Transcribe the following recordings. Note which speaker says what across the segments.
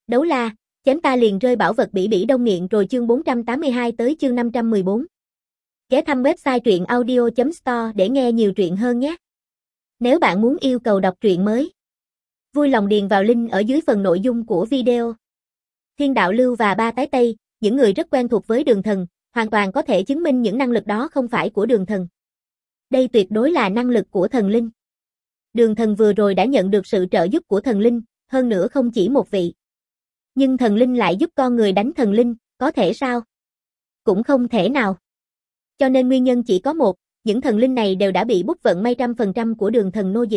Speaker 1: Đấu la, chém ta liền rơi bảo vật bỉ bỉ đông nghiện rồi chương 482 tới chương 514. Ghé thăm website truyện audio.store để nghe nhiều truyện hơn nhé. Nếu bạn muốn yêu cầu đọc truyện mới, vui lòng điền vào link ở dưới phần nội dung của video. Thiên đạo lưu và ba tái tây, những người rất quen thuộc với đường thần, hoàn toàn có thể chứng minh những năng lực đó không phải của đường thần. Đây tuyệt đối là năng lực của thần linh. Đường thần vừa rồi đã nhận được sự trợ giúp của thần linh, hơn nữa không chỉ một vị. Nhưng thần linh lại giúp con người đánh thần linh, có thể sao? Cũng không thể nào. Cho nên nguyên nhân chỉ có một, những thần linh này đều đã bị bút vận may 100% của đường thần nô dịch.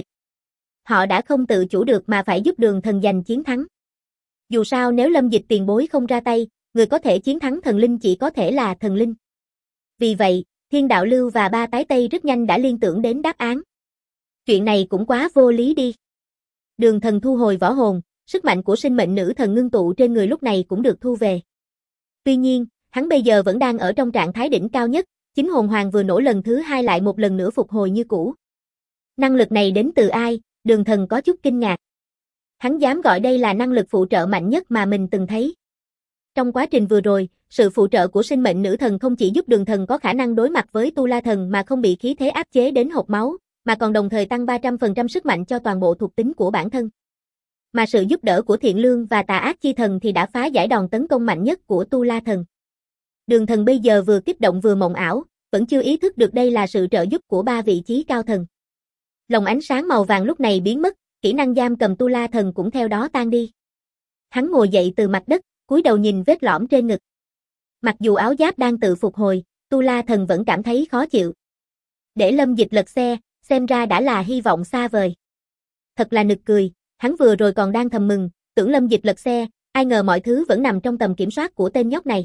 Speaker 1: Họ đã không tự chủ được mà phải giúp đường thần giành chiến thắng. Dù sao nếu Lâm Dịch tiền bối không ra tay, người có thể chiến thắng thần linh chỉ có thể là thần linh. Vì vậy, Thiên đạo lưu và ba tái tây rất nhanh đã liên tưởng đến đáp án. Chuyện này cũng quá vô lý đi. Đường thần thu hồi võ hồn, sức mạnh của sinh mệnh nữ thần ngưng tụ trên người lúc này cũng được thu về. Tuy nhiên, hắn bây giờ vẫn đang ở trong trạng thái đỉnh cao nhất, chính hồn hoàng vừa nổ lần thứ hai lại một lần nữa phục hồi như cũ. Năng lực này đến từ ai? Đường thần có chút kinh ngạc. Hắn dám gọi đây là năng lực phụ trợ mạnh nhất mà mình từng thấy. Trong quá trình vừa rồi, sự phụ trợ của sinh mệnh nữ thần không chỉ giúp đường thần có khả năng đối mặt với tu la thần mà không bị khí thế áp chế đến hộc máu, mà còn đồng thời tăng 300% sức mạnh cho toàn bộ thuộc tính của bản thân. Mà sự giúp đỡ của thiện lương và tà ác chi thần thì đã phá giải đòn tấn công mạnh nhất của tu la thần. Đường thần bây giờ vừa kích động vừa mộng ảo, vẫn chưa ý thức được đây là sự trợ giúp của ba vị chí cao thần. Lồng ánh sáng màu vàng lúc này biến mất, kỹ năng giam cầm tu la thần cũng theo đó tan đi. Hắn ngồi dậy từ mặt đất, cúi đầu nhìn vết lõm trên ngực. Mặc dù áo giáp đang tự phục hồi, tu la thần vẫn cảm thấy khó chịu. Để Lâm Dịch lật xe, xem ra đã là hy vọng xa vời. Thật là nực cười, hắn vừa rồi còn đang thầm mừng, tưởng Lâm Dịch lật xe, ai ngờ mọi thứ vẫn nằm trong tầm kiểm soát của tên nhóc này.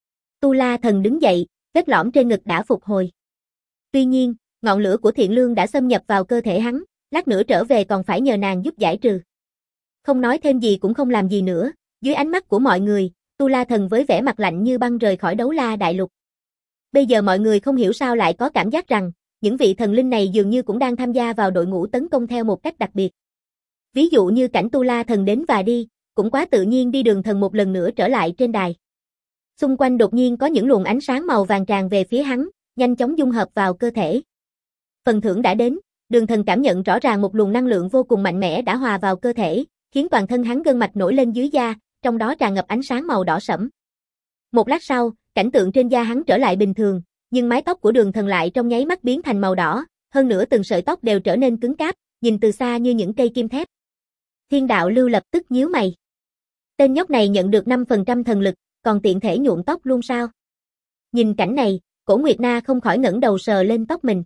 Speaker 1: Tu la thần đứng dậy, vết lõm trên ngực đã phục hồi. Tuy nhiên, ngọn lửa của thiện lương đã xâm nhập vào cơ thể hắn, lát nữa trở về còn phải nhờ nàng giúp giải trừ. Không nói thêm gì cũng không làm gì nữa, dưới ánh mắt của mọi người, tu la thần với vẻ mặt lạnh như băng rời khỏi đấu la đại lục. Bây giờ mọi người không hiểu sao lại có cảm giác rằng, những vị thần linh này dường như cũng đang tham gia vào đội ngũ tấn công theo một cách đặc biệt. Ví dụ như cảnh tu la thần đến và đi, cũng quá tự nhiên đi đường thần một lần nữa trở lại trên đài. Xung quanh đột nhiên có những luồng ánh sáng màu vàng tràn về phía hắn, nhanh chóng dung hợp vào cơ thể. Phần thưởng đã đến, đường thần cảm nhận rõ ràng một luồng năng lượng vô cùng mạnh mẽ đã hòa vào cơ thể, khiến toàn thân hắn gân mạch nổi lên dưới da, trong đó tràn ngập ánh sáng màu đỏ sẫm. Một lát sau, cảnh tượng trên da hắn trở lại bình thường, nhưng mái tóc của đường thần lại trong nháy mắt biến thành màu đỏ, hơn nữa từng sợi tóc đều trở nên cứng cáp, nhìn từ xa như những cây kim thép. Thiên đạo lưu lập tức nhíu mày. Tên nhóc này nhận được 5% thần lực, còn tiện thể nhuộm tóc luôn sao? Nhìn cảnh này, Cổ Nguyệt Na không khỏi ngẩng đầu sờ lên tóc mình.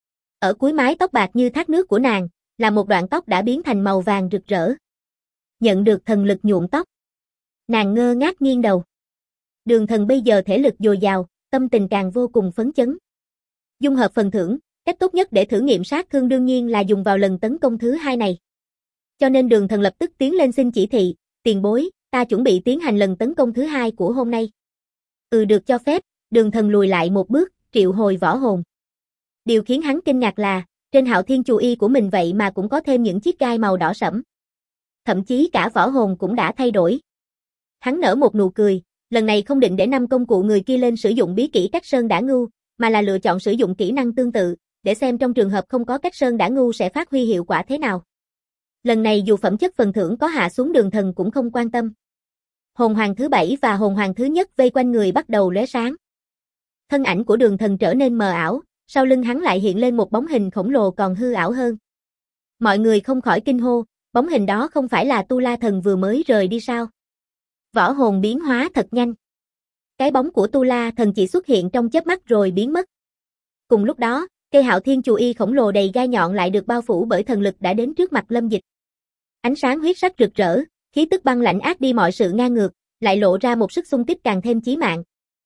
Speaker 1: Ở cuối mái tóc bạc như thác nước của nàng, là một đoạn tóc đã biến thành màu vàng rực rỡ. Nhận được thần lực nhuộm tóc. Nàng ngơ ngác nghiêng đầu. Đường thần bây giờ thể lực dồi dào, tâm tình càng vô cùng phấn chấn. Dung hợp phần thưởng, cách tốt nhất để thử nghiệm sát thương đương nhiên là dùng vào lần tấn công thứ hai này. Cho nên đường thần lập tức tiến lên xin chỉ thị, tiền bối, ta chuẩn bị tiến hành lần tấn công thứ hai của hôm nay. Được cho phép, đường thần lùi lại một bước, triệu hồi võ hồn. Điều khiến hắn kinh ngạc là, trên Hạo Thiên Chù Y của mình vậy mà cũng có thêm những chiếc gai màu đỏ sẫm. Thậm chí cả võ hồn cũng đã thay đổi. Hắn nở một nụ cười, lần này không định để 5 công cụ người kia lên sử dụng bí kỹ cách sơn đả ngưu, mà là lựa chọn sử dụng kỹ năng tương tự, để xem trong trường hợp không có cách sơn đả ngưu sẽ phát huy hiệu quả thế nào. Lần này dù phẩm chất phần thưởng có hạ xuống đường thần cũng không quan tâm. Hồn hoàng thứ 7 và hồn hoàng thứ nhất vây quanh người bắt đầu lóe sáng. Thân ảnh của đường thần trở nên mờ ảo, sau lưng hắn lại hiện lên một bóng hình khổng lồ còn hư ảo hơn. Mọi người không khỏi kinh hô, bóng hình đó không phải là tu la thần vừa mới rời đi sao? Võ hồn biến hóa thật nhanh. Cái bóng của tu la thần chỉ xuất hiện trong chớp mắt rồi biến mất. Cùng lúc đó, cây Hạo Thiên Chù Y khổng lồ đầy gai nhọn lại được bao phủ bởi thần lực đã đến trước mặt Lâm Dịch. Ánh sáng huyết sắc rực rỡ, khí tức băng lãnh ác đi mọi sự ngang ngược, lại lộ ra một sức xung kích càng thêm chí mạng.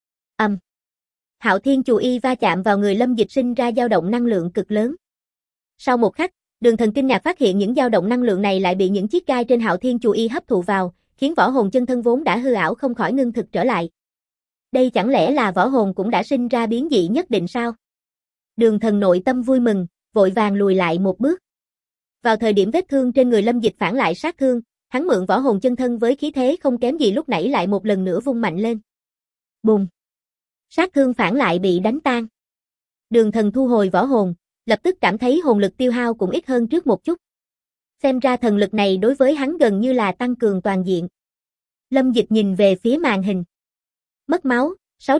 Speaker 1: Hạo Thiên Chù Y va chạm vào người Lâm Dịch sinh ra dao động năng lượng cực lớn. Sau một khắc, đường thần kinh ngạc phát hiện những dao động năng lượng này lại bị những chiếc gai trên Hạo Thiên Chù Y hấp thụ vào, khiến võ hồn chân thân vốn đã hư ảo không khỏi ngưng thực trở lại. Đây chẳng lẽ là võ hồn cũng đã sinh ra biến dị nhất định sao? Đường thần nội tâm vui mừng, vội vàng lùi lại một bước. Vào thời điểm vết thương trên người Lâm Dịch phản lại sát thương, hắn mượn võ hồn chân thân với khí thế không kém gì lúc nãy lại một lần nữa vung mạnh lên. Bùng! Sát thương phản lại bị đánh tan. Đường Thần thu hồi võ hồn, lập tức cảm thấy hồn lực tiêu hao cũng ít hơn trước một chút. Xem ra thần lực này đối với hắn gần như là tăng cường toàn diện. Lâm Dịch nhìn về phía màn hình. Mất máu,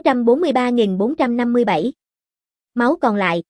Speaker 1: 643.457. Máu còn lại,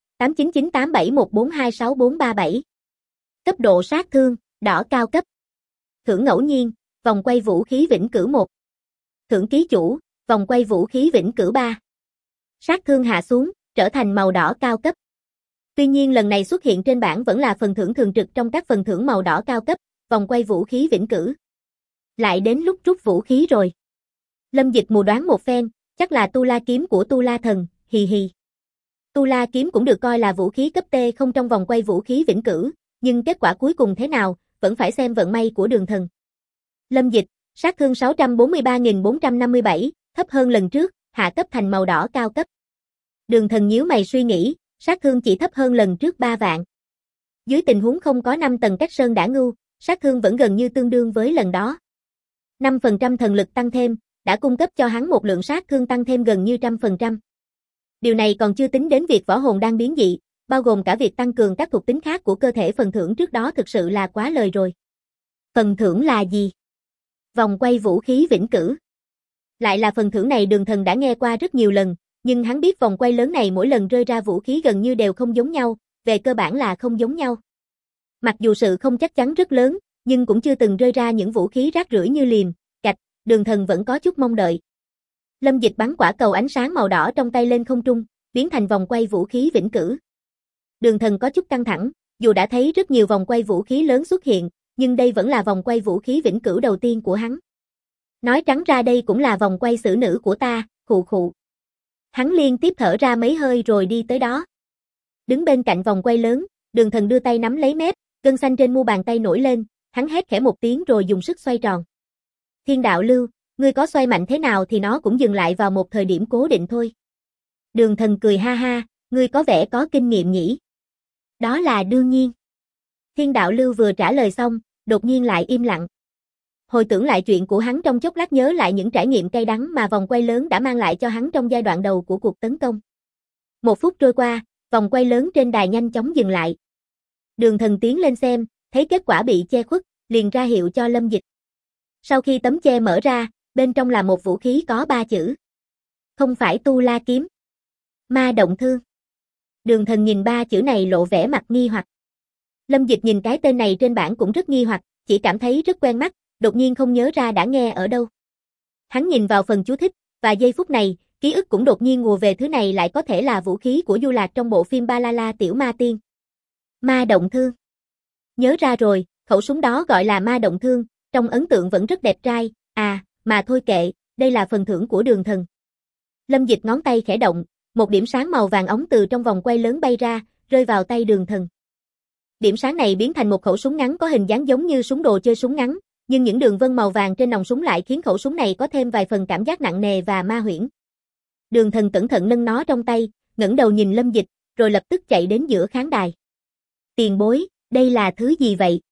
Speaker 1: 899871426437. Cấp độ sát thương, đỏ cao cấp. Thưởng ngẫu nhiên, vòng quay vũ khí vĩnh cửu 1. Thưởng ký chủ, vòng quay vũ khí vĩnh cửu 3. Sát thương hạ xuống, trở thành màu đỏ cao cấp. Tuy nhiên lần này xuất hiện trên bảng vẫn là phần thưởng thường trực trong các phần thưởng màu đỏ cao cấp, vòng quay vũ khí vĩnh cửu. Lại đến lúc rút vũ khí rồi. Lâm Dịch mù đoán một phen, chắc là Tu La kiếm của Tu La thần, hì hì. Tu La kiếm cũng được coi là vũ khí cấp T không trong vòng quay vũ khí vĩnh cửu, nhưng kết quả cuối cùng thế nào, vẫn phải xem vận may của Đường Thần. Lâm Dịch, sát thương 643.457, thấp hơn lần trước, hạ cấp thành màu đỏ cao cấp. Đường Thần nhíu mày suy nghĩ, sát thương chỉ thấp hơn lần trước 3 vạn. Dưới tình huống không có 5 tầng cách sơn đã ngưu, sát thương vẫn gần như tương đương với lần đó. 5% thần lực tăng thêm, đã cung cấp cho hắn một lượng sát thương tăng thêm gần như 100%. Điều này còn chưa tính đến việc võ hồn đang biến dị, bao gồm cả việc tăng cường các thuộc tính khác của cơ thể. Phần thưởng trước đó thực sự là quá lời rồi. Phần thưởng là gì? Vòng quay vũ khí vĩnh cửu. Lại là phần thưởng này Đường Thần đã nghe qua rất nhiều lần, nhưng hắn biết vòng quay lớn này mỗi lần rơi ra vũ khí gần như đều không giống nhau, về cơ bản là không giống nhau. Mặc dù sự không chắc chắn rất lớn, nhưng cũng chưa từng rơi ra những vũ khí rác rưởi như liềm, gạch, Đường Thần vẫn có chút mong đợi. Lâm Dịch bắn quả cầu ánh sáng màu đỏ trong tay lên không trung, biến thành vòng quay vũ khí vĩnh cửu. Đường Thần có chút căng thẳng, dù đã thấy rất nhiều vòng quay vũ khí lớn xuất hiện, nhưng đây vẫn là vòng quay vũ khí vĩnh cửu đầu tiên của hắn. Nói trắng ra đây cũng là vòng quay xử nữ của ta, khụ khụ. Hắn liên tiếp thở ra mấy hơi rồi đi tới đó. Đứng bên cạnh vòng quay lớn, Đường Thần đưa tay nắm lấy mép, gân xanh trên mu bàn tay nổi lên, hắn hét khẽ một tiếng rồi dùng sức xoay tròn. Thiên đạo lưu, ngươi có xoay mạnh thế nào thì nó cũng dừng lại vào một thời điểm cố định thôi. Đường Thần cười ha ha, ngươi có vẻ có kinh nghiệm nhỉ. Đó là đương nhiên. Thiên đạo lưu vừa trả lời xong, đột nhiên lại im lặng. Hồi tưởng lại chuyện của hắn trong chốc lát, nhớ lại những trải nghiệm cay đắng mà vòng quay lớn đã mang lại cho hắn trong giai đoạn đầu của cuộc tấn công. 1 phút trôi qua, vòng quay lớn trên đài nhanh chóng dừng lại. Đường Thần tiến lên xem, thấy kết quả bị che khuất, liền ra hiệu cho Lâm Dịch. Sau khi tấm che mở ra, bên trong là một vũ khí có 3 chữ. Không phải Tu La kiếm. Ma động thương. Đường Thần nhìn 3 chữ này lộ vẻ mặt nghi hoặc. Lâm Dịch nhìn cái tên này trên bảng cũng rất nghi hoặc, chỉ cảm thấy rất quen mắt, đột nhiên không nhớ ra đã nghe ở đâu. Hắn nhìn vào phần chú thích, và giây phút này, ký ức cũng đột nhiên ùa về, thứ này lại có thể là vũ khí của Du Lạc trong bộ phim Ba La La Tiểu Ma Tiên. Ma động thương. Nhớ ra rồi, khẩu súng đó gọi là ma động thương, trong ấn tượng vẫn rất đẹp trai, mà thôi kệ, đây là phần thưởng của Đường Thần. Lâm Dịch ngón tay khẽ động, một điểm sáng màu vàng óng từ trong vòng quay lớn bay ra, rơi vào tay Đường Thần. Điểm sáng này biến thành một khẩu súng ngắn có hình dáng giống như súng đồ chơi súng ngắn, nhưng những đường vân màu vàng trên nòng súng lại khiến khẩu súng này có thêm vài phần cảm giác nặng nề và ma huyễn. Đường Thần cẩn thận nâng nó trong tay, ngẩng đầu nhìn Lâm Dịch, rồi lập tức chạy đến giữa khán đài. Tiền bối, đây là thứ gì vậy?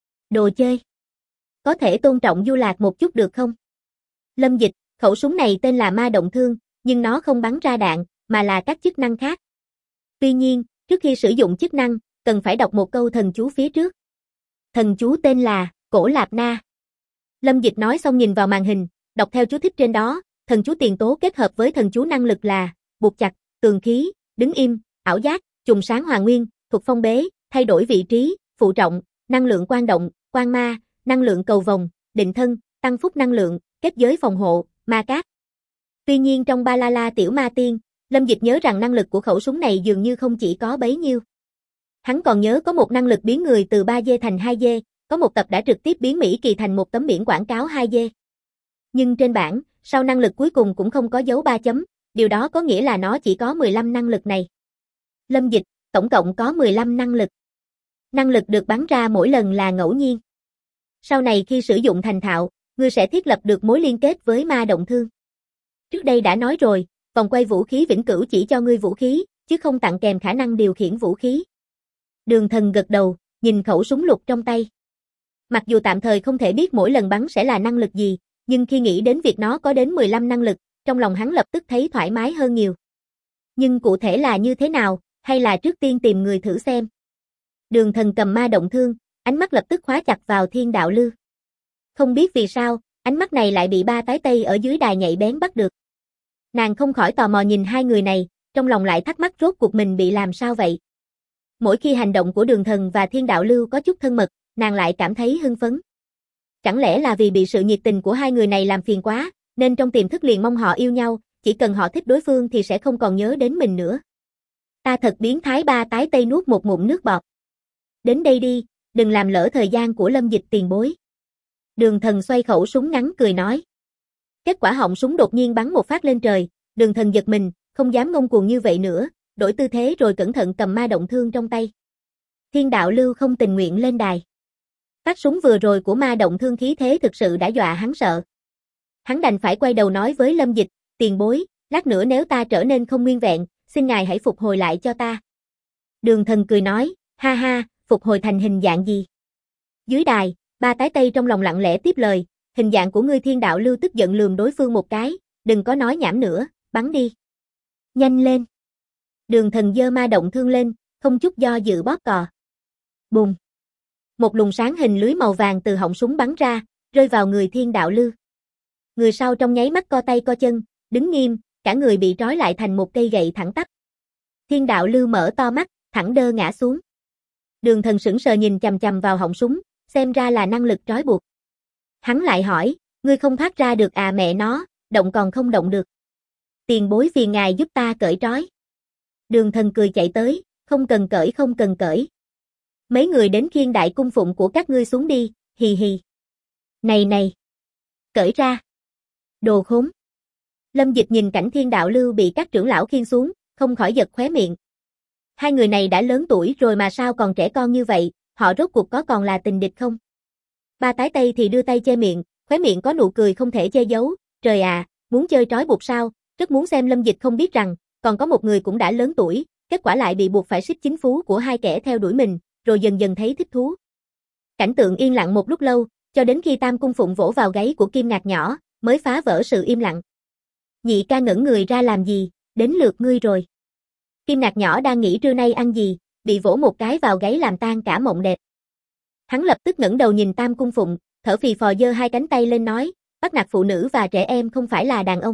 Speaker 1: Đồ chơi. Có thể tôn trọng Du Lạc một chút được không? Lâm Dịch, khẩu súng này tên là ma động thương, nhưng nó không bắn ra đạn, mà là các chức năng khác. Tuy nhiên, trước khi sử dụng chức năng, cần phải đọc một câu thần chú phía trước. Thần chú tên là Cổ Lạp Na. Lâm Dịch nói xong nhìn vào màn hình, đọc theo chú thích trên đó, thần chú tiền tố kết hợp với thần chú năng lực là buộc chặt, tường khí, đứng im, ảo giác, trùng sáng hoàn nguyên, thuật phong bế, thay đổi vị trí, phụ trọng, năng lượng quang động, quang ma, năng lượng cầu vồng, định thân, tăng phúc năng lượng, kết giới phòng hộ, ma cát. Tuy nhiên trong Ba La La Tiểu Ma Tiên, Lâm Dịch nhớ rằng năng lực của khẩu súng này dường như không chỉ có bấy nhiêu. Hắn còn nhớ có một năng lực biến người từ 3D thành 2D, có một tập đã trực tiếp biến Mỹ Kỳ thành một tấm biển quảng cáo 2D. Nhưng trên bảng, sau năng lực cuối cùng cũng không có dấu 3 chấm, điều đó có nghĩa là nó chỉ có 15 năng lực này. Lâm Dịch, tổng cộng có 15 năng lực. Năng lực được bắn ra mỗi lần là ngẫu nhiên. Sau này khi sử dụng thành thạo, ngươi sẽ thiết lập được mối liên kết với ma động thương. Trước đây đã nói rồi, vòng quay vũ khí vĩnh cửu chỉ cho ngươi vũ khí, chứ không tặng kèm khả năng điều khiển vũ khí. Đường Thần gật đầu, nhìn khẩu súng lục trong tay. Mặc dù tạm thời không thể biết mỗi lần bắn sẽ là năng lực gì, nhưng khi nghĩ đến việc nó có đến 15 năng lực, trong lòng hắn lập tức thấy thoải mái hơn nhiều. Nhưng cụ thể là như thế nào, hay là trước tiên tìm người thử xem? Đường Thần cầm ma động thương, ánh mắt lập tức khóa chặt vào Thiên Đạo Lưu. Không biết vì sao, ánh mắt này lại bị ba tái tây ở dưới đài nhạy bén bắt được. Nàng không khỏi tò mò nhìn hai người này, trong lòng lại thắc mắc rốt cuộc mình bị làm sao vậy. Mỗi khi hành động của Đường Thần và Thiên Đạo Lưu có chút thân mật, nàng lại cảm thấy hưng phấn. Chẳng lẽ là vì bị sự nhiệt tình của hai người này làm phiền quá, nên trong tiềm thức liền mong họ yêu nhau, chỉ cần họ thích đối phương thì sẽ không còn nhớ đến mình nữa. Ta thật biến thái, ba tái tây nuốt một ngụm nước bọt. Đến đây đi, đừng làm lỡ thời gian của Lâm Dịch tiền bối. Đường Thần xoay khẩu súng ngắn cười nói. Kết quả họng súng đột nhiên bắn một phát lên trời, Đường Thần giật mình, không dám ngông cuồng như vậy nữa, đổi tư thế rồi cẩn thận cầm ma động thương trong tay. Thiên Đạo Lưu không tình nguyện lên đài. Phát súng vừa rồi của ma động thương khí thế thực sự đã dọa hắn sợ. Hắn đành phải quay đầu nói với Lâm Dịch, tiền bối, lát nữa nếu ta trở nên không nguyên vẹn, xin ngài hãy phục hồi lại cho ta. Đường Thần cười nói, ha ha, phục hồi thành hình dạng gì? Dưới đài, ba tái tây trong lòng lặng lẽ tiếp lời, hình dạng của ngươi. Thiên Đạo Lưu tức giận lườm đối phương một cái, đừng có nói nhảm nữa, bắn đi. Nhanh lên. Đường Thần giơ ma động thương lên, không chút do dự bóp cò. Bùng. Một luồng sáng hình lưới màu vàng từ họng súng bắn ra, rơi vào người Thiên Đạo Lưu. Người sau trong nháy mắt co tay co chân, đứng nghiêm, cả người bị trói lại thành một cây gậy thẳng tắp. Thiên Đạo Lưu mở to mắt, thẳng đơ ngã xuống. Đường Thần sững sờ nhìn chằm chằm vào họng súng, xem ra là năng lực trói buộc. Hắn lại hỏi, ngươi không thoát ra được à? Mẹ nó, động còn không động được. Tiền bối phiền ngài giúp ta cởi trói. Đường Thần cười chạy tới, không cần cởi, không cần cởi. Mấy người đến khiêng đại cung phụng của các ngươi xuống đi, hì hì. Này này, cởi ra. Đồ khốn. Lâm Dịch nhìn cảnh Thiên Đạo Lưu bị các trưởng lão khiêng xuống, không khỏi giật khóe miệng. Hai người này đã lớn tuổi rồi mà sao còn trẻ con như vậy, họ rốt cuộc có còn là tình địch không? Ba tái tây thì đưa tay che miệng, khóe miệng có nụ cười không thể che giấu. Trời à, muốn chơi trói buộc sao? Rất muốn xem Lâm Dịch không biết rằng, còn có một người cũng đã lớn tuổi, kết quả lại bị buộc phải xích chính phú của hai kẻ theo đuổi mình, rồi dần dần thấy thích thú. Cảnh tượng yên lặng một lúc lâu, cho đến khi Tam Cung Phụng vỗ vào gáy của Kim Ngạc nhỏ, mới phá vỡ sự im lặng. Nhị ca ngẩn người ra làm gì, đến lượt ngươi rồi. Kim Ngạc nhỏ đang nghĩ trưa nay ăn gì, bị vỗ một cái vào gáy làm tan cả mộng đẹp. Hắn lập tức ngẩng đầu nhìn Tam Cung Phụng, thở phì phò giơ hai cánh tay lên nói, bắt nạt phụ nữ và trẻ em không phải là đàn ông.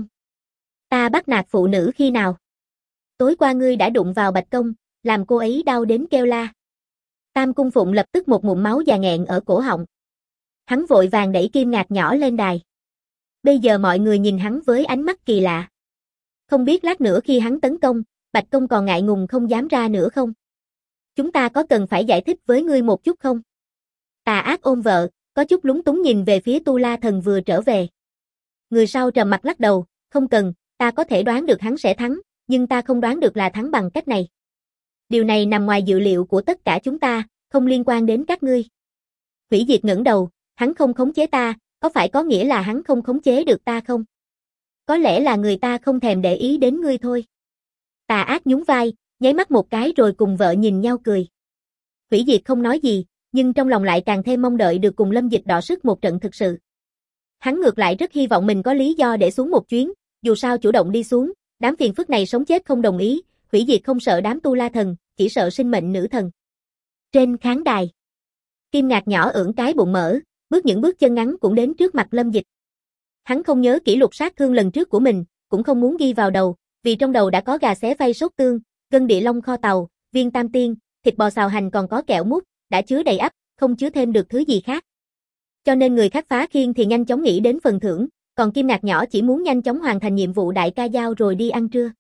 Speaker 1: Ta bắt nạt phụ nữ khi nào? Tối qua ngươi đã đụng vào Bạch Công, làm cô ấy đau đến kêu la. Tam Cung Phụng lập tức một ngụm máu già nghẹn ở cổ họng. Hắn vội vàng đẩy Kim Ngạc nhỏ lên đài. Bây giờ mọi người nhìn hắn với ánh mắt kỳ lạ. Không biết lát nữa khi hắn tấn công, Bạch Công còn ngại ngùng không dám ra nữa không? Chúng ta có cần phải giải thích với ngươi một chút không? Tà Ác ôm vợ, có chút lúng túng nhìn về phía Tu La Thần vừa trở về. Người sau trầm mặt lắc đầu, không cần, ta có thể đoán được hắn sẽ thắng, nhưng ta không đoán được là thắng bằng cách này. Điều này nằm ngoài dự liệu của tất cả chúng ta, không liên quan đến các ngươi. Hủy Diệt ngẩng đầu, hắn không khống chế ta, có phải có nghĩa là hắn không khống chế được ta không? Có lẽ là người ta không thèm để ý đến ngươi thôi. Tà Ác nhún vai, nháy mắt một cái rồi cùng vợ nhìn nhau cười. Hủy Diệt không nói gì, nhưng trong lòng lại càng thêm mong đợi được cùng Lâm Dịch đọ sức một trận thực sự. Hắn ngược lại rất hy vọng mình có lý do để xuống một chuyến, dù sao chủ động đi xuống, đám phiền phức này sống chết không đồng ý, Hủy Diệt không sợ đám Tu La Thần, chỉ sợ sinh mệnh nữ thần. Trên khán đài, Kim Ngạc nhỏ ưỡn cái bụng mở, bước những bước chân ngắn cũng đến trước mặt Lâm Dịch. Hắn không nhớ kỷ lục sát thương lần trước của mình, cũng không muốn ghi vào đầu, vì trong đầu đã có gà xé phay sốt tương, gân địa long kho tàu, viên tam tiên, thịt bò xào hành còn có kẹo mút, đã chứa đầy ắp, không chứa thêm được thứ gì khác. Cho nên người khác phá khiên thì nhanh chóng nghĩ đến phần thưởng, còn Kim Ngạc nhỏ chỉ muốn nhanh chóng hoàn thành nhiệm vụ đại ca giao rồi đi ăn trưa.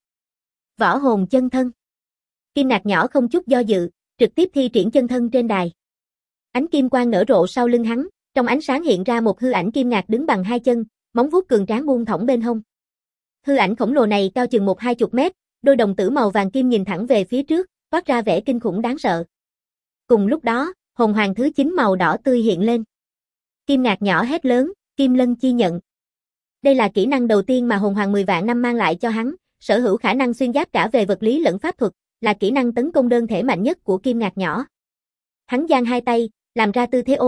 Speaker 1: Võ hồn chân thân. Kim Ngạc nhỏ không chút do dự, trực tiếp thi triển chân thân trên đài. Ánh kim quang nở rộ sau lưng hắn, trong ánh sáng hiện ra một hư ảnh Kim Ngạc đứng bằng hai chân, móng vuốt cường tráng buông thõng bên hông. Hư ảnh khổng lồ này cao chừng 1-20 mét, đôi đồng tử màu vàng kim nhìn thẳng về phía trước, toát ra vẻ kinh khủng đáng sợ. Cùng lúc đó, hồn hoàng thứ 9 màu đỏ tươi hiện lên. Kim Ngạc nhỏ hét lớn, Kim Lân chi nhận. Đây là kỹ năng đầu tiên mà hồn hoàng 10 vạn năm mang lại cho hắn, sở hữu khả năng xuyên giáp cả về vật lý lẫn pháp thuật, là kỹ năng tấn công đơn thể mạnh nhất của Kim Ngạc nhỏ. Hắn giang hai tay, làm ra tư thế ôm,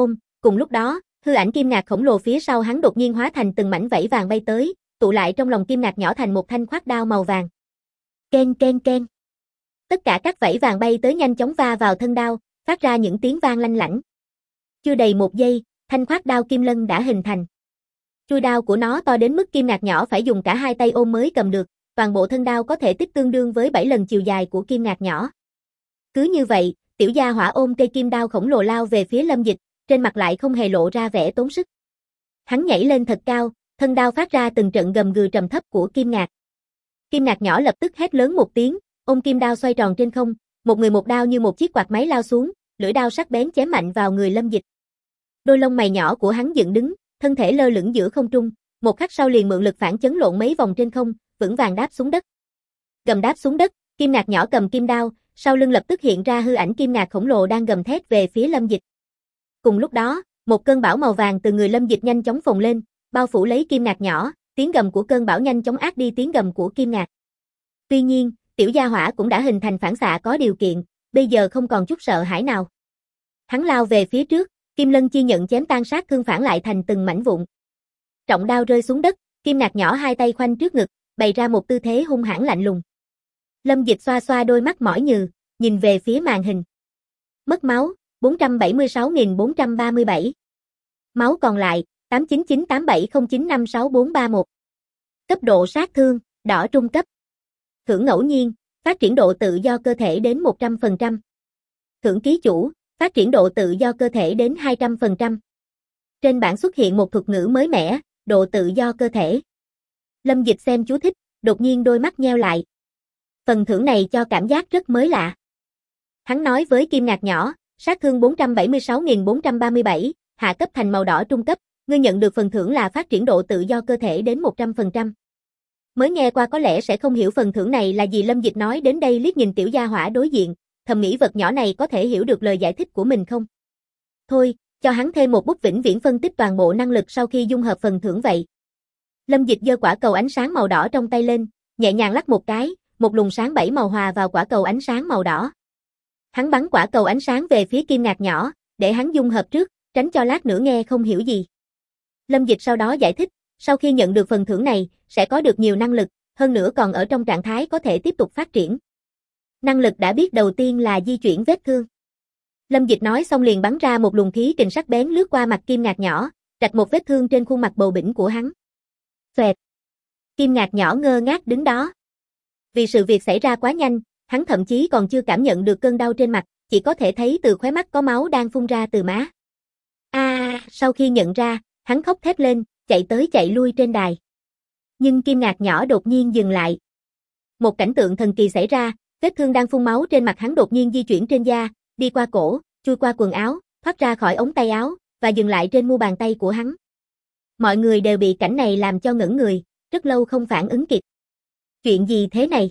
Speaker 1: Cùng lúc đó, hư ảnh kim ngạc khổng lồ phía sau hắn đột nhiên hóa thành từng mảnh vảy vàng bay tới, tụ lại trong lòng kim ngạc nhỏ thành một thanh khoát đao màu vàng. Ken ken ken. Tất cả các vảy vàng bay tới nhanh chóng va vào thân đao, phát ra những tiếng vang lanh lảnh. Chưa đầy một giây, thanh khoát đao kim lân đã hình thành. Chuôi đao của nó to đến mức kim ngạc nhỏ phải dùng cả hai tay ôm mới cầm được, toàn bộ thân đao có thể tích tương đương với 7 lần chiều dài của kim ngạc nhỏ. Cứ như vậy, tiểu gia hỏa ôm cây kim đao khổng lồ lao về phía Lâm Dịch, trên mặt lại không hề lộ ra vẻ tốn sức. Hắn nhảy lên thật cao, thân đao phát ra từng trận gầm gừ trầm thấp của kim ngạc. Kim ngạc nhỏ lập tức hét lớn một tiếng, ôm kim đao xoay tròn trên không, một người một đao như một chiếc quạt máy lao xuống, lưỡi đao sắc bén chém mạnh vào người Lâm Dịch. Đôi lông mày nhỏ của hắn dựng đứng, thân thể lơ lửng giữa không trung, một khắc sau liền mượn lực phản chấn lộn mấy vòng trên không, vững vàng đáp xuống đất. Gầm đáp xuống đất, kim ngạc nhỏ cầm kim đao, sau lưng lập tức hiện ra hư ảnh kim ngạc khổng lồ đang gầm thét về phía Lâm Dịch. Cùng lúc đó, một cơn bão màu vàng từ người Lâm Dịch nhanh chóng phồng lên, bao phủ lấy kim ngạc nhỏ, tiếng gầm của cơn bão nhanh chóng át đi tiếng gầm của kim ngạc. Tuy nhiên, tiểu gia hỏa cũng đã hình thành phản xạ có điều kiện, bây giờ không còn chút sợ hãi nào. Hắn lao về phía trước, kim lân chi nhận chém tan sát thương phản lại thành từng mảnh vụn. Trọng đao rơi xuống đất, kim ngạc nhỏ hai tay khoanh trước ngực, bày ra một tư thế hung hãn lạnh lùng. Lâm Dịch xoa xoa đôi mắt mỏi nhừ, nhìn về phía màn hình. Mất máu, 476.437. Máu còn lại, 89987095641. Cấp độ sát thương, đỏ trung cấp. Thưởng ngẫu nhiên, phát triển độ tự do cơ thể đến 100%. Thưởng ký chủ, phát triển độ tự do cơ thể đến 200%. Trên bảng xuất hiện một thuật ngữ mới mẻ, độ tự do cơ thể. Lâm Dịch xem chú thích, đột nhiên đôi mắt nheo lại. Phần thưởng này cho cảm giác rất mới lạ. Hắn nói với kim ngạc nhỏ, sát thương 476.437, hạ cấp thành màu đỏ trung cấp, ngươi nhận được phần thưởng là phát triển độ tự do cơ thể đến 100%. Mới nghe qua có lẽ sẽ không hiểu phần thưởng này là gì. Lâm Dịch nói đến đây liếc nhìn tiểu gia hỏa đối diện, thầm nghĩ vật nhỏ này có thể hiểu được lời giải thích của mình không? Thôi, cho hắn thêm một bút vĩnh viễn phân tích toàn bộ năng lực sau khi dung hợp phần thưởng vậy. Lâm Dịch giơ quả cầu ánh sáng màu đỏ trong tay lên, nhẹ nhàng lắc một cái, một luồng sáng 7 màu hòa vào quả cầu ánh sáng màu đỏ. Hắn bắn quả cầu ánh sáng về phía kim ngạc nhỏ, để hắn dung hợp trước, tránh cho lát nữa nghe không hiểu gì. Lâm Dịch sau đó giải thích, sau khi nhận được phần thưởng này, sẽ có được nhiều năng lực, hơn nữa còn ở trong trạng thái có thể tiếp tục phát triển. Năng lực đã biết đầu tiên là di chuyển vết thương. Lâm Dịch nói xong liền bắn ra một luồng khí kình sắc bén lướt qua mặt kim ngạc nhỏ, rạch một vết thương trên khuôn mặt bầu bĩnh của hắn. Xoẹt. Kim ngạc nhỏ ngơ ngác đứng đó. Vì sự việc xảy ra quá nhanh, hắn thậm chí còn chưa cảm nhận được cơn đau trên mặt, chỉ có thể thấy từ khóe mắt có máu đang phun ra từ má. Sau khi nhận ra, hắn khóc thét lên, chạy tới chạy lui trên đài. Nhưng kim ngạc nhỏ đột nhiên dừng lại. Một cảnh tượng thần kỳ xảy ra, vết thương đang phun máu trên mặt hắn đột nhiên di chuyển trên da, đi qua cổ, chui qua quần áo, thoát ra khỏi ống tay áo, và dừng lại trên mu bàn tay của hắn. Mọi người đều bị cảnh này làm cho ngẩn người, rất lâu không phản ứng kịp. Chuyện gì thế này?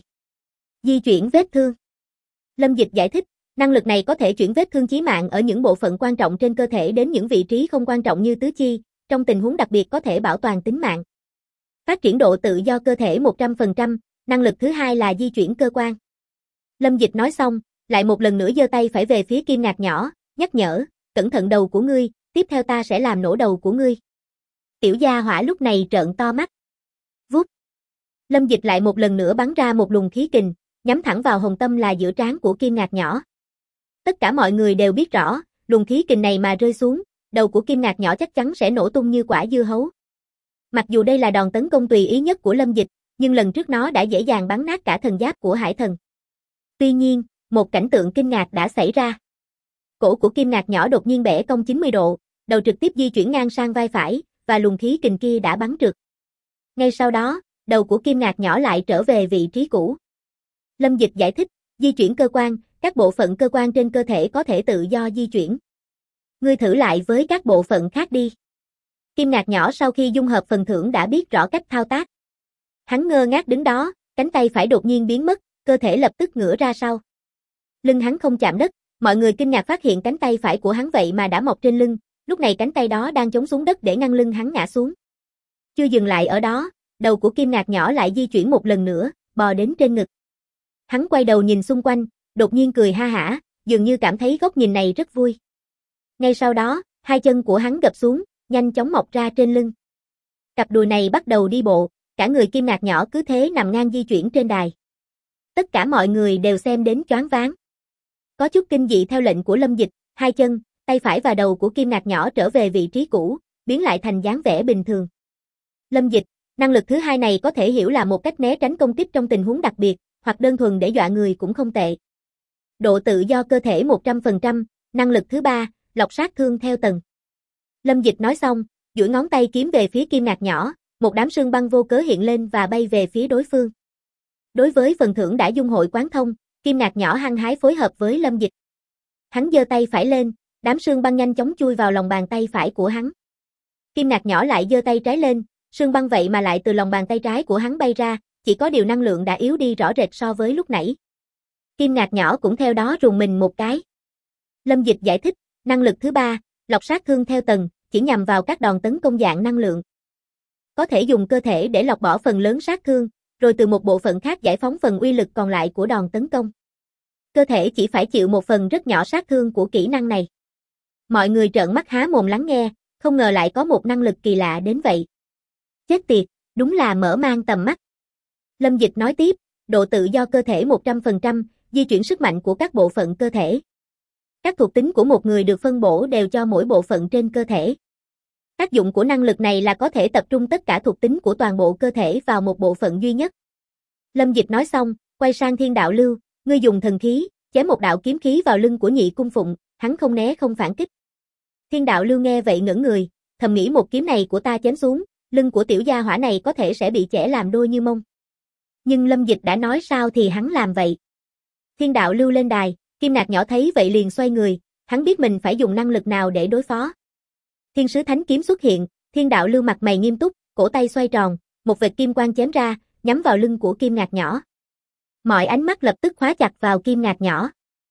Speaker 1: Di chuyển vết thương. Lâm Dịch giải thích, năng lực này có thể chuyển vết thương chí mạng ở những bộ phận quan trọng trên cơ thể đến những vị trí không quan trọng như tứ chi, trong tình huống đặc biệt có thể bảo toàn tính mạng. Phát triển độ tự do cơ thể 100%, năng lực thứ hai là di chuyển cơ quan. Lâm Dịch nói xong, lại một lần nữa giơ tay phải về phía kim ngạc nhỏ, nhắc nhở, cẩn thận đầu của ngươi, tiếp theo ta sẽ làm nổ đầu của ngươi. Tiểu gia hỏa lúc này trợn to mắt. Vút. Lâm Dịch lại một lần nữa bắn ra một luồng khí kình, nhắm thẳng vào hồng tâm là giữa trán của kim ngạc nhỏ. Tất cả mọi người đều biết rõ, luồng khí kình này mà rơi xuống, đầu của kim ngạc nhỏ chắc chắn sẽ nổ tung như quả dưa hấu. Mặc dù đây là đòn tấn công tùy ý nhất của Lâm Dịch, nhưng lần trước nó đã dễ dàng bắn nát cả thần giáp của hải thần. Tuy nhiên, một cảnh tượng kinh ngạc đã xảy ra. Cổ của kim ngạc nhỏ đột nhiên bẻ cong 90 độ, đầu trực tiếp di chuyển ngang sang vai phải, và luồng khí kình kia đã bắn trượt. Ngay sau đó, đầu của kim ngạc nhỏ lại trở về vị trí cũ. Lâm Dịch giải thích, di chuyển cơ quan, các bộ phận cơ quan trên cơ thể có thể tự do di chuyển. Ngươi thử lại với các bộ phận khác đi. Kim ngạc nhỏ sau khi dung hợp phần thưởng đã biết rõ cách thao tác. Hắn ngơ ngác đứng đó, cánh tay phải đột nhiên biến mất, cơ thể lập tức ngửa ra sau. Lưng hắn không chạm đất, mọi người kinh ngạc phát hiện cánh tay phải của hắn vậy mà đã mọc trên lưng, lúc này cánh tay đó đang chống xuống đất để ngăn lưng hắn ngã xuống. Chưa dừng lại ở đó, đầu của kim ngạc nhỏ lại di chuyển một lần nữa, bò đến trên ngực. Hắn quay đầu nhìn xung quanh, đột nhiên cười ha hả, dường như cảm thấy góc nhìn này rất vui. Ngay sau đó, Hai chân của hắn gập xuống, nhanh chóng mọc ra trên lưng. Cặp đùi này bắt đầu đi bộ, cả người Kim Ngạc nhỏ cứ thế nằm ngang di chuyển trên đài. Tất cả mọi người đều xem đến choáng váng. Có chút kinh dị theo lệnh của Lâm Dịch, hai chân, tay phải và đầu của Kim Ngạc nhỏ trở về vị trí cũ, biến lại thành dáng vẻ bình thường. Lâm Dịch, năng lực thứ hai này có thể hiểu là một cách né tránh công kích trong tình huống đặc biệt, hoặc đơn thuần để dọa người cũng không tệ. Độ tự do cơ thể 100%, năng lực thứ ba, lọc sát thương theo tầng. Lâm Dịch nói xong, duỗi ngón tay kiếm về phía Kim Ngạc nhỏ, một đám sương băng vô cớ hiện lên và bay về phía đối phương. Đối với phần thưởng đã dung hội quán thông, Kim Ngạc nhỏ hăng hái phối hợp với Lâm Dịch. Hắn giơ tay phải lên, đám sương băng nhanh chóng chui vào lòng bàn tay phải của hắn. Kim Ngạc nhỏ lại giơ tay trái lên, sương băng vậy mà lại từ lòng bàn tay trái của hắn bay ra, chỉ có điều năng lượng đã yếu đi rõ rệt so với lúc nãy. Kim Ngạc nhỏ cũng theo đó rùng mình một cái. Lâm Dịch giải thích, năng lực thứ ba, lọc sát thương theo tầng, chỉ nhằm vào các đòn tấn công dạng năng lượng. Có thể dùng cơ thể để lọc bỏ phần lớn sát thương, rồi từ một bộ phận khác giải phóng phần uy lực còn lại của đòn tấn công. Cơ thể chỉ phải chịu một phần rất nhỏ sát thương của kỹ năng này. Mọi người trợn mắt há mồm lắng nghe, không ngờ lại có một năng lực kỳ lạ đến vậy. Chết tiệt, đúng là mở mang tầm mắt. Lâm Dịch nói tiếp, độ tự do cơ thể 100%, di chuyển sức mạnh của các bộ phận cơ thể. Các thuộc tính của một người được phân bổ đều cho mỗi bộ phận trên cơ thể. Tác dụng của năng lực này là có thể tập trung tất cả thuộc tính của toàn bộ cơ thể vào một bộ phận duy nhất. Lâm Dịch nói xong, quay sang Thiên Đạo Lưu, ngươi dùng thần khí, chém một đạo kiếm khí vào lưng của Nhị Cung Phụng, hắn không né không phản kích. Thiên Đạo Lưu nghe vậy ngẩn người, thầm nghĩ một kiếm này của ta chém xuống, lưng của tiểu gia hỏa này có thể sẽ bị chẻ làm đôi như mông. Nhưng Lâm Dịch đã nói sao thì hắn làm vậy. Thiên Đạo Lưu lên đài, Kim Ngạc nhỏ thấy vậy liền xoay người, hắn biết mình phải dùng năng lực nào để đối phó. Thiên Sứ Thánh kiếm xuất hiện, Thiên Đạo Lưu mặt mày nghiêm túc, cổ tay xoay tròn, một vệt kim quang chém ra, nhắm vào lưng của Kim Ngạc nhỏ. Mọi ánh mắt lập tức khóa chặt vào Kim Ngạc nhỏ.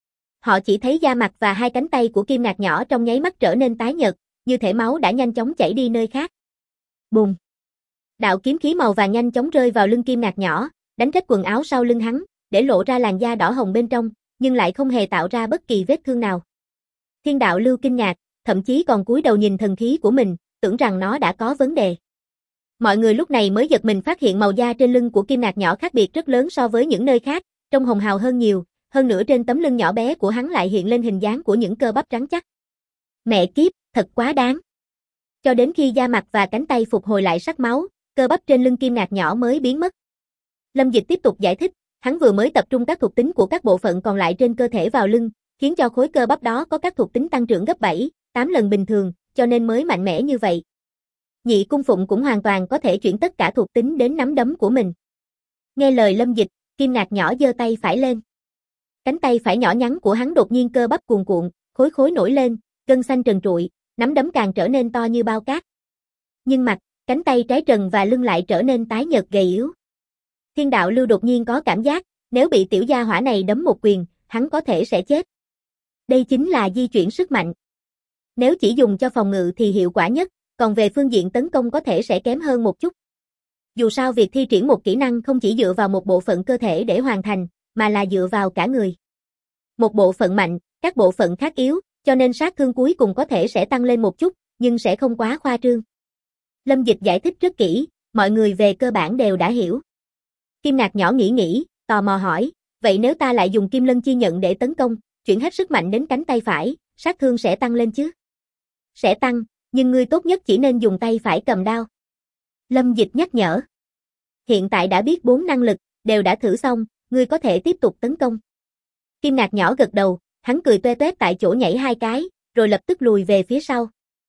Speaker 1: Họ chỉ thấy da mặt và hai cánh tay của Kim Ngạc nhỏ trong nháy mắt trở nên tái nhợt, như thể máu đã nhanh chóng chảy đi nơi khác. Bùng! Đạo kiếm khí màu vàng nhanh chóng rơi vào lưng Kim Ngạc nhỏ, đánh rách quần áo sau lưng hắn, để lộ ra làn da đỏ hồng bên trong, nhưng lại không hề tạo ra bất kỳ vết thương nào. Thiên Đạo Lưu kinh ngạc, thậm chí còn cúi đầu nhìn thần khí của mình, tưởng rằng nó đã có vấn đề. Mọi người lúc này mới giật mình phát hiện màu da trên lưng của Kim Ngạc nhỏ khác biệt rất lớn so với những nơi khác, trông hồng hào hơn nhiều, hơn nữa trên tấm lưng nhỏ bé của hắn lại hiện lên hình dáng của những cơ bắp trắng chắc. Mẹ kiếp, thật quá đáng. Cho đến khi da mặt và cánh tay phục hồi lại sắc máu, cơ bắp trên lưng Kim Ngạc nhỏ mới biến mất. Lâm Dịch tiếp tục giải thích, hắn vừa mới tập trung các thuộc tính của các bộ phận còn lại trên cơ thể vào lưng, khiến cho khối cơ bắp đó có các thuộc tính tăng trưởng gấp 7, 8 lần bình thường, cho nên mới mạnh mẽ như vậy. Nhị Cung Phụng cũng hoàn toàn có thể chuyển tất cả thuộc tính đến nắm đấm của mình. Nghe lời Lâm Dịch, Kim Ngạc nhỏ giơ tay phải lên. Cánh tay phải nhỏ nhắn của hắn đột nhiên cơ bắp cuồn cuộn, khối khối nổi lên, gân xanh trần trụi, nắm đấm càng trở nên to như bao cát. Nhưng mặt, cánh tay trái trần và lưng lại trở nên tái nhợt gầy yếu. Thiên Đạo Lưu đột nhiên có cảm giác, nếu bị tiểu gia hỏa này đấm một quyền, hắn có thể sẽ chết. Đây chính là di chuyển sức mạnh. Nếu chỉ dùng cho phòng ngự thì hiệu quả nhất, còn về phương diện tấn công có thể sẽ kém hơn một chút. Dù sao việc thi triển một kỹ năng không chỉ dựa vào một bộ phận cơ thể để hoàn thành, mà là dựa vào cả người. Một bộ phận mạnh, các bộ phận khác yếu, cho nên sát thương cuối cùng có thể sẽ tăng lên một chút, nhưng sẽ không quá khoa trương. Lâm Dịch giải thích rất kỹ, mọi người về cơ bản đều đã hiểu. Kim Ngạc nhỏ nghĩ, tò mò hỏi, vậy nếu ta lại dùng Kim Lân Chi Nhận để tấn công, chuyển hết sức mạnh đến cánh tay phải, sát thương sẽ tăng lên chứ? Sẽ tăng, nhưng ngươi tốt nhất chỉ nên dùng tay phải cầm đao. Lâm Dịch nhắc nhở. Hiện tại đã biết 4 năng lực, đều đã thử xong, ngươi có thể tiếp tục tấn công. Kim Ngạc nhỏ gật đầu, hắn cười toe toét tại chỗ nhảy 2 cái, rồi lập tức lùi về phía sau.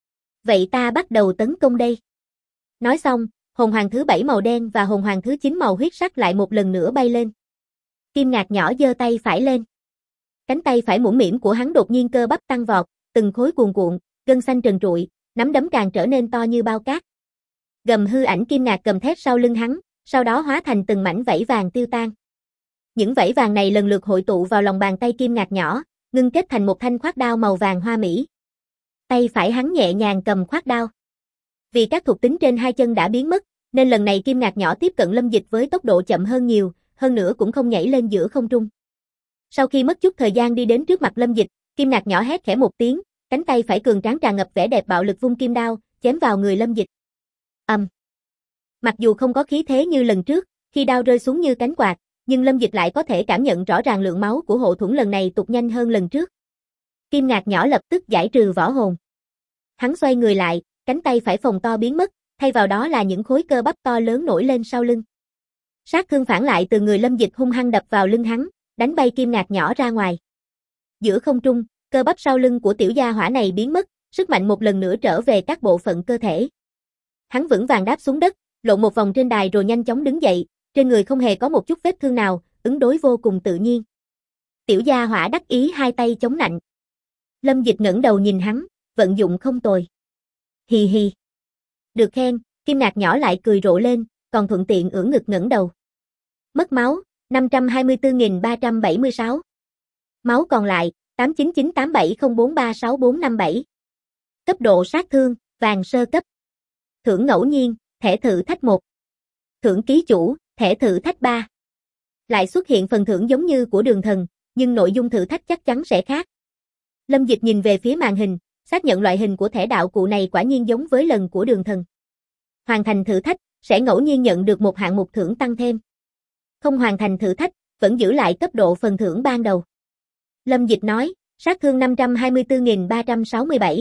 Speaker 1: Vậy ta bắt đầu tấn công đây. Nói xong, hồn hoàng thứ 7 màu đen và hồn hoàng thứ 9 màu huyết sắc lại một lần nữa bay lên. Kim Ngạc nhỏ giơ tay phải lên. Cánh tay phải mũm mĩm của hắn đột nhiên cơ bắp tăng vọt, từng khối cuồn cuộn, gân xanh trần trụi, nắm đấm càng trở nên to như bao cát. Gầm hư ảnh Kim Ngạc cầm thét sau lưng hắn, sau đó hóa thành từng mảnh vảy vàng tiêu tan. Những vảy vàng này lần lượt hội tụ vào lòng bàn tay Kim Ngạc nhỏ, ngưng kết thành một thanh khoát đao màu vàng hoa mỹ. Tay phải hắn nhẹ nhàng cầm khoát đao. Vì các thuộc tính trên hai chân đã biến mất, nên lần này Kim Ngạc nhỏ tiếp cận Lâm Dịch với tốc độ chậm hơn nhiều, hơn nữa cũng không nhảy lên giữa không trung. Sau khi mất chút thời gian đi đến trước mặt Lâm Dịch, Kim Ngạc nhỏ hét khẽ một tiếng, cánh tay phải cường tráng tràn ngập vẻ đẹp bạo lực vung kim đao, chém vào người Lâm Dịch. Mặc dù không có khí thế như lần trước, khi đao rơi xuống như cánh quạt, nhưng Lâm Dịch lại có thể cảm nhận rõ ràng lượng máu của hộ thuẫn lần này tụt nhanh hơn lần trước. Kim Ngạc nhỏ lập tức giải trừ võ hồn. Hắn xoay người lại, cánh tay phải phồng to biến mất, thay vào đó là những khối cơ bắp to lớn nổi lên sau lưng. Sát thương phản lại từ người Lâm Dịch hung hăng đập vào lưng hắn, đánh bay Kim Ngạc nhỏ ra ngoài. Giữa không trung, cơ bắp sau lưng của tiểu gia hỏa này biến mất, sức mạnh một lần nữa trở về các bộ phận cơ thể. Hắn vững vàng đáp xuống đất, lộn một vòng trên đài rồi nhanh chóng đứng dậy, trên người không hề có một chút vết thương nào, ứng đối vô cùng tự nhiên. Tiểu gia hỏa đắc ý hai tay chống nạnh. Lâm Dịch ngẩng đầu nhìn hắn, vận dụng không tồi. Hì hì. Được khen, Kim Ngạc nhỏ lại cười rộ lên, còn thuận tiện ưỡn ngực ngẩng đầu. Mất máu, 524.376. Máu còn lại, 899870436457. Cấp độ sát thương, vàng sơ cấp. Thưởng ngẫu nhiên, thẻ thử thách 1. Thưởng ký chủ, thẻ thử thách 3. Lại xuất hiện phần thưởng giống như của Đường Thần, nhưng nội dung thử thách chắc chắn sẽ khác. Lâm Dịch nhìn về phía màn hình, xác nhận loại hình của thẻ đạo cụ này quả nhiên giống với lần của Đường Thần. Hoàn thành thử thách, sẽ ngẫu nhiên nhận được một hạng mục thưởng tăng thêm. Không hoàn thành thử thách, vẫn giữ lại cấp độ phần thưởng ban đầu. Lâm Dịch nói, sát thương 524.367.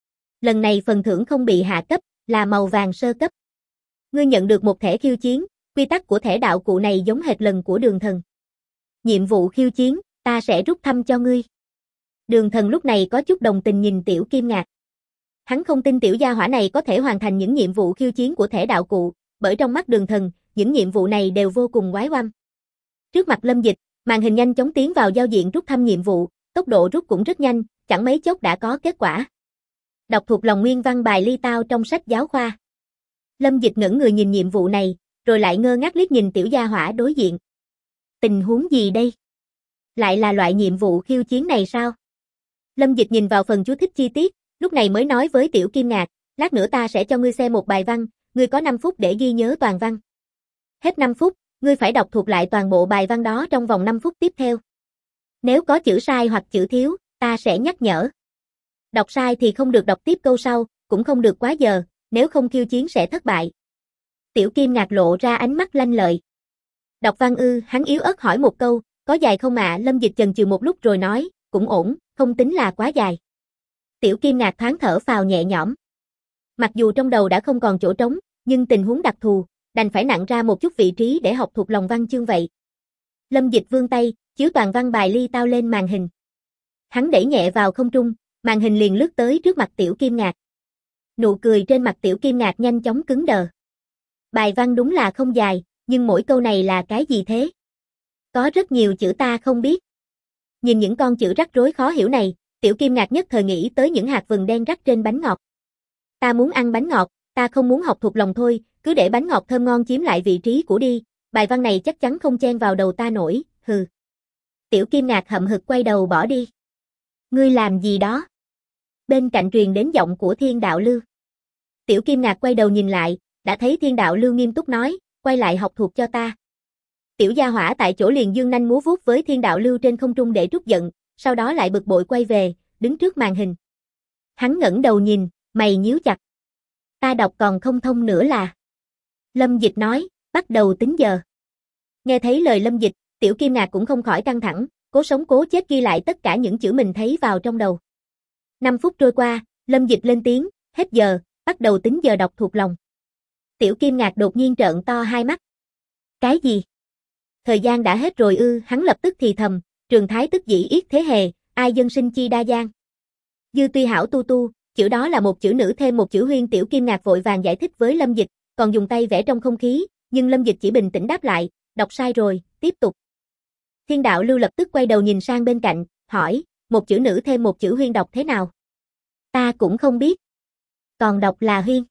Speaker 1: Lần này phần thưởng không bị hạ cấp, là màu vàng sơ cấp. Ngươi nhận được một thẻ khiêu chiến, quy tắc của thẻ đạo cụ này giống hệt lần của Đường Thần. Nhiệm vụ khiêu chiến, ta sẽ rút thăm cho ngươi. Đường Thần lúc này có chút đồng tình nhìn Tiểu Kim Ngạc. Hắn không tin tiểu gia hỏa này có thể hoàn thành những nhiệm vụ khiêu chiến của thẻ đạo cụ, bởi trong mắt Đường Thần, những nhiệm vụ này đều vô cùng quái oăm. Trước mặt Lâm Dịch, màn hình nhanh chóng tiến vào giao diện rút thăm nhiệm vụ, tốc độ rút cũng rất nhanh, chẳng mấy chốc đã có kết quả. Đọc thuộc lòng nguyên văn bài ly tao trong sách giáo khoa. Lâm Dịch ngẩn người nhìn nhiệm vụ này, rồi lại ngơ ngác liếc nhìn tiểu gia hỏa đối diện. Tình huống gì đây? Lại là loại nhiệm vụ khiêu chiến này sao? Lâm Dịch nhìn vào phần chú thích chi tiết, lúc này mới nói với Tiểu Kim Ngạc, lát nữa ta sẽ cho ngươi xem một bài văn, ngươi có 5 phút để ghi nhớ toàn văn. Hết 5 phút, ngươi phải đọc thuộc lại toàn bộ bài văn đó trong vòng 5 phút tiếp theo. Nếu có chữ sai hoặc chữ thiếu, ta sẽ nhắc nhở. Đọc sai thì không được đọc tiếp câu sau, cũng không được quá giờ, nếu không khiêu chiến sẽ thất bại. Tiểu Kim Ngạc lộ ra ánh mắt lanh lợi. Đọc văn ư, hắn yếu ớt hỏi một câu, có dài không ạ? Lâm Dịch chần chừ một lúc rồi nói, cũng ổn, không tính là quá dài. Tiểu Kim Ngạc thoáng thở phào nhẹ nhõm. Mặc dù trong đầu đã không còn chỗ trống, nhưng tình huống đặc thù, đành phải nặn ra một chút vị trí để học thuộc lòng văn chương vậy. Lâm Dịch vươn tay, chiếu toàn văn bài ly tao lên màn hình. Hắn đẩy nhẹ vào không trung, màn hình liền lướt tới trước mặt Tiểu Kim Ngạc. Nụ cười trên mặt Tiểu Kim Ngạc nhanh chóng cứng đờ. Bài văn đúng là không dài, nhưng mỗi câu này là cái gì thế? Có rất nhiều chữ ta không biết. Nhìn những con chữ rắc rối khó hiểu này, Tiểu Kim Ngạc nhất thời nghĩ tới những hạt vừng đen rắc trên bánh ngọt. Ta muốn ăn bánh ngọt, ta không muốn học thuộc lòng thôi, cứ để bánh ngọt thơm ngon chiếm lại vị trí của đi, bài văn này chắc chắn không chen vào đầu ta nổi, hừ. Tiểu Kim Ngạc hậm hực quay đầu bỏ đi. Ngươi làm gì đó? Bên cạnh truyền đến giọng của Thiên Đạo Lưu. Tiểu Kim Ngạc quay đầu nhìn lại, đã thấy Thiên Đạo Lưu nghiêm túc nói, quay lại học thuộc cho ta. Tiểu gia hỏa tại chỗ liền dương nanh múa vuốt với Thiên Đạo Lưu trên không trung để trút giận, sau đó lại bực bội quay về, đứng trước màn hình. Hắn ngẩng đầu nhìn, mày nhíu chặt. Ta đọc còn không thông nữa là. Lâm Dịch nói, bắt đầu tính giờ. Nghe thấy lời Lâm Dịch, Tiểu Kim Ngạc cũng không khỏi căng thẳng, cố sống cố chết ghi lại tất cả những chữ mình thấy vào trong đầu. 5 phút trôi qua, Lâm Dịch lên tiếng, hết giờ, bắt đầu tính giờ đọc thuộc lòng. Tiểu Kim Ngạc đột nhiên trợn to hai mắt. Cái gì? Thời gian đã hết rồi ư? Hắn lập tức thì thầm, trường thái tức dĩ yết thế hề, ai dân sinh chi đa giang. Dư tuy hảo tu tu, chữ đó là một chữ nữ thêm một chữ huyên. Tiểu Kim Ngạc vội vàng giải thích với Lâm Dịch, còn dùng tay vẽ trong không khí, nhưng Lâm Dịch chỉ bình tĩnh đáp lại, đọc sai rồi, tiếp tục. Thiên Đạo Lưu lập tức quay đầu nhìn sang bên cạnh, hỏi, một chữ nữ thêm một chữ huyên đọc thế nào? Ta cũng không biết. Còn đọc là huyên.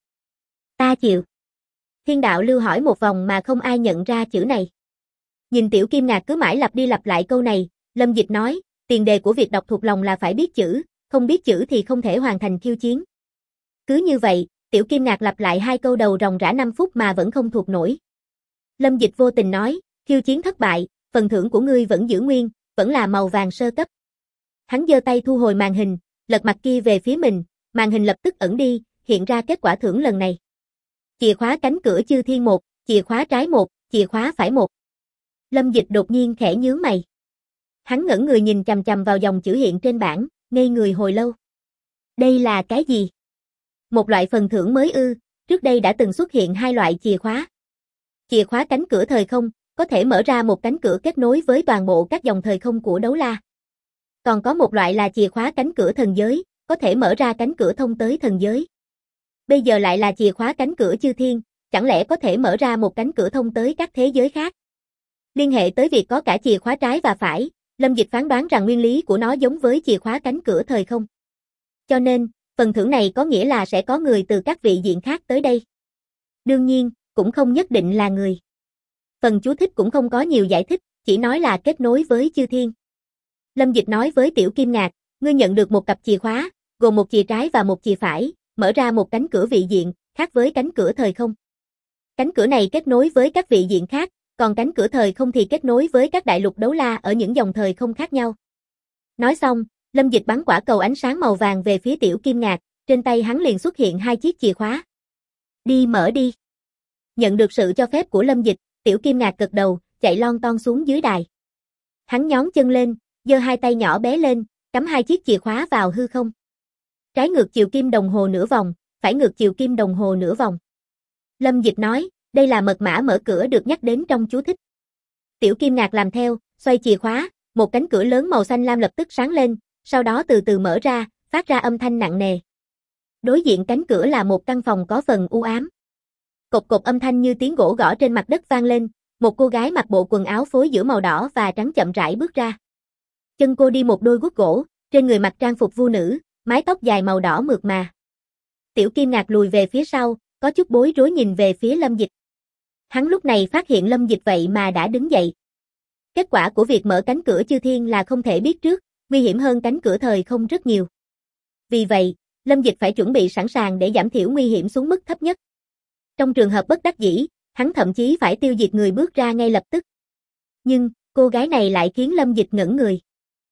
Speaker 1: Ta chịu. Thiên Đạo Lưu hỏi một vòng mà không ai nhận ra chữ này. Nhìn Tiểu Kim Ngạc cứ mãi lặp đi lặp lại câu này, Lâm Dịch nói, tiền đề của việc đọc thuộc lòng là phải biết chữ, không biết chữ thì không thể hoàn thành khiêu chiến. Cứ như vậy, Tiểu Kim Ngạc lặp lại 2 câu đầu ròng rã 5 phút mà vẫn không thuộc nổi. Lâm Dịch vô tình nói, khiêu chiến thất bại, phần thưởng của ngươi vẫn giữ nguyên, vẫn là màu vàng sơ cấp. Hắn giơ tay thu hồi màn hình, lật mặt kia về phía mình, màn hình lập tức ẩn đi, hiện ra kết quả thưởng lần này. Chìa khóa cánh cửa chư thiên 1, chìa khóa trái 1, chìa khóa phải 1. Lâm Dịch đột nhiên khẽ nhướng mày. Hắn ngẩn người nhìn chằm chằm vào dòng chữ hiện trên bảng, ngây người hồi lâu. Đây là cái gì? Một loại phần thưởng mới ư? Trước đây đã từng xuất hiện hai loại chìa khóa. Chìa khóa cánh cửa thời không, có thể mở ra một cánh cửa kết nối với toàn bộ các dòng thời không của đấu la. Còn có một loại là chìa khóa cánh cửa thần giới, có thể mở ra cánh cửa thông tới thần giới. Bây giờ lại là chìa khóa cánh cửa chư thiên, chẳng lẽ có thể mở ra một cánh cửa thông tới các thế giới khác? Liên hệ tới việc có cả chìa khóa trái và phải, Lâm Dịch phán đoán rằng nguyên lý của nó giống với chìa khóa cánh cửa thời không. Cho nên, phần thưởng này có nghĩa là sẽ có người từ các vị diện khác tới đây. Đương nhiên, cũng không nhất định là người. Phần chú thích cũng không có nhiều giải thích, chỉ nói là kết nối với chư thiên. Lâm Dịch nói với Tiểu Kim Ngạc, ngươi nhận được một cặp chìa khóa, gồm một chìa trái và một chìa phải, mở ra một cánh cửa vị diện, khác với cánh cửa thời không. Cánh cửa này kết nối với các vị diện khác, còn cánh cửa thời không thì kết nối với các đại lục đấu la ở những dòng thời không khác nhau. Nói xong, Lâm Dịch bắn quả cầu ánh sáng màu vàng về phía Tiểu Kim Ngạc, trên tay hắn liền xuất hiện hai chiếc chìa khóa. Đi mở đi. Nhận được sự cho phép của Lâm Dịch, Tiểu Kim Ngạc gật đầu, chạy lon ton xuống dưới đài. Hắn nhón chân lên, giơ hai tay nhỏ bé lên, cắm hai chiếc chìa khóa vào hư không. Trái ngược chiều kim đồng hồ nửa vòng, phải ngược chiều kim đồng hồ nửa vòng. Lâm Dịch nói, đây là mật mã mở cửa được nhắc đến trong chú thích. Tiểu Kim Ngạc làm theo, xoay chìa khóa, một cánh cửa lớn màu xanh lam lập tức sáng lên, sau đó từ từ mở ra, phát ra âm thanh nặng nề. Đối diện cánh cửa là một căn phòng có phần u ám. Cộc cộc âm thanh như tiếng gỗ gõ trên mặt đất vang lên, một cô gái mặc bộ quần áo phối giữa màu đỏ và trắng chậm rãi bước ra. Chân cô đi một đôi guốc gỗ, trên người mặc trang phục vu nữ, mái tóc dài màu đỏ mượt mà. Tiểu Kim Ngạc lùi về phía sau, có chút bối rối nhìn về phía Lâm Dịch. Hắn lúc này phát hiện Lâm Dịch vậy mà đã đứng dậy. Kết quả của việc mở cánh cửa chư thiên là không thể biết trước, nguy hiểm hơn cánh cửa thời không rất nhiều. Vì vậy, Lâm Dịch phải chuẩn bị sẵn sàng để giảm thiểu nguy hiểm xuống mức thấp nhất. Trong trường hợp bất đắc dĩ, hắn thậm chí phải tiêu diệt người bước ra ngay lập tức. Nhưng, cô gái này lại khiến Lâm Dịch ngẩn người.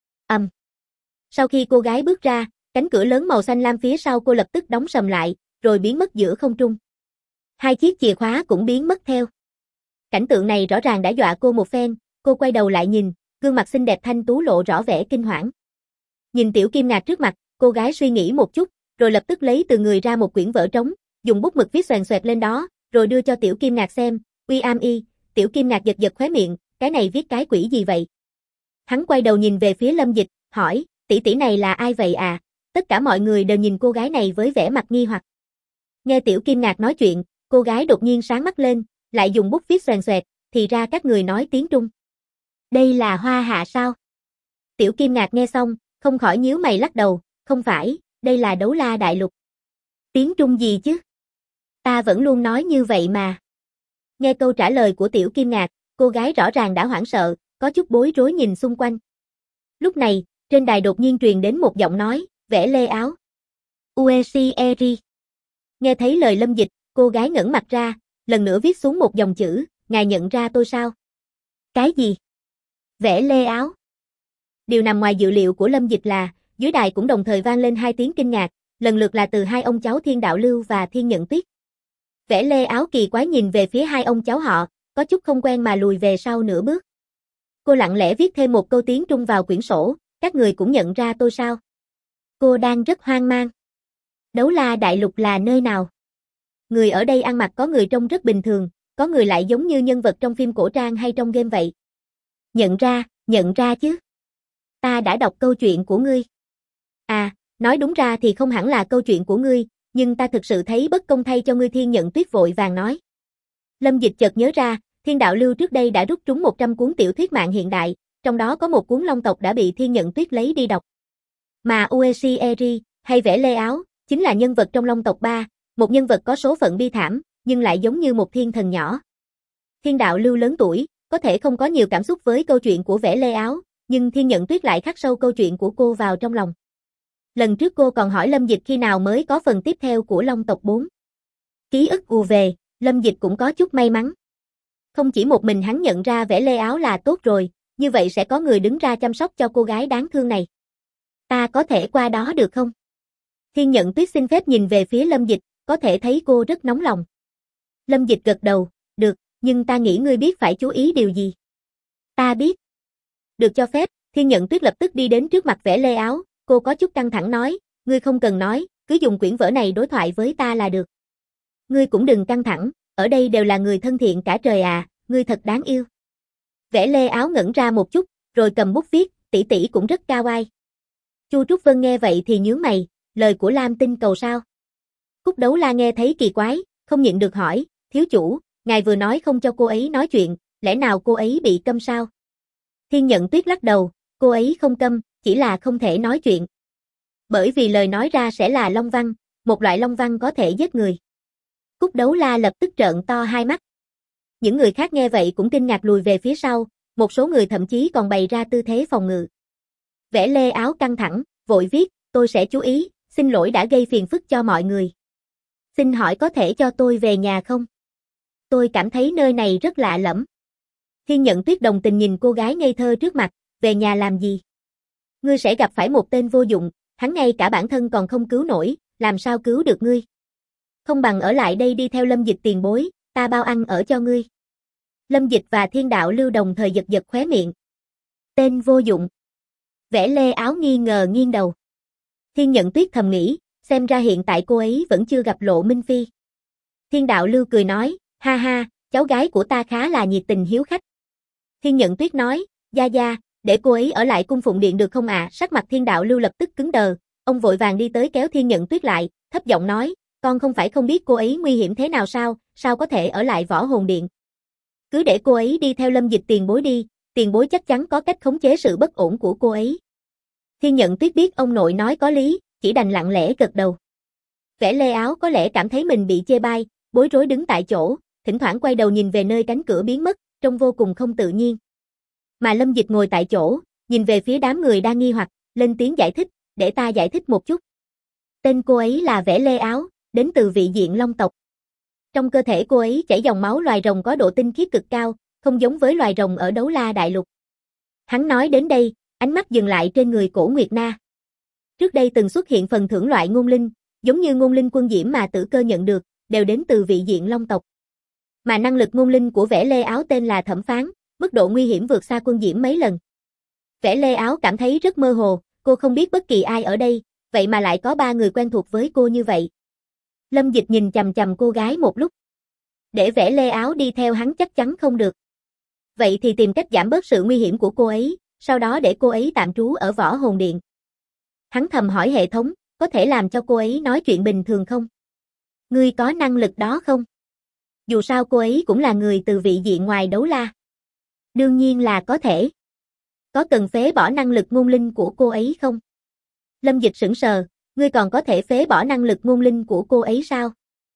Speaker 1: Sau khi cô gái bước ra, cánh cửa lớn màu xanh lam phía sau cô lập tức đóng sầm lại, rồi biến mất giữa không trung. Hai chiếc chìa khóa cũng biến mất theo. Cảnh tượng này rõ ràng đã dọa cô một phen, cô quay đầu lại nhìn, gương mặt xinh đẹp thanh tú lộ rõ vẻ kinh hoảng. Nhìn Tiểu Kim Ngạc trước mặt, cô gái suy nghĩ một chút, rồi lập tức lấy từ người ra một quyển vở trống, dùng bút mực viết xoèn xoẹt lên đó, rồi đưa cho Tiểu Kim Ngạc xem, uy am y, Tiểu Kim Ngạc giật giật khóe miệng, cái này viết cái quỷ gì vậy? Hắn quay đầu nhìn về phía Lâm Dịch, hỏi, tỷ tỷ này là ai vậy à? Tất cả mọi người đều nhìn cô gái này với vẻ mặt nghi hoặc. Nghe Tiểu Kim Ngạc nói chuyện, cô gái đột nhiên sáng mắt lên, lại dùng bút viết xoèn xoẹt, thì ra các người nói tiếng Trung. Đây là Hoa Hạ sao? Tiểu Kim Ngạc nghe xong, không khỏi nhíu mày lắc đầu, không phải, đây là Đấu La Đại Lục. Tiếng Trung gì chứ? Ta vẫn luôn nói như vậy mà. Nghe câu trả lời của Tiểu Kim Ngạc, cô gái rõ ràng đã hoảng sợ, có chút bối rối nhìn xung quanh. Lúc này, trên đài đột nhiên truyền đến một giọng nói, vẽ lê áo. Uesi Eri. Nghe thấy lời Lâm Dịch, cô gái ngẩng mặt ra, lần nữa viết xuống một dòng chữ, ngài nhận ra tôi sao? Cái gì? Vẽ lê áo. Điều nằm ngoài dự liệu của Lâm Dịch là, dưới đài cũng đồng thời vang lên hai tiếng kinh ngạc, lần lượt là từ hai ông cháu Thiên Đạo Lưu và Thiên Nhận Tuyết. Vẽ lê áo kỳ quái nhìn về phía hai ông cháu họ, có chút không quen mà lùi về sau nửa bước. Cô lặng lẽ viết thêm một câu tiếng Trung vào quyển sổ, các người cũng nhận ra tôi sao? Cô đang rất hoang mang. Đấu La Đại Lục là nơi nào? Người ở đây ăn mặc có người trông rất bình thường, có người lại giống như nhân vật trong phim cổ trang hay trong game vậy. Nhận ra chứ. Ta đã đọc câu chuyện của ngươi. À, nói đúng ra thì không hẳn là câu chuyện của ngươi, nhưng ta thực sự thấy bất công thay cho ngươi. Thiên Nhận Tuyết vội vàng nói. Lâm Dịch chợt nhớ ra, Thiên Đạo Lưu trước đây đã rút trúng 100 cuốn tiểu thuyết mạng hiện đại, trong đó có một cuốn Long Tộc đã bị Thiên Nhận Tuyết lấy đi đọc. Mà Uesi Eri, hay vẽ lê áo, chính là nhân vật trong Long Tộc 3, một nhân vật có số phận bi thảm, nhưng lại giống như một thiên thần nhỏ. Thiên Đạo Lưu lớn tuổi, có thể không có nhiều cảm xúc với câu chuyện của vẽ lê áo, nhưng Thiên Nhận Tuyết lại khắc sâu câu chuyện của cô vào trong lòng. Lần trước cô còn hỏi Lâm Dịch khi nào mới có phần tiếp theo của Long Tộc 4. Ký ức ùa về, Lâm Dịch cũng có chút may mắn. Không chỉ một mình hắn nhận ra vẽ lê áo là tốt rồi, như vậy sẽ có người đứng ra chăm sóc cho cô gái đáng thương này. Ta có thể qua đó được không? Thiên Nhận Tuyết xin phép nhìn về phía Lâm Dịch, có thể thấy cô rất nóng lòng. Lâm Dịch gật đầu, được, nhưng ta nghĩ ngươi biết phải chú ý điều gì. Ta biết. Được cho phép, Thiên Nhận Tuyết lập tức đi đến trước mặt Vẽ Lê Áo, cô có chút căng thẳng nói, ngươi không cần nói, cứ dùng quyển vở này đối thoại với ta là được. Ngươi cũng đừng căng thẳng, ở đây đều là người thân thiện cả trời à, ngươi thật đáng yêu. Vẽ Lê Áo ngẩn ra một chút, rồi cầm bút viết, tỷ tỷ cũng rất cao ai. Chu Trúc Vân nghe vậy thì nhướng mày, lời của Lam Tinh Cầu sao? Cúc Đấu La nghe thấy kỳ quái, không nhịn được hỏi, thiếu chủ, ngài vừa nói không cho cô ấy nói chuyện, lẽ nào cô ấy bị câm sao? Thiên Nhận Tuyết lắc đầu, cô ấy không câm, chỉ là không thể nói chuyện. Bởi vì lời nói ra sẽ là long văn, một loại long văn có thể giết người. Cúc Đấu La lập tức trợn to hai mắt. Những người khác nghe vậy cũng kinh ngạc lùi về phía sau, một số người thậm chí còn bày ra tư thế phòng ngự. Vẽ Lê Áo căng thẳng, vội viết, tôi sẽ chú ý, xin lỗi đã gây phiền phức cho mọi người. Xin hỏi có thể cho tôi về nhà không? Tôi cảm thấy nơi này rất lạ lẫm. Thiên Nhận Tuyết đồng tình nhìn cô gái ngây thơ trước mặt, về nhà làm gì? Ngươi sẽ gặp phải một tên vô dụng, hắn ngay cả bản thân còn không cứu nổi, làm sao cứu được ngươi? Không bằng ở lại đây đi theo Lâm Dịch tiền bối, ta bao ăn ở cho ngươi. Lâm Dịch và Thiên Đạo Lưu đồng thời giật giật khóe miệng. Tên vô dụng. Vẽ Lê Áo nghi ngờ nghiêng đầu. Thiên Nhận Tuyết thầm nghĩ, xem ra hiện tại cô ấy vẫn chưa gặp Lộ Minh Phi. Thiên Đạo Lưu cười nói, ha ha, cháu gái của ta khá là nhiệt tình hiếu khách. Thiên Nhận Tuyết nói, gia gia, để cô ấy ở lại cung phụng điện được không ạ? Sắc mặt Thiên Đạo Lưu lập tức cứng đờ, ông vội vàng đi tới kéo Thiên Nhận Tuyết lại, thấp giọng nói, con không phải không biết cô ấy nguy hiểm thế nào sao có thể ở lại Võ Hồn Điện. Cứ để cô ấy đi theo Lâm Dịch tiền bối đi, tiền bối chắc chắn có cách khống chế sự bất ổn của cô ấy. Thiên Nhận Tuyết biết ông nội nói có lý, chỉ đành lặng lẽ gật đầu. Vẽ Lê Áo có lẽ cảm thấy mình bị chê bai, bối rối đứng tại chỗ, thỉnh thoảng quay đầu nhìn về nơi cánh cửa biến mất, trông vô cùng không tự nhiên. Mà Lâm Dịch ngồi tại chỗ, nhìn về phía đám người đang nghi hoặc, lên tiếng giải thích, để ta giải thích một chút. Tên cô ấy là Vẽ Lê Áo, đến từ vị diện Long tộc. Trong cơ thể cô ấy chảy dòng máu loài rồng có độ tinh khiết cực cao, không giống với loài rồng ở Đấu La Đại Lục. Hắn nói đến đây, ánh mắt dừng lại trên người Cổ Nguyệt Na. Trước đây từng xuất hiện phần thưởng loại ngôn linh, giống như ngôn linh quân diễm mà Tử Cơ nhận được, đều đến từ vị diện Long tộc. Mà năng lực ngôn linh của Vẽ Lê Áo tên là Thẩm Phán, mức độ nguy hiểm vượt xa quân diễm mấy lần. Vẽ Lê Áo cảm thấy rất mơ hồ, cô không biết bất kỳ ai ở đây, vậy mà lại có 3 người quen thuộc với cô như vậy. Lâm Dịch nhìn chằm chằm cô gái một lúc. Để Vẽ Lê Áo đi theo hắn chắc chắn không được. Vậy thì tìm cách giảm bớt sự nguy hiểm của cô ấy, sau đó để cô ấy tạm trú ở Võ Hồn Điện. Hắn thầm hỏi hệ thống, có thể làm cho cô ấy nói chuyện bình thường không? Ngươi có năng lực đó không? Dù sao cô ấy cũng là người từ vị diện ngoài Đấu La. Đương nhiên là có thể. Có cần phế bỏ năng lực ngôn linh của cô ấy không? Lâm Dịch sững sờ, ngươi còn có thể phế bỏ năng lực ngôn linh của cô ấy sao?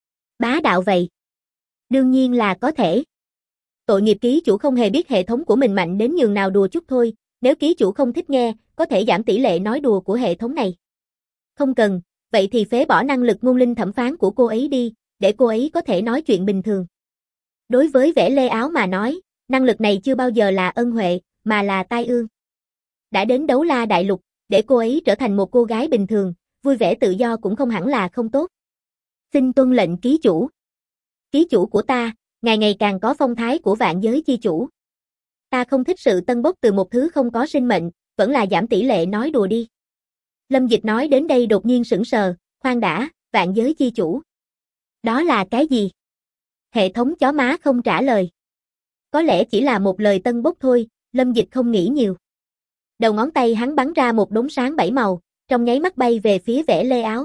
Speaker 1: Bá đạo vậy. Đương nhiên là có thể. Tội nghiệp ký chủ không hề biết hệ thống của mình mạnh đến nhường nào đùa chút thôi, nếu ký chủ không thích nghe, có thể giảm tỷ lệ nói đùa của hệ thống này. Không cần, vậy thì phế bỏ năng lực ngôn linh thẩm phán của cô ấy đi, để cô ấy có thể nói chuyện bình thường. Đối với Vẽ Lê Áo mà nói, năng lực này chưa bao giờ là ân huệ, mà là tai ương. Đã đến Đấu La Đại Lục, để cô ấy trở thành một cô gái bình thường, vui vẻ tự do cũng không hẳn là không tốt. Xin tuân lệnh ký chủ. Ký chủ của ta, ngày ngày càng có phong thái của vạn giới chi chủ. Ta không thích sự tân bốc từ một thứ không có sinh mệnh, vẫn là giảm tỷ lệ nói đùa đi. Lâm Dịch nói đến đây đột nhiên sững sờ, khoan đã, vạn giới chi chủ. Đó là cái gì? Hệ thống chó má không trả lời. Có lẽ chỉ là một lời tân bốc thôi, Lâm Dịch không nghĩ nhiều. Đầu ngón tay hắn bắn ra một đốm sáng 7 màu, trong nháy mắt bay về phía Vẽ Lê Áo.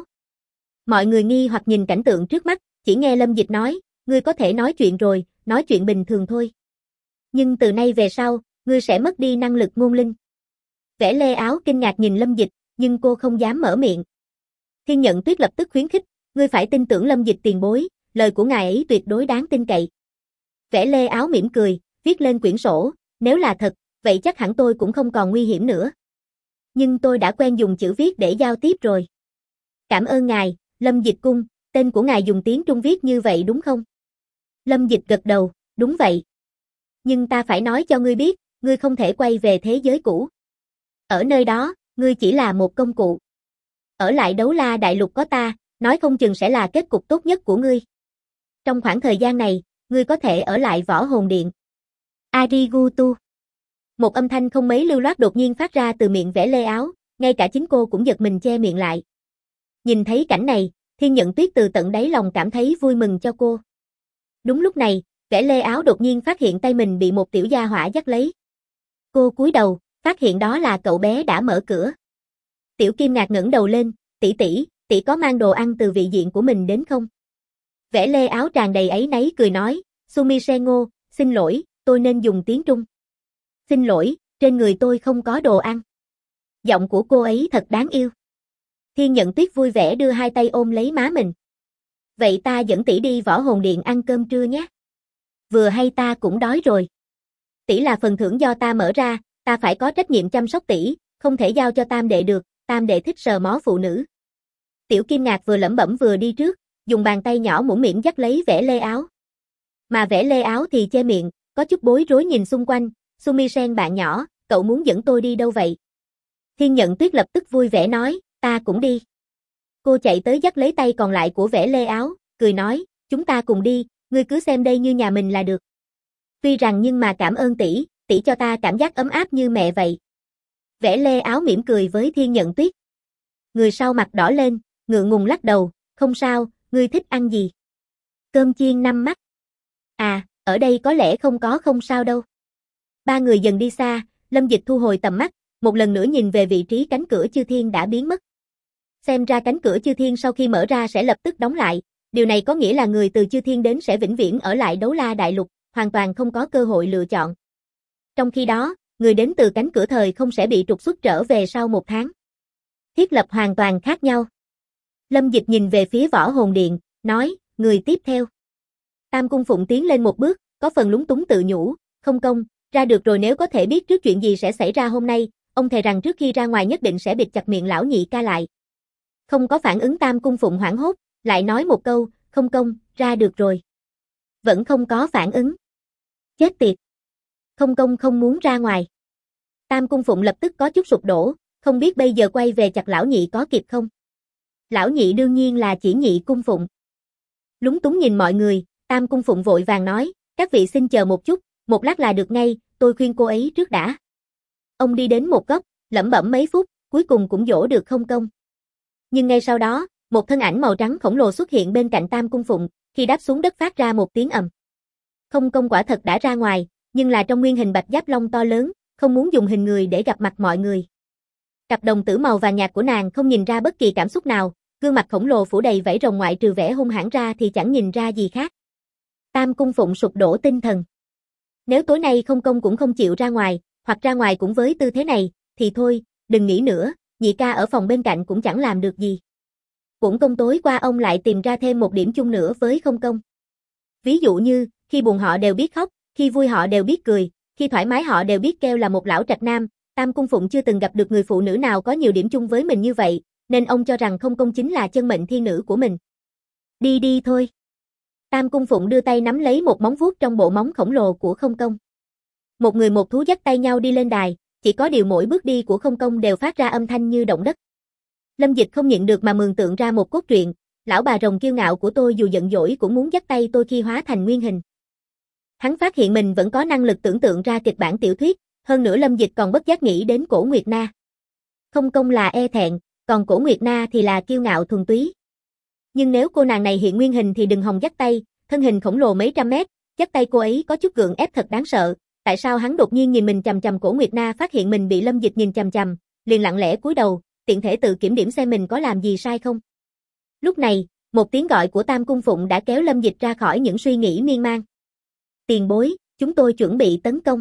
Speaker 1: Mọi người nghi hoặc nhìn cảnh tượng trước mắt, chỉ nghe Lâm Dịch nói, ngươi có thể nói chuyện rồi, nói chuyện bình thường thôi. Nhưng từ nay về sau, ngươi sẽ mất đi năng lực ngôn linh. Vẽ Lê Áo kinh ngạc nhìn Lâm Dịch, nhưng cô không dám mở miệng. Thiên Nhận Tuyết lập tức khuyến khích, ngươi phải tin tưởng Lâm Dịch tiền bối, lời của ngài ấy tuyệt đối đáng tin cậy. Vẽ Lê Áo mỉm cười, viết lên quyển sổ, nếu là thật, vậy chắc hẳn tôi cũng không còn nguy hiểm nữa. Nhưng tôi đã quen dùng chữ viết để giao tiếp rồi. Cảm ơn ngài, Lâm Dịch cung, tên của ngài dùng tiếng Trung viết như vậy đúng không? Lâm Dịch gật đầu, đúng vậy. Nhưng ta phải nói cho ngươi biết, ngươi không thể quay về thế giới cũ. Ở nơi đó, ngươi chỉ là một công cụ. Ở lại Đấu La Đại Lục có ta, nói không chừng sẽ là kết cục tốt nhất của ngươi. Trong khoảng thời gian này, ngươi có thể ở lại Võ Hồn Điện. Arigato. Một âm thanh không mấy lưu loát đột nhiên phát ra từ miệng Vẽ Lê Áo, ngay cả chính cô cũng giật mình che miệng lại. Nhìn thấy cảnh này, Thiên Nhận Tuyết từ tận đáy lòng cảm thấy vui mừng cho cô. Đúng lúc này, Vẽ Lê Áo đột nhiên phát hiện tay mình bị một tiểu gia hỏa dắt lấy. Cô cúi đầu, phát hiện đó là cậu bé đã mở cửa. Tiểu Kim Ngạc ngẩng đầu lên, tỷ có mang đồ ăn từ vị diện của mình đến không? Vẽ Lê Áo tràn đầy áy náy cười nói, Sumisengo, xin lỗi, tôi nên dùng tiếng Trung. Xin lỗi, trên người tôi không có đồ ăn. Giọng của cô ấy thật đáng yêu. Thiên Nhận Tuyết vui vẻ đưa hai tay ôm lấy má mình. Vậy ta dẫn tỷ đi Võ Hồn Điện ăn cơm trưa nhé. Vừa hay ta cũng đói rồi. Tỷ là phần thưởng do ta mở ra, ta phải có trách nhiệm chăm sóc tỷ, không thể giao cho tam đệ được, tam đệ thích sờ mó phụ nữ. Tiểu Kim Ngạc vừa lẩm bẩm vừa đi trước, dùng bàn tay nhỏ mũm mĩm dắt lấy Vẽ Lê Áo. Mà Vẽ Lê Áo thì che miệng, có chút bối rối nhìn xung quanh, Sumisen bạn nhỏ, cậu muốn dẫn tôi đi đâu vậy? Thiên Nhận Tuyết lập tức vui vẻ nói, ta cũng đi. Cô chạy tới dắt lấy tay còn lại của Vẽ Lê Áo, cười nói, chúng ta cùng đi, ngươi cứ xem đây như nhà mình là được. Tuy rằng nhưng mà cảm ơn tỷ, tỷ cho ta cảm giác ấm áp như mẹ vậy. Vẽ Lê Áo mỉm cười với Thiên Nhận Tuyết. Người sau mặt đỏ lên, ngượng ngùng lắc đầu, không sao, ngươi thích ăn gì? Cơm chiên 5 mắt. À, ở đây có lẽ không sao đâu. Ba người dần đi xa, Lâm Dịch thu hồi tầm mắt, một lần nữa nhìn về vị trí cánh cửa chư thiên đã biến mất. Xem ra cánh cửa chư thiên sau khi mở ra sẽ lập tức đóng lại, điều này có nghĩa là người từ chư thiên đến sẽ vĩnh viễn ở lại Đấu La Đại Lục, hoàn toàn không có cơ hội lựa chọn. Trong khi đó, người đến từ cánh cửa thời không sẽ bị trục xuất trở về sau 1 tháng. Thiết lập hoàn toàn khác nhau. Lâm Dịch nhìn về phía Võ Hồn Điện, nói, người tiếp theo. Tam Cung Phụng tiến lên một bước, có phần lúng túng tự nhủ, không công, ra được rồi nếu có thể biết trước chuyện gì sẽ xảy ra hôm nay, ông thề rằng trước khi ra ngoài nhất định sẽ bịt chặt miệng lão nhị ca lại. Không có phản ứng Tam Cung Phụng hoảng hốt, lại nói một câu, không công, ra được rồi. Vẫn không có phản ứng. Chết tiệt. Không công không muốn ra ngoài. Tam Cung Phụng lập tức có chút sụp đổ, không biết bây giờ quay về chặt lão nhị có kịp không. Lão nhị đương nhiên là chỉ nhị Cung Phụng. Lúng túng nhìn mọi người, Tam Cung Phụng vội vàng nói, các vị xin chờ một chút, một lát là được ngay, tôi khuyên cô ấy trước đã. Ông đi đến một góc, lẩm bẩm mấy phút, cuối cùng cũng dỗ được không công. Nhưng ngay sau đó, một thân ảnh màu trắng khổng lồ xuất hiện bên cạnh Tam Cung Phụng, khi đáp xuống đất phát ra một tiếng ầm. Không công quả thật đã ra ngoài, nhưng là trong nguyên hình bạch giáp long to lớn, không muốn dùng hình người để gặp mặt mọi người. Cặp đồng tử màu vàng nhạt của nàng không nhìn ra bất kỳ cảm xúc nào, gương mặt khổng lồ phủ đầy vảy rồng ngoại trừ vẻ hung hãn ra thì chẳng nhìn ra gì khác. Tam Cung Phụng sụp đổ tinh thần. Nếu tối nay không công cũng không chịu ra ngoài, hoặc ra ngoài cũng với tư thế này, thì thôi, đừng nghĩ nữa, nhị ca ở phòng bên cạnh cũng chẳng làm được gì. Bổn công tối qua ông lại tìm ra thêm một điểm chung nữa với không công. Ví dụ như, khi buồn họ đều biết khóc, khi vui họ đều biết cười, khi thoải mái họ đều biết kêu là một lão trạch nam, Tam Cung Phụng chưa từng gặp được người phụ nữ nào có nhiều điểm chung với mình như vậy, nên ông cho rằng không công chính là chân mệnh thiên nữ của mình. Đi đi thôi. Tam Cung Phụng đưa tay nắm lấy một móng vuốt trong bộ móng khổng lồ của không công. Một người một thú dắt tay nhau đi lên đài, chỉ có điều mỗi bước đi của không công đều phát ra âm thanh như động đất. Lâm Dịch không nhịn được mà mường tượng ra một cốt truyện, lão bà rồng kiêu ngạo của tôi dù giận dỗi cũng muốn dắt tay tôi khi hóa thành nguyên hình. Hắn phát hiện mình vẫn có năng lực tưởng tượng ra kịch bản tiểu thuyết, hơn nữa Lâm Dịch còn bất giác nghĩ đến Cổ Nguyệt Na. Không công là e thẹn, còn Cổ Nguyệt Na thì là kiêu ngạo thuần túy. Nhưng nếu cô nàng này hiện nguyên hình thì đừng hòng dắt tay, thân hình khổng lồ mấy trăm mét, dắt tay cô ấy có chút gượng ép thật đáng sợ. Tại sao hắn đột nhiên nhìn mình chằm chằm Cổ Nguyệt Na phát hiện mình bị Lâm Dịch nhìn chằm chằm, liền lặng lẽ cúi đầu, tiện thể tự kiểm điểm xem mình có làm gì sai không. Lúc này, một tiếng gọi của Tam Cung Phụng đã kéo Lâm Dịch ra khỏi những suy nghĩ miên man. Tiền bối, chúng tôi chuẩn bị tấn công.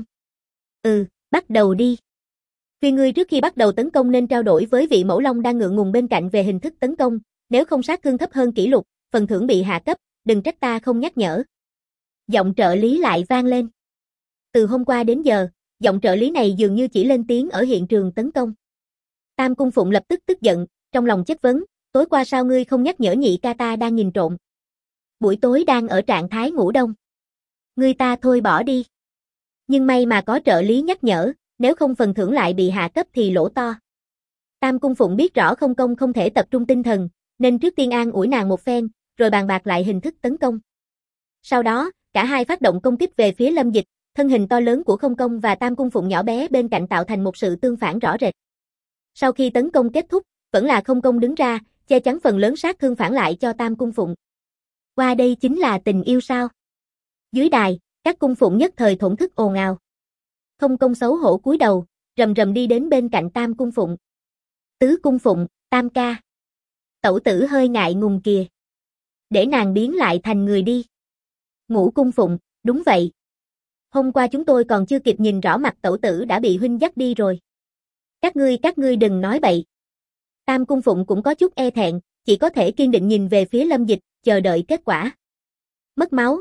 Speaker 1: Bắt đầu đi. Khuyên ngươi trước khi bắt đầu tấn công nên trao đổi với vị mẫu long đang ngượng ngùng bên cạnh về hình thức tấn công, nếu không sát thương thấp hơn kỷ lục, phần thưởng bị hạ cấp, đừng trách ta không nhắc nhở. Giọng trợ lý lại vang lên. Từ hôm qua đến giờ, giọng trợ lý này dường như chỉ lên tiếng ở hiện trường tấn công. Tam Cung Phụng lập tức tức giận, trong lòng chất vấn, tối qua sao ngươi không nhắc nhở nhị ca ta đang nhìn trộm. Buổi tối đang ở trạng thái ngủ đông. Ngươi ta thôi bỏ đi. Nhưng may mà có trợ lý nhắc nhở, nếu không phần thưởng lại bị hạ cấp thì lỗ to. Tam Cung Phụng biết rõ không công không thể tập trung tinh thần, nên trước tiên an ủi nàng một phen, rồi bàn bạc lại hình thức tấn công. Sau đó, cả hai phát động công kích về phía Lâm Dịch, thân hình to lớn của không công và Tam Cung Phụng nhỏ bé bên cạnh tạo thành một sự tương phản rõ rệt. Sau khi tấn công kết thúc, vẫn là không công đứng ra, che chắn phần lớn sát thương phản lại cho Tam Cung Phụng. Qua đây chính là tình yêu sao? Dưới đài, các cung phụng nhất thời thổn thức ồn ào. Không công xấu hổ cúi đầu, rầm rầm đi đến bên cạnh Tam Cung Phụng. Tứ Cung Phụng, Tam ca. Tẩu tử hơi ngại ngùng kìa. Để nàng biến lại thành người đi. Ngũ Cung Phụng, đúng vậy. Hôm qua chúng tôi còn chưa kịp nhìn rõ mặt tẩu tử đã bị huynh dắt đi rồi. Các ngươi đừng nói bậy. Tam Cung Phụng cũng có chút e thẹn, chỉ có thể kiên định nhìn về phía Lâm Dịch, chờ đợi kết quả. Mất máu,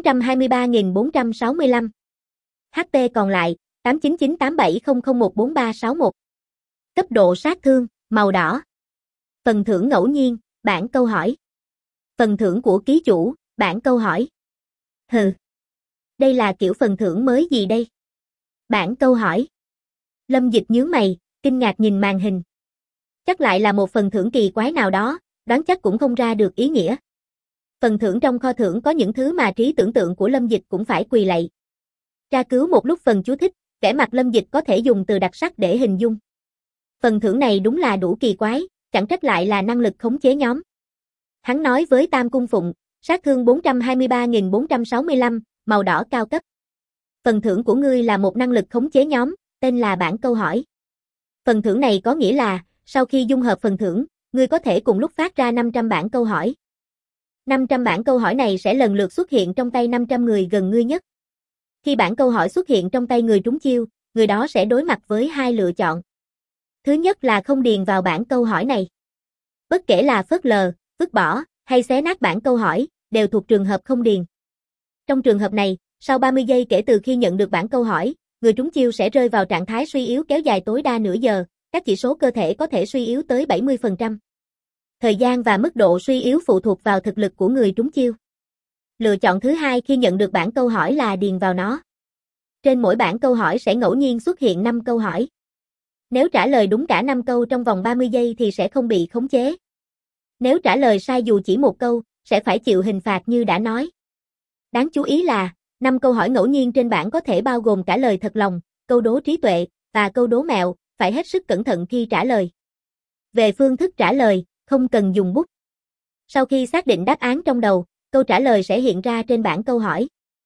Speaker 1: 423.465. HP còn lại, 899870014361. Cấp độ sát thương, màu đỏ. Phần thưởng ngẫu nhiên, bảng câu hỏi. Phần thưởng của ký chủ, bảng câu hỏi. Hừ. Đây là kiểu phần thưởng mới gì đây? Bảng câu hỏi. Lâm Dịch nhướng mày, kinh ngạc nhìn màn hình. Chắc lại là một phần thưởng kỳ quái nào đó, đoán chắc cũng không ra được ý nghĩa. Phần thưởng trong kho thưởng có những thứ mà trí tưởng tượng của Lâm Dịch cũng phải quỳ lạy. Tra cứu một lúc phần chú thích, vẻ mặt Lâm Dịch có thể dùng từ đặc sắc để hình dung. Phần thưởng này đúng là đủ kỳ quái, chẳng trách lại là năng lực khống chế nhóm. Hắn nói với Tam Cung Phụng, sát thương 423.465, màu đỏ cao cấp. Phần thưởng của ngươi là một năng lực khống chế nhóm, tên là bảng câu hỏi. Phần thưởng này có nghĩa là, sau khi dung hợp phần thưởng, ngươi có thể cùng lúc phát ra 500 bảng câu hỏi. 500 bảng câu hỏi này sẽ lần lượt xuất hiện trong tay 500 người gần ngươi nhất. Khi bảng câu hỏi xuất hiện trong tay người trúng chiêu, người đó sẽ đối mặt với hai lựa chọn. Thứ nhất là không điền vào bảng câu hỏi này. Bất kể là phớt lờ, vứt bỏ, hay xé nát bảng câu hỏi, đều thuộc trường hợp không điền. Trong trường hợp này, sau 30 giây kể từ khi nhận được bảng câu hỏi, người trúng chiêu sẽ rơi vào trạng thái suy yếu kéo dài tối đa nửa giờ, các chỉ số cơ thể có thể suy yếu tới 70%. Thời gian và mức độ suy yếu phụ thuộc vào thực lực của người trúng chiêu. Lựa chọn thứ hai khi nhận được bảng câu hỏi là điền vào nó. Trên mỗi bảng câu hỏi sẽ ngẫu nhiên xuất hiện 5 câu hỏi. Nếu trả lời đúng cả 5 câu trong vòng 30 giây thì sẽ không bị khống chế. Nếu trả lời sai dù chỉ một câu, sẽ phải chịu hình phạt như đã nói. Đáng chú ý là, 5 câu hỏi ngẫu nhiên trên bảng có thể bao gồm cả lời thật lòng, câu đố trí tuệ, và câu đố mẹo, phải hết sức cẩn thận khi trả lời. Về phương thức trả lời, không cần dùng bút. Sau khi xác định đáp án trong đầu, câu trả lời sẽ hiện ra trên bảng câu hỏi.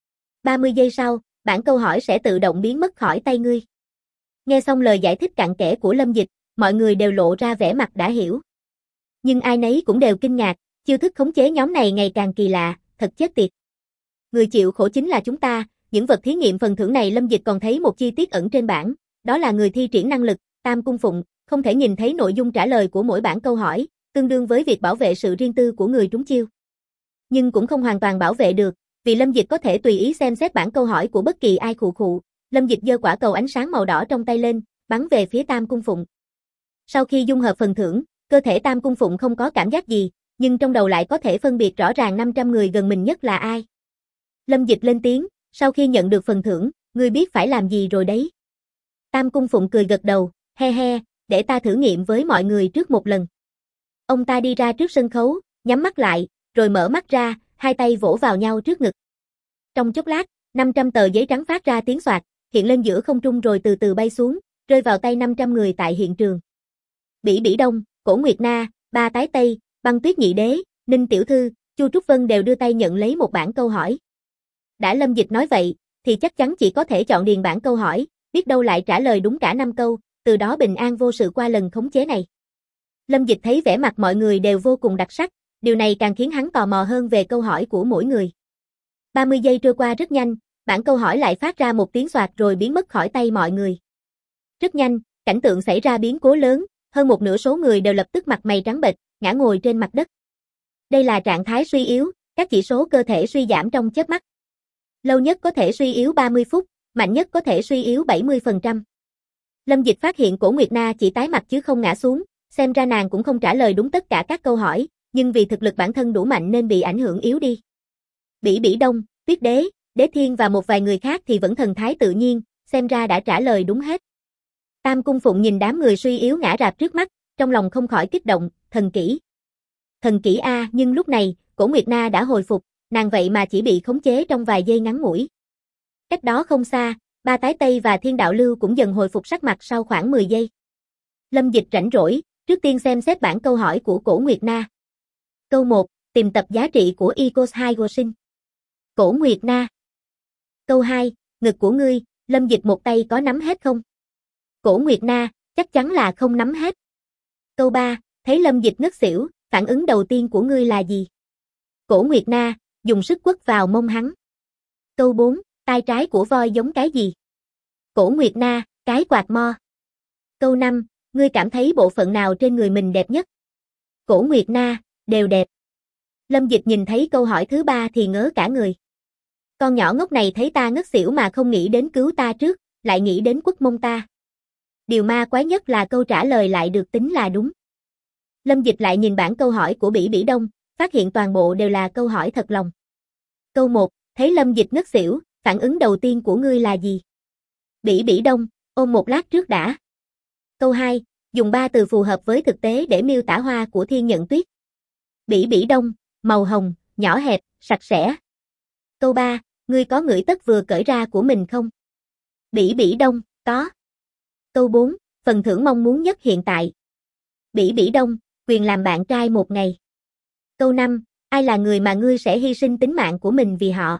Speaker 1: 30 giây sau, bảng câu hỏi sẽ tự động biến mất khỏi tay ngươi. Nghe xong lời giải thích cặn kẽ của Lâm Dịch, mọi người đều lộ ra vẻ mặt đã hiểu. Nhưng ai nấy cũng đều kinh ngạc, chiêu thức khống chế nhóm này ngày càng kỳ lạ, thật chết tiệt. Người chịu khổ chính là chúng ta, những vật thí nghiệm phần thưởng này Lâm Dịch còn thấy một chi tiết ẩn trên bảng, đó là người thi triển năng lực, Tam Cung Phụng, không thể nhìn thấy nội dung trả lời của mỗi bảng câu hỏi, tương đương với việc bảo vệ sự riêng tư của người trúng chiêu. Nhưng cũng không hoàn toàn bảo vệ được, vì Lâm Dịch có thể tùy ý xem xét bảng câu hỏi của bất kỳ ai khụ khụ. Lâm Dịch giơ quả cầu ánh sáng màu đỏ trong tay lên, bắn về phía Tam Cung Phụng. Sau khi dung hợp phần thưởng, cơ thể Tam Cung Phụng không có cảm giác gì, nhưng trong đầu lại có thể phân biệt rõ ràng 500 người gần mình nhất là ai. Lâm Dịch lên tiếng, sau khi nhận được phần thưởng, ngươi biết phải làm gì rồi đấy. Tam Cung Phụng cười gật đầu, he he, để ta thử nghiệm với mọi người trước một lần. Ông ta đi ra trước sân khấu, nhắm mắt lại, rồi mở mắt ra, hai tay vỗ vào nhau trước ngực. Trong chốc lát, 500 tờ giấy trắng phát ra tiếng xoạt, hiện lên giữa không trung rồi từ từ bay xuống, rơi vào tay 500 người tại hiện trường. Bỉ Bỉ Đông, Cổ Nguyệt Na, Ba Tái Tây, Băng Tuyết Nhị Đế, Ninh Tiểu Thư, Chu Trúc Vân đều đưa tay nhận lấy một bảng câu hỏi. Đã Lâm Dịch nói vậy, thì chắc chắn chỉ có thể chọn điền bảng câu hỏi, biết đâu lại trả lời đúng cả 5 câu, từ đó bình an vô sự qua lần khống chế này. Lâm Dịch thấy vẻ mặt mọi người đều vô cùng đặc sắc, điều này càng khiến hắn tò mò hơn về câu hỏi của mỗi người. 30 giây trôi qua rất nhanh, bảng câu hỏi lại phát ra một tiếng xoạt rồi biến mất khỏi tay mọi người. Rất nhanh, cảnh tượng xảy ra biến cố lớn, hơn một nửa số người đều lập tức mặt mày trắng bệch, ngã ngồi trên mặt đất. Đây là trạng thái suy yếu, các chỉ số cơ thể suy giảm trong chớp mắt. Lâu nhất có thể suy yếu 30 phút, mạnh nhất có thể suy yếu 70%. Lâm Dịch phát hiện Cổ Nguyệt Na chỉ tái mặt chứ không ngã xuống, xem ra nàng cũng không trả lời đúng tất cả các câu hỏi, nhưng vì thực lực bản thân đủ mạnh nên bị ảnh hưởng yếu đi. Bỉ Bỉ Đông, Tuyết Đế, Đế Thiên và một vài người khác thì vẫn thần thái tự nhiên, xem ra đã trả lời đúng hết. Tam Cung Phụng nhìn đám người suy yếu ngã rạp trước mắt, trong lòng không khỏi kích động, thần kỹ. Thần kỹ a, nhưng lúc này, Cổ Nguyệt Na đã hồi phục, nàng vậy mà chỉ bị khống chế trong vài giây ngắn ngủi. Cách đó không xa, Ba Tái Tây và Thiên Đạo Lưu cũng dần hồi phục sắc mặt sau khoảng 10 giây. Lâm Dịch rảnh rỗi, trước tiên xem xét bảng câu hỏi của Cổ Nguyệt Na. Câu 1, tìm tập giá trị của Icos 2 Gosin. Cổ Nguyệt Na. Câu 2, ngực của ngươi, Lâm Dịch một tay có nắm hết không? Cổ Nguyệt Na, chắc chắn là không nắm hết. Câu 3, thấy Lâm Dịch ngất xỉu, phản ứng đầu tiên của ngươi là gì? Cổ Nguyệt Na, dùng sức quất vào mông hắn. Câu 4, tai trái của voi giống cái gì? Cổ Nguyệt Na, cái quạt mo. Câu 5, ngươi cảm thấy bộ phận nào trên người mình đẹp nhất? Cổ Nguyệt Na, đều đẹp. Lâm Dịch nhìn thấy câu hỏi thứ 3 thì ngớ cả người. Con nhỏ ngốc này thấy ta ngất xỉu mà không nghĩ đến cứu ta trước, lại nghĩ đến quất mông ta. Điều ma quái nhất là câu trả lời lại được tính là đúng. Lâm Dịch lại nhìn bảng câu hỏi của Bỉ Bỉ Đông, phát hiện toàn bộ đều là câu hỏi thật lòng. Câu 1, thấy Lâm Dịch ngất xỉu, phản ứng đầu tiên của ngươi là gì? Bỉ Bỉ Đông, ôm một lát trước đã. Câu 2, dùng 3 từ phù hợp với thực tế để miêu tả hoa của Thiên Nhận Tuyết. Bỉ Bỉ Đông, màu hồng, nhỏ hẹp, sạch sẽ. Câu 3, ngươi có ngửi tất vừa cởi ra của mình không? Bỉ Bỉ Đông, có. Câu 4, phần thưởng mong muốn nhất hiện tại. Bỉ Bỉ Đông, quyền làm bạn trai một ngày. Câu 5, ai là người mà ngươi sẽ hy sinh tính mạng của mình vì họ?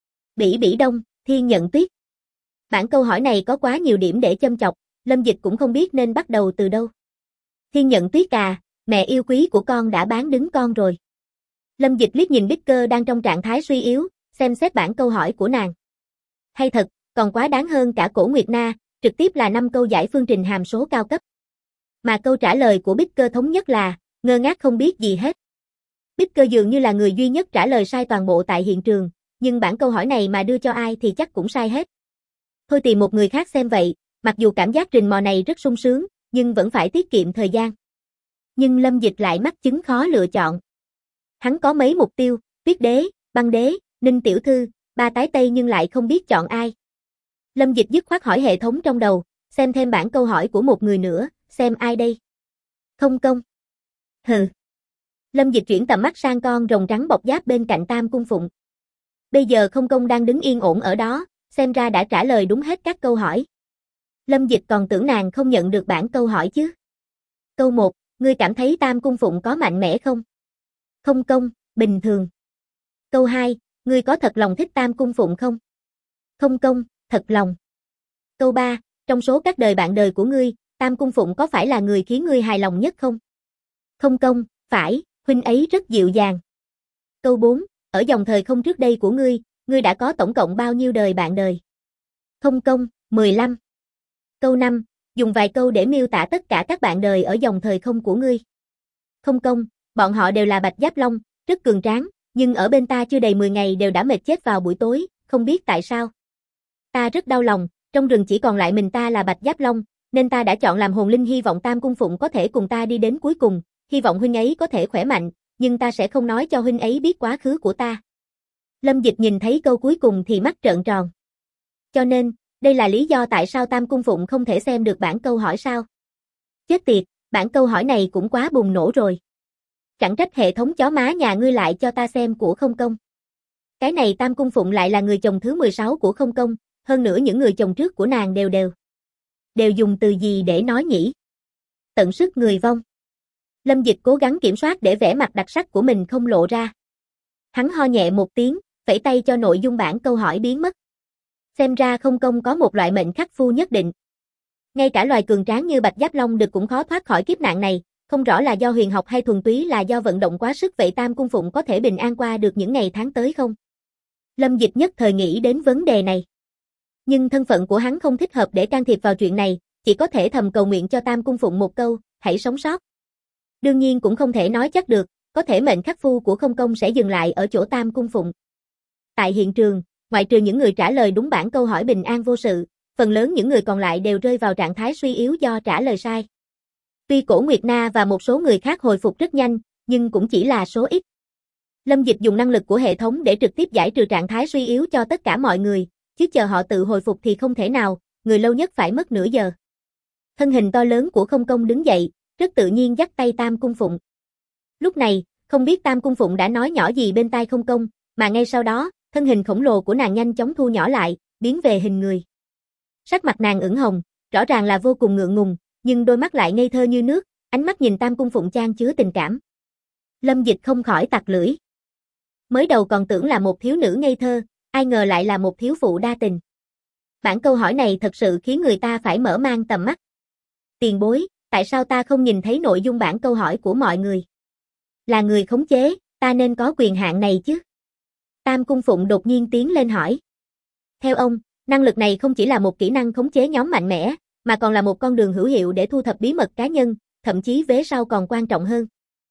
Speaker 1: Bỉ Bỉ Đông, Thiên Nhận Tuyết. Bản câu hỏi này có quá nhiều điểm để châm chọc, Lâm Dịch cũng không biết nên bắt đầu từ đâu. Thiên Nhận Tuyết à, mẹ yêu quý của con đã bán đứng con rồi. Lâm Dịch liếc nhìn Bích Cơ đang trong trạng thái suy yếu, xem xét bản câu hỏi của nàng. Hay thật, còn quá đáng hơn cả Cổ Nguyệt Na, trực tiếp là 5 câu giải phương trình hàm số cao cấp. Mà câu trả lời của Bích Cơ thống nhất là, ngơ ngác không biết gì hết. Bích Cơ dường như là người duy nhất trả lời sai toàn bộ tại hiện trường, nhưng bản câu hỏi này mà đưa cho ai thì chắc cũng sai hết. Thôi tìm một người khác xem vậy, mặc dù cảm giác trình mò này rất sung sướng, nhưng vẫn phải tiết kiệm thời gian. Nhưng Lâm Dịch lại mắc chứng khó lựa chọn. Hắn có mấy mục tiêu, Tuyết Đế, Băng Đế, Ninh Tiểu Thư, Ba Tái Tây nhưng lại không biết chọn ai. Lâm Dịch dứt khoát hỏi hệ thống trong đầu, xem thêm bản câu hỏi của một người nữa, xem ai đây? Không Công. Hừ. Lâm Dịch chuyển tầm mắt sang con rồng trắng bọc giáp bên cạnh Tam Cung Phụng. Bây giờ Không Công đang đứng yên ổn ở đó, xem ra đã trả lời đúng hết các câu hỏi. Lâm Dịch còn tưởng nàng không nhận được bản câu hỏi chứ. Câu 1, ngươi cảm thấy Tam Cung Phụng có mạnh mẽ không? Không Công, bình thường. Câu 2, ngươi có thật lòng thích Tam Cung Phụng không? Không Công, thật lòng. Câu 3, trong số các đời bạn đời của ngươi, Tam Cung Phụng có phải là người khiến ngươi hài lòng nhất không? Không Công, phải, huynh ấy rất dịu dàng. Câu 4, ở dòng thời không trước đây của ngươi đã có tổng cộng bao nhiêu đời bạn đời? Không Công, 15. Câu 5, dùng vài câu để miêu tả tất cả các bạn đời ở dòng thời không của ngươi. Không Công, bọn họ đều là Bạch Giáp Long, rất cường tráng, nhưng ở bên ta chưa đầy 10 ngày đều đã mệt chết vào buổi tối, không biết tại sao. Ta rất đau lòng, trong rừng chỉ còn lại mình ta là Bạch Giáp Long, nên ta đã chọn làm hồn linh hy vọng Tam Cung Phụng có thể cùng ta đi đến cuối cùng, hy vọng huynh ấy có thể khỏe mạnh, nhưng ta sẽ không nói cho huynh ấy biết quá khứ của ta. Lâm Dịch nhìn thấy câu cuối cùng thì mắt trợn tròn. Cho nên, đây là lý do tại sao Tam Cung Phụng không thể xem được bản câu hỏi sao? Chết tiệt, bản câu hỏi này cũng quá bùng nổ rồi. Chẳng trách hệ thống chó má nhà ngươi lại cho ta xem của Không Công. Cái này Tam Cung Phụng lại là người chồng thứ 16 của Không Công, hơn nữa những người chồng trước của nàng đều dùng từ gì để nói nhỉ? Tận sức người vong. Lâm Dịch cố gắng kiểm soát để vẻ mặt đặc sắc của mình không lộ ra. Hắn ho nhẹ một tiếng, phẩy tay cho nội dung bản câu hỏi biến mất. Xem ra Không Công có một loại mệnh khắc phu nhất định. Ngay cả loài cường tráng như Bạch Giáp Long Đực cũng khó thoát khỏi kiếp nạn này, không rõ là do huyền học hay thuần túy là do vận động quá sức, vậy Tam Cung Phụng có thể bình an qua được những ngày tháng tới không? Lâm Dịch nhất thời nghĩ đến vấn đề này. Nhưng thân phận của hắn không thích hợp để can thiệp vào chuyện này, chỉ có thể thầm cầu nguyện cho Tam Cung Phụng một câu, hãy sống sót. Đương nhiên cũng không thể nói chắc được, có thể mệnh khắc phu của Không Công sẽ dừng lại ở chỗ Tam Cung Phụng. Tại hiện trường, ngoại trừ những người trả lời đúng bản câu hỏi bình an vô sự, phần lớn những người còn lại đều rơi vào trạng thái suy yếu do trả lời sai. Tuy Cổ Nguyệt Na và một số người khác hồi phục rất nhanh, nhưng cũng chỉ là số ít. Lâm Dịch dùng năng lực của hệ thống để trực tiếp giải trừ trạng thái suy yếu cho tất cả mọi người, chứ chờ họ tự hồi phục thì không thể nào, người lâu nhất phải mất nửa giờ. Thân hình to lớn của Không Công đứng dậy, rất tự nhiên dắt tay Tam Cung Phụng. Lúc này, không biết Tam Cung Phụng đã nói nhỏ gì bên tai Không Công, mà ngay sau đó, thân hình khổng lồ của nàng nhanh chóng thu nhỏ lại, biến về hình người. Sắc mặt nàng ửng hồng, rõ ràng là vô cùng ngượng ngùng, nhưng đôi mắt lại ngây thơ như nước, ánh mắt nhìn Tam Cung Phụng chan chứa tình cảm. Lâm Dịch không khỏi tặc lưỡi. Mới đầu còn tưởng là một thiếu nữ ngây thơ, ai ngờ lại là một thiếu phụ đa tình. Bản câu hỏi này thật sự khiến người ta phải mở mang tầm mắt. Tiền bối, tại sao ta không nhìn thấy nội dung bản câu hỏi của mọi người? Là người khống chế, ta nên có quyền hạn này chứ? Tam Cung Phụng đột nhiên tiến lên hỏi. Theo ông, năng lực này không chỉ là một kỹ năng khống chế nhóm mạnh mẽ, mà còn là một con đường hữu hiệu để thu thập bí mật cá nhân, thậm chí vế sau còn quan trọng hơn.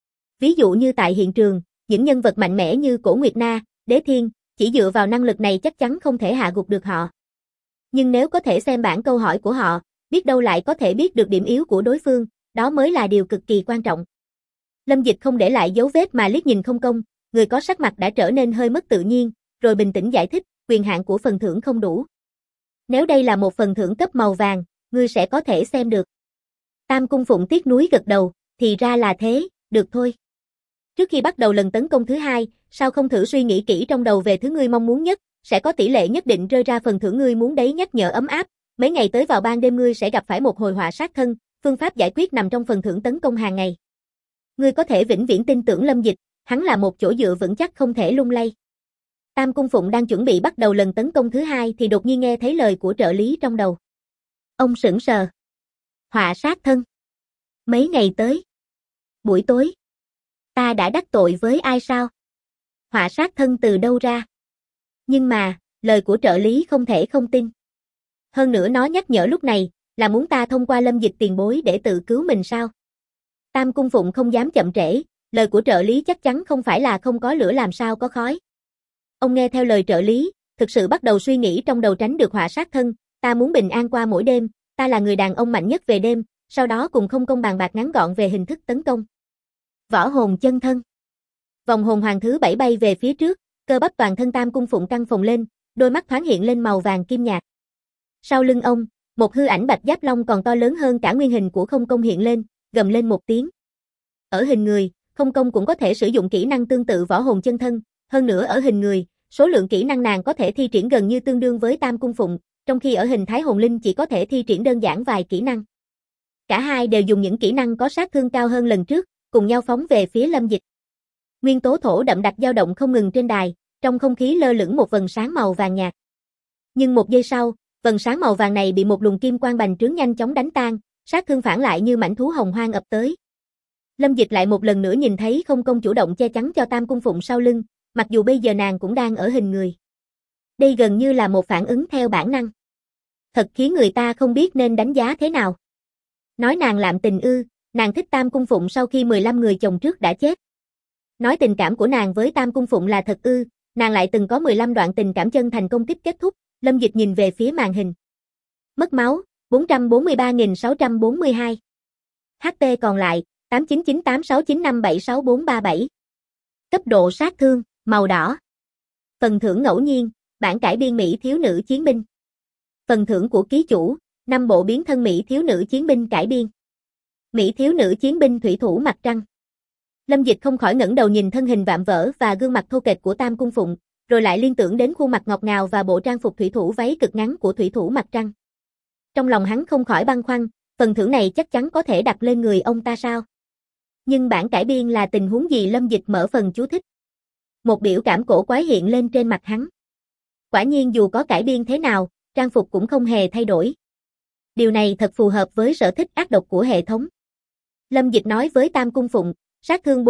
Speaker 1: Ví dụ như tại hiện trường, những nhân vật mạnh mẽ như Cổ Nguyệt Na, Đế Thiên, chỉ dựa vào năng lực này chắc chắn không thể hạ gục được họ. Nhưng nếu có thể xem bản câu hỏi của họ, biết đâu lại có thể biết được điểm yếu của đối phương, đó mới là điều cực kỳ quan trọng. Lâm Dịch không để lại dấu vết mà liếc nhìn Không Công, người có sắc mặt đã trở nên hơi mất tự nhiên, rồi bình tĩnh giải thích, quyền hạn của phần thưởng không đủ. Nếu đây là một phần thưởng cấp màu vàng, ngươi sẽ có thể xem được. Tam Cung Phụng tiếc nuối gật đầu, thì ra là thế, được thôi. Trước khi bắt đầu lần tấn công thứ hai, sao không thử suy nghĩ kỹ trong đầu về thứ ngươi mong muốn nhất, sẽ có tỷ lệ nhất định rơi ra phần thưởng ngươi muốn đấy. Nhắc nhở ấm áp, mấy ngày tới vào ban đêm ngươi sẽ gặp phải một hồi họa sát thân, phương pháp giải quyết nằm trong phần thưởng tấn công hàng ngày. Ngươi có thể vĩnh viễn tin tưởng Lâm Dịch, hắn là một chỗ dựa vững chắc không thể lung lay. Tam Cung Phụng đang chuẩn bị bắt đầu lần tấn công thứ hai thì đột nhiên nghe thấy lời của trợ lý trong đầu. Ông sững sờ. Họa sát thân. Mấy ngày tới. Buổi tối. Ta đã đắc tội với ai sao? Họa sát thân từ đâu ra? Nhưng mà, lời của trợ lý không thể không tin. Hơn nữa nó nhắc nhở lúc này, là muốn ta thông qua Lâm Dịch tiền bối để tự cứu mình sao? Tam Cung Phụng không dám chậm trễ, lời của trợ lý chắc chắn không phải là không có lửa làm sao có khói. Ông nghe theo lời trợ lý, thực sự bắt đầu suy nghĩ trong đầu tránh được họa sát thân, ta muốn bình an qua mỗi đêm, ta là người đàn ông mạnh nhất về đêm, sau đó cùng Không Công bàn bạc ngắn gọn về hình thức tấn công. Võ hồn chân thân. Vòng hồn hoàng thứ 7 bay về phía trước, cơ bắp toàn thân Tam Cung Phụng căng phồng lên, đôi mắt thoáng hiện lên màu vàng kim nhạt. Sau lưng ông, một hư ảnh bạch giáp long còn to lớn hơn cả nguyên hình của Không Công hiện lên, gầm lên một tiếng. Ở hình người, Không Công cũng có thể sử dụng kỹ năng tương tự võ hồn chân thân, hơn nữa ở hình người, số lượng kỹ năng nàng có thể thi triển gần như tương đương với Tam Cung Phụng, trong khi ở hình thái hồn linh chỉ có thể thi triển đơn giản vài kỹ năng. Cả hai đều dùng những kỹ năng có sát thương cao hơn lần trước, cùng nhau phóng về phía Lâm Dịch. Nguyên tố thổ đậm đặc dao động không ngừng trên đài, trong không khí lơ lửng một vầng sáng màu vàng nhạt. Nhưng một giây sau, vầng sáng màu vàng này bị một luồng kim quang bành trướng nhanh chóng đánh tan, sát thương phản lại như mãnh thú hồng hoang ập tới. Lâm Dịch lại một lần nữa nhìn thấy Không Công chủ động che chắn cho Tam Cung Phụng sau lưng, mặc dù bây giờ nàng cũng đang ở hình người. Đây gần như là một phản ứng theo bản năng. Thật khiến người ta không biết nên đánh giá thế nào. Nói nàng lạm tình ư, nàng thích Tam Cung Phụng sau khi 15 người chồng trước đã chết. Nói tình cảm của nàng với Tam Cung Phụng là thật ư, nàng lại từng có 15 đoạn tình cảm chân thành công kích kết thúc. Lâm Dịch nhìn về phía màn hình. Mất máu, 443.642. HP còn lại, 899869576437. Cấp độ sát thương, màu đỏ. Phần thưởng ngẫu nhiên, bản cải biên Mỹ thiếu nữ chiến binh. Phần thưởng của ký chủ, 5 bộ biến thân Mỹ thiếu nữ chiến binh cải biên. Mỹ thiếu nữ chiến binh thủy thủ mặt trăng. Lâm Dịch không khỏi ngẩng đầu nhìn thân hình vạm vỡ và gương mặt thô kệch của Tam Cung Phụng, rồi lại liên tưởng đến khuôn mặt ngọt ngào và bộ trang phục thủy thủ váy cực ngắn của thủy thủ mặt trăng. Trong lòng hắn không khỏi băn khoăn, phần thưởng này chắc chắn có thể đặt lên người ông ta sao? Nhưng bản cải biên là tình huống gì? Lâm Dịch mở phần chú thích. Một biểu cảm cổ quái hiện lên trên mặt hắn. Quả nhiên dù có cải biên thế nào, trang phục cũng không hề thay đổi. Điều này thật phù hợp với sở thích ác độc của hệ thống. Lâm Dịch nói với Tam Cung Phụng, sát thương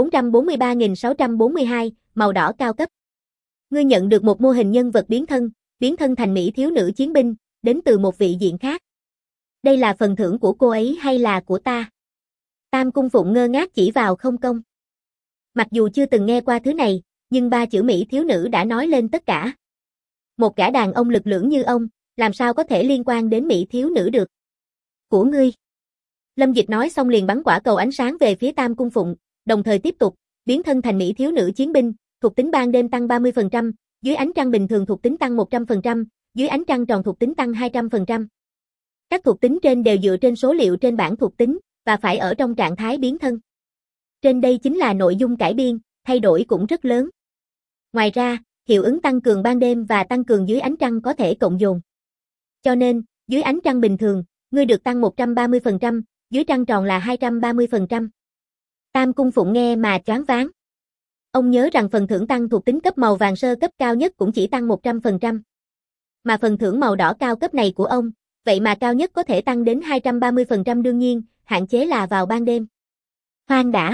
Speaker 1: 443.642, màu đỏ cao cấp. Ngươi nhận được một mô hình nhân vật biến thân thành Mỹ thiếu nữ chiến binh, đến từ một vị diện khác. Đây là phần thưởng của cô ấy hay là của ta? Tam Cung Phụng ngơ ngác chỉ vào Không Công. Mặc dù chưa từng nghe qua thứ này, nhưng ba chữ Mỹ thiếu nữ đã nói lên tất cả. Một gã đàn ông lực lưỡng như ông, làm sao có thể liên quan đến Mỹ thiếu nữ được? Của ngươi. Lâm Dịch nói xong liền bắn quả cầu ánh sáng về phía Tam Cung Phụng, đồng thời tiếp tục, biến thân thành Mỹ thiếu nữ chiến binh, thuộc tính ban đêm tăng 30%, dưới ánh trăng bình thường thuộc tính tăng 100%, dưới ánh trăng tròn thuộc tính tăng 200%. Các thuộc tính trên đều dựa trên số liệu trên bảng thuộc tính, và phải ở trong trạng thái biến thân. Trên đây chính là nội dung cải biên, thay đổi cũng rất lớn. Ngoài ra, hiệu ứng tăng cường ban đêm và tăng cường dưới ánh trăng có thể cộng dồn. Cho nên, dưới ánh trăng bình thường, ngươi được tăng 130%, dưới trăng tròn là 230%. Tam Cung Phụng nghe mà choáng váng. Ông nhớ rằng phần thưởng tăng thuộc tính cấp màu vàng sơ cấp cao nhất cũng chỉ tăng 100%. Mà phần thưởng màu đỏ cao cấp này của ông, vậy mà cao nhất có thể tăng đến 230% đương nhiên, hạn chế là vào ban đêm. Khoan đã.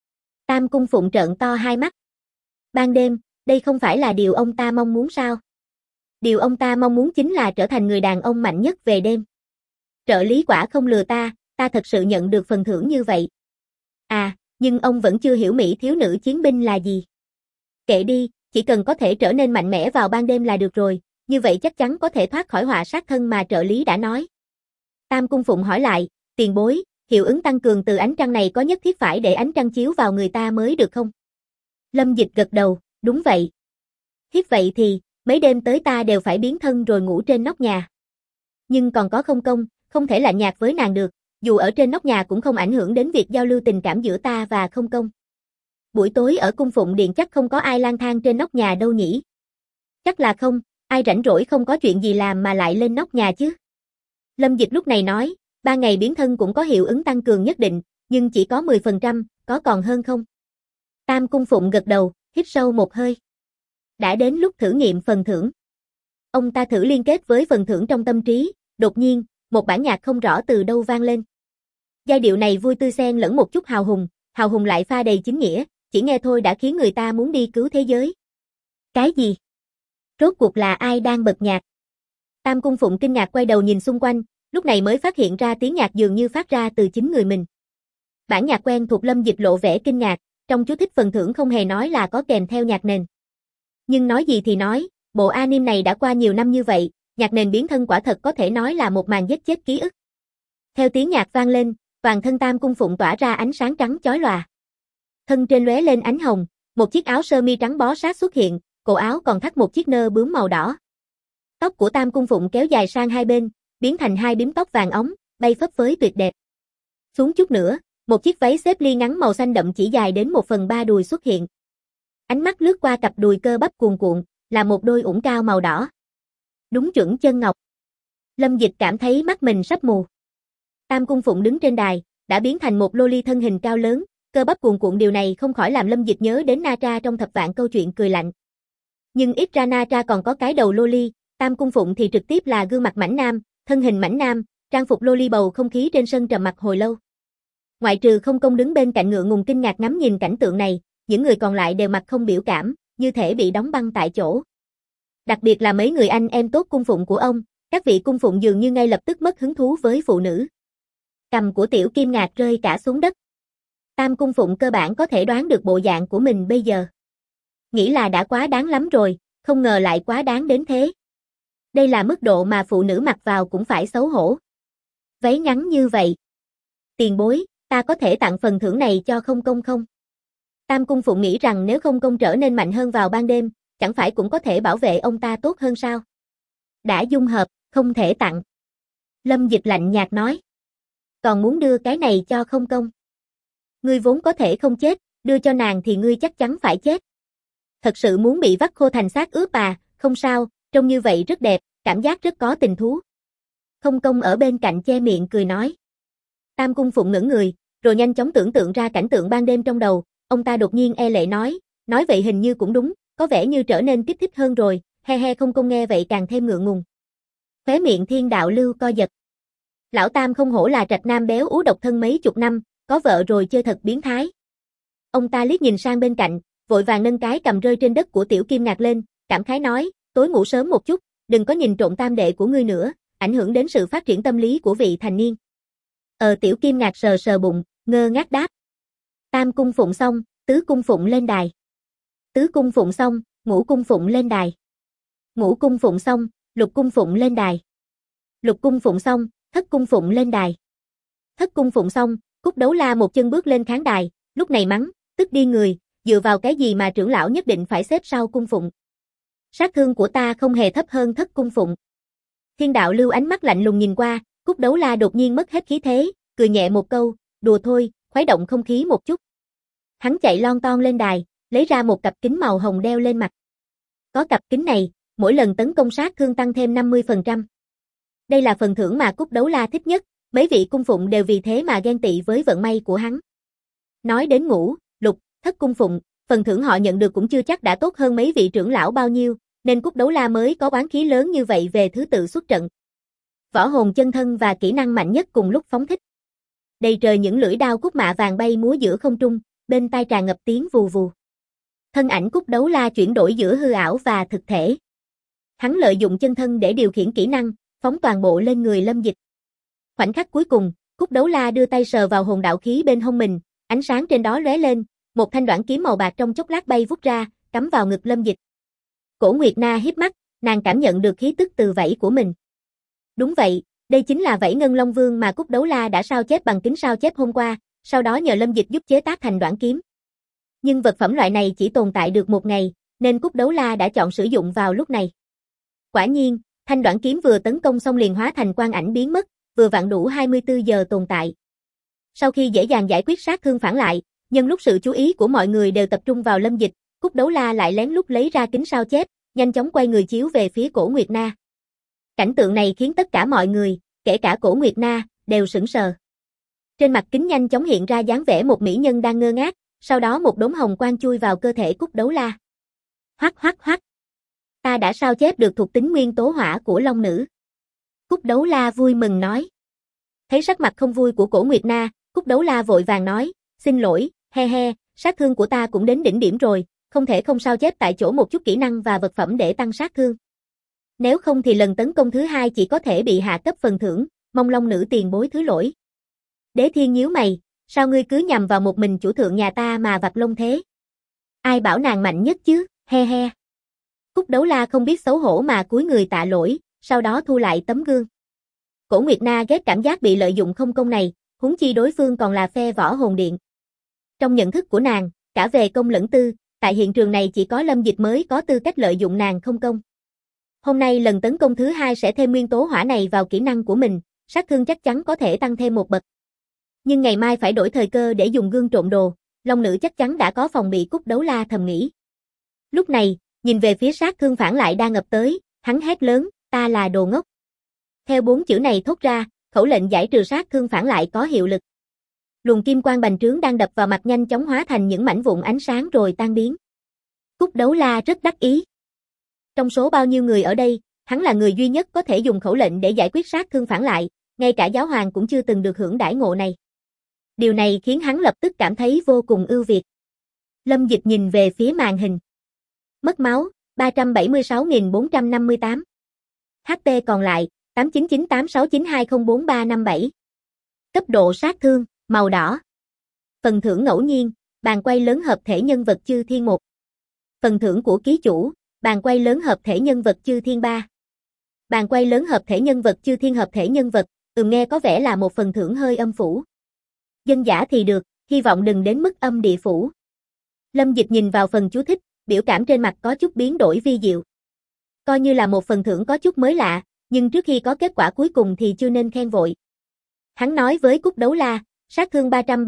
Speaker 1: Tam Cung Phụng trợn to hai mắt. Ban đêm, đây không phải là điều ông ta mong muốn sao? Điều ông ta mong muốn chính là trở thành người đàn ông mạnh nhất về đêm. Trợ lý quả không lừa ta thật sự nhận được phần thưởng như vậy. À, nhưng ông vẫn chưa hiểu Mỹ thiếu nữ chiến binh là gì. Kệ đi, chỉ cần có thể trở nên mạnh mẽ vào ban đêm là được rồi, như vậy chắc chắn có thể thoát khỏi họa sát thân mà trợ lý đã nói. Tam Cung Phụng hỏi lại, tiền bối, hiệu ứng tăng cường từ ánh trăng này có nhất thiết phải để ánh trăng chiếu vào người ta mới được không? Lâm Dịch gật đầu, đúng vậy. Thiết vậy thì, mấy đêm tới ta đều phải biến thân rồi ngủ trên nóc nhà. Nhưng còn có không công, không thể lạnh nhạt với nàng được, dù ở trên nóc nhà cũng không ảnh hưởng đến việc giao lưu tình cảm giữa ta và không công. Buổi tối ở cung phụng điện chắc không có ai lang thang trên nóc nhà đâu nhỉ? Chắc là không, ai rảnh rỗi không có chuyện gì làm mà lại lên nóc nhà chứ? Lâm Dịch lúc này nói, 3 ngày biến thân cũng có hiệu ứng tăng cường nhất định, nhưng chỉ có 10%, có còn hơn không? Tam Cung Phụng gật đầu, hít sâu một hơi. Đã đến lúc thử nghiệm phần thưởng. Ông ta thử liên kết với phần thưởng trong tâm trí, đột nhiên, một bản nhạc không rõ từ đâu vang lên. Giai điệu này vui tươi xen lẫn một chút hào hùng lại pha đầy chính nghĩa, chỉ nghe thôi đã khiến người ta muốn đi cứu thế giới. Cái gì? Rốt cuộc là ai đang bật nhạc? Tam Cung Phụng kinh ngạc quay đầu nhìn xung quanh, lúc này mới phát hiện ra tiếng nhạc dường như phát ra từ chính người mình. Bản nhạc quen thuộc Lâm Dịch lộ vẻ kinh ngạc, trong chú thích phần thưởng không hề nói là có kèm theo nhạc nền. Nhưng nói gì thì nói, bộ anime này đã qua nhiều năm như vậy, nhạc nền biến thân quả thật có thể nói là một màn giết chết ký ức. Theo tiếng nhạc vang lên, toàn thân Tam Cung Phụng tỏa ra ánh sáng trắng chói lòa. Thân trên lóe lên ánh hồng, một chiếc áo sơ mi trắng bó sát xuất hiện, cổ áo còn thắt một chiếc nơ bướm màu đỏ. Tóc của Tam Cung Phụng kéo dài sang hai bên, biến thành hai bím tóc vàng óng, bay phấp phới tuyệt đẹp. Xuống chút nữa, một chiếc váy xếp ly ngắn màu xanh đậm chỉ dài đến 1/3 đùi xuất hiện. Ánh mắt lướt qua cặp đùi cơ bắp cuồn cuộn, là một đôi ủng cao màu đỏ. Đúng chuẩn chân ngọc. Lâm Dịch cảm thấy mắt mình sắp mù. Tam Cung Phụng đứng trên đài, đã biến thành một loli thân hình cao lớn, cơ bắp cuồn cuộn, điều này không khỏi làm Lâm Dịch nhớ đến Na Tra trong thập vạn câu chuyện cười lạnh. Nhưng ít ra Na Tra còn có cái đầu loli, Tam Cung Phụng thì trực tiếp là gương mặt mảnh nam, thân hình mảnh nam, trang phục loli, bầu không khí trên sân trầm mặc hồi lâu. Ngoại trừ không công đứng bên cạnh ngượng ngùng kinh ngạc ngắm nhìn cảnh tượng này, những người còn lại đều mặt không biểu cảm, như thể bị đóng băng tại chỗ. Đặc biệt là mấy người anh em tốt cung phụng của ông, các vị cung phụng dường như ngay lập tức mất hứng thú với phụ nữ. Cằm của Tiểu Kim Ngạc rơi cả xuống đất. Tam Cung Phụng cơ bản có thể đoán được bộ dạng của mình bây giờ. Nghĩ là đã quá đáng lắm rồi, không ngờ lại quá đáng đến thế. Đây là mức độ mà phụ nữ mặc vào cũng phải xấu hổ. Váy ngắn như vậy. Tiền bối, ta có thể tặng phần thưởng này cho không công không? Tam Cung Phụng nghĩ rằng nếu không công trở nên mạnh hơn vào ban đêm, chẳng phải cũng có thể bảo vệ ông ta tốt hơn sao? Đã dung hợp, không thể tặng. Lâm Dịch lạnh nhạt nói. Còn muốn đưa cái này cho không công? Ngươi vốn có thể không chết, đưa cho nàng thì ngươi chắc chắn phải chết. Thật sự muốn bị vắt khô thành xác ướp à? Không sao, trông như vậy rất đẹp, cảm giác rất có tình thú. Không công ở bên cạnh che miệng cười nói. Tam Cung Phụng ngẩng người, rồi nhanh chóng tưởng tượng ra cảnh tượng ban đêm trong đầu, ông ta đột nhiên e lệ nói vậy hình như cũng đúng, có vẻ như trở nên kích thích hơn rồi, he he. Không công nghe vậy càng thêm ngượng ngùng. Khóe miệng Thiên Đạo Lưu co giật. Lão Tam không hổ là trạch nam béo ú độc thân mấy chục năm, có vợ rồi chơi thật biến thái. Ông ta liếc nhìn sang bên cạnh, vội vàng nâng cái cầm rơi trên đất của Tiểu Kim Ngạc lên, cảm khái nói, tối ngủ sớm một chút, đừng có nhìn trộm tam đệ của ngươi nữa, ảnh hưởng đến sự phát triển tâm lý của vị thành niên. Tiểu Kim Ngạc sờ sờ bụng, ngơ ngác đáp. Tam Cung Phụng xong, Tứ Cung Phụng lên đài. Tứ Cung Phụng xong, Ngũ Cung Phụng lên đài. Ngũ Cung Phụng xong, Lục Cung Phụng lên đài. Lục Cung Phụng xong, Thất Cung Phụng lên đài. Thất Cung Phụng xong, Cúc Đấu La một chân bước lên khán đài, lúc này mắng, tức điên người, dựa vào cái gì mà trưởng lão nhất định phải xếp sau Cung Phụng. Sát thương của ta không hề thấp hơn Thất Cung Phụng. Thiên Đạo Lưu ánh mắt lạnh lùng nhìn qua, Cúc Đấu La đột nhiên mất hết khí thế, cười nhẹ một câu, đùa thôi, khuấy động không khí một chút. Hắn chạy lon ton lên đài, lấy ra một cặp kính màu hồng đeo lên mặt. Có cặp kính này, mỗi lần tấn công sát thương tăng thêm 50%. Đây là phần thưởng mà Cúc Đấu La thích nhất, mấy vị cung phụng đều vì thế mà ghen tị với vận may của hắn. Nói đến Ngũ, Lục, Thất cung phụng, phần thưởng họ nhận được cũng chưa chắc đã tốt hơn mấy vị trưởng lão bao nhiêu, nên Cúc Đấu La mới có oán khí lớn như vậy về thứ tự xuất trận. Võ hồn chân thân và kỹ năng mạnh nhất cùng lúc phóng thích. Đầy trời những lưỡi đao cúc mạ vàng bay múa giữa không trung, bên tai tràn ngập tiếng vù vù. Thân ảnh Cúc Đấu La chuyển đổi giữa hư ảo và thực thể. Hắn lợi dụng chân thân để điều khiển kỹ năng, phóng toàn bộ lên người Lâm Dịch. Khoảnh khắc cuối cùng, Cúc Đấu La đưa tay sờ vào hồn đạo khí bên hông mình, ánh sáng trên đó lóe lên, một thanh đoạn kiếm màu bạc trong chốc lát bay vút ra, cắm vào ngực Lâm Dịch. Cổ Nguyệt Na híp mắt, nàng cảm nhận được khí tức từ vảy của mình. Đúng vậy, đây chính là vảy Ngân Long Vương mà Cúc Đấu La đã sao chép bằng kính sao chép hôm qua, sau đó nhờ Lâm Dịch giúp chế tác thành đoạn kiếm. Nhưng vật phẩm loại này chỉ tồn tại được một ngày, nên Cúc Đấu La đã chọn sử dụng vào lúc này. Quả nhiên, thanh đoạn kiếm vừa tấn công xong liền hóa thành quang ảnh biến mất, vừa vặn đủ 24 giờ tồn tại. Sau khi dễ dàng giải quyết sát thương phản lại, nhân lúc sự chú ý của mọi người đều tập trung vào Lâm Dịch, Cúc Đấu La lại lén lút lấy ra kính sao chép, nhanh chóng quay người chiếu về phía Cổ Nguyệt Na. Cảnh tượng này khiến tất cả mọi người, kể cả Cổ Nguyệt Na, đều sững sờ. Trên mặt kính nhanh chóng hiện ra dáng vẻ một mỹ nhân đang ngơ ngác, sau đó một đốm hồng quang chui vào cơ thể Cúc Đấu La. Hoắc hoắc hoắc. Ta đã sao chép được thuộc tính nguyên tố hỏa của Long Nữ. Cúc Đấu La vui mừng nói. Thấy sắc mặt không vui của Cổ Nguyệt Na, Cúc Đấu La vội vàng nói, xin lỗi, he he, sát thương của ta cũng đến đỉnh điểm rồi, không thể không sao chép tại chỗ một chút kỹ năng và vật phẩm để tăng sát thương. Nếu không thì lần tấn công thứ hai chỉ có thể bị hạ cấp phần thưởng, mong Long Nữ tiền bối thứ lỗi. Đế Thiên nhíu mày, sao ngươi cứ nhằm vào một mình chủ thượng nhà ta mà vạch lông thế? Ai bảo nàng mạnh nhất chứ, he he. Cúc Đấu La không biết xấu hổ mà cúi người tạ lỗi, sau đó thu lại tấm gương. Cổ Nguyệt Na ghét cảm giác bị lợi dụng không công này, huống chi đối phương còn là phe Võ Hồn Điện. Trong nhận thức của nàng, cả về công lẫn tư, tại hiện trường này chỉ có Lâm Dịch mới có tư cách lợi dụng nàng không công. Hôm nay lần tấn công thứ hai sẽ thêm nguyên tố hỏa này vào kỹ năng của mình, sát thương chắc chắn có thể tăng thêm một bậc. Nhưng ngày mai phải đổi thời cơ để dùng gương trộn đồ, Long Nữ chắc chắn đã có phòng bị. Cúc Đấu La thầm nghĩ. Lúc này, nhìn về phía sát thương phản lại đang ập tới, hắn hét lớn, ta là đồ ngốc. Theo 4 chữ này thốt ra, khẩu lệnh giải trừ sát thương phản lại có hiệu lực. Luồng kim quang bành trướng đang đập vào mặt nhanh chóng hóa thành những mảnh vụn ánh sáng rồi tan biến. Cúc Đấu La rất đắc ý. Trong số bao nhiêu người ở đây, hắn là người duy nhất có thể dùng khẩu lệnh để giải quyết sát thương phản lại, ngay cả giáo hoàng cũng chưa từng được hưởng đãi ngộ này. Điều này khiến hắn lập tức cảm thấy vô cùng ưu việt. Lâm Dịch nhìn về phía màn hình. Mất máu, 376.458. HP còn lại, 899869204357. Cấp độ sát thương, màu đỏ. Phần thưởng ngẫu nhiên, bàn quay lớn hợp thể nhân vật chư thiên 1. Phần thưởng của ký chủ, bàn quay lớn hợp thể nhân vật chư thiên 3. Bàn quay lớn hợp thể nhân vật chư thiên hợp thể nhân vật, nghe có vẻ là một phần thưởng hơi âm phủ. Dân giả thì được, hy vọng đừng đến mức âm địa phủ. Lâm Dịch nhìn vào phần chú thích, biểu cảm trên mặt có chút biến đổi vi diệu. Coi như là một phần thưởng có chút mới lạ, nhưng trước khi có kết quả cuối cùng thì chưa nên khen vội. Hắn nói với Cúc Đấu La, sát thương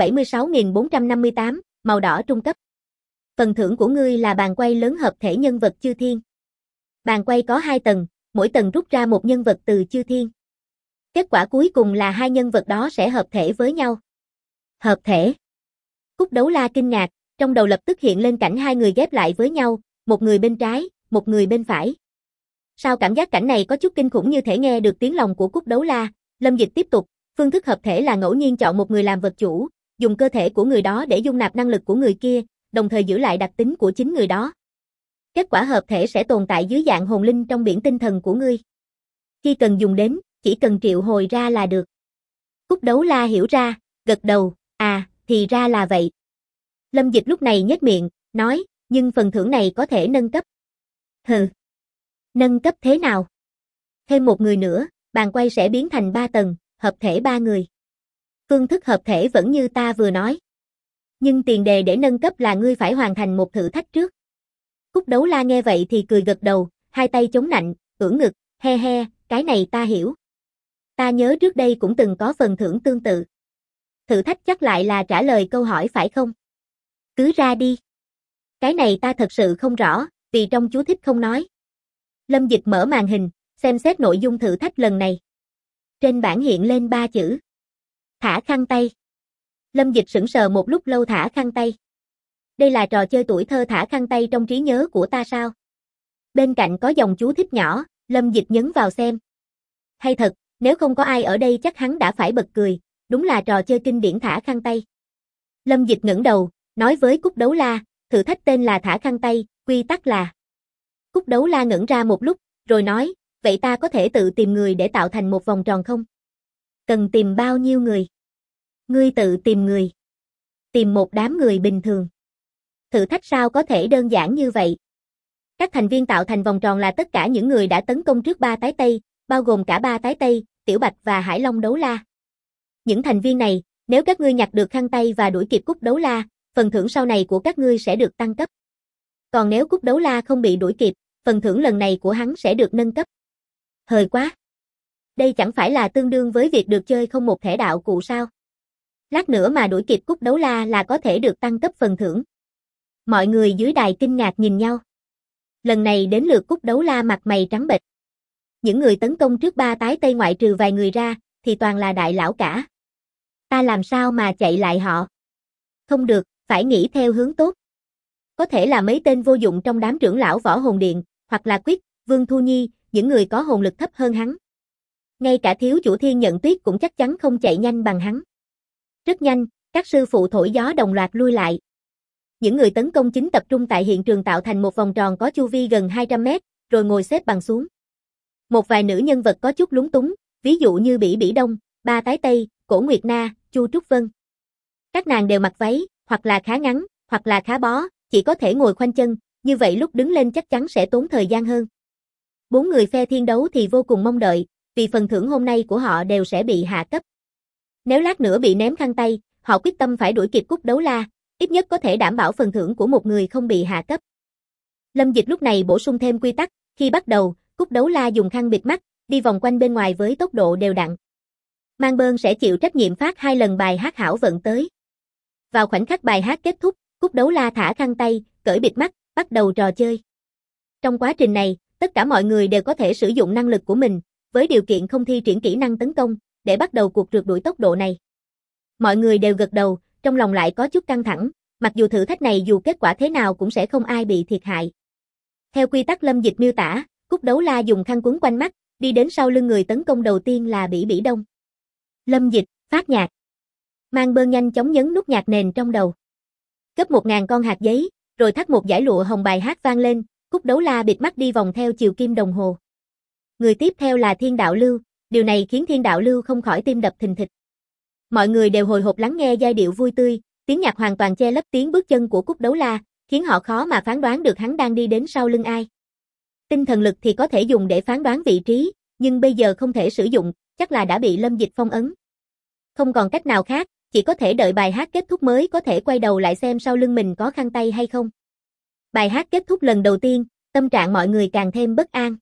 Speaker 1: 376.458, màu đỏ trung cấp. Phần thưởng của ngươi là bàn quay lớn hợp thể nhân vật chư thiên. Bàn quay có 2 tầng, mỗi tầng rút ra một nhân vật từ chư thiên. Kết quả cuối cùng là 2 nhân vật đó sẽ hợp thể với nhau. Hợp thể. Cúc Đấu La kinh ngạc, trong đầu lập tức hiện lên cảnh 2 người ghép lại với nhau, một người bên trái, một người bên phải. Sao cảm giác cảnh này có chút kinh khủng như thể nghe được tiếng lòng của Cúc Đấu La, Lâm Dịch tiếp tục, phương thức hợp thể là ngẫu nhiên chọn một người làm vật chủ, dùng cơ thể của người đó để dung nạp năng lực của người kia, đồng thời giữ lại đặc tính của chính người đó. Kết quả hợp thể sẽ tồn tại dưới dạng hồn linh trong biển tinh thần của ngươi. Khi cần dùng đến, chỉ cần triệu hồi ra là được. Cúc Đấu La hiểu ra, gật đầu, thì ra là vậy. Lâm Dịch lúc này nhếch miệng, nói, nhưng phần thưởng này có thể nâng cấp. Hừ. Nâng cấp thế nào? Thêm một người nữa, bàn quay sẽ biến thành 3 tầng, hợp thể 3 người. Phương thức hợp thể vẫn như ta vừa nói. Nhưng tiền đề để nâng cấp là ngươi phải hoàn thành một thử thách trước. Cúc Đấu La nghe vậy thì cười gật đầu, hai tay chống nạnh, ưỡn ngực, he he, cái này ta hiểu. Ta nhớ trước đây cũng từng có phần thưởng tương tự. Thử thách chắc lại là trả lời câu hỏi phải không? Cứ ra đi. Cái này ta thật sự không rõ, vì trong chú thích không nói. Lâm Dịch mở màn hình, xem xét nội dung thử thách lần này. Trên bảng hiện lên 3 chữ. Thả khăn tay. Lâm Dịch sững sờ một lúc lâu thả khăn tay. Đây là trò chơi tuổi thơ thả khăn tay trong trí nhớ của ta sao? Bên cạnh có dòng chú thích nhỏ, Lâm Dịch nhấn vào xem. Hay thật, nếu không có ai ở đây chắc hắn đã phải bật cười, đúng là trò chơi kinh điển thả khăn tay. Lâm Dịch ngẩng đầu, nói với Cúc Đấu La, thử thách tên là thả khăn tay, quy tắc là. Cúc Đấu La ngẩn ra một lúc, rồi nói, vậy ta có thể tự tìm người để tạo thành một vòng tròn không? Cần tìm bao nhiêu người? Ngươi tự tìm người. Tìm một đám người bình thường. Thử thách sao có thể đơn giản như vậy? Các thành viên tạo thành vòng tròn là tất cả những người đã tấn công trước 3 tái Tây, bao gồm cả 3 tái Tây, Tiểu Bạch và Hải Long Đấu La. Những thành viên này, nếu các ngươi nhặt được khăn tay và đuổi kịp Cúc Đấu La, phần thưởng sau này của các ngươi sẽ được tăng cấp. Còn nếu Cúc Đấu La không bị đuổi kịp, phần thưởng lần này của hắn sẽ được nâng cấp. Hời quá! Đây chẳng phải là tương đương với việc được chơi không một thẻ đạo cụ sao? Lát nữa mà đuổi kịp Cúc Đấu La là có thể được tăng cấp phần thưởng. Mọi người dưới đài kinh ngạc nhìn nhau. Lần này đến lượt Cúc Đấu La mặt mày trắng bệch. Những người tấn công trước 3 tái Tây ngoại trừ vài người ra, thì toàn là đại lão cả. Ta làm sao mà chạy lại họ? Không được, phải nghĩ theo hướng tốt. Có thể là mấy tên vô dụng trong đám trưởng lão Võ Hồn Điện, hoặc là Quyết, Vương Thu Nhi, những người có hồn lực thấp hơn hắn. Ngay cả thiếu chủ Thiên Nhận Tuyết cũng chắc chắn không chạy nhanh bằng hắn. Rất nhanh, các sư phụ thổi gió đồng loạt lui lại. Những người tấn công chính tập trung tại hiện trường tạo thành một vòng tròn có chu vi gần 200 mét, rồi ngồi xếp bằng xuống. Một vài nữ nhân vật có chút lúng túng, ví dụ như Bỉ Bỉ Đông, Ba Tái Tây, Cổ Nguyệt Na, Chu Trúc Vân. Các nàng đều mặc váy, hoặc là khá ngắn, hoặc là khá bó, chỉ có thể ngồi khoanh chân, như vậy lúc đứng lên chắc chắn sẽ tốn thời gian hơn. 4 người phe thiên đấu thì vô cùng mong đợi, vì phần thưởng hôm nay của họ đều sẽ bị hạ cấp. Nếu lát nữa bị ném khăn tay, họ quyết tâm phải đuổi kịp Cúc Đấu La, ít nhất có thể đảm bảo phần thưởng của một người không bị hạ cấp. Lâm Dịch lúc này bổ sung thêm quy tắc, khi bắt đầu, Cúc Đấu La dùng khăn bịt mắt, đi vòng quanh bên ngoài với tốc độ đều đặn. Mang Bơn sẽ chịu trách nhiệm phát 2 lần bài hát hảo vận tới. Vào khoảnh khắc bài hát kết thúc, Cúc Đấu La thả khăn tay, cởi bịt mắt, bắt đầu trò chơi. Trong quá trình này, tất cả mọi người đều có thể sử dụng năng lực của mình, với điều kiện không thi triển kỹ năng tấn công, để bắt đầu cuộc rượt đuổi tốc độ này. Mọi người đều gật đầu, trong lòng lại có chút căng thẳng, mặc dù thử thách này dù kết quả thế nào cũng sẽ không ai bị thiệt hại. Theo quy tắc Lâm Dịch miêu tả, Cúc Đấu La dùng khăn quấn quanh mắt, đi đến sau lưng người tấn công đầu tiên là Bỉ Bỉ Đông. Lâm Dịch, phát nhạc. Mang Bơn nhanh chóng nhấn nút nhạc nền trong đầu. Cấp 1000 con hạt giấy, rồi thắt một dải lụa hồng bài hát vang lên, Cúc Đấu La bịt mắt đi vòng theo chiều kim đồng hồ. Người tiếp theo là Thiên Đạo Lưu, điều này khiến Thiên Đạo Lưu không khỏi tim đập thình thịch. Mọi người đều hồi hộp lắng nghe giai điệu vui tươi, tiếng nhạc hoàn toàn che lấp tiếng bước chân của Cúc Đấu La, khiến họ khó mà phán đoán được hắn đang đi đến sau lưng ai. Tinh thần lực thì có thể dùng để phán đoán vị trí, nhưng bây giờ không thể sử dụng, chắc là đã bị Lâm Dịch phong ấn. Không còn cách nào khác, chỉ có thể đợi bài hát kết thúc mới có thể quay đầu lại xem sau lưng mình có khăn tay hay không. Bài hát kết thúc lần đầu tiên, tâm trạng mọi người càng thêm bất an.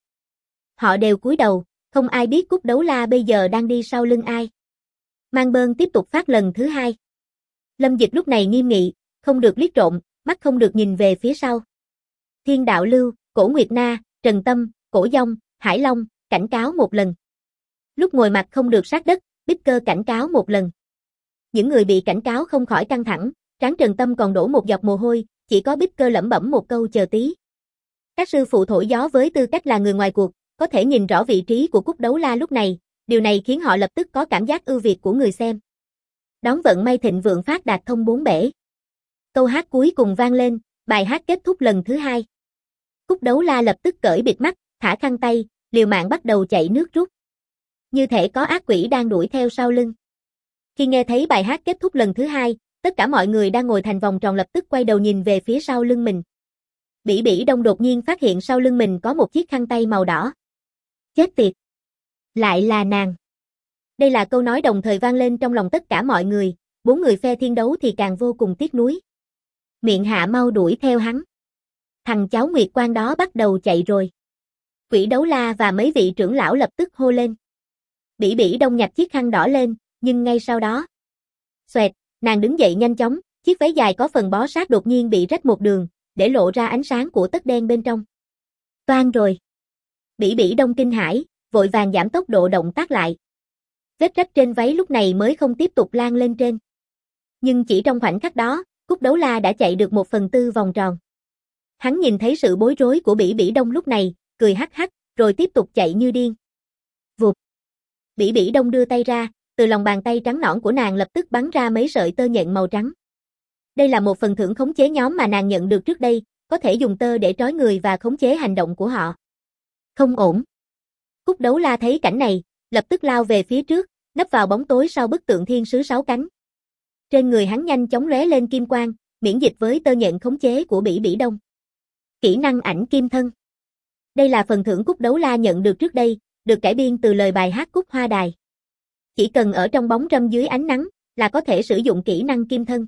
Speaker 1: Họ đều cúi đầu, không ai biết Cúc Đấu La bây giờ đang đi sau lưng ai. Mang Bơn tiếp tục phát lần thứ 2. Lâm Dịch lúc này nghiêm nghị, không được liếc trộm, mắt không được nhìn về phía sau. Thiên Đạo Lưu, Cổ Nguyệt Na, Trần Tâm, Cổ Dông, Hải Long, cảnh cáo một lần. Lúc ngồi mặt không được sát đất, Bích Cơ cảnh cáo một lần. Những người bị cảnh cáo không khỏi căng thẳng, trán Trần Tâm còn đổ một giọt mồ hôi, chỉ có Bích Cơ lẩm bẩm một câu chờ tí. Các sư phụ thổi gió với tư cách là người ngoài cuộc, có thể nhìn rõ vị trí của Cúc Đấu La lúc này, điều này khiến họ lập tức có cảm giác ưu việt của người xem. Đón vận may thịnh vượng phát đạt thông 4 bể. Câu hát cuối cùng vang lên, bài hát kết thúc lần thứ 2. Cúc Đấu La lập tức cởi bịt mắt, thả khăn tay, liều mạng bắt đầu chạy nước rút. Như thể có ác quỷ đang đuổi theo sau lưng. Khi nghe thấy bài hát kết thúc lần thứ 2, tất cả mọi người đang ngồi thành vòng tròn lập tức quay đầu nhìn về phía sau lưng mình. Bỉ Bỉ Đông đột nhiên phát hiện sau lưng mình có một chiếc khăn tay màu đỏ. Chết tiệt! Lại là nàng! Đây là câu nói đồng thời vang lên trong lòng tất cả mọi người, 4 người phe thiên đấu thì càng vô cùng tiếc nuối. Miệng Hạ mau đuổi theo hắn. Thằng cháu Nguyệt Quan đó bắt đầu chạy rồi. Quỷ Đấu La và mấy vị trưởng lão lập tức hô lên. Bỉ Bỉ Đông nhặt chiếc khăn đỏ lên, nhưng ngay sau đó, Xoẹt, nàng đứng dậy nhanh chóng, chiếc váy dài có phần bó sát đột nhiên bị rách một đường, để lộ ra ánh sáng của tất đen bên trong. Toang rồi. Bỉ Bỉ Đông kinh hãi, vội vàng giảm tốc độ động tác lại. Vết rách trên váy lúc này mới không tiếp tục lan lên trên. Nhưng chỉ trong khoảnh khắc đó, Cúc Đấu La đã chạy được 1/4 vòng tròn. Hắn nhìn thấy sự bối rối của Bỉ Bỉ Đông lúc này, cười hắc hắc, rồi tiếp tục chạy như điên. Vụt. Bỉ Bỉ Đông đưa tay ra, từ lòng bàn tay trắng nõn của nàng lập tức bắn ra mấy sợi tơ nhện màu trắng. Đây là một phần thưởng khống chế nhóm mà nàng nhận được trước đây, có thể dùng tơ để trói người và khống chế hành động của họ. Không ổn. Cúc Đấu La thấy cảnh này, lập tức lao về phía trước, nấp vào bóng tối sau bức tượng thiên sứ 6 cánh. Trên người hắn nhanh chóng lóe lên kim quang, miễn dịch với tơ nhện khống chế của Bỉ Bỉ Đông. Kỹ năng ảnh kim thân. Đây là phần thưởng Cúc Đấu La nhận được trước đây, được cải biên từ lời bài hát Cúc Hoa Đài. Chỉ cần ở trong bóng râm dưới ánh nắng, là có thể sử dụng kỹ năng kim thân.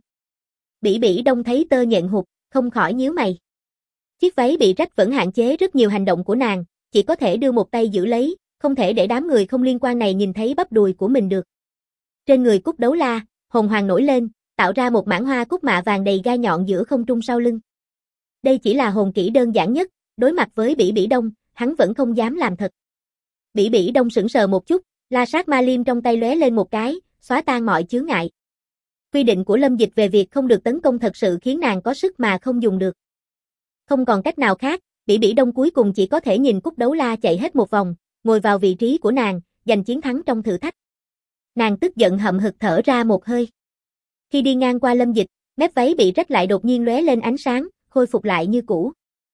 Speaker 1: Bỉ Bỉ Đông thấy tơ nhện hụt, không khỏi nhíu mày. Chiếc váy bị rách vẫn hạn chế rất nhiều hành động của nàng, chỉ có thể đưa một tay giữ lấy, không thể để đám người không liên quan này nhìn thấy bắp đùi của mình được. Trên người Cúc Đấu La, hồn hoàng nổi lên, tạo ra một mảng hoa cúc mạ vàng đầy gai nhọn giữa không trung sau lưng. Đây chỉ là hồn kỹ đơn giản nhất, đối mặt với Bỉ Bỉ Đông, hắn vẫn không dám làm thật. Bỉ Bỉ Đông sững sờ một chút, la sát ma liêm trong tay lóe lên một cái, xóa tan mọi chướng ngại. Quy định của Lâm Dịch về việc không được tấn công thật sự khiến nàng có sức mà không dùng được. Không còn cách nào khác, Bỉ Bỉ Đông cuối cùng chỉ có thể nhìn Cúc Đấu La chạy hết một vòng, ngồi vào vị trí của nàng, giành chiến thắng trong thử thách. Nàng tức giận hậm hực thở ra một hơi. Khi đi ngang qua Lâm Dịch, mép váy bị rách lại đột nhiên lóe lên ánh sáng, khôi phục lại như cũ.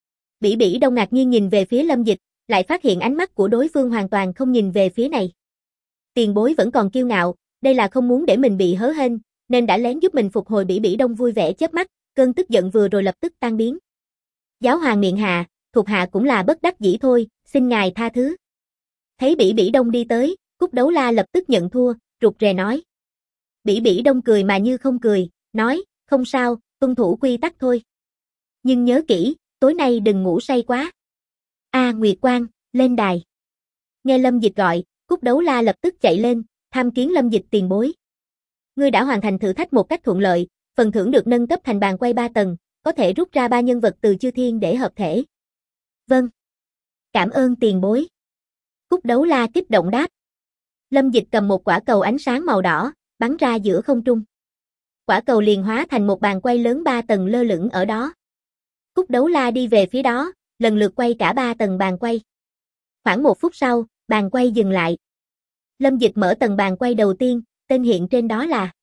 Speaker 1: Bỉ Bỉ Đông ngạc nhiên nhìn về phía Lâm Dịch, lại phát hiện ánh mắt của đối phương hoàn toàn không nhìn về phía này. Tiền bối vẫn còn kiêu ngạo, đây là không muốn để mình bị hớ hênh, nên đã lén giúp mình phục hồi. Bỉ Bỉ Đông vui vẻ chớp mắt, cơn tức giận vừa rồi lập tức tan biến. Giáo hoàng miệng hạ, thuộc hạ cũng là bất đắc dĩ thôi, xin ngài tha thứ. Thấy Bỉ Bỉ Đông đi tới, Cúc Đấu La lập tức nhận thua, rụt rè nói. Bỉ Bỉ Đông cười mà như không cười, nói, không sao, tuân thủ quy tắc thôi. Nhưng nhớ kỹ, tối nay đừng ngủ say quá. Nguyệt Quang, lên đài. Nghe Lâm Dịch gọi, Cúc Đấu La lập tức chạy lên, tham kiến Lâm Dịch tiền bối. Ngươi đã hoàn thành thử thách một cách thuận lợi, phần thưởng được nâng cấp thành bàn quay 3 tầng, có thể rút ra 3 nhân vật từ chư thiên để hợp thể. Vâng. Cảm ơn tiền bối. Cúc Đấu La kích động đáp. Lâm Dịch cầm một quả cầu ánh sáng màu đỏ, bắn ra giữa không trung. Quả cầu liền hóa thành một bàn quay lớn 3 tầng lơ lửng ở đó. Cúc Đấu La đi về phía đó, lần lượt quay cả 3 tầng bàn quay. Khoảng 1 phút sau, bàn quay dừng lại. Lâm Dịch mở tầng bàn quay đầu tiên, tên hiện trên đó là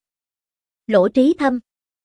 Speaker 1: Lỗ Trí Thâm.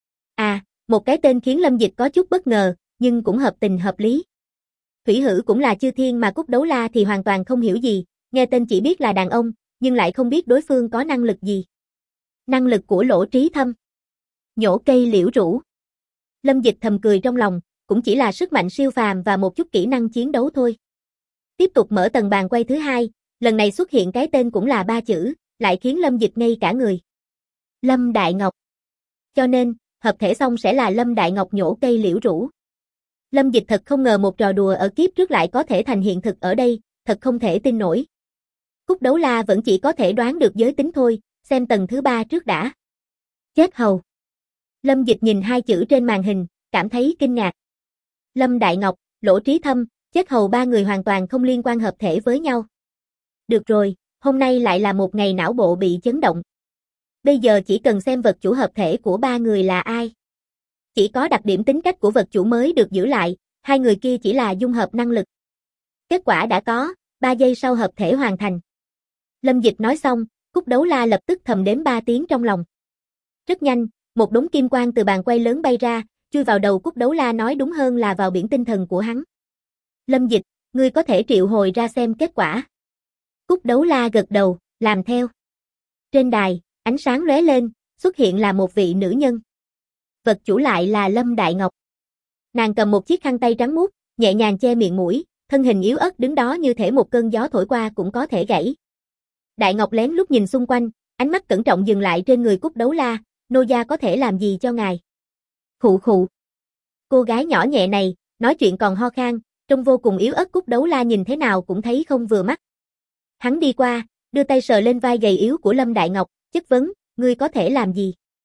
Speaker 1: Một cái tên khiến Lâm Dịch có chút bất ngờ, nhưng cũng hợp tình hợp lý. Thủy Hử cũng là chư thiên mà Cúc Đấu La thì hoàn toàn không hiểu gì, nghe tên chỉ biết là đàn ông, nhưng lại không biết đối phương có năng lực gì. Năng lực của Lỗ Trí Thâm. Nhổ cây liễu rũ. Lâm Dịch thầm cười trong lòng, cũng chỉ là sức mạnh siêu phàm và một chút kỹ năng chiến đấu thôi. Tiếp tục mở tầng bàn quay thứ hai, lần này xuất hiện cái tên cũng là 3 chữ, lại khiến Lâm Dịch ngây cả người. Lâm Đại Ngọc. Cho nên, hợp thể xong sẽ là Lâm Đại Ngọc nhổ cây liễu rũ. Lâm Dịch thật không ngờ một trò đùa ở kiếp trước lại có thể thành hiện thực ở đây, thật không thể tin nổi. Cúc Đấu La vẫn chỉ có thể đoán được giới tính thôi, xem tầng thứ 3 trước đã. Chết hầu. Lâm Dịch nhìn 2 chữ trên màn hình, cảm thấy kinh ngạc. Lâm Đại Ngọc, Lỗ Trí Thâm, chết hầu 3 người hoàn toàn không liên quan hợp thể với nhau. Được rồi, hôm nay lại là một ngày não bộ bị chấn động. Bây giờ chỉ cần xem vật chủ hợp thể của 3 người là ai. Chỉ có đặc điểm tính cách của vật chủ mới được giữ lại, 2 người kia chỉ là dung hợp năng lực. Kết quả đã có, 3 giây sau hợp thể hoàn thành. Lâm Dịch nói xong, Cúc Đấu La lập tức thầm đếm 3 tiếng trong lòng. Rất nhanh, một đống kim quang từ bàn quay lớn bay ra, chui vào đầu Cúc Đấu La, nói đúng hơn là vào biển tinh thần của hắn. Lâm Dịch, ngươi có thể triệu hồi ra xem kết quả. Cúc Đấu La gật đầu, làm theo. Trên đài, ánh sáng lóe lên, xuất hiện là một vị nữ nhân. Vật chủ lại là Lâm Đại Ngọc. Nàng cầm một chiếc khăn tay trắng muốt, nhẹ nhàng che miệng mũi, thân hình yếu ớt đứng đó như thể một cơn gió thổi qua cũng có thể gãy. Đại Ngọc lén lút nhìn xung quanh, ánh mắt cẩn trọng dừng lại trên người Cúc Đấu La, nô gia có thể làm gì cho ngài? Khụ khụ. Cô gái nhỏ nhẹ này, nói chuyện còn ho khan, trông vô cùng yếu ớt. Cúc Đấu La nhìn thế nào cũng thấy không vừa mắt. Hắn đi qua, đưa tay sờ lên vai gầy yếu của Lâm Đại Ngọc, chất vấn, ngươi có thể làm gì?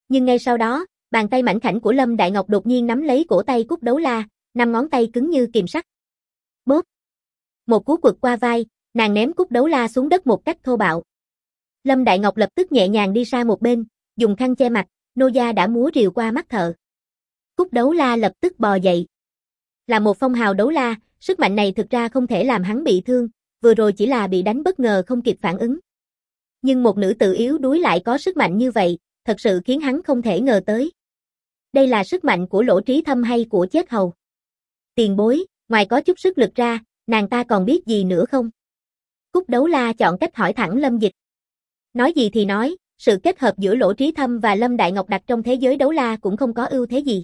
Speaker 1: Nhưng ngay sau đó, bàn tay mảnh khảnh của Lâm Đại Ngọc đột nhiên nắm lấy cổ tay Cúc Đấu La, 5 ngón tay cứng như kìm sắt. Bốp! Một cú quật qua vai, nàng ném Cúc Đấu La xuống đất một cách thô bạo. Lâm Đại Ngọc lập tức nhẹ nhàng đi sang một bên, dùng khăn che mặt, nô gia đã múa rìu qua mắt thợ. Cúc Đấu La lập tức bò dậy. Là một phong hào đấu la, sức mạnh này thực ra không thể làm hắn bị thương, vừa rồi chỉ là bị đánh bất ngờ không kịp phản ứng. Nhưng một nữ tử yếu đuối lại có sức mạnh như vậy, thật sự khiến hắn không thể ngờ tới. Đây là sức mạnh của Lỗ Trí Thâm hay của Chết Hầu? Tiền bối, ngoài có chút sức lực ra, nàng ta còn biết gì nữa không? Cúc Đấu La chọn cách hỏi thẳng Lâm Dịch. Nói gì thì nói, sự kết hợp giữa Lỗ Trí Thâm và Lâm Đại Ngọc đặt trong thế giới đấu la cũng không có ưu thế gì.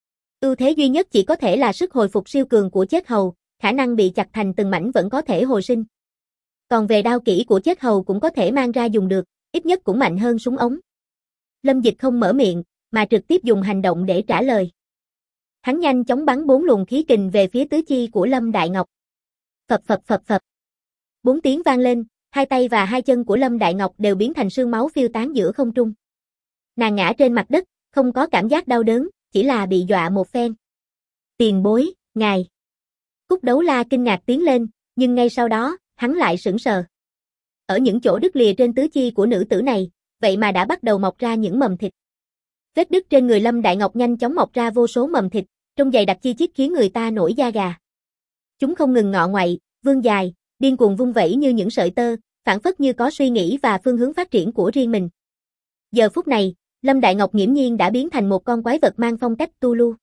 Speaker 1: Ưu thế duy nhất chỉ có thể là sức hồi phục siêu cường của Chết Hầu, khả năng bị chặt thành từng mảnh vẫn có thể hồi sinh. Còn về đao kỹ của Chết Hầu cũng có thể mang ra dùng được, ít nhất cũng mạnh hơn súng ống. Lâm Dịch không mở miệng, mà trực tiếp dùng hành động để trả lời. Hắn nhanh chóng bắn 4 luồng khí kình về phía tứ chi của Lâm Đại Ngọc. Phập phập phập phập. 4 tiếng vang lên, hai tay và hai chân của Lâm Đại Ngọc đều biến thành sương máu phiêu tán giữa không trung. Nàng ngã trên mặt đất, không có cảm giác đau đớn, chỉ là bị dọa một phen. Tiền bối, ngài. Cúc Đấu La kinh ngạc tiến lên, nhưng ngay sau đó, hắn lại sững sờ. Ở những chỗ đứt lìa trên tứ chi của nữ tử này, vậy mà đã bắt đầu mọc ra những mầm thịt. Vết đứt trên người Lâm Đại Ngọc nhanh chóng mọc ra vô số mầm thịt, trông dày đặc chi chít khiến người ta nổi da gà. Chúng không ngừng ngọ ngoại, vươn dài, điên cuồng vung vẩy như những sợi tơ, phảng phất như có suy nghĩ và phương hướng phát triển của riêng mình. Giờ phút này, Lâm Đại Ngọc nghiễm nhiên đã biến thành một con quái vật mang phong cách Tulu.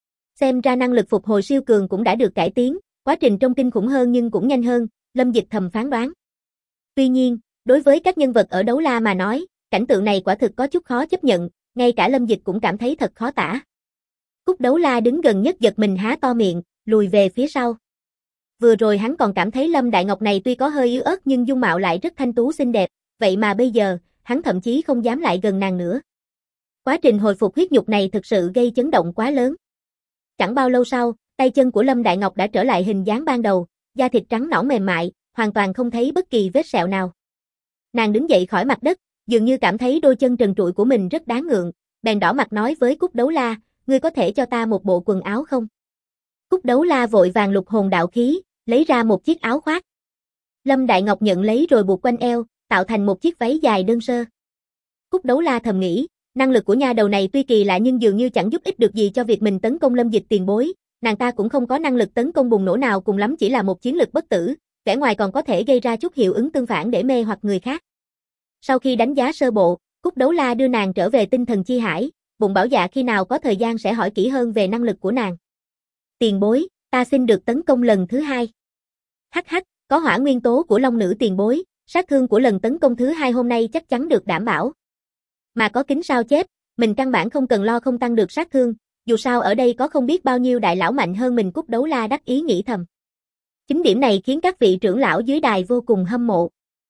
Speaker 1: Xem ra năng lực phục hồi siêu cường cũng đã được cải tiến, quá trình trông kinh khủng hơn nhưng cũng nhanh hơn, Lâm Dịch thầm phán đoán. Tuy nhiên, đối với các nhân vật ở đấu la mà nói, cảnh tượng này quả thực có chút khó chấp nhận, ngay cả Lâm Dịch cũng cảm thấy thật khó tả. Cúc Đấu La đứng gần nhất giật mình há to miệng, lùi về phía sau. Vừa rồi hắn còn cảm thấy Lâm Đại Ngọc này tuy có hơi yếu ớt nhưng dung mạo lại rất thanh tú xinh đẹp, vậy mà bây giờ, hắn thậm chí không dám lại gần nàng nữa. Quá trình hồi phục huyết nhục này thực sự gây chấn động quá lớn. Chẳng bao lâu sau, tay chân của Lâm Đại Ngọc đã trở lại hình dáng ban đầu, da thịt trắng nõn mềm mại, hoàn toàn không thấy bất kỳ vết sẹo nào. Nàng đứng dậy khỏi mặt đất, dường như cảm thấy đôi chân trần trụi của mình rất đáng ngượng, bèn đỏ mặt nói với Cúc Đấu La, ngươi có thể cho ta một bộ quần áo không? Cúc Đấu La vội vàng lục hồn đạo khí, lấy ra một chiếc áo khoác. Lâm Đại Ngọc nhận lấy rồi buộc quanh eo, tạo thành một chiếc váy dài đơn sơ. Cúc Đấu La thầm nghĩ, năng lực của nha đầu này tuy kỳ lạ nhưng dường như chẳng giúp ích được gì cho việc mình tấn công Lâm Dịch tiền bối, nàng ta cũng không có năng lực tấn công bùng nổ nào, cùng lắm chỉ là một chiến lực bất tử, vẻ ngoài còn có thể gây ra chút hiệu ứng tương phản để mê hoặc người khác. Sau khi đánh giá sơ bộ, Cúc Đấu La đưa nàng trở về tinh thần chi hải, bụng bảo dạ khi nào có thời gian sẽ hỏi kỹ hơn về năng lực của nàng. Tiền bối, ta xin được tấn công lần thứ 2. Hắc hắc, có hỏa nguyên tố của Long Nữ tiền bối, sát thương của lần tấn công thứ 2 hôm nay chắc chắn được đảm bảo. Mà có kính sao chép, mình căn bản không cần lo không tăng được sát thương, dù sao ở đây có không biết bao nhiêu đại lão mạnh hơn mình. Cúc Đấu La đắc ý nghĩ thầm. Chính điểm này khiến các vị trưởng lão dưới đài vô cùng hâm mộ.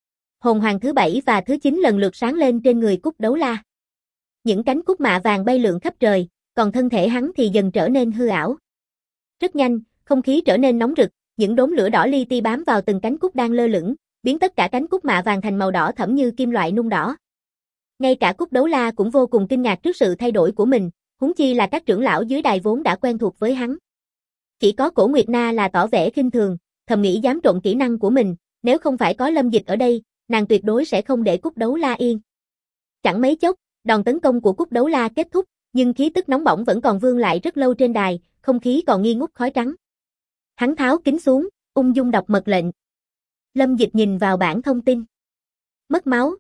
Speaker 1: Hồn hoàng thứ 7 và thứ 9 lần lượt sáng lên trên người Cúc Đấu La. Những cánh cúc mạ vàng bay lượn khắp trời, còn thân thể hắn thì dần trở nên hư ảo. Rất nhanh, không khí trở nên nóng rực, những đốm lửa đỏ li ti bám vào từng cánh cúc đang lơ lửng, biến tất cả cánh cúc mạ vàng thành màu đỏ thẫm như kim loại nung đỏ. Ngay cả Cúc Đấu La cũng vô cùng kinh ngạc trước sự thay đổi của mình, huống chi là các trưởng lão dưới đài vốn đã quen thuộc với hắn. Chỉ có Cổ Nguyệt Na là tỏ vẻ khinh thường, thầm nghĩ dám trộn kỹ năng của mình, nếu không phải có Lâm Dịch ở đây, nàng tuyệt đối sẽ không để Cúc Đấu La yên. Chẳng mấy chốc, đòn tấn công của Cúc Đấu La kết thúc, nhưng khí tức nóng bỏng vẫn còn vương lại rất lâu trên đài, không khí còn nghi ngút khói trắng. Hắn tháo kính xuống, ung dung đọc mật lệnh. Lâm Dịch nhìn vào bảng thông tin. Mất máu,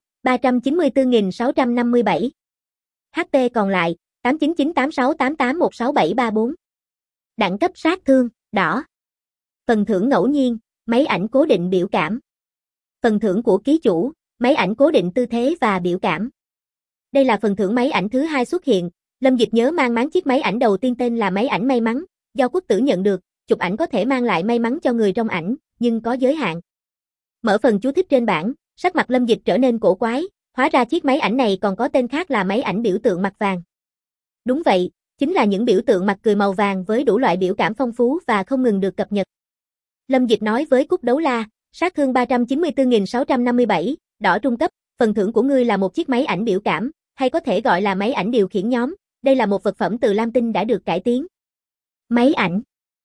Speaker 1: 394.657. HP còn lại, 899868816734. Đẳng cấp sát thương, đỏ. Phần thưởng ngẫu nhiên, máy ảnh cố định biểu cảm. Phần thưởng của ký chủ, máy ảnh cố định tư thế và biểu cảm. Đây là phần thưởng máy ảnh thứ 2 xuất hiện. Lâm Dịch nhớ mang máng chiếc máy ảnh đầu tiên tên là máy ảnh may mắn, do quốc tử nhận được, chụp ảnh có thể mang lại may mắn cho người trong ảnh, nhưng có giới hạn. Mở phần chú thích trên bảng, sắc mặt Lâm Dịch trở nên cổ quái, hóa ra chiếc máy ảnh này còn có tên khác là máy ảnh biểu tượng mặt vàng. Đúng vậy, chính là những biểu tượng mặt cười màu vàng với đủ loại biểu cảm phong phú và không ngừng được cập nhật. Lâm Dịch nói với Cúc Đấu La, sát thương 394.657, đỏ trung cấp, phần thưởng của ngươi là một chiếc máy ảnh biểu cảm, hay có thể gọi là máy ảnh điều khiển nhóm, đây là một vật phẩm từ lam tinh đã được cải tiến. Máy ảnh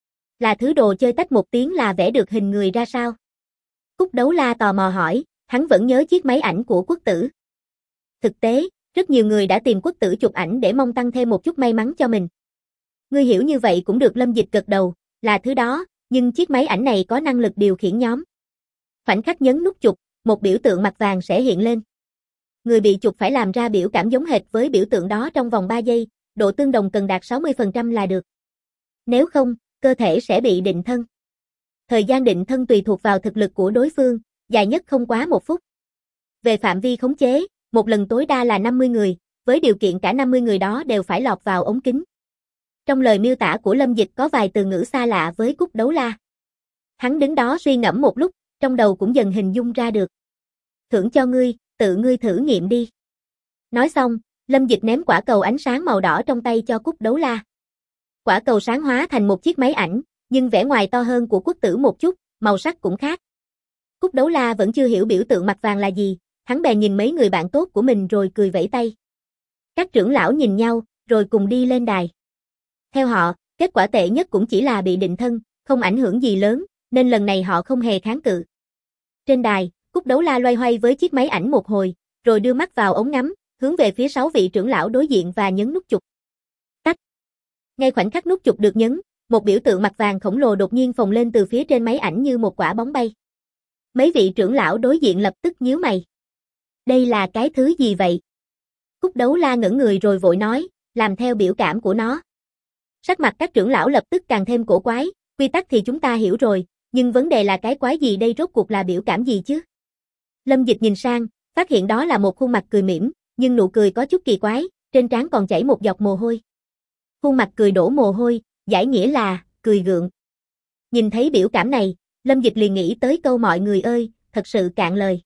Speaker 1: là thứ đồ chơi tách một tiếng là vẽ được hình người ra sao? Cúc Đấu La tò mò hỏi, hắn vẫn nhớ chiếc máy ảnh của Quốc Tử. Thực tế, rất nhiều người đã tìm Quốc Tử chụp ảnh để mong tăng thêm một chút may mắn cho mình. Ngươi hiểu như vậy cũng được. Lâm Dịch gật đầu, là thứ đó, nhưng chiếc máy ảnh này có năng lực điều khiển nhóm. Khoảnh khắc nhấn nút chụp, một biểu tượng mặt vàng sẽ hiện lên. Người bị chụp phải làm ra biểu cảm giống hệt với biểu tượng đó trong vòng 3 giây, độ tương đồng cần đạt 60% là được. Nếu không, cơ thể sẽ bị định thân. Thời gian định thân tùy thuộc vào thực lực của đối phương, dài nhất không quá 1 phút. Về phạm vi khống chế, một lần tối đa là 50 người, với điều kiện cả 50 người đó đều phải lọt vào ống kính. Trong lời miêu tả của Lâm Dịch có vài từ ngữ xa lạ với Cúc Đấu La. Hắn đứng đó suy ngẫm một lúc, trong đầu cũng dần hình dung ra được. Thưởng cho ngươi, tự ngươi thử nghiệm đi. Nói xong, Lâm Dịch ném quả cầu ánh sáng màu đỏ trong tay cho Cúc Đấu La. Quả cầu sáng hóa thành một chiếc máy ảnh, nhưng vẻ ngoài to hơn của Quốc Tử một chút, màu sắc cũng khác. Cúc Đấu La vẫn chưa hiểu biểu tượng mặt vàng là gì, hắn bèn nhìn mấy người bạn tốt của mình rồi cười vẫy tay. Các trưởng lão nhìn nhau, rồi cùng đi lên đài. Theo họ, kết quả tệ nhất cũng chỉ là bị định thân, không ảnh hưởng gì lớn, nên lần này họ không hề kháng cự. Trên đài, Cúc Đấu La loay hoay với chiếc máy ảnh một hồi, rồi đưa mắt vào ống ngắm, hướng về phía 6 vị trưởng lão đối diện và nhấn nút chụp. Tách. Ngay khoảnh khắc nút chụp được nhấn, một biểu tượng mặt vàng khổng lồ đột nhiên phồng lên từ phía trên máy ảnh như một quả bóng bay. Mấy vị trưởng lão đối diện lập tức nhíu mày. Đây là cái thứ gì vậy? Cúc Đấu La ngẩn người rồi vội nói, làm theo biểu cảm của nó. Sắc mặt các trưởng lão lập tức càng thêm cổ quái, quy tắc thì chúng ta hiểu rồi, nhưng vấn đề là cái quái gì đây, rốt cuộc là biểu cảm gì chứ? Lâm Dịch nhìn sang, phát hiện đó là một khuôn mặt cười mỉm, nhưng nụ cười có chút kỳ quái, trên trán còn chảy một giọt mồ hôi. Khuôn mặt cười đổ mồ hôi, giải nghĩa là cười gượng. Nhìn thấy biểu cảm này, Lâm Dịch liền nghĩ tới câu mọi người ơi, thật sự cạn lời.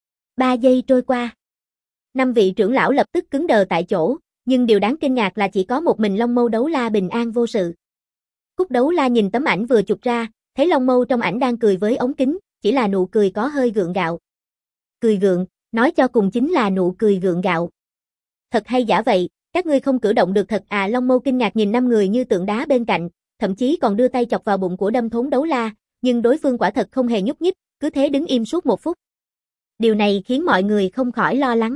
Speaker 1: 3 giây trôi qua. 5 vị trưởng lão lập tức cứng đờ tại chỗ, nhưng điều đáng kinh ngạc là chỉ có một mình Long Mâu Đấu La bình an vô sự. Cúc Đấu La nhìn tấm ảnh vừa chụp ra, thấy Long Mâu trong ảnh đang cười với ống kính, chỉ là nụ cười có hơi gượng gạo. Cười gượng, nói cho cùng chính là nụ cười gượng gạo. Thật hay giả vậy, các ngươi không cử động được thật à? Long Mâu kinh ngạc nhìn 5 người như tượng đá bên cạnh, thậm chí còn đưa tay chọc vào bụng của Đâm Thốn Đấu La, nhưng đối phương quả thật không hề nhúc nhích, cứ thế đứng im suốt 1 phút. Điều này khiến mọi người không khỏi lo lắng.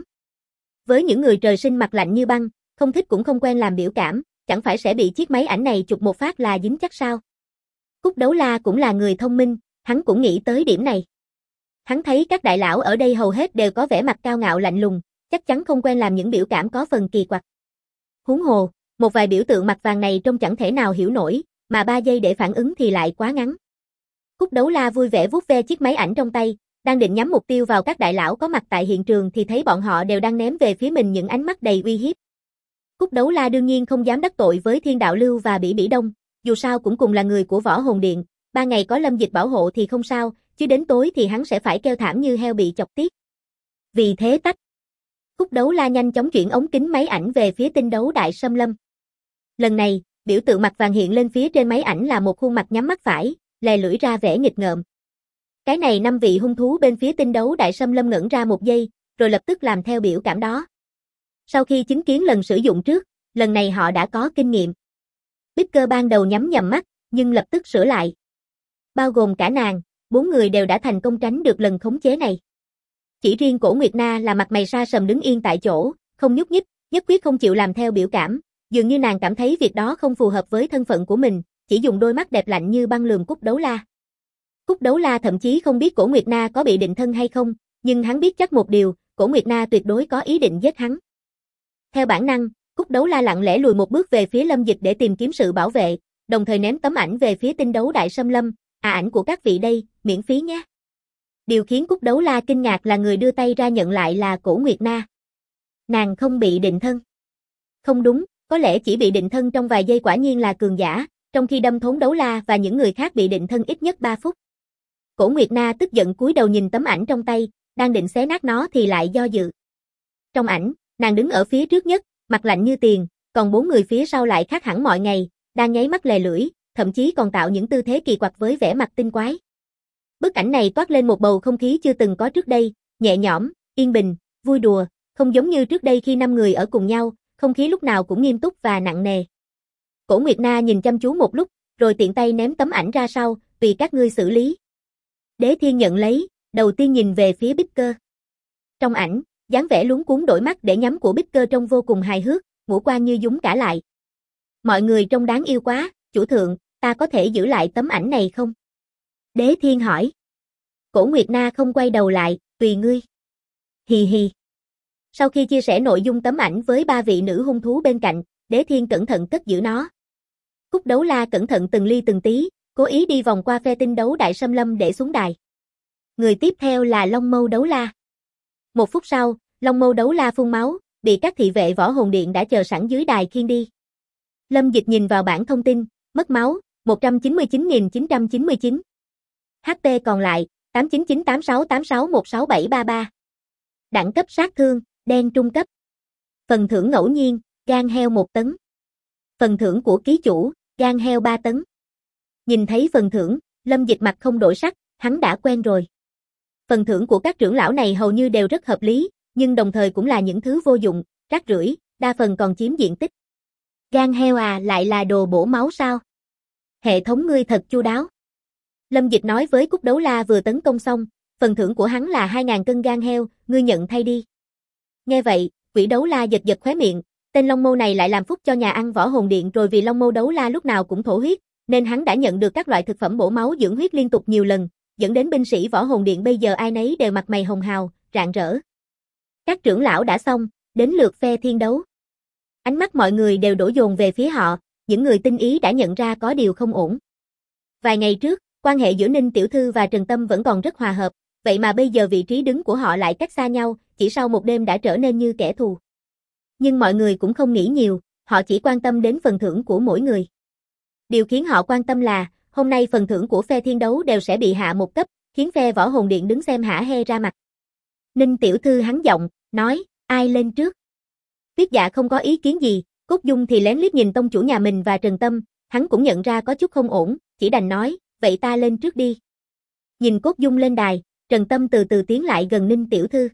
Speaker 1: Với những người trời sinh mặt lạnh như băng, không thích cũng không quen làm biểu cảm, chẳng phải sẽ bị chiếc máy ảnh này chụp một phát là dính chắc sao? Cúc Đấu La cũng là người thông minh, hắn cũng nghĩ tới điểm này. Hắn thấy các đại lão ở đây hầu hết đều có vẻ mặt cao ngạo lạnh lùng, chắc chắn không quen làm những biểu cảm có phần kỳ quặc. Huống hồ, một vài biểu tượng mặt vàng này trông chẳng thể nào hiểu nổi, mà 3 giây để phản ứng thì lại quá ngắn. Cúc Đấu La vui vẻ vuốt ve chiếc máy ảnh trong tay, đang định nhắm mục tiêu vào các đại lão có mặt tại hiện trường thì thấy bọn họ đều đang ném về phía mình những ánh mắt đầy uy hiếp. Cúc Đấu La đương nhiên không dám đắc tội với Thiên Đạo Lưu và Bỉ Bỉ Đông, dù sao cũng cùng là người của Võ Hồn Điện, 3 ngày có Lâm Dịch bảo hộ thì không sao, chứ đến tối thì hắn sẽ phải kêu thảm như heo bị chọc tiết. Vì thế tách. Cúc Đấu La nhanh chóng chuyển ống kính máy ảnh về phía tinh đấu Đại Sâm Lâm. Lần này, biểu tượng mặt vàng hiện lên phía trên máy ảnh là một khuôn mặt nhắm mắt phải, lè lưỡi ra vẻ nghịch ngợm. Cái này 5 vị hung thú bên phía tinh đấu Đại Sâm Lâm ngẩn ra 1 giây, rồi lập tức làm theo biểu cảm đó. Sau khi chứng kiến lần sử dụng trước, lần này họ đã có kinh nghiệm. Bích Cơ ban đầu nhắm nhầm mắt, nhưng lập tức sửa lại. Bao gồm cả nàng, 4 người đều đã thành công tránh được lần khống chế này. Chỉ riêng Cổ Nguyệt Na là mặt mày sa sầm đứng yên tại chỗ, không nhúc nhích, nhất quyết không chịu làm theo biểu cảm, dường như nàng cảm thấy việc đó không phù hợp với thân phận của mình, chỉ dùng đôi mắt đẹp lạnh như băng lườm Cúc Đấu La. Cúc Đấu La thậm chí không biết Cổ Nguyệt Na có bị định thân hay không, nhưng hắn biết chắc một điều, Cổ Nguyệt Na tuyệt đối có ý định giết hắn. Theo bản năng, Cúc Đấu La lặng lẽ lùi một bước về phía Lâm Dịch để tìm kiếm sự bảo vệ, đồng thời ném tấm ảnh về phía tinh đấu Đại Sâm Lâm, ảnh của các vị đây, miễn phí nhé. Điều khiến Cúc Đấu La kinh ngạc là người đưa tay ra nhận lại là Cổ Nguyệt Na. Nàng không bị định thân. Không đúng, có lẽ chỉ bị định thân trong vài giây quả nhiên là cường giả, trong khi Đâm Thốn Đấu La và những người khác bị định thân ít nhất 3 phút. Cổ Nguyệt Na tức giận cúi đầu nhìn tấm ảnh trong tay, đang định xé nát nó thì lại do dự. Trong ảnh, nàng đứng ở phía trước nhất, mặt lạnh như tiền, còn 4 người phía sau lại khác hẳn mọi ngày, đang nháy mắt lè lưỡi, thậm chí còn tạo những tư thế kỳ quặc với vẻ mặt tinh quái. Bức ảnh này toát lên một bầu không khí chưa từng có trước đây, nhẹ nhõm, yên bình, vui đùa, không giống như trước đây khi 5 người ở cùng nhau, không khí lúc nào cũng nghiêm túc và nặng nề. Cổ Nguyệt Na nhìn chăm chú một lúc, rồi tiện tay ném tấm ảnh ra sau, tùy các ngươi xử lý. Đế Thiên nhận lấy, đầu tiên nhìn về phía Bích Cơ. Trong ảnh, dáng vẻ luống cuống đổi mắt để nhắm của Bích Cơ trông vô cùng hài hước, ngũ quan như dúng cả lại. Mọi người trông đáng yêu quá, chủ thượng, ta có thể giữ lại tấm ảnh này không? Đế Thiên hỏi. Cổ Nguyệt Na không quay đầu lại, tùy ngươi. Hì hì. Sau khi chia sẻ nội dung tấm ảnh với 3 vị nữ hung thú bên cạnh, Đế Thiên cẩn thận cất giữ nó. Cúc Đấu La cẩn thận từng ly từng tí, cố ý đi vòng qua phe tinh đấu đại xâm lâm để xuống đài. Người tiếp theo là Long Mâu Đấu La. 1 phút sau, Long Mâu Đấu La phun máu, bị các thị vệ võ hồn điện đã chờ sẵn dưới đài khiêng đi. Lâm Dịch nhìn vào bảng thông tin, mất máu, 199.999. HP còn lại, 8998686167333. Đẳng cấp sát thương, đen trung cấp. Phần thưởng ngẫu nhiên, gan heo 1 tấn. Phần thưởng của ký chủ, gan heo 3 tấn. Nhìn thấy phần thưởng, Lâm Dịch mặt không đổi sắc, hắn đã quen rồi. Phần thưởng của các trưởng lão này hầu như đều rất hợp lý, nhưng đồng thời cũng là những thứ vô dụng, rác rưởi, đa phần còn chiếm diện tích. Gan heo à, lại là đồ bổ máu sao? Hệ thống ngươi thật chu đáo. Lâm Dịch nói với Cúc Đấu La vừa tấn công xong, phần thưởng của hắn là 2.000 cân gan heo, ngươi nhận thay đi. Nghe vậy, Quỷ Đấu La giật giật khóe miệng, tên Long Mâu này lại làm phúc cho nhà ăn võ hồn điện rồi vì Long Mâu Đấu La lúc nào cũng thổ huyết, nên hắn đã nhận được các loại thực phẩm bổ máu dưỡng huyết liên tục nhiều lần, dẫn đến binh sĩ võ hồn điện bây giờ ai nấy đều mặt mày hồng hào, rạng rỡ. Các trưởng lão đã xong, đến lượt phe thiên đấu. Ánh mắt mọi người đều đổ dồn về phía họ, những người tinh ý đã nhận ra có điều không ổn. Vài ngày trước, quan hệ giữa Ninh Tiểu Thư và Trần Tâm vẫn còn rất hòa hợp, vậy mà bây giờ vị trí đứng của họ lại cách xa nhau, chỉ sau một đêm đã trở nên như kẻ thù. Nhưng mọi người cũng không nghĩ nhiều, họ chỉ quan tâm đến phần thưởng của mỗi người. Điều khiến họ quan tâm là, hôm nay phần thưởng của phe thiên đấu đều sẽ bị hạ một cấp, khiến phe võ hồn điện đứng xem hả hê ra mặt. Ninh Tiểu Thư hắn giọng, nói, ai lên trước? Tuyết Dạ không có ý kiến gì, Cốt Dung thì lén liếc nhìn tông chủ nhà mình và Trần Tâm, hắn cũng nhận ra có chút không ổn, chỉ đành nói, vậy ta lên trước đi. Nhìn Cốt Dung lên đài, Trần Tâm từ từ tiến lại gần Ninh Tiểu Thư.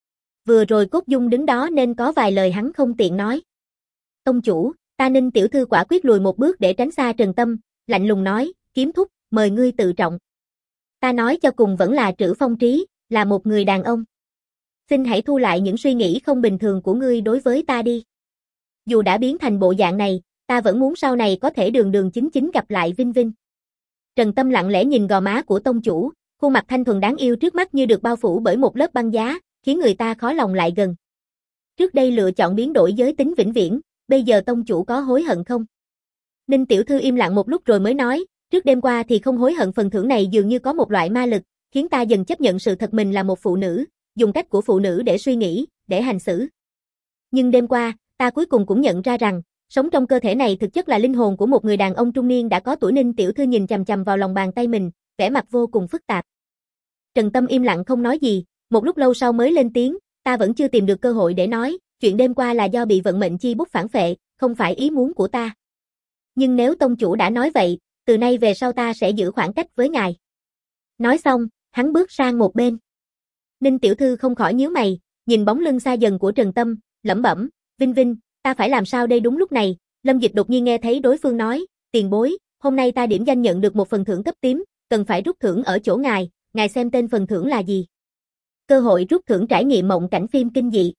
Speaker 1: Vừa rồi Cốt Dung đứng đó nên có vài lời hắn không tiện nói. Tông chủ, ta Ninh Tiểu Thư quả quyết lùi một bước để tránh xa Trần Tâm, lạnh lùng nói, Kiếm Thúc, mời ngươi tự trọng. Ta nói cho cùng vẫn là Trữ Phong Trí, là một người đàn ông. Xin hãy thu lại những suy nghĩ không bình thường của ngươi đối với ta đi. Dù đã biến thành bộ dạng này, ta vẫn muốn sau này có thể đường đường chính chính gặp lại Vinh Vinh. Trần Tâm lặng lẽ nhìn gò má của tông chủ, khuôn mặt thanh thuần đáng yêu trước mắt như được bao phủ bởi một lớp băng giá, khiến người ta khó lòng lại gần. Trước đây lựa chọn biến đổi giới tính vĩnh viễn, bây giờ tông chủ có hối hận không? Ninh Tiểu Thư im lặng một lúc rồi mới nói, trước đêm qua thì không hối hận, phần thưởng này dường như có một loại ma lực, khiến ta dần chấp nhận sự thật mình là một phụ nữ, dùng cách của phụ nữ để suy nghĩ, để hành xử. Nhưng đêm qua, ta cuối cùng cũng nhận ra rằng, sống trong cơ thể này thực chất là linh hồn của một người đàn ông trung niên đã có tuổi. Ninh Tiểu Thư nhìn chằm chằm vào lòng bàn tay mình, vẻ mặt vô cùng phức tạp. Trần Tâm im lặng không nói gì, một lúc lâu sau mới lên tiếng, ta vẫn chưa tìm được cơ hội để nói, chuyện đêm qua là do bị vận mệnh chi bút phản phệ, không phải ý muốn của ta. Nhưng nếu tông chủ đã nói vậy, từ nay về sau ta sẽ giữ khoảng cách với ngài. Nói xong, hắn bước sang một bên. Ninh Tiểu Thư không khỏi nhíu mày, nhìn bóng lưng xa dần của Trần Tâm, lẩm bẩm, Vinh Vinh, ta phải làm sao đây? Đúng lúc này, Lâm Dịch đột nhiên nghe thấy đối phương nói, tiền bối, hôm nay ta điểm danh nhận được một phần thưởng cấp tím, cần phải rút thưởng ở chỗ ngài xem tên phần thưởng là gì. Cơ hội rút thưởng trải nghiệm mộng cảnh phim kinh dị.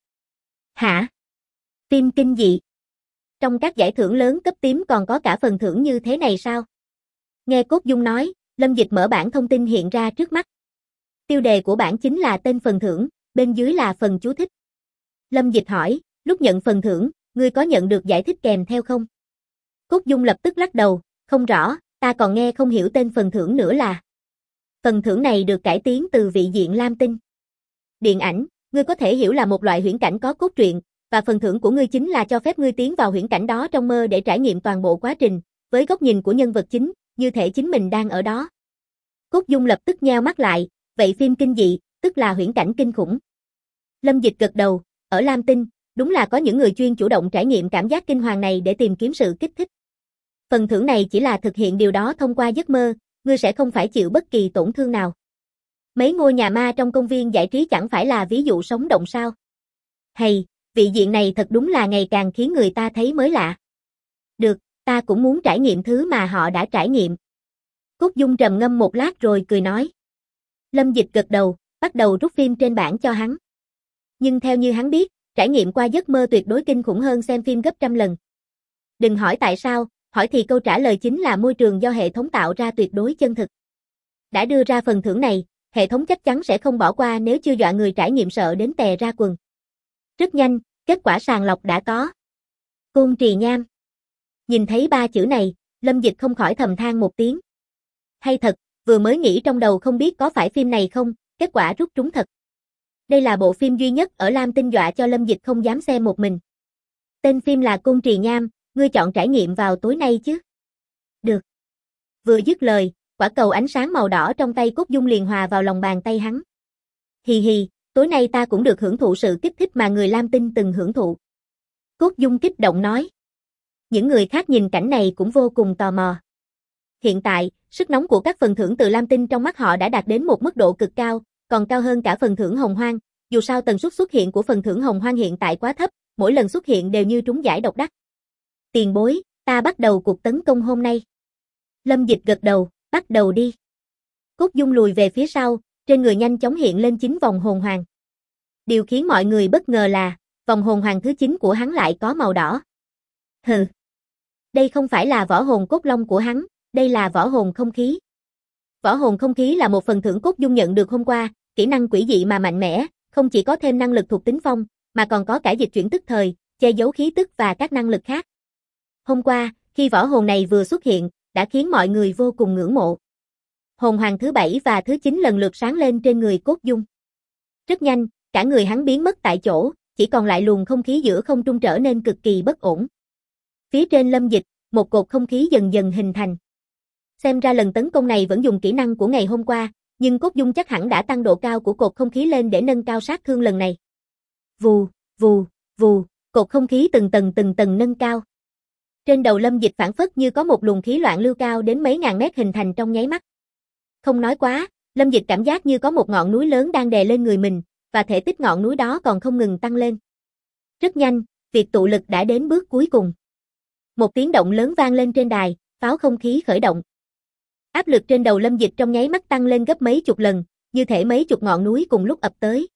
Speaker 1: Hả? Phim kinh dị? Trong các giải thưởng lớn cấp tím còn có cả phần thưởng như thế này sao? Nghe Cốt Dung nói, Lâm Dịch mở bảng thông tin hiện ra trước mắt. Tiêu đề của bảng chính là tên phần thưởng, bên dưới là phần chú thích. Lâm Dịch hỏi, lúc nhận phần thưởng, ngươi có nhận được giải thích kèm theo không? Cốt Dung lập tức lắc đầu, không rõ, ta còn nghe không hiểu tên phần thưởng nữa là. Phần thưởng này được cải tiến từ vị diện Lam Tinh. Điện ảnh, ngươi có thể hiểu là một loại huyễn cảnh có cốt truyện, và phần thưởng của ngươi chính là cho phép ngươi tiến vào huyễn cảnh đó trong mơ để trải nghiệm toàn bộ quá trình, với góc nhìn của nhân vật chính, như thể chính mình đang ở đó. Cốt Dung lập tức nheo mắt lại, vậy phim kinh dị, tức là huyễn cảnh kinh khủng. Lâm Dịch gật đầu, ở Lam Tinh, đúng là có những người chuyên chủ động trải nghiệm cảm giác kinh hoàng này để tìm kiếm sự kích thích. Phần thưởng này chỉ là thực hiện điều đó thông qua giấc mơ, ngươi sẽ không phải chịu bất kỳ tổn thương nào. Mấy ngôi nhà ma trong công viên giải trí chẳng phải là ví dụ sống động sao? Hay, vị diện này thật đúng là ngày càng khiến người ta thấy mới lạ. Được, ta cũng muốn trải nghiệm thứ mà họ đã trải nghiệm. Cúc Dung trầm ngâm một lát rồi cười nói. Lâm Dịch gật đầu, bắt đầu rút phim trên bảng cho hắn. Nhưng theo như hắn biết, trải nghiệm qua giấc mơ tuyệt đối kinh khủng hơn xem phim gấp trăm lần. Đừng hỏi tại sao, hỏi thì câu trả lời chính là môi trường do hệ thống tạo ra tuyệt đối chân thực. Đã đưa ra phần thưởng này, hệ thống chắc chắn sẽ không bỏ qua nếu chưa dọa người trải nghiệm sợ đến tè ra quần. Rất nhanh, kết quả sàng lọc đã có. Côn Trì Nham. Nhìn thấy ba chữ này, Lâm Dịch không khỏi thầm than một tiếng. Hay thật, vừa mới nghĩ trong đầu không biết có phải phim này không, kết quả rút trúng thật. Đây là bộ phim duy nhất ở Lam Tinh dọa cho Lâm Dịch không dám xem một mình. Tên phim là Côn Trì Nham, ngươi chọn trải nghiệm vào tối nay chứ? Được. Vừa dứt lời, quả cầu ánh sáng màu đỏ trong tay Cốt Dung liền hòa vào lòng bàn tay hắn. Hì hì, tối nay ta cũng được hưởng thụ sự kích thích mà người Lam Tinh từng hưởng thụ. Cốt Dung kích động nói. Những người khác nhìn cảnh này cũng vô cùng tò mò. Hiện tại, sức nóng của các phần thưởng từ Lam Tinh trong mắt họ đã đạt đến một mức độ cực cao, còn cao hơn cả phần thưởng Hồng Hoang, dù sao tần suất xuất hiện của phần thưởng Hồng Hoang hiện tại quá thấp, mỗi lần xuất hiện đều như trúng giải độc đắc. Tiền bối, ta bắt đầu cuộc tấn công hôm nay. Lâm Dịch gật đầu, bắt đầu đi. Cốt Dung lùi về phía sau, trên người nhanh chóng hiện lên 9 vòng hồn hoàng. Điều khiến mọi người bất ngờ là, vòng hồn hoàng thứ 9 của hắn lại có màu đỏ. Hừ. Đây không phải là võ hồn cốt long của hắn, đây là võ hồn không khí. Võ hồn không khí là một phần thưởng Cốt Dung nhận được hôm qua, kỹ năng quỷ dị mà mạnh mẽ, không chỉ có thêm năng lực thuộc tính phong, mà còn có cả dịch chuyển tức thời, che giấu khí tức và các năng lực khác. Hôm qua, khi võ hồn này vừa xuất hiện, đã khiến mọi người vô cùng ngưỡng mộ. Hồn hoàng thứ 7 và thứ 9 lần lượt sáng lên trên người Cốt Dung. Rất nhanh, cả người hắn biến mất tại chỗ, chỉ còn lại luồng không khí giữa không trung trở nên cực kỳ bất ổn. Phía trên Lâm Dịch, một cột không khí dần dần hình thành. Xem ra lần tấn công này vẫn dùng kỹ năng của ngày hôm qua, nhưng Cốt Dung chắc hẳn đã tăng độ cao của cột không khí lên để nâng cao sát thương lần này. Vù, vù, vù, cột không khí từng tầng nâng cao. Trên đầu Lâm Dịch phảng phất như có một luồng khí loạn lưu cao đến mấy ngàn mét hình thành trong nháy mắt. Không nói quá, Lâm Dịch cảm giác như có một ngọn núi lớn đang đè lên người mình, và thể tích ngọn núi đó còn không ngừng tăng lên. Rất nhanh, việc tụ lực đã đến bước cuối cùng. Một tiếng động lớn vang lên trên đài, pháo không khí khởi động. Áp lực trên đầu Lâm Dịch trong nháy mắt tăng lên gấp mấy chục lần, như thể mấy chục ngọn núi cùng lúc ập tới.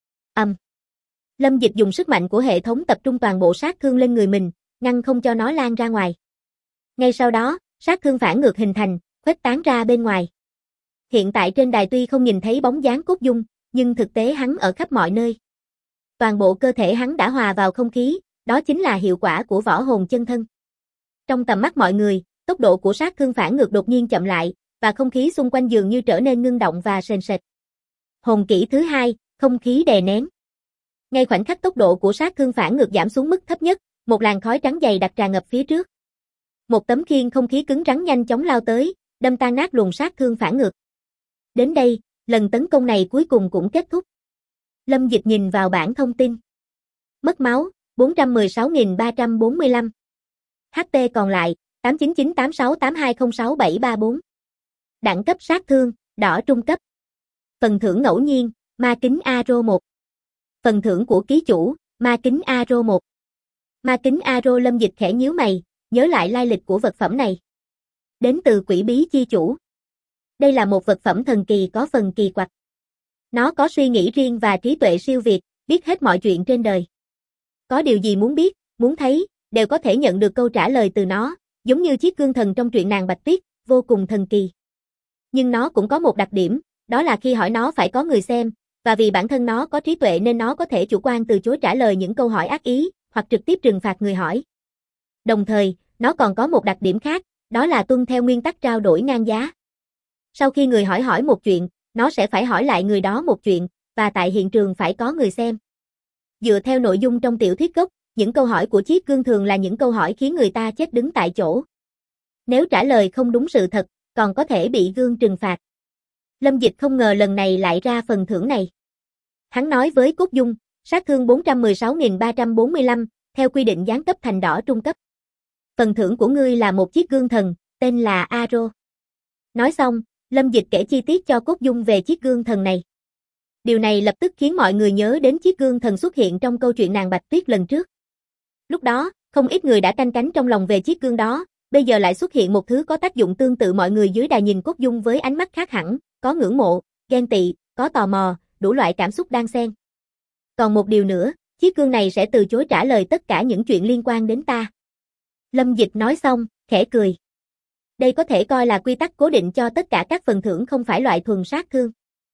Speaker 1: Lâm Dịch dùng sức mạnh của hệ thống tập trung toàn bộ sát thương lên người mình, ngăn không cho nó lan ra ngoài. Ngay sau đó, sát thương phản ngược hình thành, khuếch tán ra bên ngoài. Hiện tại trên đài tuy không nhìn thấy bóng dáng Cốt Dung, nhưng thực tế hắn ở khắp mọi nơi. Toàn bộ cơ thể hắn đã hòa vào không khí, đó chính là hiệu quả của võ hồn chân thân. Trong tầm mắt mọi người, tốc độ của sát thương phản ngược đột nhiên chậm lại, và không khí xung quanh dường như trở nên ngưng động và sền sệt. Hồn kỹ thứ 2, không khí đè nén. Ngay khoảnh khắc tốc độ của sát thương phản ngược giảm xuống mức thấp nhất, một làn khói trắng dày đặc tràn ngập phía trước. Một tấm khiên không khí cứng rắn nhanh chóng lao tới, đâm tan nát luồng sát thương phản ngược. Đến đây, lần tấn công này cuối cùng cũng kết thúc. Lâm Dịch nhìn vào bảng thông tin. Mất máu, 416.345. HP còn lại, 8998682067734. Đẳng cấp sát thương, đỏ trung cấp. Phần thưởng ngẫu nhiên, ma kính Aro 1. Phần thưởng của ký chủ, ma kính Aro 1. Ma kính Aro. Lâm Dịch khẽ nhíu mày, nhớ lại lai lịch của vật phẩm này. Đến từ Quỷ Bí Chi Chủ. Đây là một vật phẩm thần kỳ có phần kỳ quặc. Nó có suy nghĩ riêng và trí tuệ siêu việt, biết hết mọi chuyện trên đời. Có điều gì muốn biết, muốn thấy, đều có thể nhận được câu trả lời từ nó, giống như chiếc gương thần trong truyện nàng Bạch Tuyết, vô cùng thần kỳ. Nhưng nó cũng có một đặc điểm, đó là khi hỏi nó phải có người xem, và vì bản thân nó có trí tuệ nên nó có thể chủ quan từ chối trả lời những câu hỏi ác ý, hoặc trực tiếp trừng phạt người hỏi. Đồng thời, nó còn có một đặc điểm khác, đó là tuân theo nguyên tắc trao đổi ngang giá. Sau khi người hỏi một chuyện, nó sẽ phải hỏi lại người đó một chuyện, và tại hiện trường phải có người xem. Dựa theo nội dung trong tiểu thuyết gốc, những câu hỏi của chiếc gương thường là những câu hỏi khiến người ta chết đứng tại chỗ. Nếu trả lời không đúng sự thật, còn có thể bị gương trừng phạt. Lâm Dịch không ngờ lần này lại ra phần thưởng này. Hắn nói với Cốt Dung, sát thương 416.345, theo quy định giáng cấp thành đỏ trung cấp. Phần thưởng của ngươi là một chiếc gương thần, tên là Aro. Nói xong, Lâm Dịch kể chi tiết cho Cốt Dung về chiếc gương thần này. Điều này lập tức khiến mọi người nhớ đến chiếc gương thần xuất hiện trong câu chuyện nàng Bạch Tuyết lần trước. Lúc đó, không ít người đã canh cánh trong lòng về chiếc gương đó, bây giờ lại xuất hiện một thứ có tác dụng tương tự. Mọi người dưới đài nhìn Cốt Dung với ánh mắt khác hẳn, có ngưỡng mộ, ghen tị, có tò mò, đủ loại cảm xúc đan xen. Còn một điều nữa, chiếc gương này sẽ từ chối trả lời tất cả những chuyện liên quan đến ta. Lâm Dịch nói xong, khẽ cười. Đây có thể coi là quy tắc cố định cho tất cả các phần thưởng không phải loại thuần sát thương.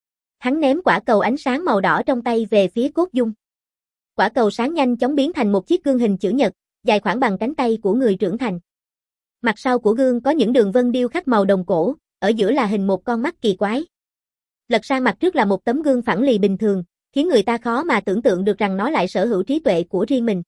Speaker 1: Hắn ném quả cầu ánh sáng màu đỏ trong tay về phía Cốt Dung. Quả cầu sáng nhanh chóng biến thành một chiếc gương hình chữ nhật, dài khoảng bằng cánh tay của người trưởng thành. Mặt sau của gương có những đường vân điêu khắc màu đồng cổ, ở giữa là hình một con mắt kỳ quái. Lật sang mặt trước là một tấm gương phẳng lì bình thường, khiến người ta khó mà tưởng tượng được rằng nó lại sở hữu trí tuệ của riêng mình.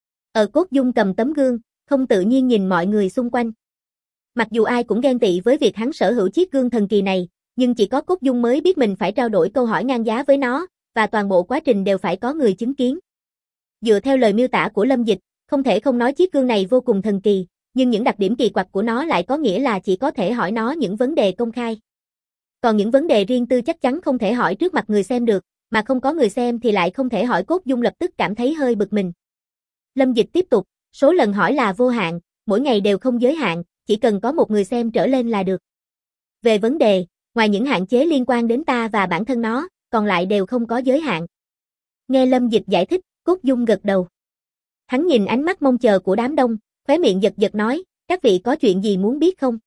Speaker 1: Cốt Dung cầm tấm gương, không tự nhiên nhìn mọi người xung quanh. Mặc dù ai cũng ghen tị với việc hắn sở hữu chiếc gương thần kỳ này, nhưng chỉ có Cốt Dung mới biết mình phải trao đổi câu hỏi ngang giá với nó, và toàn bộ quá trình đều phải có người chứng kiến. Dựa theo lời miêu tả của Lâm Dịch, không thể không nói chiếc gương này vô cùng thần kỳ, nhưng những đặc điểm kỳ quặc của nó lại có nghĩa là chỉ có thể hỏi nó những vấn đề công khai. Còn những vấn đề riêng tư chắc chắn không thể hỏi trước mặt người xem được, mà không có người xem thì lại không thể hỏi. Cốt Dung lập tức cảm thấy hơi bực mình. Lâm Dịch tiếp tục, số lần hỏi là vô hạn, mỗi ngày đều không giới hạn, chỉ cần có một người xem trở lên là được. Về vấn đề, ngoài những hạn chế liên quan đến ta và bản thân nó, còn lại đều không có giới hạn. Nghe Lâm Dịch giải thích, Cốt Dung gật đầu. Hắn nhìn ánh mắt mong chờ của đám đông, khóe miệng giật giật nói, các vị có chuyện gì muốn biết không?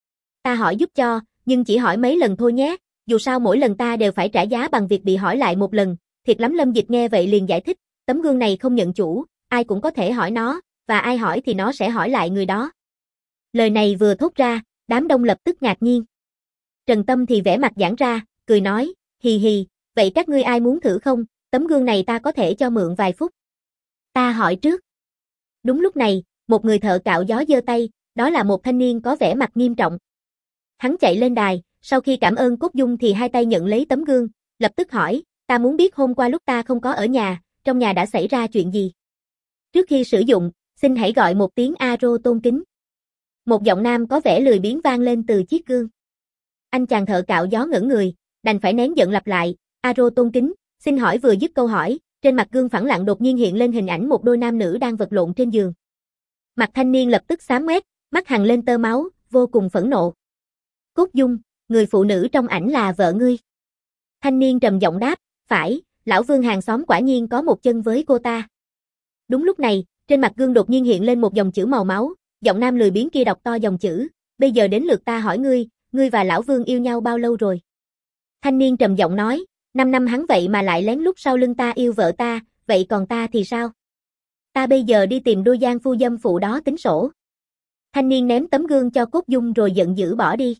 Speaker 1: Ta hỏi giúp cho, nhưng chỉ hỏi mấy lần thôi nhé, dù sao mỗi lần ta đều phải trả giá bằng việc bị hỏi lại một lần. Thiệt lắm. Lâm Dịch nghe vậy liền giải thích, tấm gương này không nhận chủ, ai cũng có thể hỏi nó, và ai hỏi thì nó sẽ hỏi lại người đó. Lời này vừa thốt ra, đám đông lập tức ngạc nhiên. Trần Tâm thì vẻ mặt giãn ra, cười nói, hì hì, vậy các ngươi ai muốn thử không, tấm gương này ta có thể cho mượn vài phút. Ta hỏi trước. Đúng lúc này, một người thợ cạo gió giơ tay, đó là một thanh niên có vẻ mặt nghiêm trọng. Hắn chạy lên đài, sau khi cảm ơn Cốt Dung thì hai tay nhận lấy tấm gương, lập tức hỏi, ta muốn biết hôm qua lúc ta không có ở nhà, trong nhà đã xảy ra chuyện gì. Trước khi sử dụng, xin hãy gọi một tiếng aro tôn kính. Một giọng nam có vẻ lười biếng vang lên từ chiếc gương. Anh chàng thợ cạo gió ngẩn người, đành phải nén giận lặp lại, aro tôn kính, xin hỏi. Vừa dứt câu hỏi, trên mặt gương phẳng lặng đột nhiên hiện lên hình ảnh một đôi nam nữ đang vật lộn trên giường. Mặt thanh niên lập tức xám ngoét, mắt hằn lên tơ máu, vô cùng phẫn nộ. Cốt Dung, người phụ nữ trong ảnh là vợ ngươi. Thanh niên trầm giọng đáp, phải, lão Vương hàng xóm quả nhiên có một chân với cô ta. Đúng lúc này, trên mặt gương đột nhiên hiện lên một dòng chữ màu máu, giọng nam lười biếng kia đọc to dòng chữ, bây giờ đến lượt ta hỏi ngươi, ngươi và lão Vương yêu nhau bao lâu rồi? Thanh niên trầm giọng nói, 5 năm. Hắn vậy mà lại lén lút sau lưng ta yêu vợ ta, vậy còn ta thì sao? Ta bây giờ đi tìm đôi giang phu dâm phụ đó tính sổ. Thanh niên ném tấm gương cho Cốt Dung rồi giận dữ bỏ đi.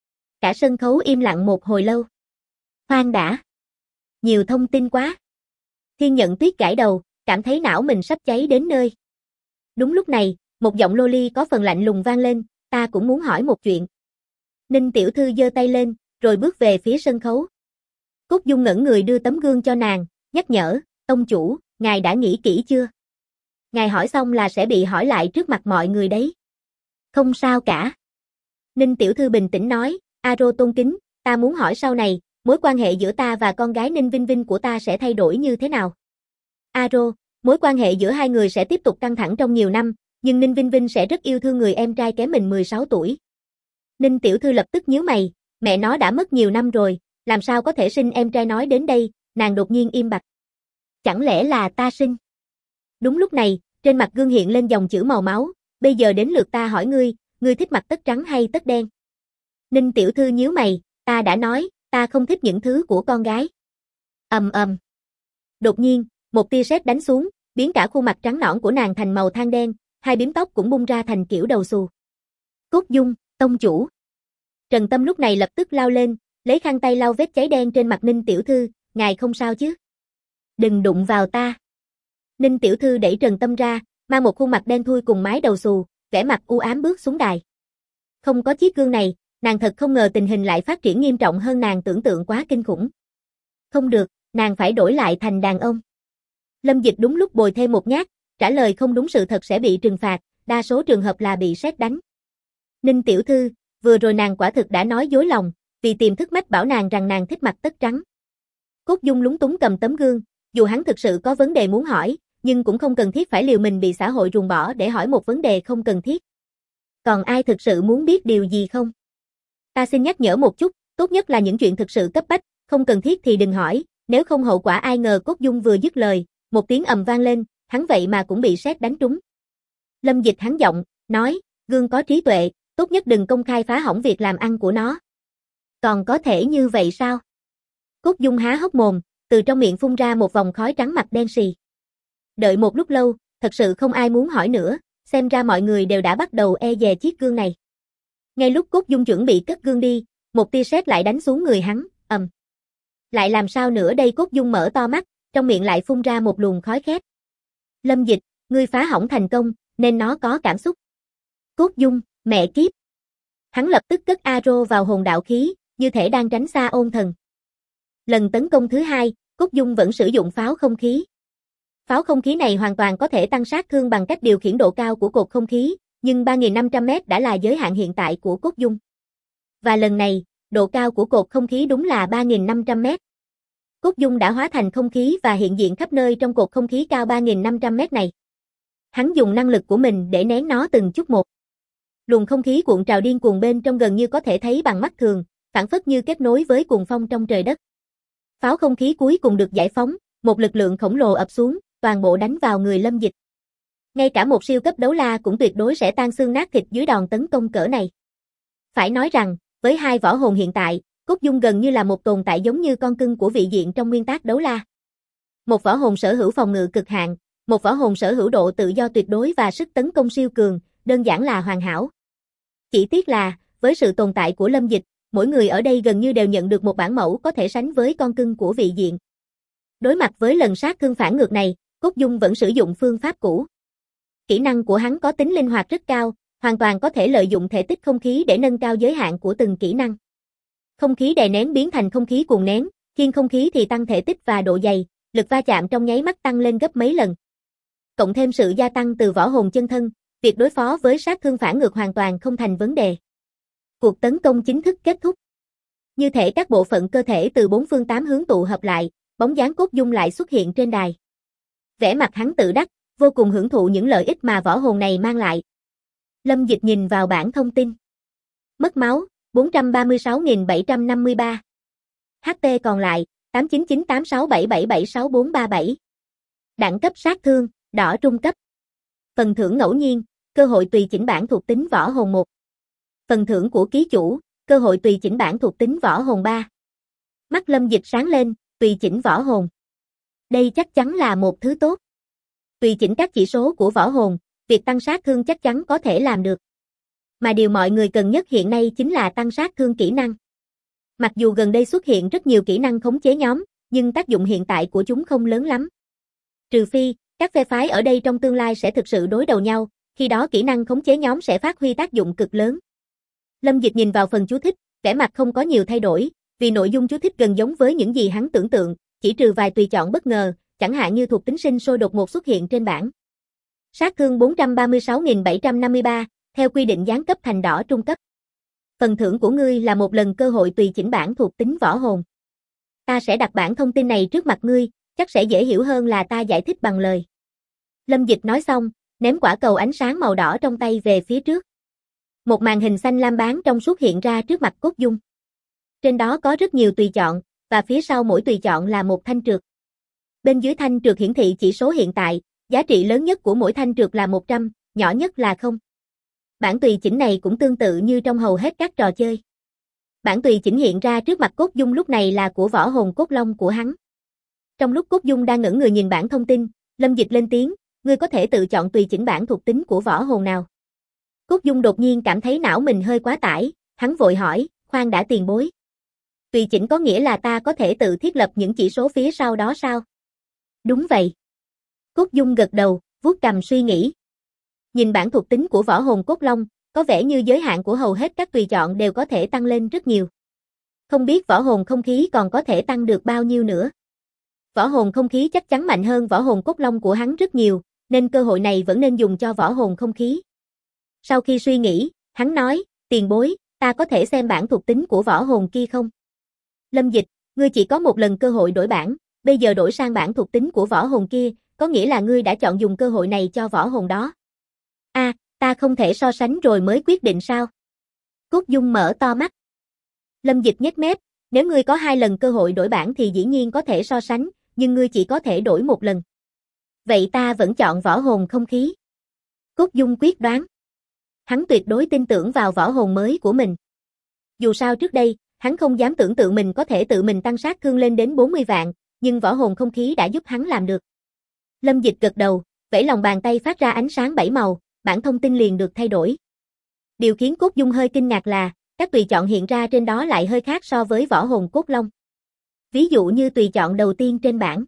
Speaker 1: Cả sân khấu im lặng một hồi lâu. Khoan đã. Nhiều thông tin quá. Thiên Nhận Tuyết gãi đầu, cảm thấy não mình sắp cháy đến nơi. Đúng lúc này, một giọng loli có phần lạnh lùng vang lên, ta cũng muốn hỏi một chuyện. Ninh tiểu thư giơ tay lên, rồi bước về phía sân khấu. Cốt Dung ngẩn người đưa tấm gương cho nàng, nhắc nhở, tông chủ, ngài đã nghĩ kỹ chưa? Ngài hỏi xong là sẽ bị hỏi lại trước mặt mọi người đấy. Không sao cả. Ninh tiểu thư bình tĩnh nói, aro tôn kính, ta muốn hỏi sau này, mối quan hệ giữa ta và con gái Ninh Vinh Vinh của ta sẽ thay đổi như thế nào? Aro, mối quan hệ giữa hai người sẽ tiếp tục căng thẳng trong nhiều năm, nhưng Ninh Vinh Vinh sẽ rất yêu thương người em trai kém mình 16 tuổi. Ninh tiểu thư lập tức nhíu mày, mẹ nó đã mất nhiều năm rồi, làm sao có thể sinh em trai? Nói đến đây, nàng đột nhiên im bặt. Chẳng lẽ là ta sinh? Đúng lúc này, trên mặt gương hiện lên dòng chữ màu máu, bây giờ đến lượt ta hỏi ngươi, ngươi thích mặc tất trắng hay tất đen? Ninh tiểu thư nhíu mày, ta đã nói, ta không thích những thứ của con gái. Ầm ầm. Đột nhiên, một tia sét đánh xuống, biến cả khuôn mặt trắng nõn của nàng thành màu than đen, hai bím tóc cũng bung ra thành kiểu đầu xù. Cốt Dung, tông chủ. Trần Tâm lúc này lập tức lao lên, lấy khăn tay lau vết cháy đen trên mặt Ninh tiểu thư, ngài không sao chứ? Đừng đụng vào ta. Ninh tiểu thư đẩy Trần Tâm ra, mang một khuôn mặt đen thui cùng mái đầu xù, vẻ mặt u ám bước xuống đài. Không có chiếc gương này, nàng thật không ngờ tình hình lại phát triển nghiêm trọng hơn nàng tưởng tượng, quá kinh khủng. Không được, nàng phải đổi lại thành đàn ông. Lâm Dịch đúng lúc bồi thêm một nhát, trả lời không đúng sự thật sẽ bị trừng phạt, đa số trường hợp là bị sét đánh. Ninh tiểu thư, vừa rồi nàng quả thực đã nói dối lòng, vì tiềm thức mách bảo nàng rằng nàng thích mặc tất trắng. Cốt Dung lúng túng cầm tấm gương, dù hắn thực sự có vấn đề muốn hỏi, nhưng cũng không cần thiết phải liều mình bị xã hội ruồng bỏ để hỏi một vấn đề không cần thiết. Còn ai thực sự muốn biết điều gì không? Ta xin nhắc nhở một chút, tốt nhất là những chuyện thực sự cấp bách, không cần thiết thì đừng hỏi, nếu không hậu quả ai ngờ. Cốt Dung vừa dứt lời, một tiếng ầm vang lên, hắn vậy mà cũng bị sét đánh trúng. Lâm Dịch hắn giọng, nói, gương có trí tuệ, tốt nhất đừng công khai phá hỏng việc làm ăn của nó. Còn có thể như vậy sao? Cốt Dung há hốc mồm, từ trong miệng phun ra một vòng khói trắng mặt đen sì. Đợi một lúc lâu, thật sự không ai muốn hỏi nữa, xem ra mọi người đều đã bắt đầu e dè chiếc gương này. Ngay lúc Cốt Dung chuẩn bị cất gương đi, một tia sét lại đánh xuống người hắn, ầm. Lại làm sao nữa đây? Cốt Dung mở to mắt, trong miệng lại phun ra một luồng khói khét. Lâm Dịch, ngươi phá hỏng thành công, nên nó có cảm xúc. Cốt Dung, mẹ kiếp. Hắn lập tức cất arrow vào hồn đạo khí, như thể đang tránh xa ôn thần. Lần tấn công thứ hai, Cốt Dung vẫn sử dụng pháo không khí. Pháo không khí này hoàn toàn có thể tăng sát thương bằng cách điều khiển độ cao của cột không khí, nhưng 3.500m đã là giới hạn hiện tại của Cốt Dung. Và lần này, độ cao của cột không khí đúng là 3.500m. Cốt Dung đã hóa thành không khí và hiện diện khắp nơi trong cột không khí cao 3.500m này. Hắn dùng năng lực của mình để nén nó từng chút một. Luồng không khí cuộn trào điên cuồng bên trong gần như có thể thấy bằng mắt thường, phảng phất như kết nối với cuồng phong trong trời đất. Pháo không khí cuối cùng được giải phóng, một lực lượng khổng lồ ập xuống, toàn bộ đánh vào người Lâm Dịch. Ngay cả một siêu cấp đấu la cũng tuyệt đối sẽ tan xương nát thịt dưới đòn tấn công cỡ này. Phải nói rằng, với hai võ hồn hiện tại, Cốt Dung gần như là một tồn tại giống như con cưng của vị diện trong nguyên tắc đấu la. Một võ hồn sở hữu phòng ngự cực hạn, một võ hồn sở hữu độ tự do tuyệt đối và sức tấn công siêu cường, đơn giản là hoàn hảo. Chỉ tiếc là, với sự tồn tại của Lâm Dịch, mỗi người ở đây gần như đều nhận được một bản mẫu có thể sánh với con cưng của vị diện. Đối mặt với lần sát thương phản ngược này, Cốt Dung vẫn sử dụng phương pháp cũ. Kỹ năng của hắn có tính linh hoạt rất cao, hoàn toàn có thể lợi dụng thể tích không khí để nâng cao giới hạn của từng kỹ năng. Không khí đè nén biến thành không khí cuồng nén, khiên không khí thì tăng thể tích và độ dày, lực va chạm trong nháy mắt tăng lên gấp mấy lần. Cộng thêm sự gia tăng từ võ hồn chân thân, việc đối phó với sát thương phản ngược hoàn toàn không thành vấn đề. Cuộc tấn công chính thức kết thúc. Như thể các bộ phận cơ thể từ bốn phương tám hướng tụ hợp lại, bóng dáng Cốt Dung lại xuất hiện trên đài. Vẻ mặt hắn tự đắc, vô cùng hưởng thụ những lợi ích mà võ hồn này mang lại. Lâm Dịch nhìn vào bảng thông tin. Mất máu, 436.753. HP còn lại, 899867776437. Đẳng cấp sát thương, đỏ trung cấp. Phần thưởng ngẫu nhiên, cơ hội tùy chỉnh bảng thuộc tính võ hồn 1. Phần thưởng của ký chủ, cơ hội tùy chỉnh bảng thuộc tính võ hồn 3. Mắt Lâm Dịch sáng lên, tùy chỉnh võ hồn. Đây chắc chắn là một thứ tốt. Tùy chỉnh các chỉ số của võ hồn, việc tăng sát thương chắc chắn có thể làm được. Mà điều mọi người cần nhất hiện nay chính là tăng sát thương kỹ năng. Mặc dù gần đây xuất hiện rất nhiều kỹ năng khống chế nhóm, nhưng tác dụng hiện tại của chúng không lớn lắm. Trừ phi, các phe phái ở đây trong tương lai sẽ thực sự đối đầu nhau, khi đó kỹ năng khống chế nhóm sẽ phát huy tác dụng cực lớn. Lâm Dịch nhìn vào phần chú thích, vẻ mặt không có nhiều thay đổi, vì nội dung chú thích gần giống với những gì hắn tưởng tượng, chỉ trừ vài tùy chọn bất ngờ, chẳng hạn như thuộc tính sinh sôi đột ngột xuất hiện trên bảng. Sát thương 436.753, theo quy định giáng cấp thành đỏ trung cấp. Phần thưởng của ngươi là một lần cơ hội tùy chỉnh bảng thuộc tính võ hồn. Ta sẽ đặt bảng thông tin này trước mặt ngươi, chắc sẽ dễ hiểu hơn là ta giải thích bằng lời. Lâm Dịch nói xong, ném quả cầu ánh sáng màu đỏ trong tay về phía trước. Một màn hình xanh lam bán trong suốt hiện ra trước mặt Cốt Dung. Trên đó có rất nhiều tùy chọn, và phía sau mỗi tùy chọn là một thanh trượt. Bên dưới thanh trượt hiển thị chỉ số hiện tại, giá trị lớn nhất của mỗi thanh trượt là 100, nhỏ nhất là 0. Bảng tùy chỉnh này cũng tương tự như trong hầu hết các trò chơi. Bảng tùy chỉnh hiện ra trước mặt Cốt Dung lúc này là của võ hồn cốt long của hắn. Trong lúc Cốt Dung đang ngẩn người nhìn bảng thông tin, Lâm Dịch lên tiếng, ngươi có thể tự chọn tùy chỉnh bảng thuộc tính của võ hồn nào. Cốt Dung đột nhiên cảm thấy não mình hơi quá tải, hắn vội hỏi, khoan đã tiền bối. Tùy chỉnh có nghĩa là ta có thể tự thiết lập những chỉ số phía sau đó sao? Đúng vậy. Cốt Dung gật đầu, vuốt cằm suy nghĩ. Nhìn bảng thuộc tính của võ hồn cốt long, có vẻ như giới hạn của hầu hết các tùy chọn đều có thể tăng lên rất nhiều. Không biết võ hồn không khí còn có thể tăng được bao nhiêu nữa. Võ hồn không khí chắc chắn mạnh hơn võ hồn cốt long của hắn rất nhiều, nên cơ hội này vẫn nên dùng cho võ hồn không khí. Sau khi suy nghĩ, hắn nói, tiền bối, ta có thể xem bảng thuộc tính của võ hồn kia không? Lâm Dịch, Ngươi chỉ có một lần cơ hội đổi bản, bây giờ đổi sang bản thuộc tính của võ hồn kia, có nghĩa là ngươi đã chọn dùng cơ hội này cho võ hồn đó. Ta không thể so sánh rồi mới quyết định sao? Cốt Dung mở to mắt. Lâm Dịch nhếch mép, nếu ngươi có 2 lần cơ hội đổi bản thì dĩ nhiên có thể so sánh, nhưng ngươi chỉ có thể đổi 1 lần. Vậy ta vẫn chọn võ hồn không khí. Cốt Dung quyết đoán. Hắn tuyệt đối tin tưởng vào võ hồn mới của mình. Dù sao trước đây, hắn không dám tưởng tượng mình có thể tự mình tăng sát thương lên đến 40 vạn, nhưng võ hồn không khí đã giúp hắn làm được. Lâm Dịch gật đầu, vẫy lòng bàn tay phát ra ánh sáng 7 màu, bản thông tin liền được thay đổi. Điều khiến Cốt Dung hơi kinh ngạc là, các tùy chọn hiện ra trên đó lại hơi khác so với võ hồn cốt long. Ví dụ như tùy chọn đầu tiên trên bảng.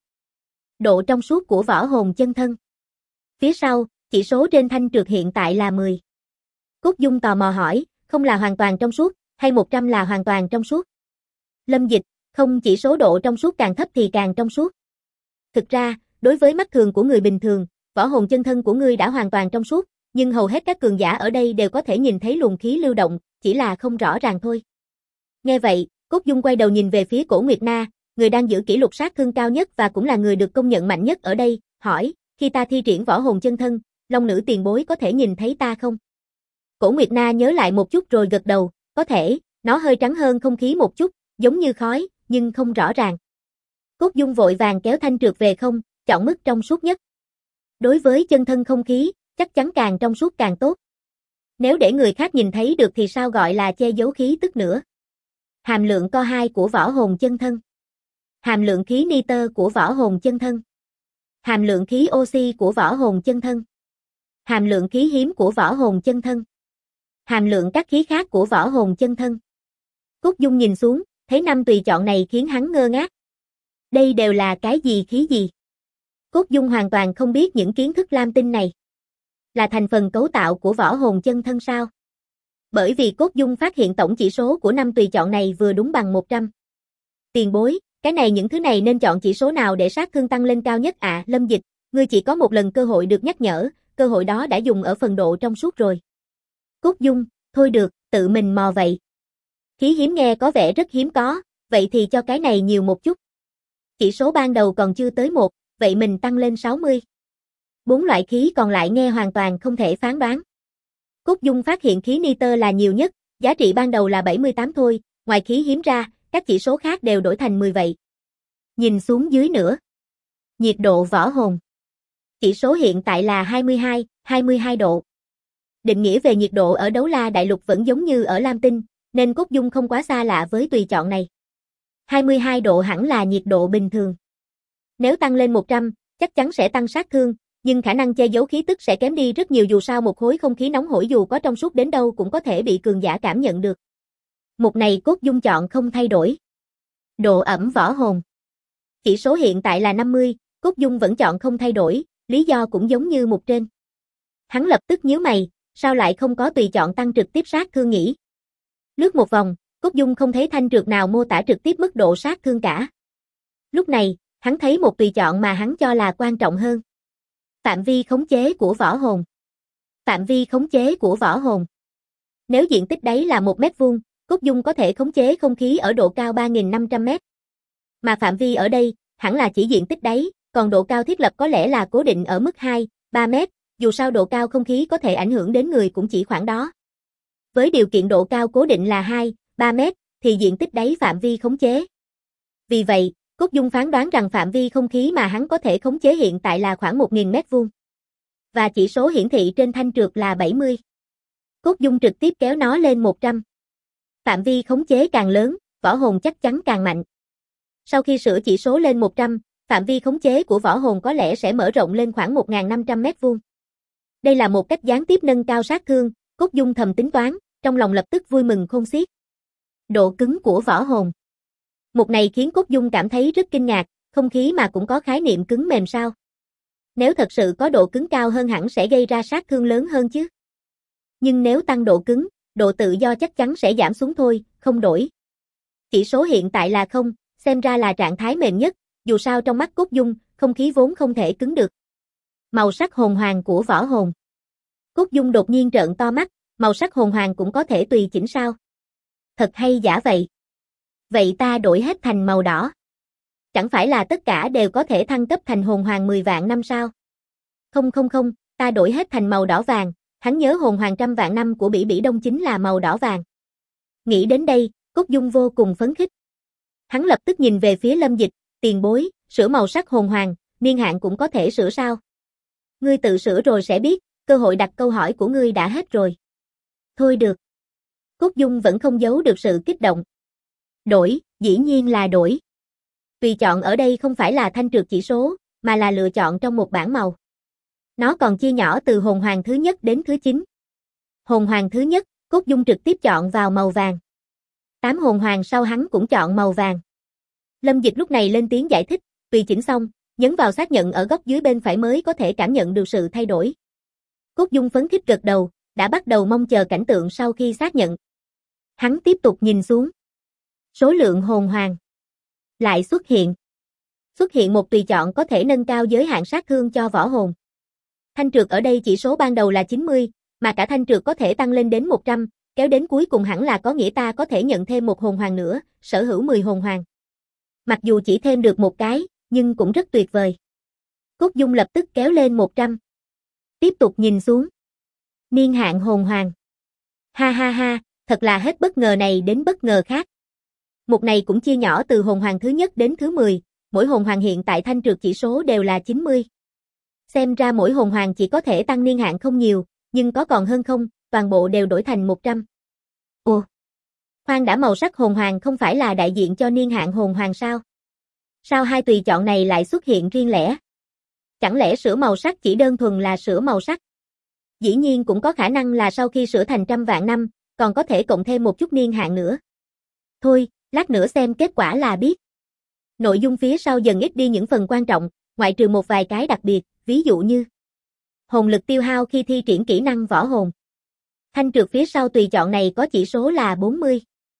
Speaker 1: Độ trong suốt của võ hồn chân thân. Phía sau, chỉ số trên thanh trượt hiện tại là 10. Cốt Dung tò mò hỏi, không là hoàn toàn trong suốt, hay 100 là hoàn toàn trong suốt? Lâm Dịch, không, chỉ số độ trong suốt càng thấp thì càng trong suốt. Thực ra, đối với mắt thường của người bình thường, võ hồn chân thân của ngươi đã hoàn toàn trong suốt, nhưng hầu hết các cường giả ở đây đều có thể nhìn thấy luồng khí lưu động, chỉ là không rõ ràng thôi. Nghe vậy, Cốt Dung quay đầu nhìn về phía Cổ Nguyệt Na, người đang giữ kỷ lục sát thương cao nhất và cũng là người được công nhận mạnh nhất ở đây, hỏi, khi ta thi triển võ hồn chân thân, Long nữ tiền bối có thể nhìn thấy ta không? Cổ Nguyệt Na nhớ lại một chút rồi gật đầu, có thể, nó hơi trắng hơn không khí một chút, giống như khói, nhưng không rõ ràng. Cốt Dung vội vàng kéo thanh trượt về không, chọn mức trong suốt nhất. Đối với chân thân không khí, chắc chắn càng trong suốt càng tốt. Nếu để người khác nhìn thấy được thì sao gọi là che giấu khí tức nữa. Hàm lượng Co2 của võ hồn chân thân. Hàm lượng khí nitơ của võ hồn chân thân. Hàm lượng khí oxy của võ hồn chân thân. Hàm lượng khí hiếm của võ hồn chân thân. Hàm lượng các khí khác của võ hồn chân thân. Cốt Dung nhìn xuống, thấy 5 tùy chọn này khiến hắn ngơ ngác. Đây đều là cái gì khí gì? Cốt Dung hoàn toàn không biết những kiến thức lam tinh này. Là thành phần cấu tạo của võ hồn chân thân sao? Bởi vì Cốt Dung phát hiện tổng chỉ số của 5 tùy chọn này vừa đúng bằng 100. Tiền bối, cái này những thứ này nên chọn chỉ số nào để sát thương tăng lên cao nhất ạ? Lâm Dịch, ngươi chỉ có một lần cơ hội được nhắc nhở, cơ hội đó đã dùng ở phần độ trong suốt rồi. Cốt Dung, thôi được, tự mình mò vậy. Khí hiếm nghe có vẻ rất hiếm có, vậy thì cho cái này nhiều một chút. Chỉ số ban đầu còn chưa tới 1, vậy mình tăng lên 60. 4 loại khí còn lại nghe hoàn toàn không thể phán đoán. Cốt Dung phát hiện khí nitơ là nhiều nhất, giá trị ban đầu là 78 thôi, ngoài khí hiếm ra, các chỉ số khác đều đổi thành 10 vậy. Nhìn xuống dưới nữa. Nhiệt độ võ hồn. Chỉ số hiện tại là 22 độ. Định nghĩa về nhiệt độ ở Đấu La Đại Lục vẫn giống như ở Lam Tinh, nên Cốt Dung không quá xa lạ với tùy chọn này. 22 độ hẳn là nhiệt độ bình thường. Nếu tăng lên 100, chắc chắn sẽ tăng sát thương, nhưng khả năng che giấu khí tức sẽ kém đi rất nhiều dù sao một khối không khí nóng hổi dù có trong suốt đến đâu cũng có thể bị cường giả cảm nhận được. Mục này Cốt Dung chọn không thay đổi. Độ ẩm võ hồn. Chỉ số hiện tại là 50, Cốt Dung vẫn chọn không thay đổi, lý do cũng giống như mục trên. Hắn lập tức nhíu mày, sao lại không có tùy chọn tăng trực tiếp sát thương nhỉ? Lướt một vòng, Cốt Dung không thấy thanh trượt nào mô tả trực tiếp mức độ sát thương cả. Lúc này, hắn thấy một tùy chọn mà hắn cho là quan trọng hơn. Phạm vi khống chế của võ hồn. Phạm vi khống chế của võ hồn. Nếu diện tích đáy là 1 mét vuông, Cốt Dung có thể khống chế không khí ở độ cao 3.500 mét. Mà phạm vi ở đây, hẳn là chỉ diện tích đáy, còn độ cao thiết lập có lẽ là cố định ở mức 2-3 mét, dù sao độ cao không khí có thể ảnh hưởng đến người cũng chỉ khoảng đó. Với điều kiện độ cao cố định là 2-3 mét, thì diện tích đáy phạm vi khống chế. Vì vậy, Cốt Dung phán đoán rằng phạm vi không khí mà hắn có thể khống chế hiện tại là khoảng 1.000 mét vuông. Và chỉ số hiển thị trên thanh trượt là 70. Cốt Dung trực tiếp kéo nó lên 100. Phạm vi khống chế càng lớn, võ hồn chắc chắn càng mạnh. Sau khi sửa chỉ số lên 100, phạm vi khống chế của võ hồn có lẽ sẽ mở rộng lên khoảng 1.500 mét vuông. Đây là một cách gián tiếp nâng cao sát thương, Cốt Dung thầm tính toán, trong lòng lập tức vui mừng khôn xiết. Độ cứng của võ hồn. Mục này khiến Cốt Dung cảm thấy rất kinh ngạc, không khí mà cũng có khái niệm cứng mềm sao? Nếu thật sự có độ cứng cao hơn hẳn sẽ gây ra sát thương lớn hơn chứ. Nhưng nếu tăng độ cứng, độ tự do chắc chắn sẽ giảm xuống thôi, không đổi. Chỉ số hiện tại là 0, xem ra là trạng thái mềm nhất, dù sao trong mắt Cốt Dung, không khí vốn không thể cứng được. Màu sắc hồn hoàng của võ hồn. Cốt Dung đột nhiên trợn to mắt, màu sắc hồn hoàng cũng có thể tùy chỉnh sao? Thật hay giả vậy? Vậy ta đổi hết thành màu đỏ. Chẳng phải là tất cả đều có thể thăng cấp thành hồn hoàng 10 vạn năm sao? Không không không, ta đổi hết thành màu đỏ vàng, hắn nhớ hồn hoàng trăm vạn năm của Bỉ Bỉ Đông chính là màu đỏ vàng. Nghĩ đến đây, Cốt Dung vô cùng phấn khích. Hắn lập tức nhìn về phía Lâm Dịch, tiền bối, sửa màu sắc hồn hoàng, niên hạn cũng có thể sửa sao? Ngươi tự sửa rồi sẽ biết, cơ hội đặt câu hỏi của ngươi đã hết rồi. Thôi được. Cốt Dung vẫn không giấu được sự kích động. Đổi, dĩ nhiên là đổi. Tùy chọn ở đây không phải là thanh trượt chỉ số, mà là lựa chọn trong một bảng màu. Nó còn chia nhỏ từ hồn hoàng thứ nhất đến thứ 9. Hồn hoàng thứ nhất, Cốt Dung trực tiếp chọn vào màu vàng. 8 hồn hoàng sau hắn cũng chọn màu vàng. Lâm Dịch lúc này lên tiếng giải thích, tùy chỉnh xong, nhấn vào xác nhận ở góc dưới bên phải mới có thể cảm nhận được sự thay đổi. Cốt Dung phấn khích gật đầu, đã bắt đầu mong chờ cảnh tượng sau khi xác nhận. Hắn tiếp tục nhìn xuống. Số lượng hồn hoàng lại xuất hiện. Xuất hiện một tùy chọn có thể nâng cao giới hạn sát thương cho võ hồn. Thanh trượt ở đây chỉ số ban đầu là 90, mà cả thanh trượt có thể tăng lên đến 100, kéo đến cuối cùng hẳn là có nghĩa ta có thể nhận thêm một hồn hoàng nữa, sở hữu 10 hồn hoàng. Mặc dù chỉ thêm được một cái, nhưng cũng rất tuyệt vời. Cốt Dung lập tức kéo lên 100. Tiếp tục nhìn xuống. Niên hạn hồn hoàng. Ha ha ha, thật là hết bất ngờ này đến bất ngờ khác. Một này cũng chia nhỏ từ hồn hoàng thứ nhất đến thứ 10, mỗi hồn hoàng hiện tại thanh trượt chỉ số đều là 90. Xem ra mỗi hồn hoàng chỉ có thể tăng niên hạn không nhiều, nhưng có còn hơn không, toàn bộ đều đổi thành 100. Ồ, khoan đã, màu sắc hồn hoàng không phải là đại diện cho niên hạn hồn hoàng sao? Sao hai tùy chọn này lại xuất hiện riêng lẻ? Chẳng lẽ sửa màu sắc chỉ đơn thuần là sửa màu sắc? Dĩ nhiên cũng có khả năng là sau khi sửa thành trăm vạn năm, còn có thể cộng thêm một chút niên hạn nữa. Thôi, lát nữa xem kết quả là biết. Nội dung phía sau dần ít đi những phần quan trọng, ngoại trừ một vài cái đặc biệt, ví dụ như hồn lực tiêu hao khi thi triển kỹ năng võ hồn. Thanh trượt phía sau tùy chọn này có chỉ số là 40.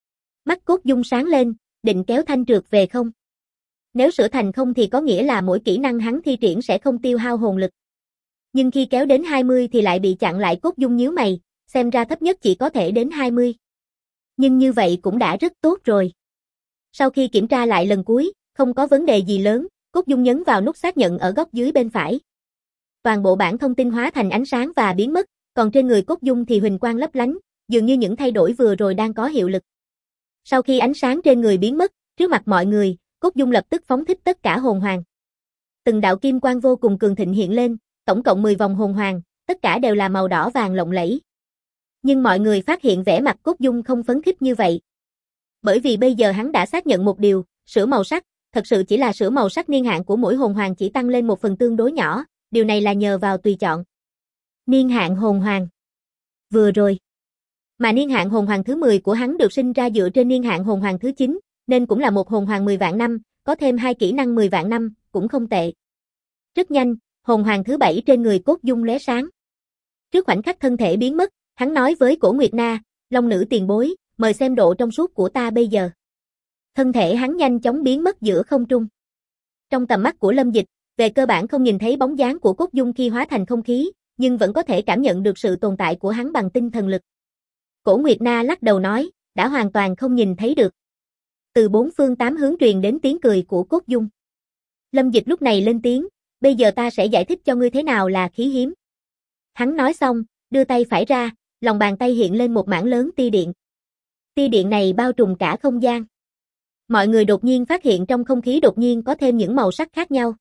Speaker 1: Mắt Cốt Dung sáng lên, định kéo thanh trượt về không. Nếu sửa thành không thì có nghĩa là mỗi kỹ năng hắn thi triển sẽ không tiêu hao hồn lực. Nhưng khi kéo đến 20 thì lại bị chặn lại. Cốt Dung nhíu mày, xem ra thấp nhất chỉ có thể đến 20. Nhưng như vậy cũng đã rất tốt rồi. Sau khi kiểm tra lại lần cuối, không có vấn đề gì lớn, Cốt Dung nhấn vào nút xác nhận ở góc dưới bên phải. Toàn bộ bảng thông tin hóa thành ánh sáng và biến mất, còn trên người Cốt Dung thì huỳnh quang lấp lánh, dường như những thay đổi vừa rồi đang có hiệu lực. Sau khi ánh sáng trên người biến mất, trước mặt mọi người, Cốt Dung lập tức phóng thích tất cả hồn hoàng. Từng đạo kim quang vô cùng cường thịnh hiện lên, tổng cộng 10 vòng hồn hoàng, tất cả đều là màu đỏ vàng lộng lẫy. Nhưng mọi người phát hiện vẻ mặt Cốt Dung không phấn khích như vậy. Bởi vì bây giờ hắn đã xác nhận một điều, sửa màu sắc, thật sự chỉ là sửa màu sắc niên hạn của mỗi hồn hoàng chỉ tăng lên một phần tương đối nhỏ, điều này là nhờ vào tùy chọn. Niên hạn hồn hoàng. Vừa rồi. Mà niên hạn hồn hoàng thứ 10 của hắn được sinh ra dựa trên niên hạn hồn hoàng thứ 9, nên cũng là một hồn hoàng 10 vạn năm, có thêm 2 kỹ năng 10 vạn năm, cũng không tệ. Rất nhanh, hồn hoàng thứ 7 trên người Cốt Dung lóe sáng. Trước khoảnh khắc thân thể biến mất, hắn nói với Cổ Nguyệt Na, Long nữ tiền bối, mời xem độ trong suốt của ta bây giờ. Thân thể hắn nhanh chóng biến mất giữa không trung. Trong tầm mắt của Lâm Dịch, về cơ bản không nhìn thấy bóng dáng của Cốt Dung khi hóa thành không khí, nhưng vẫn có thể cảm nhận được sự tồn tại của hắn bằng tinh thần lực. Cổ Nguyệt Na lắc đầu nói, đã hoàn toàn không nhìn thấy được. Từ 4 phương 8 hướng truyền đến tiếng cười của Cốt Dung. Lâm Dịch lúc này lên tiếng, bây giờ ta sẽ giải thích cho ngươi thế nào là khí hiếm. Hắn nói xong, đưa tay phải ra, lòng bàn tay hiện lên một mảng lớn tia điện. Tia điện này bao trùm cả không gian. Mọi người đột nhiên phát hiện trong không khí đột nhiên có thêm những màu sắc khác nhau.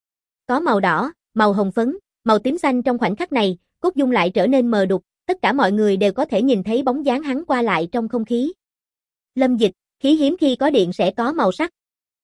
Speaker 1: Có màu đỏ, màu hồng phấn, màu tím xanh. Trong khoảnh khắc này, Cốt Dung lại trở nên mờ đục, tất cả mọi người đều có thể nhìn thấy bóng dáng hắn qua lại trong không khí. Lâm Dịch, khí hiếm khi có điện sẽ có màu sắc.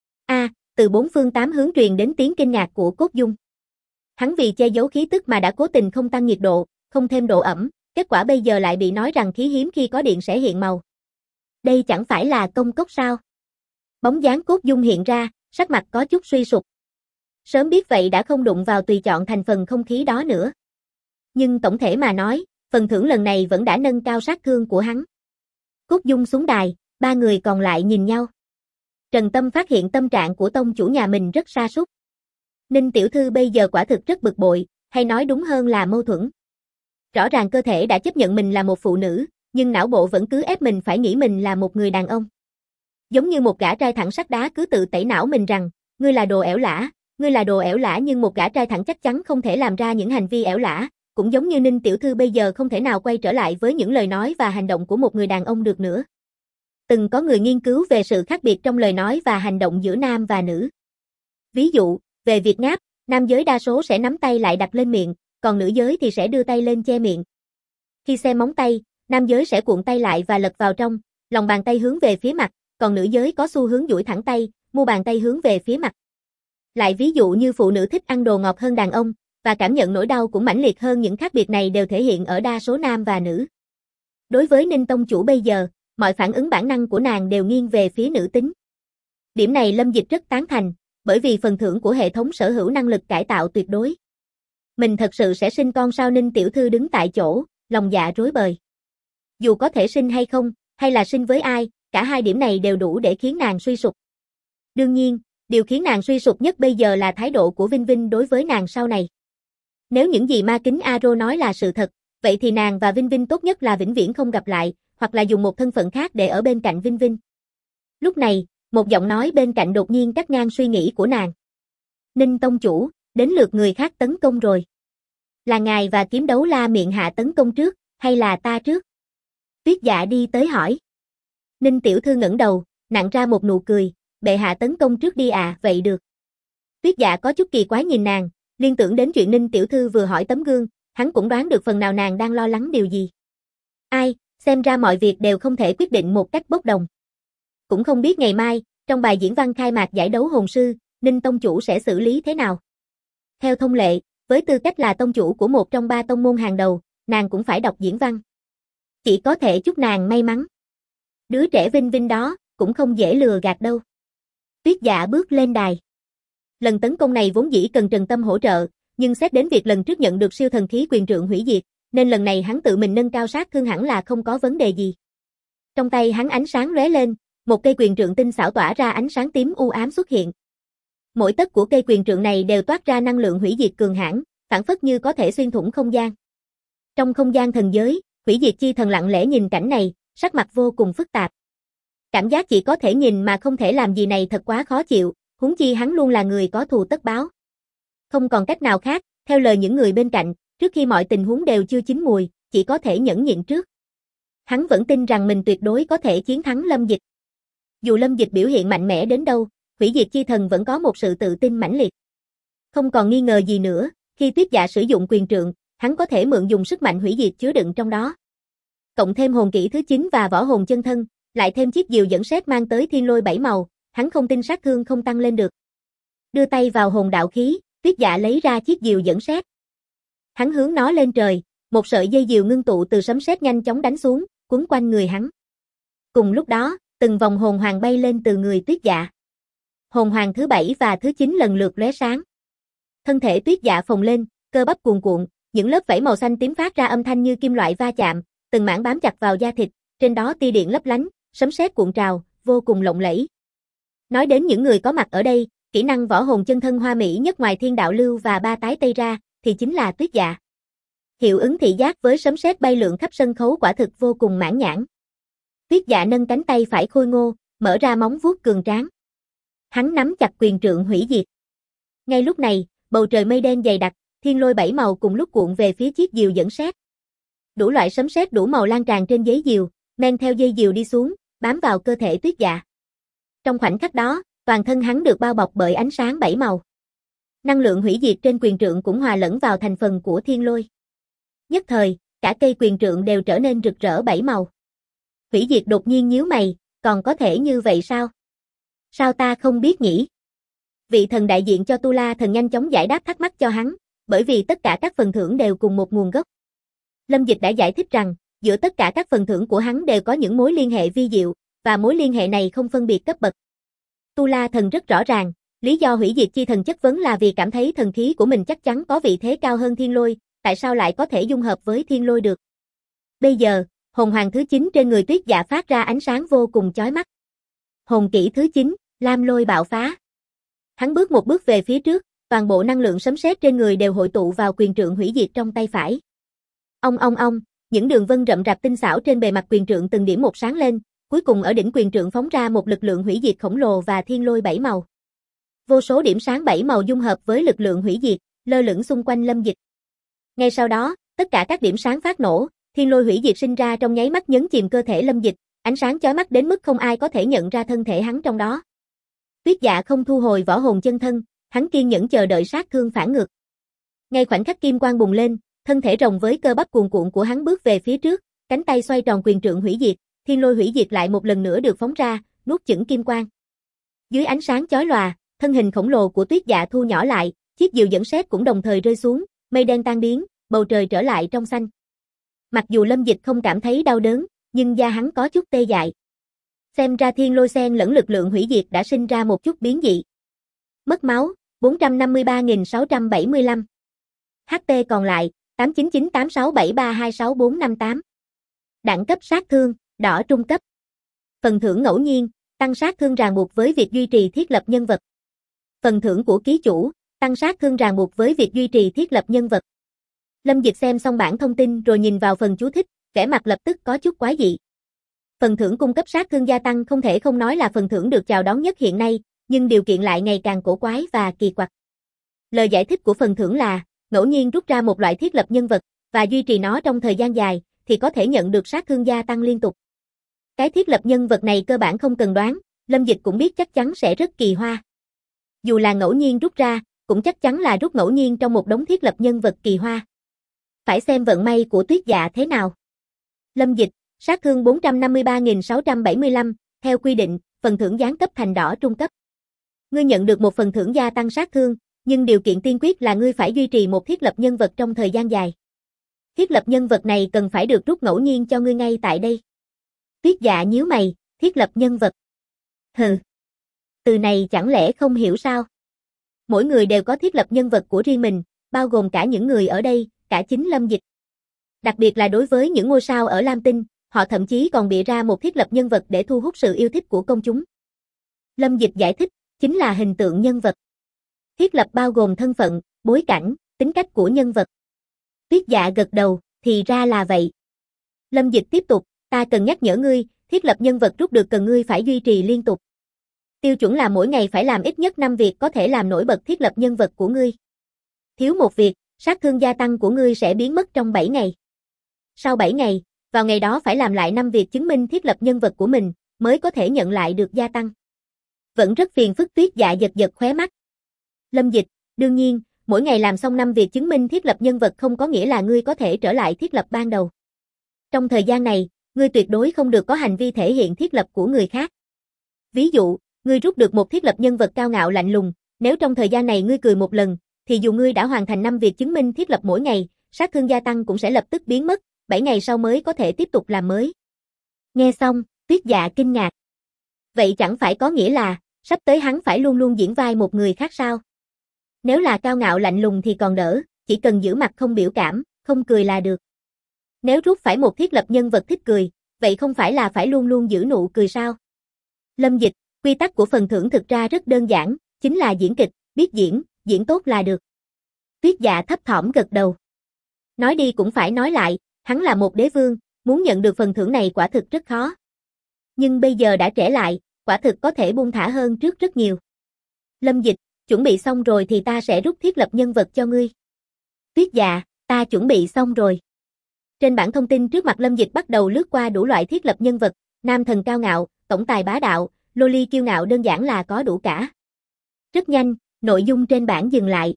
Speaker 1: Từ 4 phương 8 hướng truyền đến tiếng kinh ngạc của Cốt Dung. Hắn vì che giấu khí tức mà đã cố tình không tăng nhiệt độ, không thêm độ ẩm, kết quả bây giờ lại bị nói rằng khí hiếm khi có điện sẽ hiện màu. Đây chẳng phải là công cốc sao? Bóng dáng Cốt Dung hiện ra, sắc mặt có chút suy sụp. Sớm biết vậy đã không đụng vào tùy chọn thành phần không khí đó nữa. Nhưng tổng thể mà nói, phần thưởng lần này vẫn đã nâng cao sát thương của hắn. Cốt Dung xuống đài, ba người còn lại nhìn nhau. Trần Tâm phát hiện tâm trạng của tông chủ nhà mình rất sa sút. Ninh tiểu thư bây giờ quả thực rất bực bội, hay nói đúng hơn là mâu thuẫn. Rõ ràng cơ thể đã chấp nhận mình là một phụ nữ, nhưng não bộ vẫn cứ ép mình phải nghĩ mình là một người đàn ông. Giống như một gã trai thẳng sắt đá cứ tự tẩy não mình rằng, ngươi là đồ ẻo lả, ngươi là đồ ẻo lả, nhưng một gã trai thẳng chắc chắn không thể làm ra những hành vi ẻo lả, cũng giống như Ninh tiểu thư bây giờ không thể nào quay trở lại với những lời nói và hành động của một người đàn ông được nữa. Từng có người nghiên cứu về sự khác biệt trong lời nói và hành động giữa nam và nữ. Ví dụ, về việc ngáp, nam giới đa số sẽ nắm tay lại đặt lên miệng, còn nữ giới thì sẽ đưa tay lên che miệng. Khi xem móng tay, nam giới sẽ cuộn tay lại và lật vào trong, lòng bàn tay hướng về phía mặt, còn nữ giới có xu hướng duỗi thẳng tay, mu bàn tay hướng về phía mặt. Lại ví dụ như phụ nữ thích ăn đồ ngọt hơn đàn ông, và cảm nhận nỗi đau cũng mãnh liệt hơn, những khác biệt này đều thể hiện ở đa số nam và nữ. Đối với Ninh tông chủ bây giờ, mọi phản ứng bản năng của nàng đều nghiêng về phía nữ tính. Điểm này Lâm Dịch rất tán thành, bởi vì phần thưởng của hệ thống sở hữu năng lực cải tạo tuyệt đối. Mình thật sự sẽ sinh con sao? Ninh tiểu thư đứng tại chỗ, lòng dạ rối bời. Dù có thể sinh hay không, hay là sinh với ai, cả hai điểm này đều đủ để khiến nàng suy sụp. Đương nhiên, điều khiến nàng suy sụp nhất bây giờ là thái độ của Vinh Vinh đối với nàng sau này. Nếu những gì Ma Kính Aro nói là sự thật, vậy thì nàng và Vinh Vinh tốt nhất là vĩnh viễn không gặp lại, hoặc là dùng một thân phận khác để ở bên cạnh Vinh Vinh. Lúc này, một giọng nói bên cạnh đột nhiên cắt ngang suy nghĩ của nàng. Ninh tông chủ, đến lượt người khác tấn công rồi. Là ngài và Kiếm Đấu La miệng hạ tấn công trước, hay là ta trước? Tuyết Dạ đi tới hỏi. Ninh tiểu thư ngẩng đầu, nặn ra một nụ cười, bệ hạ tấn công trước đi à, vậy được. Tuyết Dạ có chút kỳ quái nhìn nàng, liên tưởng đến chuyện Ninh tiểu thư vừa hỏi tấm gương, hắn cũng đoán được phần nào nàng đang lo lắng điều gì. Ai, xem ra mọi việc đều không thể quyết định một cách bốc đồng. Cũng không biết ngày mai, trong bài diễn văn khai mạc giải đấu hồn sư, Ninh tông chủ sẽ xử lý thế nào. Theo thông lệ, với tư cách là tông chủ của một trong 3 tông môn hàng đầu, nàng cũng phải đọc diễn văn. Chỉ có thể chúc nàng may mắn. Đứa trẻ Vinh Vinh đó, cũng không dễ lừa gạt đâu. Tuyết Dạ bước lên đài. Lần tấn công này vốn dĩ cần Trần Tâm hỗ trợ, nhưng xét đến việc lần trước nhận được siêu thần khí quyền trượng hủy diệt, nên lần này hắn tự mình nâng cao sát thương hẳn là không có vấn đề gì. Trong tay hắn ánh sáng lóe lên, một cây quyền trượng tinh xảo tỏa ra ánh sáng tím u ám xuất hiện. Mỗi tấc của cây quyền trượng này đều toát ra năng lượng hủy diệt cường hãn, phảng phất như có thể xuyên thủng không gian. Trong không gian thần giới, Hủy Diệt Chi Thần lặng lẽ nhìn cảnh này, sắc mặt vô cùng phức tạp. Cảm giác chỉ có thể nhìn mà không thể làm gì này thật quá khó chịu, huống chi hắn luôn là người có thù tất báo. Không còn cách nào khác, theo lời những người bên cạnh, trước khi mọi tình huống đều chưa chín mùi, chỉ có thể nhẫn nhịn trước. Hắn vẫn tin rằng mình tuyệt đối có thể chiến thắng Lâm Dịch. Dù Lâm Dịch biểu hiện mạnh mẽ đến đâu, Hủy Diệt Chi Thần vẫn có một sự tự tin mãnh liệt. Không còn nghi ngờ gì nữa, khi Tuyết Dạ sử dụng quyền trượng, hắn có thể mượn dùng sức mạnh hủy diệt chứa đựng trong đó. Cộng thêm hồn kỹ thứ 9 và võ hồn chân thân, lại thêm chiếc diều dẫn sét mang tới thiên lôi 7 màu, hắn không tin sát thương không tăng lên được. Đưa tay vào hồn đạo khí, Tuyết Dạ lấy ra chiếc diều dẫn sét. Hắn hướng nó lên trời, một sợi dây diều ngưng tụ từ sấm sét nhanh chóng đánh xuống, quấn quanh người hắn. Cùng lúc đó, từng vòng hồn hoàng bay lên từ người Tuyết Dạ. Hồn hoàng thứ 7 và thứ 9 lần lượt lóe sáng. Thân thể Tuyết Dạ phồng lên, cơ bắp cuồn cuộn, những lớp vảy màu xanh tím phát ra âm thanh như kim loại va chạm, từng mảng bám chặt vào da thịt, trên đó tia điện lấp lánh, sấm sét cuộn trào, vô cùng lộng lẫy. Nói đến những người có mặt ở đây, kỹ năng võ hồn chân thân hoa mỹ nhất ngoài Thiên Đạo Lưu và Ba Tái Tây ra, thì chính là Tuyết Dạ. Hiệu ứng thị giác với sấm sét bay lượn khắp sân khấu quả thực vô cùng mãn nhãn. Tuyết Dạ nâng cánh tay phải khôi ngô, mở ra móng vuốt cường tráng. Hắn nắm chặt quyền trượng hủy diệt. Ngay lúc này, bầu trời mây đen dày đặc, thiên lôi 7 màu cùng lúc cuộn về phía chiếc diều dẫn sét. Đủ loại sấm sét đủ màu lan tràn trên giấy diều, men theo dây diều đi xuống, bám vào cơ thể Tuyết Dạ. Trong khoảnh khắc đó, toàn thân hắn được bao bọc bởi ánh sáng 7 màu. Năng lượng hủy diệt trên quyền trượng cũng hòa lẫn vào thành phần của thiên lôi. Nhất thời, cả cây quyền trượng đều trở nên rực rỡ 7 màu. Hủy diệt đột nhiên nhíu mày, còn có thể như vậy sao? Sao ta không biết nhỉ? Vị thần đại diện cho Tu La thần nhanh chóng giải đáp thắc mắc cho hắn, bởi vì tất cả các phần thưởng đều cùng một nguồn gốc. Lâm Dịch đã giải thích rằng, giữa tất cả các phần thưởng của hắn đều có những mối liên hệ vi diệu, và mối liên hệ này không phân biệt cấp bậc. Tu La thần rất rõ ràng, lý do Hủy Diệt Chi Thần chất vấn là vì cảm thấy thần khí của mình chắc chắn có vị thế cao hơn thiên lôi, tại sao lại có thể dung hợp với thiên lôi được. Bây giờ, hồn hoàng thứ 9 trên người Tuyết Dạ phát ra ánh sáng vô cùng chói mắt. Hồn kỹ thứ 9, Lam Lôi bạo phá. Hắn bước một bước về phía trước, toàn bộ năng lượng sấm sét trên người đều hội tụ vào quyền trượng hủy diệt trong tay phải. Ong, những đường vân rậm rạp tinh xảo trên bề mặt quyền trượng từng điểm một sáng lên, cuối cùng ở đỉnh quyền trượng phóng ra một lực lượng hủy diệt khổng lồ và thiên lôi 7 màu. Vô số điểm sáng 7 màu dung hợp với lực lượng hủy diệt, lơ lửng xung quanh Lâm Dịch. Ngay sau đó, tất cả các điểm sáng phát nổ, thiên lôi hủy diệt sinh ra trong nháy mắt nhấn chìm cơ thể Lâm Dịch, ánh sáng chói mắt đến mức không ai có thể nhận ra thân thể hắn trong đó. Tuyết Dạ không thu hồi võ hồn chân thân, hắn kiên nhẫn chờ đợi sát thương phản ngược. Ngay khoảnh khắc kim quang bùng lên, thân thể rồng với cơ bắp cuồn cuộn của hắn bước về phía trước, cánh tay xoay tròn quyền trượng hủy diệt, thiên lôi hủy diệt lại một lần nữa được phóng ra, nuốt chửng kim quang. Dưới ánh sáng chói lòa, thân hình khổng lồ của Tuyết Dạ thu nhỏ lại, chiếc diều dẫn sét cũng đồng thời rơi xuống, mây đen tan biến, bầu trời trở lại trong xanh. Mặc dù Lâm Dịch không cảm thấy đau đớn, nhưng da hắn có chút tê dại. Xem ra thiên lôi xen lẫn lực lượng hủy diệt đã sinh ra một chút biến dị. Mất máu, 453.675. HP còn lại, 899867326458. Đẳng cấp sát thương, đỏ trung cấp. Phần thưởng ngẫu nhiên, tăng sát thương ràng buộc với việc duy trì thiết lập nhân vật. Phần thưởng của ký chủ, tăng sát thương ràng buộc với việc duy trì thiết lập nhân vật. Lâm Dịch xem xong bản thông tin rồi nhìn vào phần chú thích, vẻ mặt lập tức có chút quái dị. Phần thưởng cung cấp sát thương gia tăng không thể không nói là phần thưởng được chào đón nhất hiện nay, nhưng điều kiện lại ngày càng cổ quái và kỳ quặc. Lời giải thích của phần thưởng là, ngẫu nhiên rút ra một loại thiết lập nhân vật, và duy trì nó trong thời gian dài, thì có thể nhận được sát thương gia tăng liên tục. Cái thiết lập nhân vật này cơ bản không cần đoán, Lâm Dịch cũng biết chắc chắn sẽ rất kỳ hoa. Dù là ngẫu nhiên rút ra, cũng chắc chắn là rút ngẫu nhiên trong một đống thiết lập nhân vật kỳ hoa. Phải xem vận may của Tuyết Dạ thế nào. Lâm Dịch, sát thương 453.675, theo quy định, phần thưởng giáng cấp thành đỏ trung cấp. Ngươi nhận được một phần thưởng gia tăng sát thương, nhưng điều kiện tiên quyết là ngươi phải duy trì một thiết lập nhân vật trong thời gian dài. Thiết lập nhân vật này cần phải được rút ngẫu nhiên cho ngươi ngay tại đây. Tuyết Dạ nhíu mày, thiết lập nhân vật. Hừ. Từ này chẳng lẽ không hiểu sao? Mỗi người đều có thiết lập nhân vật của riêng mình, bao gồm cả những người ở đây, cả chính Lâm Dịch. Đặc biệt là đối với những ngôi sao ở Lam Tinh, họ thậm chí còn bịa ra một thiết lập nhân vật để thu hút sự yêu thích của công chúng. Lâm Dịch giải thích, chính là hình tượng nhân vật. Thiết lập bao gồm thân phận, bối cảnh, tính cách của nhân vật. Tuyết Dạ gật đầu, thì ra là vậy. Lâm Dịch tiếp tục, ta cần nhắc nhở ngươi, thiết lập nhân vật rút được cần ngươi phải duy trì liên tục. Tiêu chuẩn là mỗi ngày phải làm ít nhất 5 việc có thể làm nổi bật thiết lập nhân vật của ngươi. Thiếu một việc, sát thương gia tăng của ngươi sẽ biến mất trong 7 ngày. Sau 7 ngày, vào ngày đó phải làm lại 5 việc chứng minh thiết lập nhân vật của mình, mới có thể nhận lại được gia tăng. Vẫn rất phiền phức. Tuyết Dạ giật giật khóe mắt. Lâm Dịch, đương nhiên, mỗi ngày làm xong 5 việc chứng minh thiết lập nhân vật không có nghĩa là ngươi có thể trở lại thiết lập ban đầu. Trong thời gian này, ngươi tuyệt đối không được có hành vi thể hiện thiết lập của người khác. Ví dụ, ngươi rút được một thiết lập nhân vật cao ngạo lạnh lùng, nếu trong thời gian này ngươi cười một lần, thì dù ngươi đã hoàn thành 5 việc chứng minh thiết lập mỗi ngày, sát thương gia tăng cũng sẽ lập tức biến mất, 7 ngày sau mới có thể tiếp tục làm mới. Nghe xong, Tuyết Dạ kinh ngạc. Vậy chẳng phải có nghĩa là, sắp tới hắn phải luôn luôn diễn vai một người khác sao? Nếu là cao ngạo lạnh lùng thì còn đỡ, chỉ cần giữ mặt không biểu cảm, không cười là được. Nếu rút phải một thiết lập nhân vật thích cười, vậy không phải là phải luôn luôn giữ nụ cười sao? Lâm Dịch, quy tắc của phần thưởng thực ra rất đơn giản, chính là diễn kịch, biết diễn, diễn tốt là được. Tuyết Dạ thấp thỏm gật đầu. Nói đi cũng phải nói lại, hắn là một đế vương, muốn nhận được phần thưởng này quả thực rất khó. Nhưng bây giờ đã trễ lại, quả thực có thể buông thả hơn trước rất nhiều. Lâm Dịch, chuẩn bị xong rồi thì ta sẽ rút thiết lập nhân vật cho ngươi. Tuyết Dạ, ta chuẩn bị xong rồi. Trên bảng thông tin trước mặt Lâm Dịch bắt đầu lướt qua đủ loại thiết lập nhân vật, nam thần cao ngạo, tổng tài bá đạo, loli kiêu ngạo, đơn giản là có đủ cả. Rất nhanh, nội dung trên bảng dừng lại.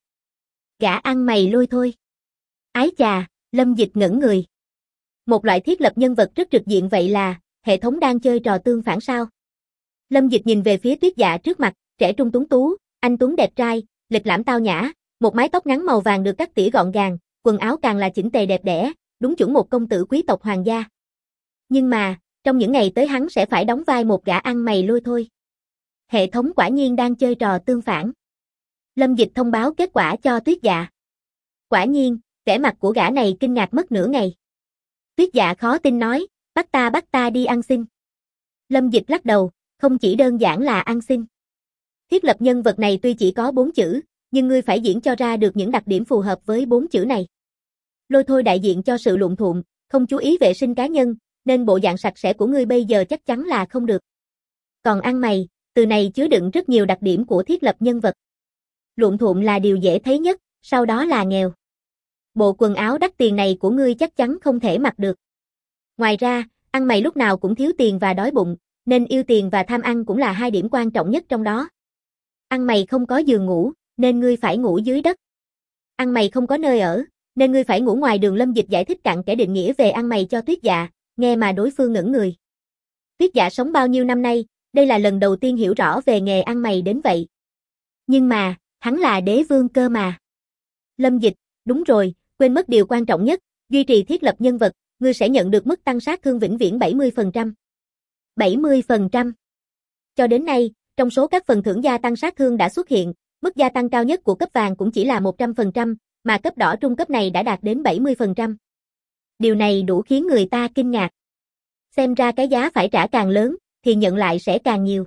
Speaker 1: Gã ăn mày lôi thôi. Ái chà, Lâm Dịch ngẩn người. Một loại thiết lập nhân vật rất trực diện, vậy là, hệ thống đang chơi trò tương phản sao? Lâm Dịch nhìn về phía Tuyết Dạ trước mặt, trẻ trung tuấn tú, anh tuấn đẹp trai, lịch lãm tao nhã, một mái tóc ngắn màu vàng được cắt tỉa gọn gàng, quần áo càng là chỉnh tề đẹp đẽ, đúng chuẩn một công tử quý tộc hoàng gia. Nhưng mà, trong những ngày tới hắn sẽ phải đóng vai một gã ăn mày lôi thôi. Hệ thống quả nhiên đang chơi trò tương phản. Lâm Dịch thông báo kết quả cho Tuyết Dạ. Quả nhiên, vẻ mặt của gã này kinh ngạc mất nửa ngày. Tuyết Dạ khó tin nói, bắt ta đi ăn xin. Lâm Dịch lắc đầu, không chỉ đơn giản là ăn xin. Thiết lập nhân vật này tuy chỉ có 4 chữ, nhưng ngươi phải diễn cho ra được những đặc điểm phù hợp với 4 chữ này. Lôi thôi đại diện cho sự luộm thuộm, không chú ý vệ sinh cá nhân, nên bộ dạng sạch sẽ của ngươi bây giờ chắc chắn là không được. Còn ăn mày, từ này chứa đựng rất nhiều đặc điểm của thiết lập nhân vật. Luộm thuộm là điều dễ thấy nhất, sau đó là nghèo. Bộ quần áo đắt tiền này của ngươi chắc chắn không thể mặc được. Ngoài ra, ăn mày lúc nào cũng thiếu tiền và đói bụng, nên yêu tiền và tham ăn cũng là hai điểm quan trọng nhất trong đó. Ăn mày không có giường ngủ, nên ngươi phải ngủ dưới đất. Ăn mày không có nơi ở, nên ngươi phải ngủ ngoài đường. Lâm Dịch giải thích cặn kẽ định nghĩa về ăn mày cho Tuyết Dạ, nghe mà đối phương ngẩn người. Tuyết Dạ sống bao nhiêu năm nay, đây là lần đầu tiên hiểu rõ về nghề ăn mày đến vậy. Nhưng mà, hắn là đế vương cơ mà. Lâm Dịch, đúng rồi, quên mất điều quan trọng nhất, duy trì thiết lập nhân vật, ngươi sẽ nhận được mức tăng sát thương vĩnh viễn 70%. 70%. Cho đến nay, trong số các phần thưởng gia tăng sát thương đã xuất hiện, mức gia tăng cao nhất của cấp vàng cũng chỉ là 100%, mà cấp đỏ trung cấp này đã đạt đến 70%. Điều này đủ khiến người ta kinh ngạc. Xem ra cái giá phải trả càng lớn, thì nhận lại sẽ càng nhiều.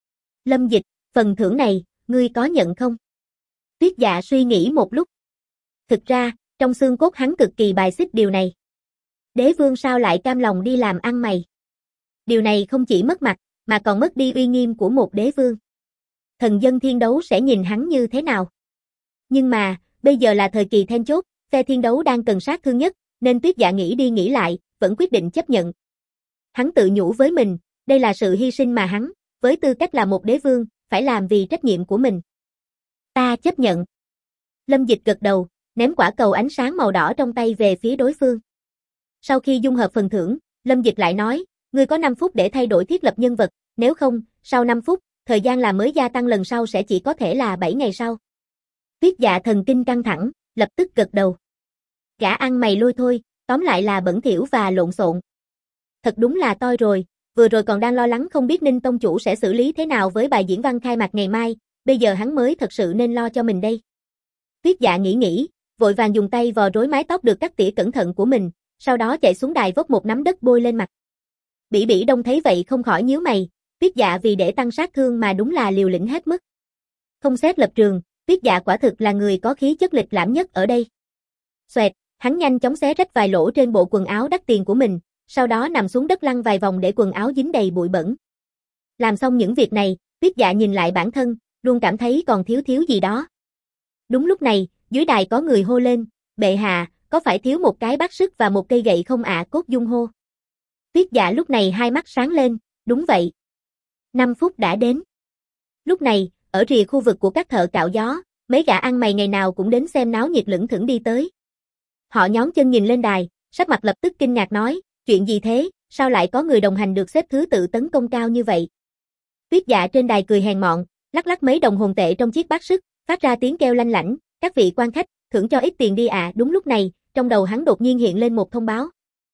Speaker 1: Lâm Dịch, phần thưởng này, ngươi có nhận không? Tuyết Dạ suy nghĩ một lúc. Thực ra, trong xương cốt hắn cực kỳ bài xích điều này. Đế vương sao lại cam lòng đi làm ăn mày? Điều này không chỉ mất mặt, mà còn mất đi uy nghiêm của một đế vương. Thần dân thiên đấu sẽ nhìn hắn như thế nào? Nhưng mà, bây giờ là thời kỳ then chốt, phe thiên đấu đang cần sát thương nhất, nên Tuyết Dạ nghĩ đi nghĩ lại, vẫn quyết định chấp nhận. Hắn tự nhủ với mình, đây là sự hy sinh mà hắn, với tư cách là một đế vương, phải làm vì trách nhiệm của mình. Ta chấp nhận. Lâm Dịch gật đầu, ném quả cầu ánh sáng màu đỏ trong tay về phía đối phương. Sau khi dung hợp phần thưởng, Lâm Dịch lại nói, ngươi có 5 phút để thay đổi thiết lập nhân vật, nếu không, sau 5 phút, thời gian làm mới gia tăng lần sau sẽ chỉ có thể là 7 ngày sau. Tuyết Dạ thần kinh căng thẳng, lập tức gật đầu. Gã ăn mày lôi thôi, tóm lại là bẩn thỉu và lộn xộn. Thật đúng là toi rồi, vừa rồi còn đang lo lắng không biết Ninh tông chủ sẽ xử lý thế nào với bài diễn văn khai mạc ngày mai, bây giờ hắn mới thật sự nên lo cho mình đây. Tuyết Dạ nghĩ, vội vàng dùng tay vò rối mái tóc được cắt tỉa cẩn thận của mình, sau đó chạy xuống đài vốc một nắm đất bôi lên mặt. Bỉ Bỉ Đông thấy vậy không khỏi nhíu mày, Tuyết Dạ vì để tăng sát thương mà đúng là liều lĩnh hết mức. Không xét lập trường, Tuyết Dạ quả thực là người có khí chất lịch lãm nhất ở đây. Xoẹt, hắn nhanh chóng xé rách vài lỗ trên bộ quần áo đắt tiền của mình, sau đó nằm xuống đất lăn vài vòng để quần áo dính đầy bụi bẩn. Làm xong những việc này, Tuyết Dạ nhìn lại bản thân, luôn cảm thấy còn thiếu gì đó. Đúng lúc này, dưới đài có người hô lên, bệ hạ, có phải thiếu một cái bát sức và một cây gậy không ạ? Cốt Dung hô. Tuyết Dạ lúc này hai mắt sáng lên, đúng vậy. 5 phút đã đến. Lúc này, ở rìa khu vực của các thợ cạo gió, mấy gã ăn mày ngày nào cũng đến xem náo nhiệt lững thững đi tới. Họ nhón chân nhìn lên đài, sắc mặt lập tức kinh ngạc nói, chuyện gì thế, sao lại có người đồng hành được xếp thứ tự tấn công cao như vậy? Tuyết Dạ trên đài cười hèn mọn, lắc lắc mấy đồng hồn tệ trong chiếc bát sức, phát ra tiếng kêu lanh lảnh, các vị quan khách, thưởng cho ít tiền đi ạ. Đúng lúc này, trong đầu hắn đột nhiên hiện lên một thông báo.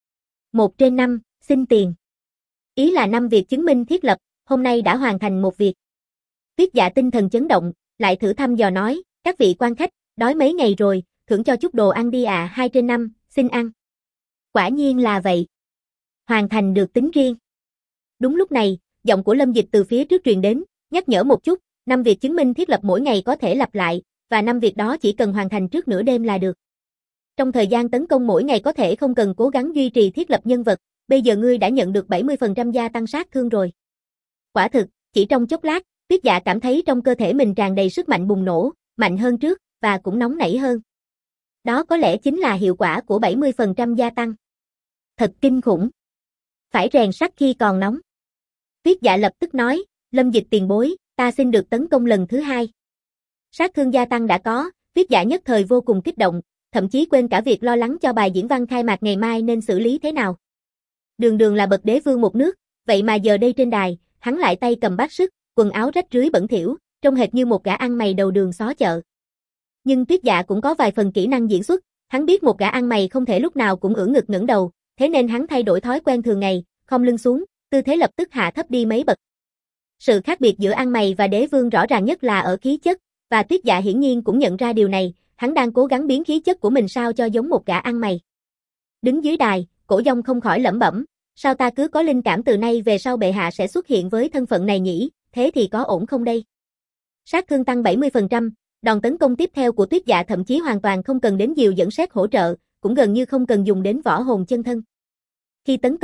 Speaker 1: 1/5, xin tiền. Ý là 5 việc chứng minh thiết lập, hôm nay đã hoàn thành một việc. Tuyết Dạ tinh thần chấn động, lại thử thăm dò nói, các vị quan khách, đói mấy ngày rồi, thưởng cho chút đồ ăn đi ạ. 2/5, xin ăn. Quả nhiên là vậy. Hoàn thành được tính riêng. Đúng lúc này, giọng của Lâm Dịch từ phía trước truyền đến, nhắc nhở một chút, 5 việc chứng minh thiết lập mỗi ngày có thể lặp lại, và 5 việc đó chỉ cần hoàn thành trước nửa đêm là được. Trong thời gian tấn công mỗi ngày có thể không cần cố gắng duy trì thiết lập nhân vật, bây giờ ngươi đã nhận được 70% gia tăng sát thương rồi. Quả thực, chỉ trong chốc lát, Tuyết Dạ cảm thấy trong cơ thể mình tràn đầy sức mạnh bùng nổ, mạnh hơn trước, và cũng nóng nảy hơn. Đó có lẽ chính là hiệu quả của 70% gia tăng. Thật kinh khủng. Phải rèn sắt khi còn nóng. Tuyết Dạ lập tức nói, Lâm Dịch tiền bối, ta xin được tấn công lần thứ 2. Sát thương gia tăng đã có, Tuyết Dạ nhất thời vô cùng kích động, thậm chí quên cả việc lo lắng cho bài diễn văn khai mạc ngày mai nên xử lý thế nào. Đường đường là bậc đế vương một nước, vậy mà giờ đây trên đài, hắn lại tay cầm bát sức, quần áo rách rưới bẩn thỉu, trông hệt như một gã ăn mày đầu đường xó chợ. Nhưng Tuyết Dạ cũng có vài phần kỹ năng diễn xuất, hắn biết một gã ăn mày không thể lúc nào cũng ưỡn ngực ngẩng đầu, thế nên hắn thay đổi thói quen thường ngày, khom lưng xuống, tư thế lập tức hạ thấp đi mấy bậc. Sự khác biệt giữa ăn mày và đế vương rõ ràng nhất là ở khí chất, và Tuyết Dạ hiển nhiên cũng nhận ra điều này, hắn đang cố gắng biến khí chất của mình sao cho giống một gã ăn mày. Đứng dưới đài, Cổ Dông không khỏi lẩm bẩm, sao ta cứ có linh cảm từ nay về sau bệ hạ sẽ xuất hiện với thân phận này nhỉ, thế thì có ổn không đây? Sát thương tăng 70%, đòn tấn công tiếp theo của Tuyết Dạ thậm chí hoàn toàn không cần đến diều dẫn sét hỗ trợ, cũng gần như không cần dùng đến võ hồn chân thân. Khi tấn công,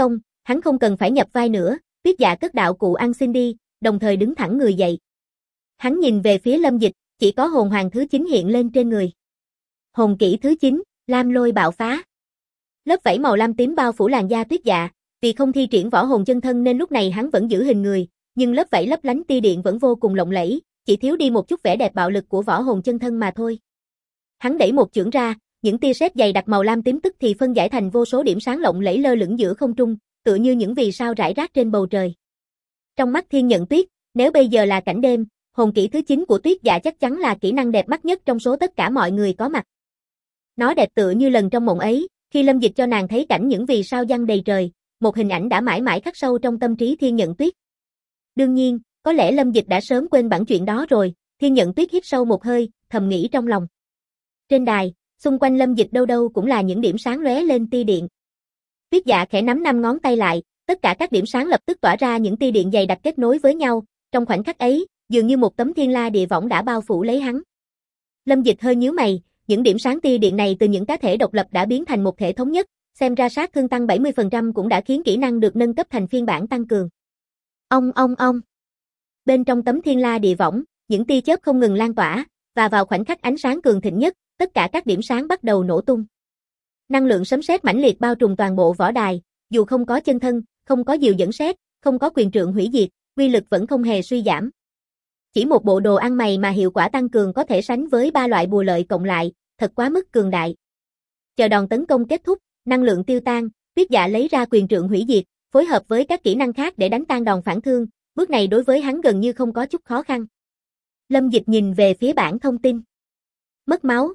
Speaker 1: Hắn không cần phải nhập vai nữa, Tuyết Dạ cất đạo cụ ăn xin đi, đồng thời đứng thẳng người dậy. Hắn nhìn về phía Lâm Dịch, chỉ có hồn hoàng thứ 9 hiện lên trên người. Hồn kỹ thứ 9, Lam Lôi bạo phá. Lớp vảy màu lam tím bao phủ làn da Tuyết Dạ, vì không thi triển võ hồn chân thân nên lúc này hắn vẫn giữ hình người, nhưng lớp vảy lấp lánh tia điện vẫn vô cùng lộng lẫy, chỉ thiếu đi một chút vẻ đẹp bạo lực của võ hồn chân thân mà thôi. Hắn đẩy một chưởng ra, những tia sét dày đặc màu lam tím tức thì phân giải thành vô số điểm sáng lộng lẫy lơ lửng giữa không trung, tựa như những vì sao rải rác trên bầu trời. Trong mắt Thiên Nhận Tuyết, nếu bây giờ là cảnh đêm, hồn kỹ thứ 9 của Tuyết Dạ chắc chắn là kỹ năng đẹp mắt nhất trong số tất cả mọi người có mặt. Nó đẹp tựa như lần trong mộng ấy, khi Lâm Dịch cho nàng thấy cảnh những vì sao giăng đầy trời, một hình ảnh đã mãi mãi khắc sâu trong tâm trí Thiên Nhận Tuyết. Đương nhiên, có lẽ Lâm Dịch đã sớm quên bản chuyện đó rồi, Thiên Nhận Tuyết hít sâu một hơi, thầm nghĩ trong lòng. Trên đài, xung quanh Lâm Dịch đâu đâu cũng là những điểm sáng lóe lên tia điện. Tuyết Dạ khẽ nắm 5 ngón tay lại, tất cả các điểm sáng lập tức tỏa ra những tia điện dày đặc kết nối với nhau, trong khoảnh khắc ấy, dường như một tấm thiên la địa võng đã bao phủ lấy hắn. Lâm Dịch hơi nhíu mày, những điểm sáng tia điện này từ những cá thể độc lập đã biến thành một thể thống nhất, xem ra sát thương tăng 70% cũng đã khiến kỹ năng được nâng cấp thành phiên bản tăng cường. Ong. Bên trong tấm thiên la địa võng, những tia chớp không ngừng lan tỏa, và vào khoảnh khắc ánh sáng cường thịnh nhất, tất cả các điểm sáng bắt đầu nổ tung. Năng lượng sấm sét mãnh liệt bao trùm toàn bộ võ đài, dù không có chân thân, không có diều dẫn sét, không có quyền trượng hủy diệt, uy lực vẫn không hề suy giảm. Chỉ một bộ đồ ăn mày mà hiệu quả tăng cường có thể sánh với 3 loại bùa lợi cộng lại, thật quá mức cường đại. Chờ đòn tấn công kết thúc, năng lượng tiêu tan, Tuyết Dạ lấy ra quyền trượng hủy diệt, phối hợp với các kỹ năng khác để đánh tan đòn phản thương, bước này đối với hắn gần như không có chút khó khăn. Lâm Dịch nhìn về phía bảng thông tin. Mất máu,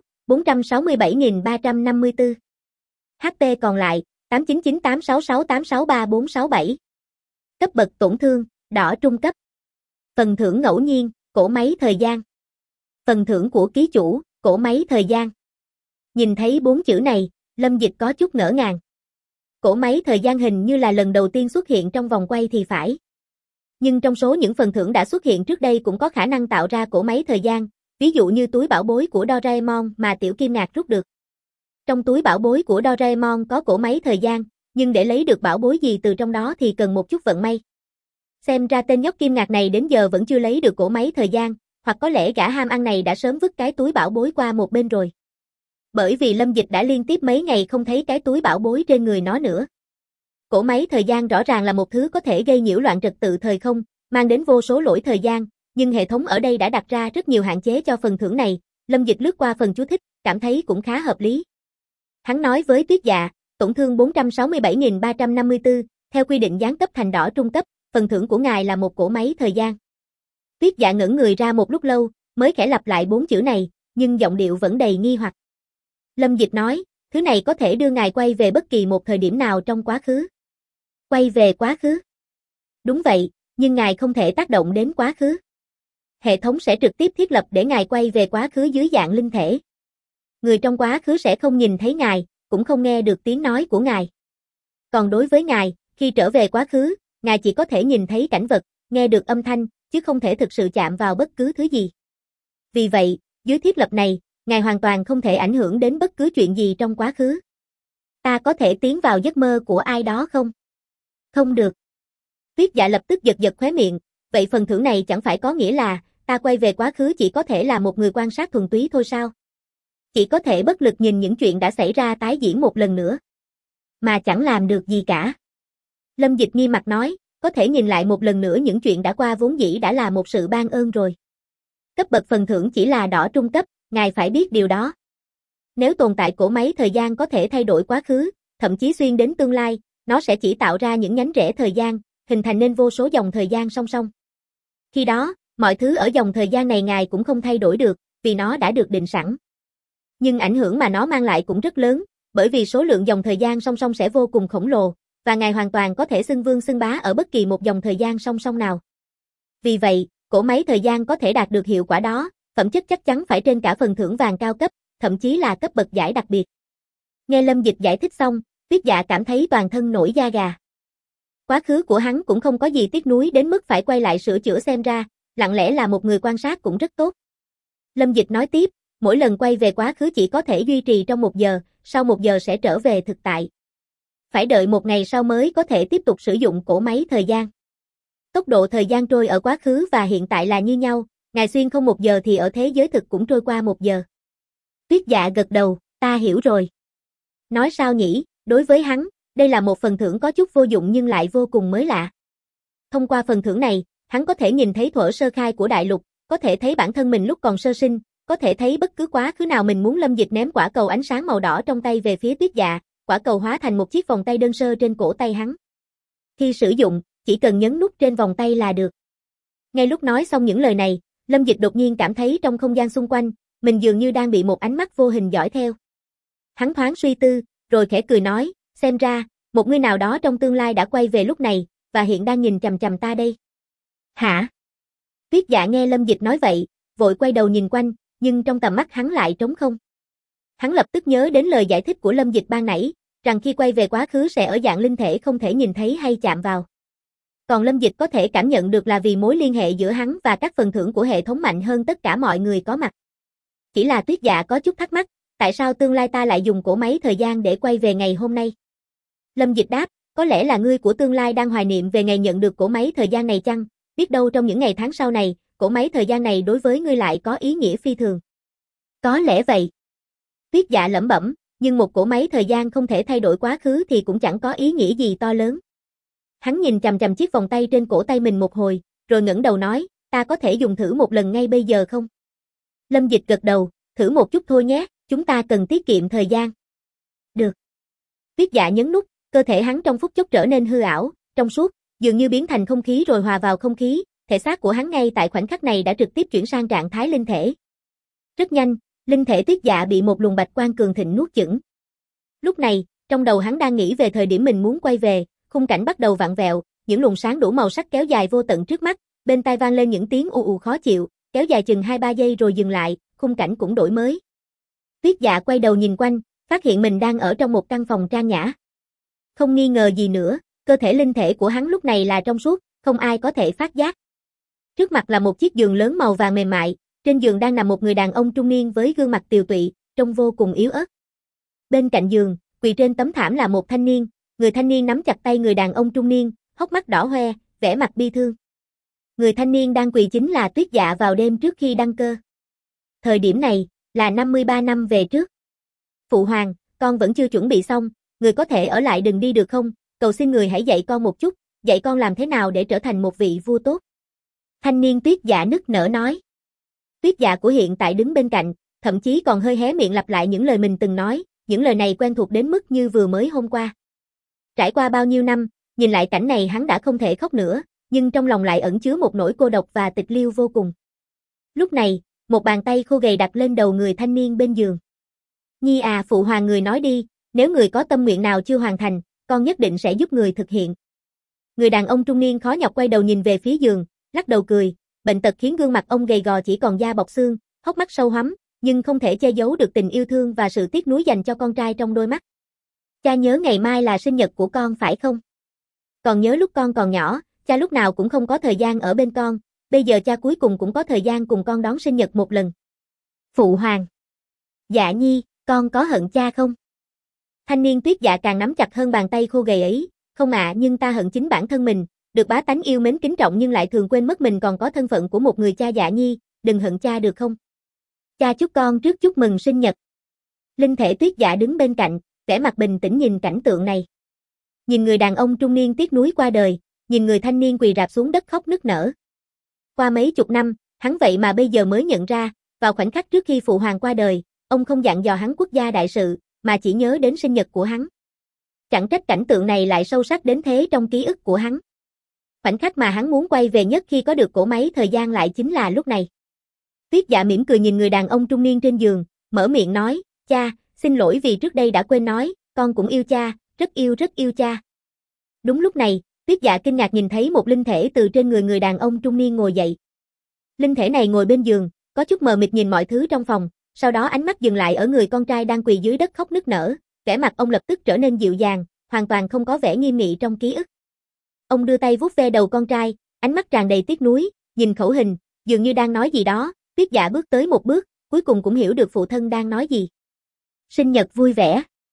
Speaker 1: 467.354. HP còn lại, 899866863467. Cấp bậc tổn thương, đỏ trung cấp. Phần thưởng ngẫu nhiên, cỗ máy thời gian. Phần thưởng của ký chủ, cỗ máy thời gian. Nhìn thấy 4 chữ này, Lâm Dịch có chút ngỡ ngàng. Cỗ máy thời gian hình như là lần đầu tiên xuất hiện trong vòng quay thì phải. Nhưng trong số những phần thưởng đã xuất hiện trước đây cũng có khả năng tạo ra cỗ máy thời gian, ví dụ như túi bảo bối của Doraemon mà Tiểu Kim Ngạc rút được. Trong túi bảo bối của Doraemon có cỗ máy thời gian, nhưng để lấy được bảo bối gì từ trong đó thì cần một chút vận may. Xem ra tên nhóc Kim Ngạc này đến giờ vẫn chưa lấy được cỗ máy thời gian, hoặc có lẽ gã ham ăn này đã sớm vứt cái túi bảo bối qua một bên rồi. Bởi vì Lâm Dịch đã liên tiếp mấy ngày không thấy cái túi bảo bối trên người nó nữa. Cỗ máy thời gian rõ ràng là một thứ có thể gây nhiễu loạn trật tự thời không, mang đến vô số lỗi thời gian, nhưng hệ thống ở đây đã đặt ra rất nhiều hạn chế cho phần thưởng này. Lâm Dịch lướt qua phần chú thích, cảm thấy cũng khá hợp lý. Hắn nói với Tuyết Dạ, tổn thương 467.354, theo quy định giáng cấp thành đỏ trung cấp, phần thưởng của ngài là một cỗ máy thời gian. Tuyết Dạ ngẩn người ra một lúc lâu, mới khẽ lặp lại 4 chữ này, nhưng giọng điệu vẫn đầy nghi hoặc. Lâm Dịch nói, thứ này có thể đưa ngài quay về bất kỳ một thời điểm nào trong quá khứ. Quay về quá khứ? Đúng vậy, nhưng ngài không thể tác động đến quá khứ. Hệ thống sẽ trực tiếp thiết lập để ngài quay về quá khứ dưới dạng linh thể. Người trong quá khứ sẽ không nhìn thấy ngài, cũng không nghe được tiếng nói của ngài. Còn đối với ngài, khi trở về quá khứ, ngài chỉ có thể nhìn thấy cảnh vật, nghe được âm thanh, chứ không thể thực sự chạm vào bất cứ thứ gì. Vì vậy, dưới thiết lập này, ngài hoàn toàn không thể ảnh hưởng đến bất cứ chuyện gì trong quá khứ. Ta có thể tiến vào giấc mơ của ai đó không? Không được. Tuyết Dạ lập tức giật giật khóe miệng, vậy phần thưởng này chẳng phải có nghĩa là, ta quay về quá khứ chỉ có thể là một người quan sát thuần túy thôi sao? Chỉ có thể bất lực nhìn những chuyện đã xảy ra tái diễn một lần nữa. Mà chẳng làm được gì cả. Lâm Dịch nghiêm mặt nói, có thể nhìn lại một lần nữa những chuyện đã qua vốn dĩ đã là một sự ban ơn rồi. Cấp bậc phần thưởng chỉ là đỏ trung cấp, ngài phải biết điều đó. Nếu tồn tại cỗ máy thời gian có thể thay đổi quá khứ, thậm chí xuyên đến tương lai, nó sẽ chỉ tạo ra những nhánh rẽ thời gian, hình thành nên vô số dòng thời gian song song. Khi đó, mọi thứ ở dòng thời gian này ngài cũng không thay đổi được, vì nó đã được định sẵn. Nhưng ảnh hưởng mà nó mang lại cũng rất lớn, bởi vì số lượng dòng thời gian song song sẽ vô cùng khổng lồ, và ngài hoàn toàn có thể xưng vương xưng bá ở bất kỳ một dòng thời gian song song nào. Vì vậy, cỗ máy thời gian có thể đạt được hiệu quả đó, phẩm chất chắc chắn phải trên cả phần thưởng vàng cao cấp, thậm chí là cấp bậc giải đặc biệt. Nghe Lâm Dịch giải thích xong, Tuyết Dạ cảm thấy toàn thân nổi da gà. Quá khứ của hắn cũng không có gì tiếc nuối đến mức phải quay lại sửa chữa, xem ra, lặng lẽ là một người quan sát cũng rất tốt. Lâm Dịch nói tiếp, mỗi lần quay về quá khứ chỉ có thể duy trì trong 1 giờ, sau 1 giờ sẽ trở về thực tại. phải đợi một ngày sau mới có thể tiếp tục sử dụng cỗ máy thời gian. Tốc độ thời gian trôi ở quá khứ và hiện tại là như nhau, ngài xuyên không 1 giờ thì ở thế giới thực cũng trôi qua 1 giờ. Tuyết Dạ gật đầu, ta hiểu rồi. Nói sao nhỉ, đối với hắn, đây là một phần thưởng có chút vô dụng nhưng lại vô cùng mới lạ. Thông qua phần thưởng này, hắn có thể nhìn thấy thuở sơ khai của đại lục, có thể thấy bản thân mình lúc còn sơ sinh, có thể thấy bất cứ quá khứ nào mình muốn. Lâm Dịch ném quả cầu ánh sáng màu đỏ trong tay về phía Tuyết Dạ, quả cầu hóa thành một chiếc vòng tay đơn sơ trên cổ tay hắn. Khi sử dụng, chỉ cần nhấn nút trên vòng tay là được. Ngay lúc nói xong những lời này, Lâm Dịch đột nhiên cảm thấy trong không gian xung quanh, mình dường như đang bị một ánh mắt vô hình dõi theo. Hắn thoáng suy tư, rồi khẽ cười nói, xem ra, một người nào đó trong tương lai đã quay về lúc này, và hiện đang nhìn chằm chằm ta đây. Hả? Tuyết Dạ nghe Lâm Dịch nói vậy, vội quay đầu nhìn quanh, nhưng trong tầm mắt hắn lại trống không. Hắn lập tức nhớ đến lời giải thích của Lâm Dịch ban nãy, rằng khi quay về quá khứ sẽ ở dạng linh thể không thể nhìn thấy hay chạm vào. Còn Lâm Dịch có thể cảm nhận được là vì mối liên hệ giữa hắn và các phần thưởng của hệ thống mạnh hơn tất cả mọi người có mặt. Chỉ là Tuyết Dạ có chút thắc mắc, tại sao tương lai ta lại dùng cỗ máy thời gian để quay về ngày hôm nay? Lâm Dịch đáp, có lẽ là ngươi của tương lai đang hoài niệm về ngày nhận được cỗ máy thời gian này chăng? Biết đâu trong những ngày tháng sau này, cỗ máy thời gian này đối với ngươi lại có ý nghĩa phi thường. Có lẽ vậy. Tuyết Dạ lẩm bẩm, nhưng một cỗ máy thời gian không thể thay đổi quá khứ thì cũng chẳng có ý nghĩa gì to lớn. Hắn nhìn chằm chằm chiếc vòng tay trên cổ tay mình một hồi, rồi ngẩng đầu nói, ta có thể dùng thử một lần ngay bây giờ không? Lâm Dịch gật đầu, thử một chút thôi nhé, chúng ta cần tiết kiệm thời gian. Được. Tuyết Dạ nhấn nút, cơ thể hắn trong phút chốc trở nên hư ảo, trong suốt, dường như biến thành không khí rồi hòa vào không khí, thể xác của hắn ngay tại khoảnh khắc này đã trực tiếp chuyển sang trạng thái linh thể. Rất nhanh, linh thể Tuyết Dạ bị một luồng bạch quang cường thịnh nuốt chửng. Lúc này, trong đầu hắn đang nghĩ về thời điểm mình muốn quay về, khung cảnh bắt đầu vặn vẹo, những luồng sáng đủ màu sắc kéo dài vô tận trước mắt, bên tai vang lên những tiếng ù ù khó chịu, kéo dài chừng 2-3 giây rồi dừng lại, khung cảnh cũng đổi mới. Tuyết Dạ quay đầu nhìn quanh, phát hiện mình đang ở trong một căn phòng trang nhã. Không nghi ngờ gì nữa, cơ thể linh thể của hắn lúc này là trong suốt, không ai có thể phát giác. Trước mặt là một chiếc giường lớn màu vàng mềm mại, trên giường đang nằm một người đàn ông trung niên với gương mặt tiều tụy, trông vô cùng yếu ớt. Bên cạnh giường, quỳ trên tấm thảm là một thanh niên, người thanh niên nắm chặt tay người đàn ông trung niên, hốc mắt đỏ hoe, vẻ mặt bi thương. Người thanh niên đang quỳ chính là Tuyết Dạ vào đêm trước khi đăng cơ. Thời điểm này, là 53 năm về trước. Phụ hoàng, con vẫn chưa chuẩn bị xong, người có thể ở lại đừng đi được không? Cầu xin người hãy dạy con một chút, dạy con làm thế nào để trở thành một vị vua tốt. Thanh niên Tuyết Dạ nức nở nói. Tuyết Dạ của hiện tại đứng bên cạnh, thậm chí còn hơi hé miệng lặp lại những lời mình từng nói, những lời này quen thuộc đến mức như vừa mới hôm qua. Trải qua bao nhiêu năm, nhìn lại cảnh này hắn đã không thể khóc nữa, nhưng trong lòng lại ẩn chứa một nỗi cô độc và tịch liêu vô cùng. Lúc này, một bàn tay khô gầy đặt lên đầu người thanh niên bên giường. Nhi à, phụ hoàng người nói đi, nếu người có tâm nguyện nào chưa hoàn thành, con nhất định sẽ giúp người thực hiện. Người đàn ông trung niên khó nhọc quay đầu nhìn về phía giường, lắc đầu cười, bệnh tật khiến gương mặt ông gầy gò chỉ còn da bọc xương, hốc mắt sâu hoắm, nhưng không thể che giấu được tình yêu thương và sự tiếc nuối dành cho con trai trong đôi mắt. Cha nhớ ngày mai là sinh nhật của con phải không? Còn nhớ lúc con còn nhỏ, cha lúc nào cũng không có thời gian ở bên con, bây giờ cha cuối cùng cũng có thời gian cùng con đón sinh nhật một lần. Phụ hoàng. Dạ Nhi, con có hận cha không? Thanh niên Tuyết Dạ càng nắm chặt hơn bàn tay khô gầy ấy, không ạ, nhưng ta hận chính bản thân mình, được bá tánh yêu mến kính trọng nhưng lại thường quên mất mình còn có thân phận của một người cha. Dạ Nhi, đừng hận cha được không? Cha chúc con trước chúc mừng sinh nhật. Linh thể Tuyết Dạ đứng bên cạnh, vẻ mặt bình tĩnh nhìn cảnh tượng này. Nhìn người đàn ông trung niên tiếc nuối qua đời, nhìn người thanh niên quỳ rạp xuống đất khóc nức nở. Qua mấy chục năm, hắn vậy mà bây giờ mới nhận ra, vào khoảnh khắc trước khi phụ hoàng qua đời, ông không dặn dò hắn quốc gia đại sự, mà chỉ nhớ đến sinh nhật của hắn. Chẳng trách cảnh tượng này lại sâu sắc đến thế trong ký ức của hắn. Khoảnh khắc mà hắn muốn quay về nhất khi có được cỗ máy thời gian lại chính là lúc này. Tuyết Dạ mỉm cười nhìn người đàn ông trung niên trên giường, mở miệng nói, cha, xin lỗi vì trước đây đã quên nói, con cũng yêu cha, rất yêu cha. Đúng lúc này, Tuyết Dạ kinh ngạc nhìn thấy một linh thể từ trên người đàn ông trung niên ngồi dậy. Linh thể này ngồi bên giường, có chút mờ mịt nhìn mọi thứ trong phòng, sau đó ánh mắt dừng lại ở người con trai đang quỳ dưới đất khóc nức nở, vẻ mặt ông lập tức trở nên dịu dàng, hoàn toàn không có vẻ nghiêm nghị trong ký ức. Ông đưa tay vuốt ve đầu con trai, ánh mắt tràn đầy tiếc nuối, nhìn khẩu hình, dường như đang nói gì đó. Tuyết Dạ bước tới một bước, cuối cùng cũng hiểu được phụ thân đang nói gì. Sinh nhật vui vẻ.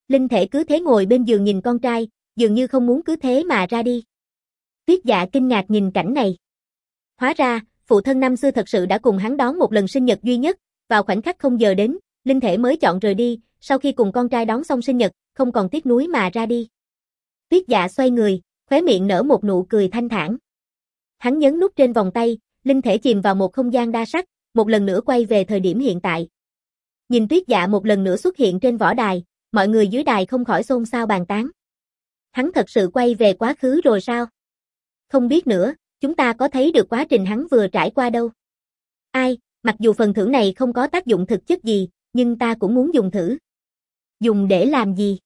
Speaker 1: Linh thể cứ thế ngồi bên giường nhìn con trai, dường như không muốn cứ thế mà ra đi. Tuyết Dạ kinh ngạc nhìn cảnh này. Hóa ra, phụ thân năm xưa thật sự đã cùng hắn đón một lần sinh nhật duy nhất, vào khoảnh khắc không giờ đến, Linh thể mới chọn rời đi, sau khi cùng con trai đón xong sinh nhật, không còn tiếc nuối mà ra đi. Tuyết Dạ xoay người, khóe miệng nở một nụ cười thanh thản. Hắn nhấn nút trên vòng tay, linh thể chìm vào một không gian đa sắc, một lần nữa quay về thời điểm hiện tại. Nhìn Tuyết Dạ một lần nữa xuất hiện trên võ đài, mọi người dưới đài không khỏi xôn xao bàn tán. Hắn thật sự quay về quá khứ rồi sao? Không biết nữa, chúng ta có thấy được quá trình hắn vừa trải qua đâu. Ai, mặc dù phần thưởng này không có tác dụng thực chất gì, nhưng ta cũng muốn dùng thử. Dùng để làm gì?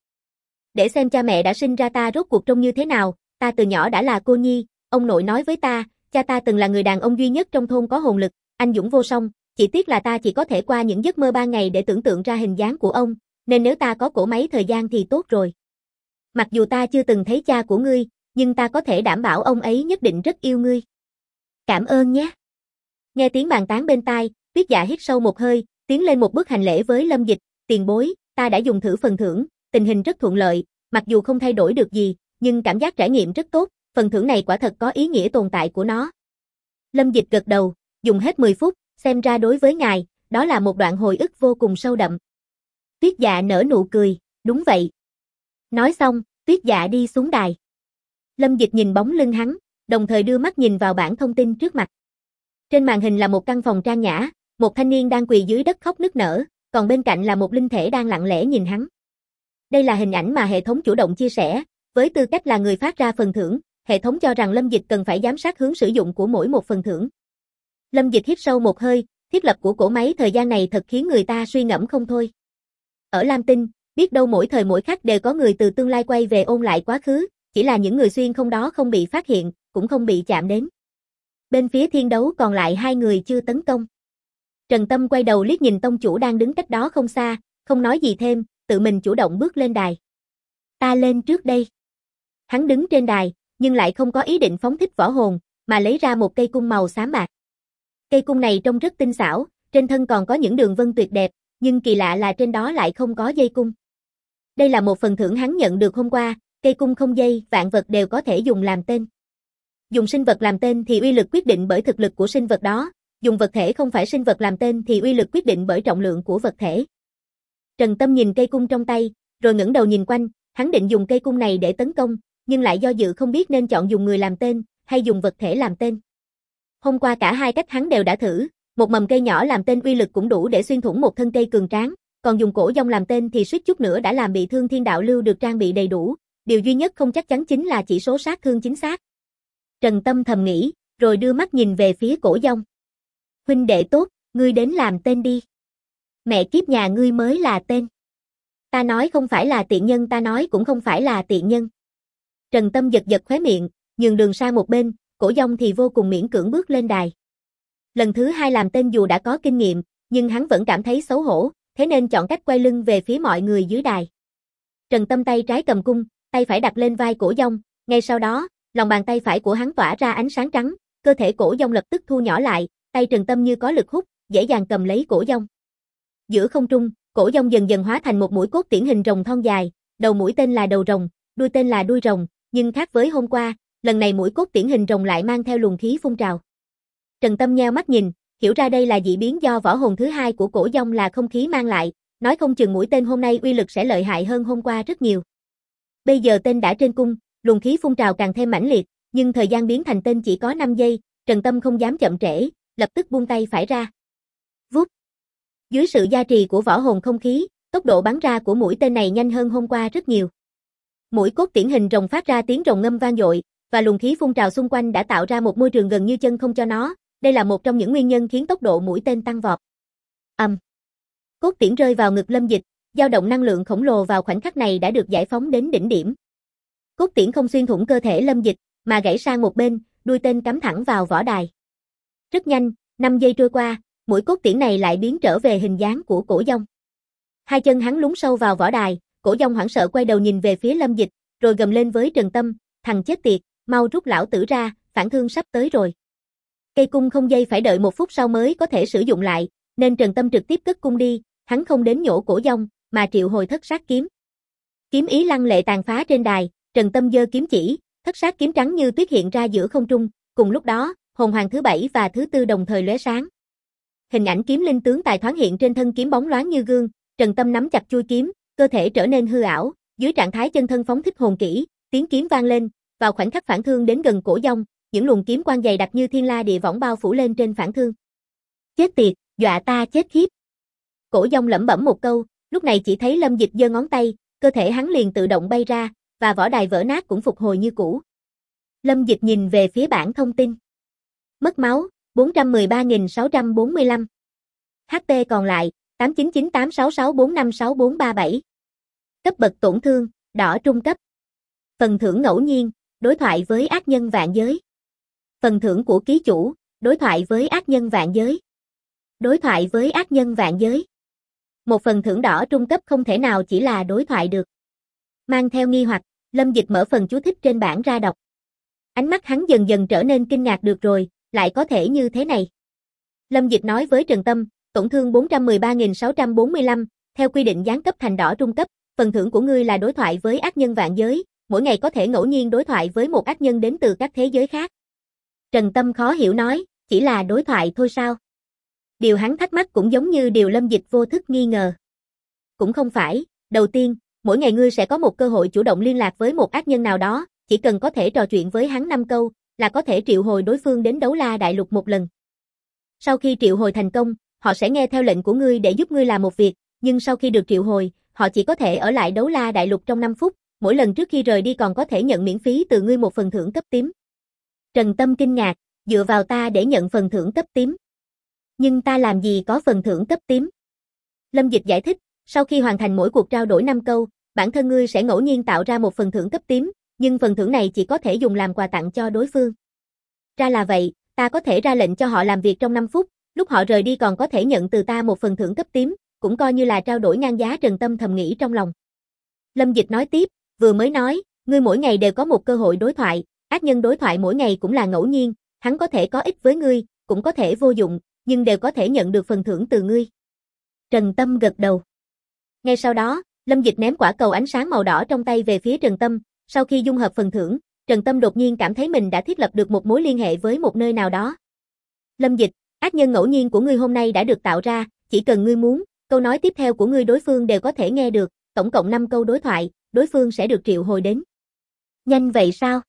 Speaker 1: Để xem cha mẹ đã sinh ra ta rốt cuộc trông như thế nào, ta từ nhỏ đã là cô nhi, ông nội nói với ta, cha ta từng là người đàn ông duy nhất trong thôn có hồn lực, anh dũng vô song, chỉ tiếc là ta chỉ có thể qua những giấc mơ ban ngày để tưởng tượng ra hình dáng của ông, nên nếu ta có cỗ máy thời gian thì tốt rồi. Mặc dù ta chưa từng thấy cha của ngươi, nhưng ta có thể đảm bảo ông ấy nhất định rất yêu ngươi. Cảm ơn nhé. Nghe tiếng bàn tán bên tai, Tuyết Dạ hít sâu một hơi, tiến lên một bước hành lễ với Lâm Dịch, tiền bối, ta đã dùng thử phần thưởng, tình hình rất thuận lợi, mặc dù không thay đổi được gì, nhưng cảm giác trải nghiệm rất tốt, phần thưởng này quả thật có ý nghĩa tồn tại của nó. Lâm Dịch gật đầu, dùng hết 10 phút, xem ra đối với ngài, đó là một đoạn hồi ức vô cùng sâu đậm. Tuyết Dạ nở nụ cười, đúng vậy. Nói xong, Tuyết Dạ đi xuống đài. Lâm Dịch nhìn bóng lưng hắn, đồng thời đưa mắt nhìn vào bảng thông tin trước mặt. Trên màn hình là một căn phòng trang nhã, một thanh niên đang quỳ dưới đất khóc nức nở, còn bên cạnh là một linh thể đang lặng lẽ nhìn hắn. Đây là hình ảnh mà hệ thống chủ động chia sẻ, với tư cách là người phát ra phần thưởng, hệ thống cho rằng Lâm Dịch cần phải giám sát hướng sử dụng của mỗi một phần thưởng. Lâm Dịch hít sâu một hơi, thiết lập của cỗ máy thời gian này thật khiến người ta suy ngẫm không thôi. Ở Lam Tinh, biết đâu mỗi thời mỗi khắc đều có người từ tương lai quay về ôn lại quá khứ, chỉ là những người xuyên không đó không bị phát hiện, cũng không bị chạm đến. Bên phía thiên đấu còn lại hai người chưa tấn công. Trần Tâm quay đầu liếc nhìn tông chủ đang đứng cách đó không xa, không nói gì thêm, tự mình chủ động bước lên đài. Ta lên trước đây. Hắn đứng trên đài, nhưng lại không có ý định phóng thích võ hồn, mà lấy ra một cây cung màu xám bạc. Cây cung này trông rất tinh xảo, trên thân còn có những đường vân tuyệt đẹp, nhưng kỳ lạ là trên đó lại không có dây cung. Đây là một phần thưởng hắn nhận được hôm qua, cây cung không dây, vạn vật đều có thể dùng làm tên. Dùng sinh vật làm tên thì uy lực quyết định bởi thực lực của sinh vật đó, dùng vật thể không phải sinh vật làm tên thì uy lực quyết định bởi trọng lượng của vật thể. Trần Tâm nhìn cây cung trong tay, rồi ngẩng đầu nhìn quanh, hắn định dùng cây cung này để tấn công, nhưng lại do dự không biết nên chọn dùng người làm tên, hay dùng vật thể làm tên. Hôm qua cả hai cách hắn đều đã thử, một mầm cây nhỏ làm tên uy lực cũng đủ để xuyên thủng một thân cây cường tráng, còn dùng cổ dông làm tên thì suýt chút nữa đã làm bị thương thiên đạo lưu được trang bị đầy đủ, điều duy nhất không chắc chắn chính là chỉ số sát thương chính xác. Trần Tâm thầm nghĩ, rồi đưa mắt nhìn về phía cổ dông. Huynh đệ tốt, ngươi đến làm tên đi. Mẹ kiếp nhà ngươi mới là tên. Ta nói không phải là tiện nhân, ta nói cũng không phải là tiện nhân. Trần Tâm giật giật khóe miệng, nhường đường sang một bên, cổ dông thì vô cùng miễn cưỡng bước lên đài. Lần thứ hai làm tên dù đã có kinh nghiệm, nhưng hắn vẫn cảm thấy xấu hổ, thế nên chọn cách quay lưng về phía mọi người dưới đài. Trần Tâm tay trái cầm cung, tay phải đặt lên vai cổ dông, ngay sau đó, lòng bàn tay phải của hắn tỏa ra ánh sáng trắng, cơ thể cổ dông lập tức thu nhỏ lại, tay Trần Tâm như có lực hút, dễ dàng cầm lấy cổ dông. Giữa không trung, cổ dông dần dần hóa thành một mũi cốt tiễn hình rồng thon dài, đầu mũi tên là đầu rồng, đuôi tên là đuôi rồng, nhưng khác với hôm qua, lần này mũi cốt tiễn hình rồng lại mang theo luồng khí phun trào. Trần Tâm nheo mắt nhìn, hiểu ra đây là dị biến do võ hồn thứ hai của cổ dông là không khí mang lại, nói không chừng mũi tên hôm nay uy lực sẽ lợi hại hơn hôm qua rất nhiều. Bây giờ tên đã trên cung, luồng khí phun trào càng thêm mãnh liệt, nhưng thời gian biến thành tên chỉ có 5 giây, Trần Tâm không dám chậm trễ, lập tức buông tay phải ra. Vút. Dưới sự gia trì của võ hồn không khí, tốc độ bắn ra của mũi tên này nhanh hơn hôm qua rất nhiều. Mũi cốt tiễn hình rồng phát ra tiếng rồng ngâm vang dội, và luồng khí phun trào xung quanh đã tạo ra một môi trường gần như chân không cho nó, đây là một trong những nguyên nhân khiến tốc độ mũi tên tăng vọt. Cốt tiễn rơi vào ngực Lâm Dịch, dao động năng lượng khổng lồ vào khoảnh khắc này đã được giải phóng đến đỉnh điểm. Cốt tiễn không xuyên thủng cơ thể Lâm Dịch, mà gãy sang một bên, đuôi tên cắm thẳng vào võ đài. Rất nhanh, 5 giây trôi qua, mũi cốt tiễn này lại biến trở về hình dáng của cổ dông. Hai chân hắn lún sâu vào võ đài, cổ dông hoảng sợ quay đầu nhìn về phía Lâm Dịch, rồi gầm lên với Trần Tâm, thằng chết tiệt, mau rút lão tử ra, phản thương sắp tới rồi. Cây cung không dây phải đợi 1 phút sau mới có thể sử dụng lại, nên Trần Tâm trực tiếp cất cung đi, hắn không đến nhổ cổ dông, mà triệu hồi thất sát kiếm. Kiếm ý lăng lệ tàn phá trên đài, Trần Tâm giơ kiếm chỉ, thất sát kiếm trắng như tuyết hiện ra giữa không trung, cùng lúc đó, hồn hoàng thứ 7 và thứ 4 đồng thời lóe sáng. Hình ảnh kiếm linh tướng tài thoáng hiện trên thân kiếm bóng loáng như gương, Trần Tâm nắm chặt chuôi kiếm, cơ thể trở nên hư ảo, dưới trạng thái chân thân phóng thích hồn kỹ, tiếng kiếm vang lên, vào khoảnh khắc phản thương đến gần cổ dông, những luồng kiếm quang dày đặc như thiên la địa võng bao phủ lên trên phản thương. Chết tiệt, dọa ta chết khiếp. Cổ dông lẩm bẩm một câu, lúc này chỉ thấy Lâm Dịch giơ ngón tay, cơ thể hắn liền tự động bay ra, và võ đài vỡ nát cũng phục hồi như cũ. Lâm Dịch nhìn về phía bảng thông tin. Mất máu, 413.645. HP còn lại, 899866456437. Cấp bậc tổn thương, đỏ trung cấp. Phần thưởng ngẫu nhiên, đối thoại với ác nhân vạn giới. Phần thưởng của ký chủ, đối thoại với ác nhân vạn giới. Đối thoại với ác nhân vạn giới. Một phần thưởng đỏ trung cấp không thể nào chỉ là đối thoại được. Mang theo nghi hoặc, Lâm Dịch mở phần chú thích trên bảng ra đọc. Ánh mắt hắn dần dần trở nên kinh ngạc, được rồi, lại có thể như thế này. Lâm Dịch nói với Trần Tâm, tổn thương 413.645, theo quy định giáng cấp thành đỏ trung cấp, phần thưởng của ngươi là đối thoại với ác nhân vạn giới, mỗi ngày có thể ngẫu nhiên đối thoại với một ác nhân đến từ các thế giới khác. Trần Tâm khó hiểu nói, chỉ là đối thoại thôi sao? Điều hắn thắc mắc cũng giống như điều Lâm Dịch vô thức nghi ngờ. Cũng không phải, đầu tiên, mỗi ngày ngươi sẽ có một cơ hội chủ động liên lạc với một ác nhân nào đó, chỉ cần có thể trò chuyện với hắn 5 câu, là có thể triệu hồi đối phương đến Đấu La Đại Lục một lần. Sau khi triệu hồi thành công, họ sẽ nghe theo lệnh của ngươi để giúp ngươi làm một việc, nhưng sau khi được triệu hồi, họ chỉ có thể ở lại Đấu La Đại Lục trong 5 phút, mỗi lần trước khi rời đi còn có thể nhận miễn phí từ ngươi một phần thưởng cấp tím. Trần Tâm kinh ngạc, dựa vào ta để nhận phần thưởng cấp tím. Nhưng ta làm gì có phần thưởng cấp tím? Lâm Dịch giải thích, sau khi hoàn thành mỗi cuộc trao đổi 5 câu, bản thân ngươi sẽ ngẫu nhiên tạo ra một phần thưởng cấp tím, nhưng phần thưởng này chỉ có thể dùng làm quà tặng cho đối phương. Ra là vậy, ta có thể ra lệnh cho họ làm việc trong 5 phút, lúc họ rời đi còn có thể nhận từ ta một phần thưởng cấp tím, cũng coi như là trao đổi ngang giá. Trần Tâm thầm nghĩ trong lòng. Lâm Dịch nói tiếp, vừa mới nói, ngươi mỗi ngày đều có một cơ hội đối thoại, ác nhân đối thoại mỗi ngày cũng là ngẫu nhiên, hắn có thể có ích với ngươi, cũng có thể vô dụng, nhưng đều có thể nhận được phần thưởng từ ngươi. Trần Tâm gật đầu. Ngay sau đó, Lâm Dịch ném quả cầu ánh sáng màu đỏ trong tay về phía Trần Tâm, sau khi dung hợp phần thưởng, Trần Tâm đột nhiên cảm thấy mình đã thiết lập được một mối liên hệ với một nơi nào đó. Lâm Dịch, ác nhân ngẫu nhiên của ngươi hôm nay đã được tạo ra, chỉ cần ngươi muốn, câu nói tiếp theo của ngươi đối phương đều có thể nghe được, tổng cộng 5 câu đối thoại, đối phương sẽ được triệu hồi đến. Nhanh vậy sao?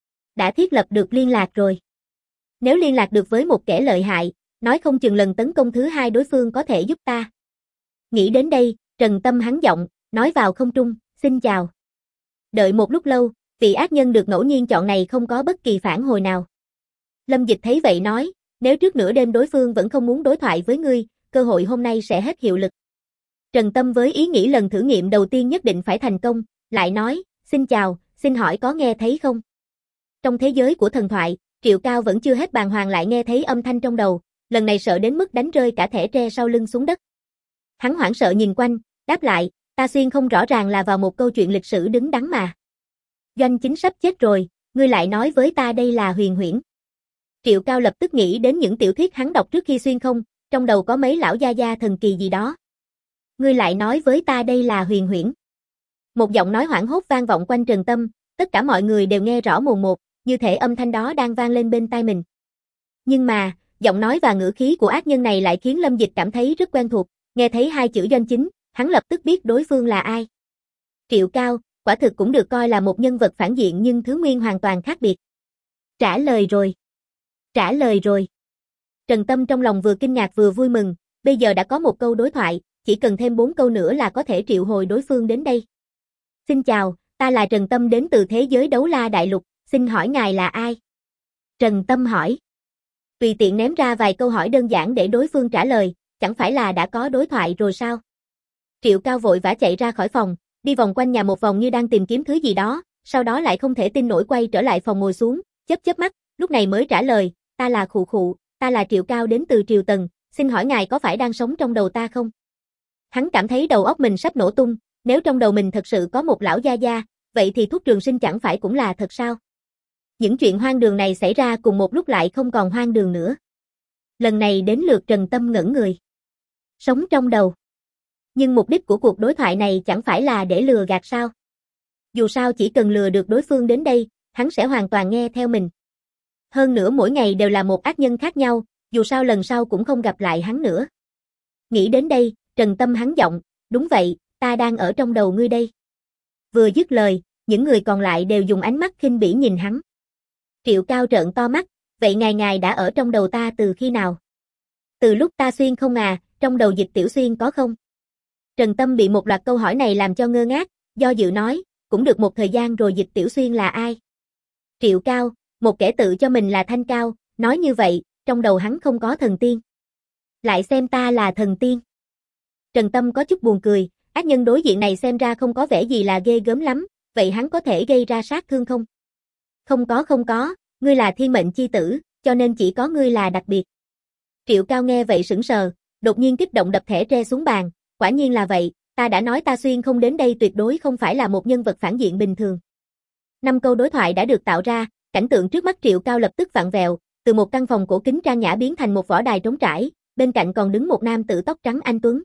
Speaker 1: Đã thiết lập được liên lạc rồi. Nếu liên lạc được với một kẻ lợi hại, nói không chừng lần tấn công thứ 2 đối phương có thể giúp ta. Nghĩ đến đây, Trần Tâm hắn giọng, nói vào không trung, xin chào. Đợi một lúc lâu, vị ác nhân được ngẫu nhiên chọn này không có bất kỳ phản hồi nào. Lâm Dịch thấy vậy nói, nếu trước nửa đêm đối phương vẫn không muốn đối thoại với ngươi, cơ hội hôm nay sẽ hết hiệu lực. Trần Tâm với ý nghĩ lần thử nghiệm đầu tiên nhất định phải thành công, lại nói, xin chào, xin hỏi có nghe thấy không? Trong thế giới của thần thoại, Triệu Cao vẫn chưa hết bàng hoàng lại nghe thấy âm thanh trong đầu, lần này sợ đến mức đánh rơi cả thẻ tre sau lưng xuống đất. Hắn hoảng sợ nhìn quanh, đáp lại, ta xuyên không rõ ràng là vào một câu chuyện lịch sử đứng đắn mà. Doanh Chính sắp chết rồi, ngươi lại nói với ta đây là huyền huyễn. Triệu Cao lập tức nghĩ đến những tiểu thuyết hắn đọc trước khi xuyên không, trong đầu có mấy lão gia gia thần kỳ gì đó. Ngươi lại nói với ta đây là huyền huyễn. Một giọng nói hoảng hốt vang vọng quanh Trần Tâm, tất cả mọi người đều nghe rõ mồn một, như thể âm thanh đó đang vang lên bên tai mình. Nhưng mà, giọng nói và ngữ khí của ác nhân này lại khiến Lâm Dịch cảm thấy rất quen thuộc, nghe thấy 2 chữ Doanh Chính, hắn lập tức biết đối phương là ai. Triệu Cao, quả thực cũng được coi là một nhân vật phản diện nhưng thứ nguyên hoàn toàn khác biệt. Trả lời rồi. Trả lời rồi. Trần Tâm trong lòng vừa kinh ngạc vừa vui mừng, bây giờ đã có một câu đối thoại, chỉ cần thêm 4 câu nữa là có thể triệu hồi đối phương đến đây. Xin chào, ta là Trần Tâm đến từ thế giới Đấu La Đại Lục, xin hỏi ngài là ai? Trần Tâm hỏi. Tùy tiện ném ra vài câu hỏi đơn giản để đối phương trả lời, chẳng phải là đã có đối thoại rồi sao? Triệu Cao vội vã chạy ra khỏi phòng, đi vòng quanh nhà một vòng như đang tìm kiếm thứ gì đó, sau đó lại không thể tin nổi quay trở lại phòng ngồi xuống, chớp mắt, lúc này mới trả lời, ta là Khụ, ta là Triệu Cao đến từ Triều Tần, xin hỏi ngài có phải đang sống trong đầu ta không? Hắn cảm thấy đầu óc mình sắp nổ tung, nếu trong đầu mình thật sự có một lão gia gia, vậy thì thuốc trường sinh chẳng phải cũng là thật sao? Những chuyện hoang đường này xảy ra cùng một lúc lại không còn hoang đường nữa. Lần này đến lượt Trần Tâm ngẩn người. Sống trong đầu. Nhưng mục đích của cuộc đối thoại này chẳng phải là để lừa gạt sao? Dù sao chỉ cần lừa được đối phương đến đây, hắn sẽ hoàn toàn nghe theo mình. Hơn nữa mỗi ngày đều là một ác nhân khác nhau, dù sao lần sau cũng không gặp lại hắn nữa. Nghĩ đến đây, Trần Tâm hắn giọng, đúng vậy, ta đang ở trong đầu ngươi đây. Vừa dứt lời, những người còn lại đều dùng ánh mắt khinh bỉ nhìn hắn. Triệu Cao trợn to mắt, vậy ngài đã ở trong đầu ta từ khi nào? Từ lúc ta xuyên không à, trong đầu Dịch Tiểu Xuyên có không? Trần Tâm bị một loạt câu hỏi này làm cho ngơ ngác, do dự nói, cũng được một thời gian rồi Dịch Tiểu Xuyên là ai? Triệu Cao, một kẻ tự cho mình là thanh cao, nói như vậy, trong đầu hắn không có thần tiên. Lại xem ta là thần tiên. Trần Tâm có chút buồn cười, ác nhân đối diện này xem ra không có vẻ gì là ghê gớm lắm, vậy hắn có thể gây ra sát thương không? Không có, ngươi là thiên mệnh chi tử, cho nên chỉ có ngươi là đặc biệt. Triệu Cao nghe vậy sững sờ, đột nhiên kích động đập thẻ tre xuống bàn, quả nhiên là vậy, ta đã nói ta xuyên không đến đây tuyệt đối không phải là một nhân vật phản diện bình thường. 5 câu đối thoại đã được tạo ra, cảnh tượng trước mắt Triệu Cao lập tức vặn vẹo, từ một căn phòng cổ kính trang nhã biến thành một võ đài trống trải, bên cạnh còn đứng một nam tử tóc trắng anh tuấn.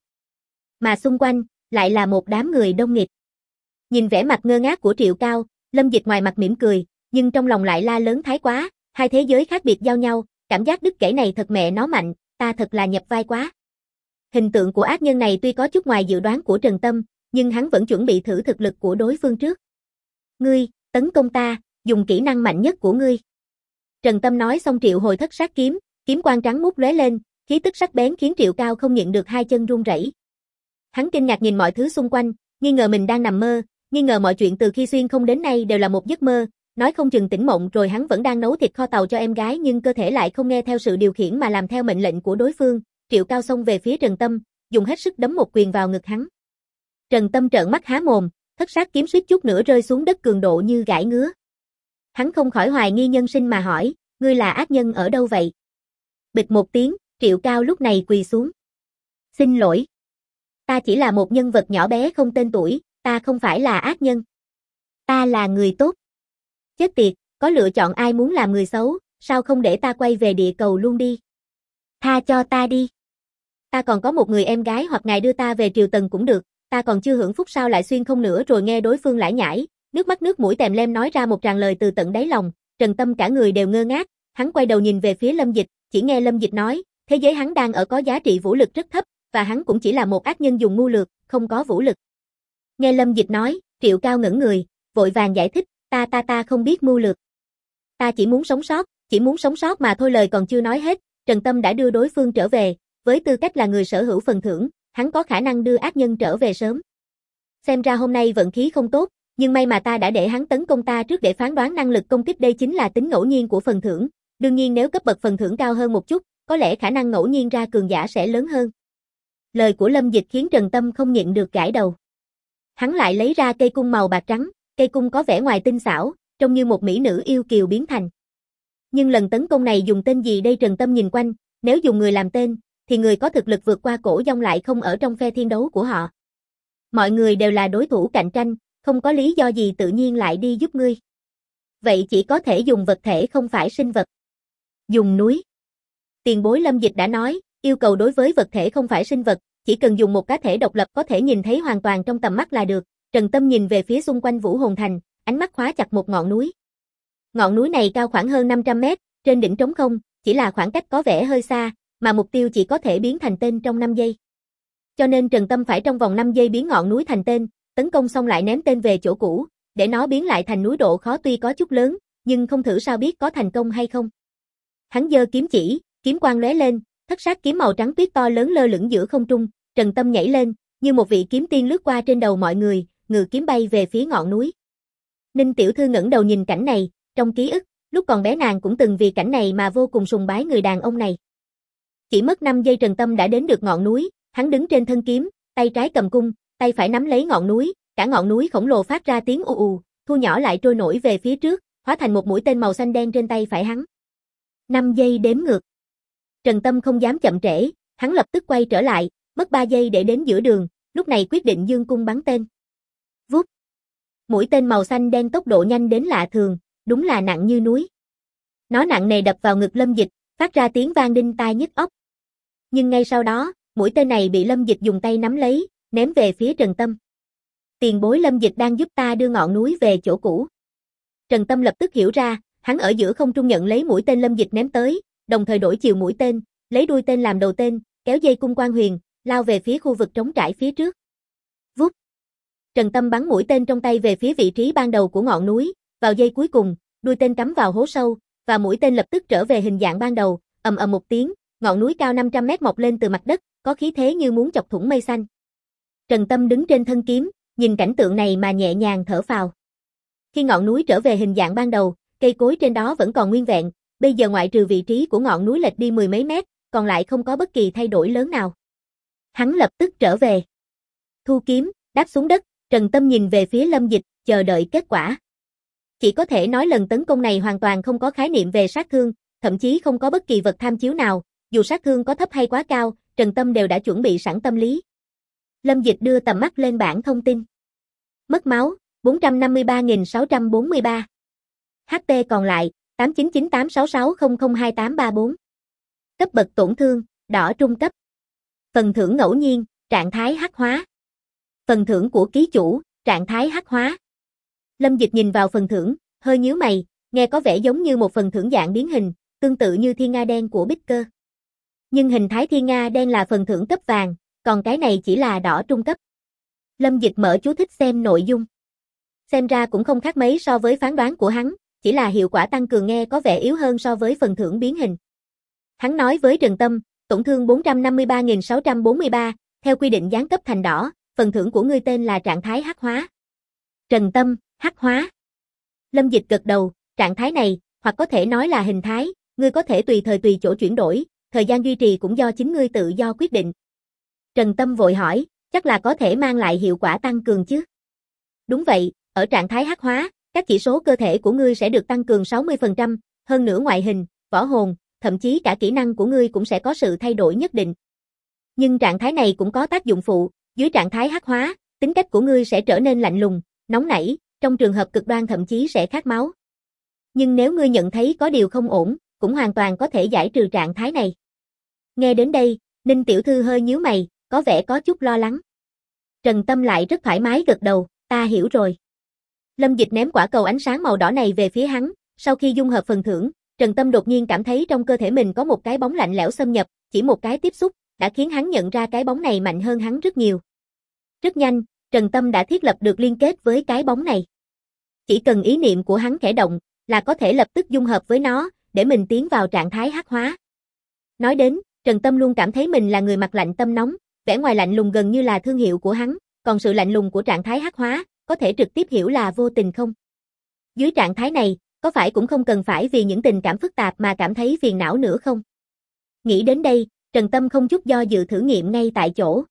Speaker 1: Mà xung quanh, lại là một đám người đông nghịt. Nhìn vẻ mặt ngơ ngác của Triệu Cao, Lâm Dịch ngoài mặt mỉm cười, nhưng trong lòng lại la lớn thái quá, hai thế giới khác biệt giao nhau, cảm giác đứt gãy này thật mẹ nó mạnh, ta thật là nhập vai quá. Hình tượng của ác nhân này tuy có chút ngoài dự đoán của Trần Tâm, nhưng hắn vẫn chuẩn bị thử thực lực của đối phương trước. Ngươi, tấn công ta, dùng kỹ năng mạnh nhất của ngươi. Trần Tâm nói xong Triệu hồi thất sát kiếm, kiếm quang trắng mút lóe lên, khí tức sắc bén khiến Triệu Cao không nhịn được hai chân run rẩy. Hắn kinh ngạc nhìn mọi thứ xung quanh, nghi ngờ mình đang nằm mơ, nghi ngờ mọi chuyện từ khi xuyên không đến nay đều là một giấc mơ, nói không chừng tỉnh mộng rồi hắn vẫn đang nấu thịt kho tàu cho em gái nhưng cơ thể lại không nghe theo sự điều khiển mà làm theo mệnh lệnh của đối phương. Triệu Cao xông về phía Trần Tâm, dùng hết sức đấm một quyền vào ngực hắn. Trần Tâm trợn mắt há mồm, thất sát kiếm suýt chút nữa rơi xuống đất cường độ như gãi ngứa. Hắn không khỏi hoài nghi nhân sinh mà hỏi, ngươi là ác nhân ở đâu vậy? Bịch một tiếng, Triệu Cao lúc này quỳ xuống. Xin lỗi. Ta chỉ là một nhân vật nhỏ bé không tên tuổi, ta không phải là ác nhân. Ta là người tốt. Chết tiệt, có lựa chọn ai muốn làm người xấu, sao không để ta quay về địa cầu luôn đi? Tha cho ta đi. Ta còn có một người em gái hoặc ngài đưa ta về triều tần cũng được, ta còn chưa hưởng phúc sao lại xuyên không nữa rồi nghe đối phương lải nhải, nước mắt nước mũi tèm lem nói ra một tràng lời từ tận đáy lòng, Trần Tâm cả người đều ngơ ngác, hắn quay đầu nhìn về phía Lâm Dịch, chỉ nghe Lâm Dịch nói, thế giới hắn đang ở có giá trị vũ lực rất thấp, và hắn cũng chỉ là một ác nhân dùng mưu lược, không có vũ lực. Nghe Lâm Dịch nói, Triệu Cao ngẩn người, vội vàng giải thích, ta không biết mưu lược. Ta chỉ muốn sống sót mà thôi. Lời còn chưa nói hết, Trần Tâm đã đưa đối phương trở về, với tư cách là người sở hữu phần thưởng, hắn có khả năng đưa ác nhân trở về sớm. Xem ra hôm nay vận khí không tốt, nhưng may mà ta đã để hắn tấn công ta trước để phán đoán năng lực công kích, đây chính là tính ngẫu nhiên của phần thưởng, đương nhiên nếu cấp bậc phần thưởng cao hơn một chút, có lẽ khả năng ngẫu nhiên ra cường giả sẽ lớn hơn. Lời của Lâm Dịch khiến Trần Tâm không nhịn được gãi đầu. Hắn lại lấy ra cây cung màu bạc trắng, cây cung có vẻ ngoài tinh xảo, trông như một mỹ nữ yêu kiều biến thành. Nhưng lần tấn công này dùng tên gì đây? Trần Tâm nhìn quanh, nếu dùng người làm tên, thì người có thực lực vượt qua Cổ Dông lại không ở trong phe thiên đấu của họ. Mọi người đều là đối thủ cạnh tranh, không có lý do gì tự nhiên lại đi giúp ngươi. Vậy chỉ có thể dùng vật thể không phải sinh vật. Dùng núi. Tiền bối Lâm Dịch đã nói, yêu cầu đối với vật thể không phải sinh vật, chỉ cần dùng một cá thể độc lập có thể nhìn thấy hoàn toàn trong tầm mắt là được. Trần Tâm nhìn về phía xung quanh Vũ Hồn Thành, ánh mắt khóa chặt một ngọn núi. Ngọn núi này cao khoảng hơn 500 mét, trên đỉnh trống không, chỉ là khoảng cách có vẻ hơi xa, mà mục tiêu chỉ có thể biến thành tên trong 5 giây. Cho nên Trần Tâm phải trong vòng 5 giây biến ngọn núi thành tên, tấn công xong lại ném tên về chỗ cũ, để nó biến lại thành núi. Độ khó tuy có chút lớn, nhưng không thử sao biết có thành công hay không. Hắn giơ kiếm chỉ, kiếm quang lóe lên, thất sát kiếm màu trắng tuyết to lớn lơ lửng giữa không trung, Trần Tâm nhảy lên, như một vị kiếm tiên lướt qua trên đầu mọi người, ngự kiếm bay về phía ngọn núi. Ninh tiểu thư ngẩng đầu nhìn cảnh này, trong ký ức, lúc còn bé nàng cũng từng vì cảnh này mà vô cùng sùng bái người đàn ông này. Chỉ mất 5 giây Trần Tâm đã đến được ngọn núi, hắn đứng trên thân kiếm, tay trái cầm cung, tay phải nắm lấy ngọn núi, cả ngọn núi khổng lồ phát ra tiếng ù ù, thu nhỏ lại trôi nổi về phía trước, hóa thành một mũi tên màu xanh đen trên tay phải hắn. 5 giây đếm ngược. Trần Tâm không dám chậm trễ, hắn lập tức quay trở lại, mất 3 giây để đến giữa đường, lúc này quyết định giương cung bắn tên. Vút. Mũi tên màu xanh đen tốc độ nhanh đến lạ thường, đúng là nặng như núi. Nó nặng nề đập vào ngực Lâm Dịch, phát ra tiếng vang đinh tai nhức óc. Nhưng ngay sau đó, mũi tên này bị Lâm Dịch dùng tay nắm lấy, ném về phía Trần Tâm. Tiền bối Lâm Dịch đang giúp ta đưa ngọn núi về chỗ cũ. Trần Tâm lập tức hiểu ra, hắn ở giữa không trung nhận lấy mũi tên Lâm Dịch ném tới, đồng thời đổi chiều mũi tên, lấy đuôi tên làm đầu tên, kéo dây cung quan huyền, lao về phía khu vực trống trải phía trước. Vút. Trần Tâm bắn mũi tên trong tay về phía vị trí ban đầu của ngọn núi, vào giây cuối cùng, đuôi tên cắm vào hố sâu, và mũi tên lập tức trở về hình dạng ban đầu, ầm ầm một tiếng, ngọn núi cao 500 mét mọc lên từ mặt đất, có khí thế như muốn chọc thủng mây xanh. Trần Tâm đứng trên thân kiếm, nhìn cảnh tượng này mà nhẹ nhàng thở phào. Khi ngọn núi trở về hình dạng ban đầu, cây cối trên đó vẫn còn nguyên vẹn, bây giờ ngoại trừ vị trí của ngọn núi lệch đi mười mấy mét, còn lại không có bất kỳ thay đổi lớn nào. Hắn lập tức trở về. Thu kiếm, đáp xuống đất, Trần Tâm nhìn về phía Lâm Dịch, chờ đợi kết quả. Chỉ có thể nói lần tấn công này hoàn toàn không có khái niệm về sát thương, thậm chí không có bất kỳ vật tham chiếu nào, dù sát thương có thấp hay quá cao, Trần Tâm đều đã chuẩn bị sẵn tâm lý. Lâm Dịch đưa tầm mắt lên bảng thông tin. Mất máu, 453.643. HP còn lại, 899866002834. Cấp bậc tổn thương, đỏ trung cấp. Phần thưởng ngẫu nhiên, trạng thái hắc hóa. Phần thưởng của ký chủ, trạng thái hắc hóa. Lâm Dịch nhìn vào phần thưởng, hơi nhíu mày, nghe có vẻ giống như một phần thưởng dạng biến hình, tương tự như thiên nga đen của Bích Cơ. Nhưng hình thái thiên nga đen là phần thưởng cấp vàng, còn cái này chỉ là đỏ trung cấp. Lâm Dịch mở chú thích xem nội dung. Xem ra cũng không khác mấy so với phán đoán của hắn, chỉ là hiệu quả tăng cường nghe có vẻ yếu hơn so với phần thưởng biến hình. Hắn nói với Trần Tâm, tổn thương 453.643, theo quy định giáng cấp thành đỏ, phần thưởng của ngươi tên là trạng thái hắc hóa. Trần Tâm, hắc hóa. Lâm Dịch gật đầu, trạng thái này, hoặc có thể nói là hình thái, ngươi có thể tùy thời tùy chỗ chuyển đổi, thời gian duy trì cũng do chính ngươi tự do quyết định. Trần Tâm vội hỏi, chắc là có thể mang lại hiệu quả tăng cường chứ? Đúng vậy, ở trạng thái hắc hóa, các chỉ số cơ thể của ngươi sẽ được tăng cường 60%, hơn nữa ngoại hình, võ hồn, thậm chí cả kỹ năng của ngươi cũng sẽ có sự thay đổi nhất định. Nhưng trạng thái này cũng có tác dụng phụ, dưới trạng thái hắc hóa, tính cách của ngươi sẽ trở nên lạnh lùng, nóng nảy, trong trường hợp cực đoan thậm chí sẽ khát máu. Nhưng nếu ngươi nhận thấy có điều không ổn, cũng hoàn toàn có thể giải trừ trạng thái này. Nghe đến đây, Ninh tiểu thư hơi nhíu mày, có vẻ có chút lo lắng. Trần Tâm lại rất thoải mái gật đầu, ta hiểu rồi. Lâm Dịch ném quả cầu ánh sáng màu đỏ này về phía hắn, sau khi dung hợp phần thưởng, Trần Tâm đột nhiên cảm thấy trong cơ thể mình có một cái bóng lạnh lẽo xâm nhập, chỉ một cái tiếp xúc, đã khiến hắn nhận ra cái bóng này mạnh hơn hắn rất nhiều. Rất nhanh, Trần Tâm đã thiết lập được liên kết với cái bóng này. Chỉ cần ý niệm của hắn khẽ động, là có thể lập tức dung hợp với nó, để mình tiến vào trạng thái hắc hóa. Nói đến, Trần Tâm luôn cảm thấy mình là người mặt lạnh tâm nóng, vẻ ngoài lạnh lùng gần như là thương hiệu của hắn, còn sự lạnh lùng của trạng thái hắc hóa, có thể trực tiếp hiểu là vô tình không? Dưới trạng thái này, có phải cũng không cần phải vì những tình cảm phức tạp mà cảm thấy phiền não nữa không? Nghĩ đến đây, Trần Tâm không chút do dự thử nghiệm ngay tại chỗ.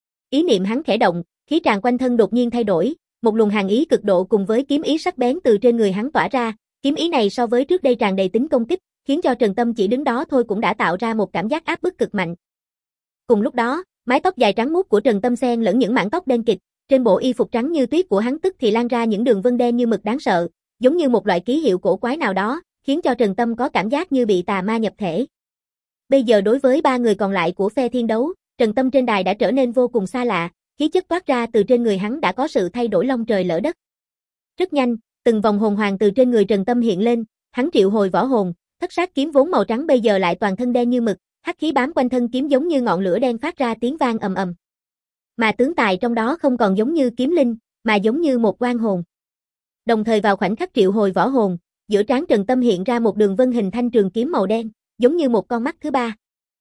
Speaker 1: Ý niệm hắn khẽ động, khí tràng quanh thân đột nhiên thay đổi, một luồng hàn ý cực độ cùng với kiếm ý sắc bén từ trên người hắn tỏa ra, kiếm ý này so với trước đây tràn đầy tính công kích, khiến cho Trần Tâm chỉ đứng đó thôi cũng đã tạo ra một cảm giác áp bức cực mạnh. Cùng lúc đó, mái tóc dài trắng muốt của Trần Tâm xen lẫn những mảng tóc đen kịt, trên bộ y phục trắng như tuyết của hắn tức thì lan ra những đường vân đen như mực đáng sợ, giống như một loại ký hiệu cổ quái nào đó, khiến cho Trần Tâm có cảm giác như bị tà ma nhập thể. Bây giờ đối với ba người còn lại của phe thiên đấu, Trần Tâm trên đài đã trở nên vô cùng xa lạ, khí chất toát ra từ trên người hắn đã có sự thay đổi long trời lỡ đất. Rất nhanh, từng vòng hồn hoàng từ trên người Trần Tâm hiện lên, hắn triệu hồi võ hồn, thất sát kiếm vốn màu trắng bây giờ lại toàn thân đen như mực, hắc khí bám quanh thân kiếm giống như ngọn lửa đen phát ra tiếng vang ầm ầm. Mà tướng tài trong đó không còn giống như kiếm linh, mà giống như một oan hồn. Đồng thời vào khoảnh khắc triệu hồi võ hồn, giữa trán Trần Tâm hiện ra một đường vân hình thanh trường kiếm màu đen, giống như một con mắt thứ ba.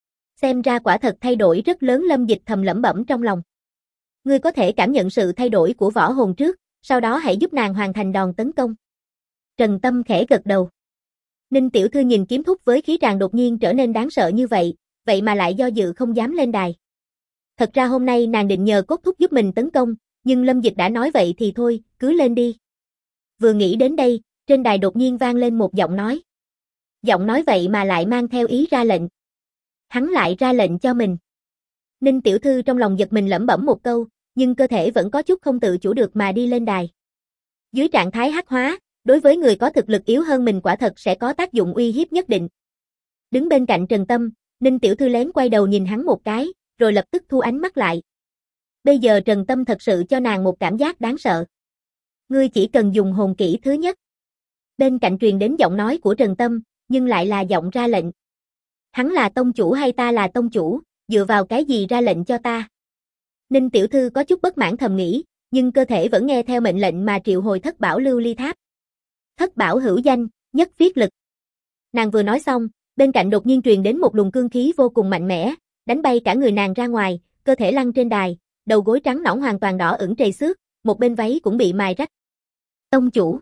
Speaker 1: Xem ra quả thật thay đổi rất lớn, Lâm Dịch thầm lẩm bẩm trong lòng. Ngươi có thể cảm nhận sự thay đổi của võ hồn trước, sau đó hãy giúp nàng hoàn thành đòn tấn công. Trần Tâm khẽ gật đầu. Ninh tiểu thư nhìn kiếm thúc với khí tràng đột nhiên trở nên đáng sợ như vậy, vậy mà lại do dự không dám lên đài. Thật ra hôm nay nàng định nhờ cốt thúc giúp mình tấn công, nhưng Lâm Dịch đã nói vậy thì thôi, cứ lên đi. Vừa nghĩ đến đây, trên đài đột nhiên vang lên một giọng nói. Giọng nói vậy mà lại mang theo ý ra lệnh. Hắn lại ra lệnh cho mình. Ninh tiểu thư trong lòng giật mình lẩm bẩm một câu, nhưng cơ thể vẫn có chút không tự chủ được mà đi lên đài. Dưới trạng thái hắc hóa, đối với người có thực lực yếu hơn mình quả thật sẽ có tác dụng uy hiếp nhất định. Đứng bên cạnh Trần Tâm, Ninh tiểu thư lén quay đầu nhìn hắn một cái, rồi lập tức thu ánh mắt lại. Bây giờ Trần Tâm thật sự cho nàng một cảm giác đáng sợ. Ngươi chỉ cần dùng hồn kỹ thứ nhất. Bên cạnh truyền đến giọng nói của Trần Tâm, nhưng lại là giọng ra lệnh. Hắn là tông chủ hay ta là tông chủ, dựa vào cái gì ra lệnh cho ta? Ninh tiểu thư có chút bất mãn thầm nghĩ, nhưng cơ thể vẫn nghe theo mệnh lệnh mà triệu hồi thất bảo lưu ly tháp. Thất bảo hữu danh, nhất viết lực. Nàng vừa nói xong, bên cạnh đột nhiên truyền đến một luồng cương khí vô cùng mạnh mẽ, đánh bay cả người nàng ra ngoài, cơ thể lăn trên đài, đầu gối trắng nõn hoàn toàn đỏ ửng trầy xước, một bên váy cũng bị mài rách. Tông chủ.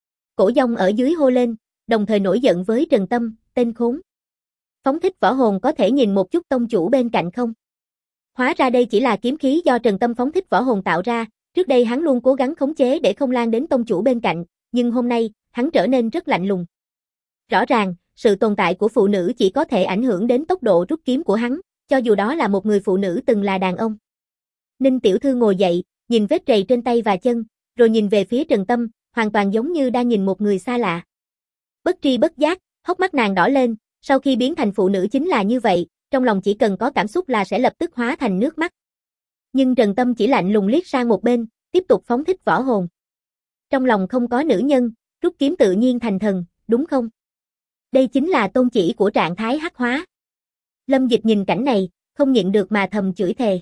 Speaker 1: Cổ Dông ở dưới hô lên, đồng thời nổi giận với Trần Tâm, tên khốn. Phóng thích võ hồn có thể nhìn một chút tông chủ bên cạnh không? Hóa ra đây chỉ là kiếm khí do Trần Tâm phóng thích võ hồn tạo ra, trước đây hắn luôn cố gắng khống chế để không lan đến tông chủ bên cạnh, nhưng hôm nay, hắn trở nên rất lạnh lùng. Rõ ràng, sự tồn tại của phụ nữ chỉ có thể ảnh hưởng đến tốc độ rút kiếm của hắn, cho dù đó là một người phụ nữ từng là đàn ông. Ninh tiểu thư ngồi dậy, nhìn vết trầy trên tay và chân, rồi nhìn về phía Trần Tâm, hoàn toàn giống như đang nhìn một người xa lạ. Bất tri bất giác, hốc mắt nàng đỏ lên, sau khi biến thành phụ nữ chính là như vậy, trong lòng chỉ cần có cảm xúc là sẽ lập tức hóa thành nước mắt. Nhưng Trần Tâm chỉ lạnh lùng liếc sang một bên, tiếp tục phóng thích võ hồn. Trong lòng không có nữ nhân, rút kiếm tự nhiên thành thần, đúng không? Đây chính là tôn chỉ của trạng thái hắc hóa. Lâm Dịch nhìn cảnh này, không nhịn được mà thầm chửi thề.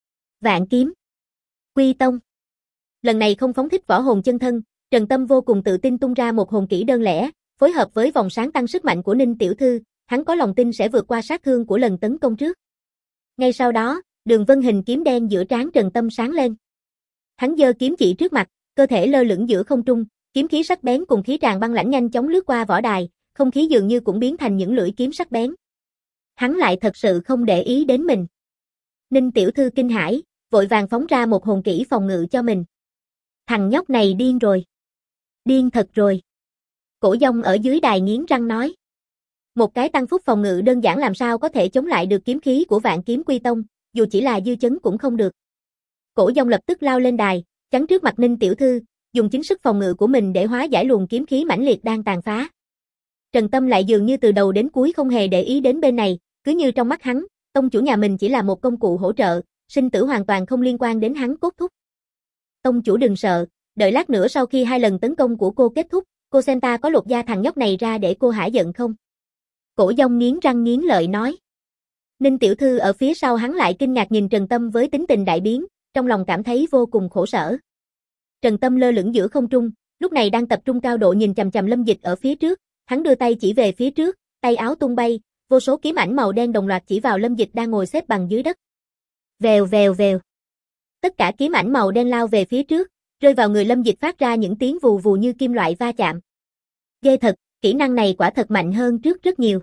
Speaker 1: Vạn kiếm. Quy tông. Lần này không phóng thích võ hồn chân thân, Trần Tâm vô cùng tự tin tung ra một hồn kỹ đơn lẻ, phối hợp với vòng sáng tăng sức mạnh của Ninh tiểu thư, hắn có lòng tin sẽ vượt qua sát thương của lần tấn công trước. Ngay sau đó, đường vân hình kiếm đen giữa trán Trần Tâm sáng lên. Hắn giơ kiếm chỉ trước mặt, cơ thể lơ lửng giữa không trung, kiếm khí sắc bén cùng khí tràn băng lãnh nhanh chóng lướt qua võ đài, không khí dường như cũng biến thành những lưỡi kiếm sắc bén. Hắn lại thật sự không để ý đến mình. Ninh tiểu thư kinh hãi, vội vàng phóng ra một hồn kỹ phòng ngự cho mình. Thằng nhóc này điên rồi. Điên thật rồi. Cổ Dông ở dưới đài nghiến răng nói. Một cái tăng phúc phòng ngự đơn giản làm sao có thể chống lại được kiếm khí của Vạn Kiếm Quy Tông, dù chỉ là dư chấn cũng không được. Cổ Dông lập tức lao lên đài, chắn trước mặt Ninh tiểu thư, dùng chính sức phòng ngự của mình để hóa giải luồng kiếm khí mãnh liệt đang tàn phá. Trần Tâm lại dường như từ đầu đến cuối không hề để ý đến bên này, cứ như trong mắt hắn, tông chủ nhà mình chỉ là một công cụ hỗ trợ, sinh tử hoàn toàn không liên quan đến hắn cốt thúc. Tông chủ đừng sợ, đợi lát nữa sau khi 2 lần tấn công của cô kết thúc, cô xem ta có lột da thằng nhóc này ra để cô hả giận không? Cổ Dông nghiến răng nghiến lợi nói. Ninh tiểu thư ở phía sau hắn lại kinh ngạc nhìn Trần Tâm với tính tình đại biến, trong lòng cảm thấy vô cùng khổ sở. Trần Tâm lơ lửng giữa không trung, lúc này đang tập trung cao độ nhìn chằm chằm Lâm Dịch ở phía trước, hắn đưa tay chỉ về phía trước, tay áo tung bay, vô số kiếm ảnh màu đen đồng loạt chỉ vào Lâm Dịch đang ngồi xếp bằng dưới đất. Vèo vèo vèo. Tất cả kiếm ảnh màu đen lao về phía trước, rơi vào người Lâm Dịch phát ra những tiếng vù vù như kim loại va chạm. Ghê thật, kỹ năng này quả thật mạnh hơn trước rất nhiều.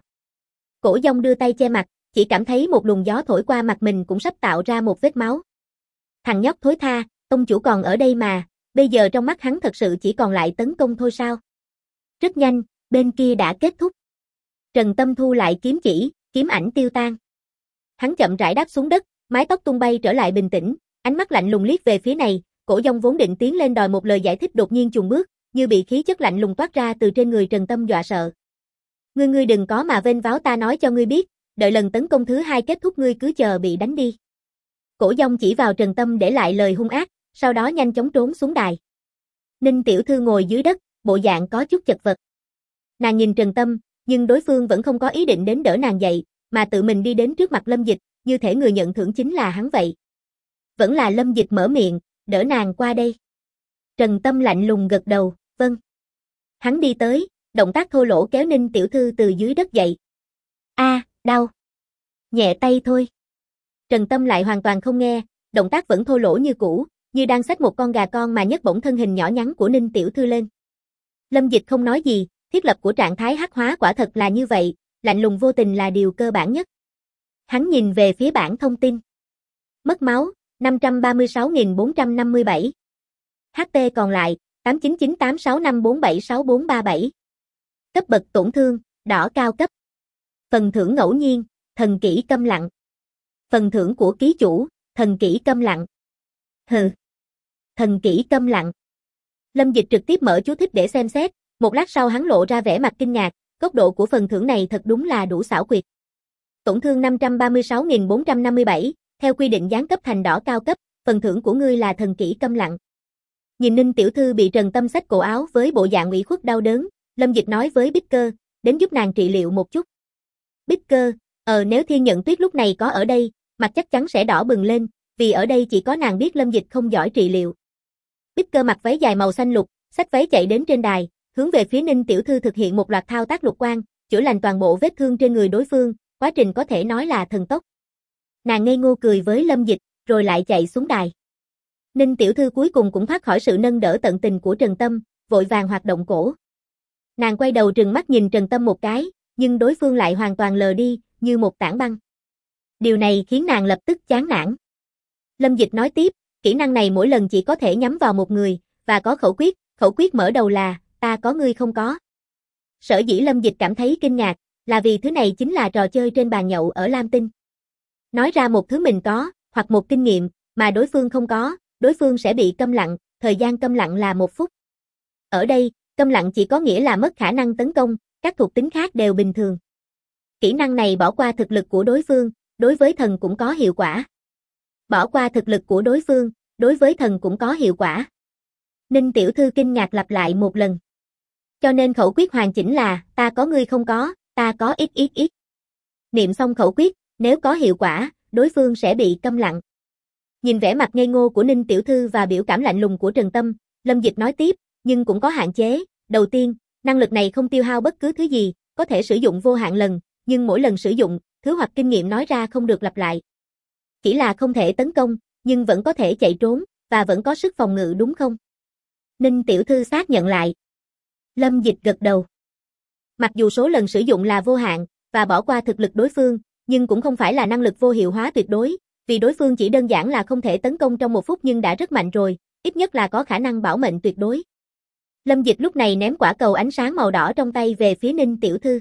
Speaker 1: Cổ Dông đưa tay che mặt, chỉ cảm thấy một luồng gió thổi qua mặt mình cũng sắp tạo ra một vết máu. Thằng nhóc thối tha, tông chủ còn ở đây mà, bây giờ trong mắt hắn thật sự chỉ còn lại tấn công thôi sao? Rất nhanh, bên kia đã kết thúc. Trần Tâm thu lại kiếm chỉ, kiếm ảnh tiêu tan. Hắn chậm rãi đáp xuống đất, mái tóc tung bay trở lại bình tĩnh, ánh mắt lạnh lùng liếc về phía này, Cổ Dông vốn định tiến lên đòi một lời giải thích đột nhiên chùn bước, như bị khí chất lạnh lùng toát ra từ trên người Trần Tâm dọa sợ. Ngươi đừng có mà vênh váo, ta nói cho ngươi biết, đợi lần tấn công thứ 2 kết thúc ngươi cứ chờ bị đánh đi. Cổ Dông chỉ vào Trần Tâm để lại lời hung ác, sau đó nhanh chóng trốn xuống đài. Ninh tiểu thư ngồi dưới đất, bộ dạng có chút chật vật. Nàng nhìn Trần Tâm, nhưng đối phương vẫn không có ý định đến đỡ nàng dậy, mà tự mình đi đến trước mặt Lâm Dịch, như thể người nhận thưởng chính là hắn vậy. Vẫn là Lâm Dịch mở miệng, đỡ nàng qua đây. Trần Tâm lạnh lùng gật đầu, vâng. Hắn đi tới, động tác thô lỗ kéo Ninh tiểu thư từ dưới đất dậy. Đau. Nhẹ tay thôi. Trần Tâm lại hoàn toàn không nghe, động tác vẫn thô lỗ như cũ, như đang xách một con gà con mà nhấc bổng thân hình nhỏ nhắn của Ninh tiểu thư lên. Lâm Dịch không nói gì, thiết lập của trạng thái hắc hóa quả thật là như vậy, lạnh lùng vô tình là điều cơ bản nhất. Hắn nhìn về phía bảng thông tin. Mất máu, 536.457. HP còn lại, 899865476437. Cấp bậc tổn thương, đỏ cao cấp. Phần thưởng ngẫu nhiên, thần kỹ câm lặng. Phần thưởng của ký chủ, thần kỹ câm lặng. Hừ. Thần kỹ câm lặng. Lâm Dịch trực tiếp mở chú thích để xem xét, một lát sau hắn lộ ra vẻ mặt kinh ngạc, góc độ của phần thưởng này thật đúng là đủ xảo quyệt. Tổn thương 536.457, theo quy định giáng cấp thành đỏ cao cấp, phần thưởng của ngươi là thần kỹ câm lặng. Nhìn Ninh tiểu thư bị Trần Tâm xách cổ áo với bộ dạng ủy khuất đau đớn, Lâm Dịch nói với Bích Cơ, đến giúp nàng trị liệu một chút. Bích Cơ, nếu Thiên Nhận Tuyết lúc này có ở đây, mặt chắc chắn sẽ đỏ bừng lên, vì ở đây chỉ có nàng biết Lâm Dịch không giỏi trị liệu. Bích Cơ mặc váy dài màu xanh lục, xách váy chạy đến trên đài, hướng về phía Ninh tiểu thư thực hiện một loạt thao tác lục quan, chữa lành toàn bộ vết thương trên người đối phương, quá trình có thể nói là thần tốc. Nàng ngây ngô cười với Lâm Dịch, rồi lại chạy xuống đài. Ninh tiểu thư cuối cùng cũng thoát khỏi sự nâng đỡ tận tình của Trần Tâm, vội vàng hoạt động cổ. Nàng quay đầu trừng mắt nhìn Trần Tâm một cái, nhưng đối phương lại hoàn toàn lờ đi, như một tảng băng. Điều này khiến nàng lập tức chán nản. Lâm Dịch nói tiếp, kỹ năng này mỗi lần chỉ có thể nhắm vào một người, và có khẩu quyết mở đầu là, ta có ngươi không có. Sở dĩ Lâm Dịch cảm thấy kinh ngạc, là vì thứ này chính là trò chơi trên bàn nhậu ở Lam Tinh. Nói ra một thứ mình có, hoặc một kinh nghiệm, mà đối phương không có, đối phương sẽ bị câm lặng, thời gian câm lặng là 1 phút. Ở đây, câm lặng chỉ có nghĩa là mất khả năng tấn công, các thuộc tính khác đều bình thường. Kỹ năng này bỏ qua thực lực của đối phương, đối với thần cũng có hiệu quả. Bỏ qua thực lực của đối phương, đối với thần cũng có hiệu quả. Ninh tiểu thư kinh ngạc lặp lại một lần. Cho nên khẩu quyết hoàn chỉnh là, ta có ngươi không có, ta có xxx. Niệm xong khẩu quyết, nếu có hiệu quả, đối phương sẽ bị câm lặng. Nhìn vẻ mặt ngây ngô của Ninh tiểu thư và biểu cảm lạnh lùng của Trần Tâm, Lâm Dịch nói tiếp, nhưng cũng có hạn chế. Đầu tiên, năng lực này không tiêu hao bất cứ thứ gì, có thể sử dụng vô hạn lần, nhưng mỗi lần sử dụng, thứ hoặc kinh nghiệm nói ra không được lặp lại. Chỉ là không thể tấn công, nhưng vẫn có thể chạy trốn, và vẫn có sức phòng ngự đúng không? Ninh tiểu thư xác nhận lại. Lâm Dịch gật đầu. Mặc dù số lần sử dụng là vô hạn, và bỏ qua thực lực đối phương, nhưng cũng không phải là năng lực vô hiệu hóa tuyệt đối, vì đối phương chỉ đơn giản là không thể tấn công trong 1 phút nhưng đã rất mạnh rồi, ít nhất là có khả năng bảo mệnh tuyệt đối. Lâm Dịch lúc này ném quả cầu ánh sáng màu đỏ trong tay về phía Ninh tiểu thư.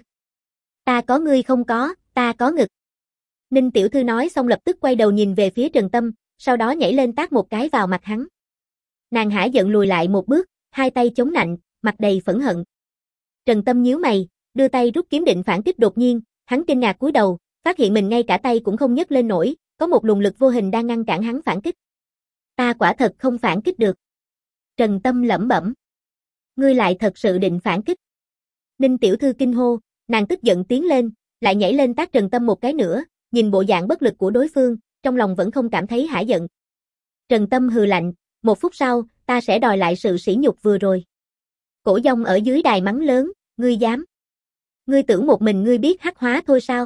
Speaker 1: Ta có ngươi không có, ta có ngực. Ninh tiểu thư nói xong lập tức quay đầu nhìn về phía Trần Tâm, sau đó nhảy lên tát một cái vào mặt hắn. Nàng hả giận lùi lại một bước, hai tay chống nạnh, mặt đầy phẫn hận. Trần Tâm nhíu mày, đưa tay rút kiếm định phản kích đột nhiên, hắn kinh ngạc cúi đầu, phát hiện mình ngay cả tay cũng không nhấc lên nổi, có một luồng lực vô hình đang ngăn cản hắn phản kích. Ta quả thật không phản kích được. Trần Tâm lẩm bẩm. Ngươi lại thật sự định phản kích. Ninh tiểu thư kinh hô, nàng tức giận tiến lên, lại nhảy lên tát Trần Tâm một cái nữa, nhìn bộ dạng bất lực của đối phương, trong lòng vẫn không cảm thấy hả giận. Trần Tâm hừ lạnh, 1 phút sau, ta sẽ đòi lại sự sỉ nhục vừa rồi. Cổ Dông ở dưới đài mắng lớn, ngươi dám. Ngươi tưởng một mình ngươi biết hắc hóa thôi sao?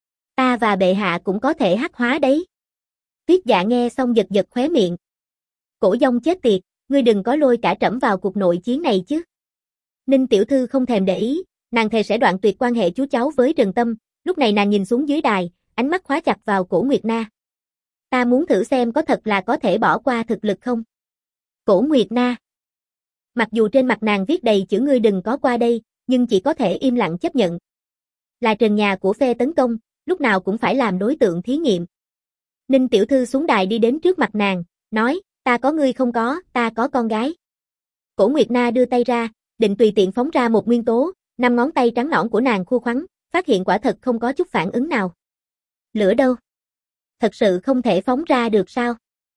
Speaker 1: Ta và bệ hạ cũng có thể hắc hóa đấy. Tuyết Dạ nghe xong giật giật khóe miệng. Cổ Dông chết tiệt, ngươi đừng có lôi cả trẫm vào cuộc nội chiến này chứ. Ninh tiểu thư không thèm để ý, nàng thề sẽ đoạn tuyệt quan hệ chú cháu với Trần Tâm, lúc này nàng nhìn xuống dưới đài, ánh mắt khóa chặt vào Cổ Nguyệt Na. Ta muốn thử xem có thật là có thể bỏ qua thực lực không? Cổ Nguyệt Na. Mặc dù trên mặt nàng viết đầy chữ ngươi đừng có qua đây, nhưng chỉ có thể im lặng chấp nhận. Là trần nhà của phe tấn công, lúc nào cũng phải làm đối tượng thí nghiệm. Ninh tiểu thư xuống đài đi đến trước mặt nàng, nói, ta có ngươi không có, ta có con gái. Cổ Nguyệt Na đưa tay ra, định tùy tiện phóng ra một nguyên tố, 5 ngón tay trắng nõn của nàng khua khoắn, phát hiện quả thật không có chút phản ứng nào. Lửa đâu? Thật sự không thể phóng ra được sao?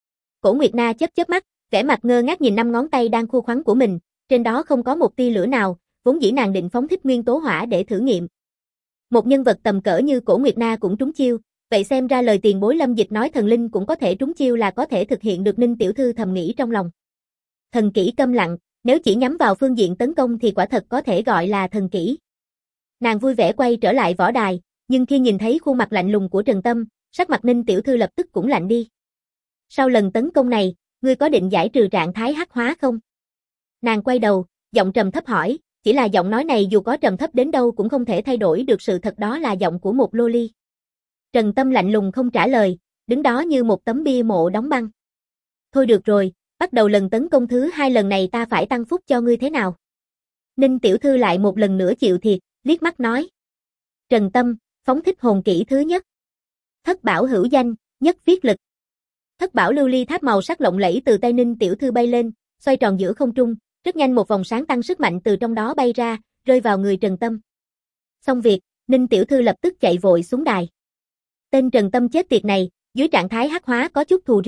Speaker 1: Cổ Nguyệt Na chớp mắt, vẻ mặt ngơ ngác nhìn 5 ngón tay đang khua khoắn của mình, trên đó không có một tia lửa nào, vốn dĩ nàng định phóng thích nguyên tố hỏa để thử nghiệm. Một nhân vật tầm cỡ như Cổ Nguyệt Na cũng trúng chiêu, vậy xem ra lời tiền bối Lâm Dịch nói thần linh cũng có thể trúng chiêu là có thể thực hiện được. Ninh tiểu thư thầm nghĩ trong lòng. Thần kỹ câm lặng, nếu chỉ nhắm vào phương diện tấn công thì quả thật có thể gọi là thần kỹ. Nàng vui vẻ quay trở lại võ đài, nhưng khi nhìn thấy khuôn mặt lạnh lùng của Trần Tâm, sắc mặt Ninh tiểu thư lập tức cũng lạnh đi. Sau lần tấn công này, ngươi có định giải trừ trạng thái hắc hóa không? Nàng quay đầu, giọng trầm thấp hỏi, chỉ là giọng nói này dù có trầm thấp đến đâu cũng không thể thay đổi được sự thật đó là giọng của một loli. Trần Tâm lạnh lùng không trả lời, đứng đó như một tấm bia mộ đóng băng. Thôi được rồi, bắt đầu lần tấn công thứ 2 lần này ta phải tăng phúc cho ngươi thế nào? Ninh tiểu thư lại một lần nữa chịu thiệt, liếc mắt nói. Trần Tâm, phóng thích hồn kỹ thứ nhất. Thất bảo hữu danh, nhất viết lực. Thất bảo lưu ly tháp màu sắc lộng lẫy từ tay Ninh tiểu thư bay lên, xoay tròn giữa không trung, rất nhanh một vòng sáng tăng sức mạnh từ trong đó bay ra, rơi vào người Trần Tâm. Xong việc, Ninh tiểu thư lập tức chạy vội xuống đài. Tên Trần Tâm chết tiệt này, dưới trạng thái hắc hóa có chút thù riêng,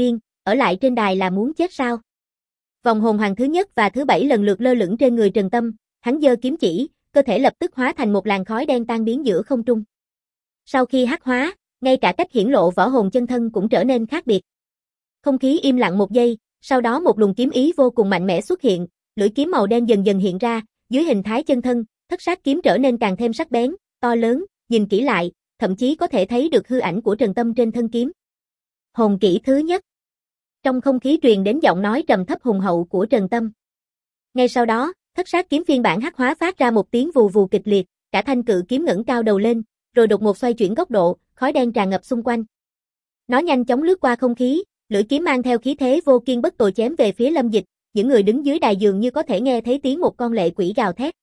Speaker 1: ở lại trên đài là muốn chết sao? Vòng hồn hoàng thứ nhất và thứ 7 lần lượt lơ lửng trên người Trần Tâm, hắn giơ kiếm chỉ, cơ thể lập tức hóa thành một làn khói đen tan biến giữa không trung. Sau khi hắc hóa, ngay cả cách hiển lộ võ hồn chân thân cũng trở nên khác biệt. Không khí im lặng một giây, sau đó một luồng kiếm ý vô cùng mạnh mẽ xuất hiện, lưỡi kiếm màu đen dần dần hiện ra, dưới hình thái chân thân, thất sát kiếm trở nên càng thêm sắc bén, to lớn, nhìn kỹ lại, thậm chí có thể thấy được hư ảnh của Trần Tâm trên thân kiếm. Hồn kỹ thứ nhất. Trong không khí truyền đến giọng nói trầm thấp hùng hậu của Trần Tâm. Ngay sau đó, thất sát kiếm phiên bản hắc hóa phát ra một tiếng vù vù kịch liệt, cả thanh cự kiếm ngẩng cao đầu lên, rồi đột ngột xoay chuyển góc độ, khói đen tràn ngập xung quanh. Nó nhanh chóng lướt qua không khí, lưỡi kiếm mang theo khí thế vô kiên bất tồi chém về phía Lâm Dịch, những người đứng dưới đài dường như có thể nghe thấy tiếng một con lệ quỷ gào thét.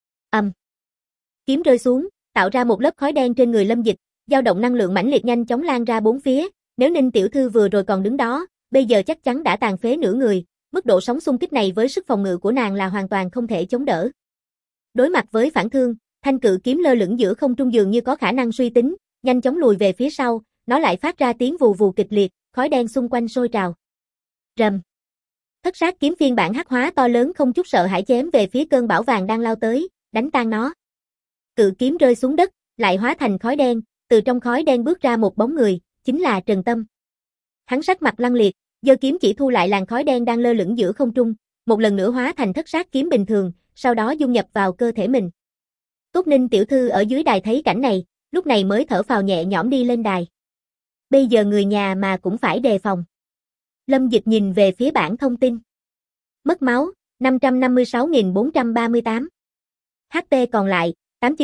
Speaker 1: Kiếm rơi xuống, tạo ra một lớp khói đen trên người Lâm Dịch, dao động năng lượng mãnh liệt nhanh chóng lan ra bốn phía, nếu Ninh tiểu thư vừa rồi còn đứng đó, bây giờ chắc chắn đã tàn phế nửa người, mức độ sóng xung kích này với sức phòng ngự của nàng là hoàn toàn không thể chống đỡ. Đối mặt với phản thương, thanh cự kiếm lơ lửng giữa không trung dường như có khả năng suy tính, nhanh chóng lùi về phía sau, nó lại phát ra tiếng vù vù kịch liệt, khói đen xung quanh sôi trào. Rầm. Thất sát kiếm phiên bản hắc hóa to lớn không chút sợ hãi chém về phía cơn bão vàng đang lao tới, đánh tan nó. Cự kiếm rơi xuống đất, lại hóa thành khói đen, từ trong khói đen bước ra một bóng người, chính là Trần Tâm. Hắn sắc mặt lăng liệt, giơ kiếm chỉ thu lại làn khói đen đang lơ lửng giữa không trung, một lần nữa hóa thành thất sát kiếm bình thường, sau đó dung nhập vào cơ thể mình. Túc Ninh tiểu thư ở dưới đài thấy cảnh này, lúc này mới thở phào nhẹ nhõm đi lên đài. Bây giờ người nhà mà cũng phải đề phòng. Lâm Dịch nhìn về phía bảng thông tin. Mất máu, 556.438. HP còn lại,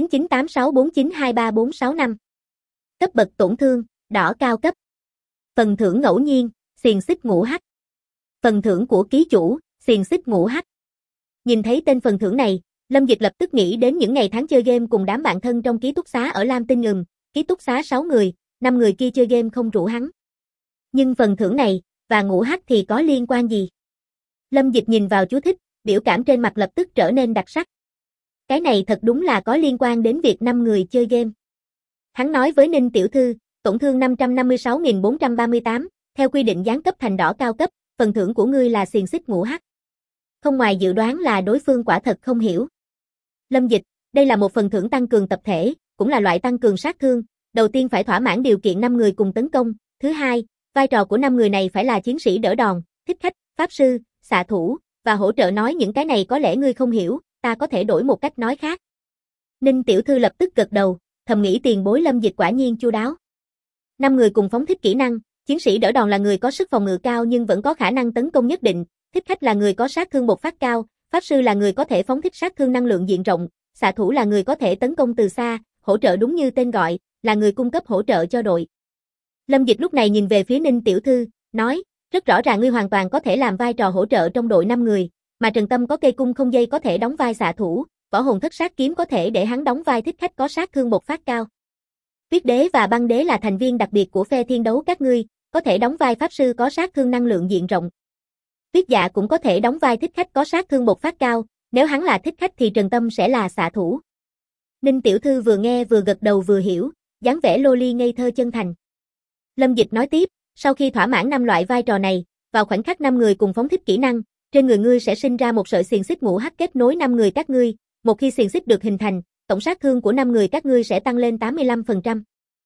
Speaker 1: 899864923465. Cấp bậc tổn thương, đỏ cao cấp. Phần thưởng ngẫu nhiên, xiềng xích ngũ hắc. Phần thưởng của ký chủ, xiềng xích ngũ hắc. Nhìn thấy tên phần thưởng này, Lâm Dịch lập tức nghĩ đến những ngày tháng chơi game cùng đám bạn thân trong ký túc xá ở Lam Tinh. Ký túc xá 6 người, 5 người kia chơi game không rủ hắn. Nhưng phần thưởng này, và ngũ hắc thì có liên quan gì? Lâm Dịch nhìn vào chú thích, biểu cảm trên mặt lập tức trở nên đặc sắc. Cái này thật đúng là có liên quan đến việc 5 người chơi game. Hắn nói với Ninh tiểu thư, tổn thương 556.438, theo quy định giáng cấp thành đỏ cao cấp, phần thưởng của ngươi là xiềng xích ngũ hắc. Không ngoài dự đoán là đối phương quả thật không hiểu. Lâm Dịch, đây là một phần thưởng tăng cường tập thể, cũng là loại tăng cường sát thương, đầu tiên phải thỏa mãn điều kiện 5 người cùng tấn công, thứ hai, vai trò của 5 người này phải là chiến sĩ đỡ đòn, thích khách, pháp sư, xạ thủ, và hỗ trợ nói những cái này có lẽ ngươi không hiểu, ta có thể đổi một cách nói khác. Ninh tiểu thư lập tức gật đầu, thầm nghĩ tiền bối Lâm Dịch quả nhiên chu đáo. 5 người cùng phóng thích kỹ năng, chiến sĩ đỡ đòn là người có sức phòng ngự cao nhưng vẫn có khả năng tấn công nhất định, thích khách là người có sát thương bộc phát cao, pháp sư là người có thể phóng thích sát thương năng lượng diện rộng, xạ thủ là người có thể tấn công từ xa, hỗ trợ đúng như tên gọi, là người cung cấp hỗ trợ cho đội. Lâm Dịch lúc này nhìn về phía Ninh tiểu thư, nói, rất rõ ràng ngươi hoàn toàn có thể làm vai trò hỗ trợ trong đội 5 người, mà Trần Tâm có cây cung không dây có thể đóng vai xạ thủ, võ hồn thất sát kiếm có thể để hắn đóng vai thích khách có sát thương bộc phát cao. Tuyết đế và băng đế là thành viên đặc biệt của phe thiên đấu các ngươi, có thể đóng vai pháp sư có sát thương năng lượng diện rộng. Tuyết dạ cũng có thể đóng vai thích khách có sát thương bộc phát cao, nếu hắn là thích khách thì Trần Tâm sẽ là xạ thủ. Ninh tiểu thư vừa nghe vừa gật đầu vừa hiểu, dáng vẻ loli ngây thơ chân thành. Lâm Dịch nói tiếp, sau khi thỏa mãn 5 loại vai trò này, vào khoảnh khắc 5 người cùng phóng thích kỹ năng, trên người ngươi sẽ sinh ra một sợi xiềng xích ngũ hắc kết nối 5 người các ngươi, một khi xiềng xích được hình thành, tổng sát thương của 5 người các ngươi sẽ tăng lên 85%.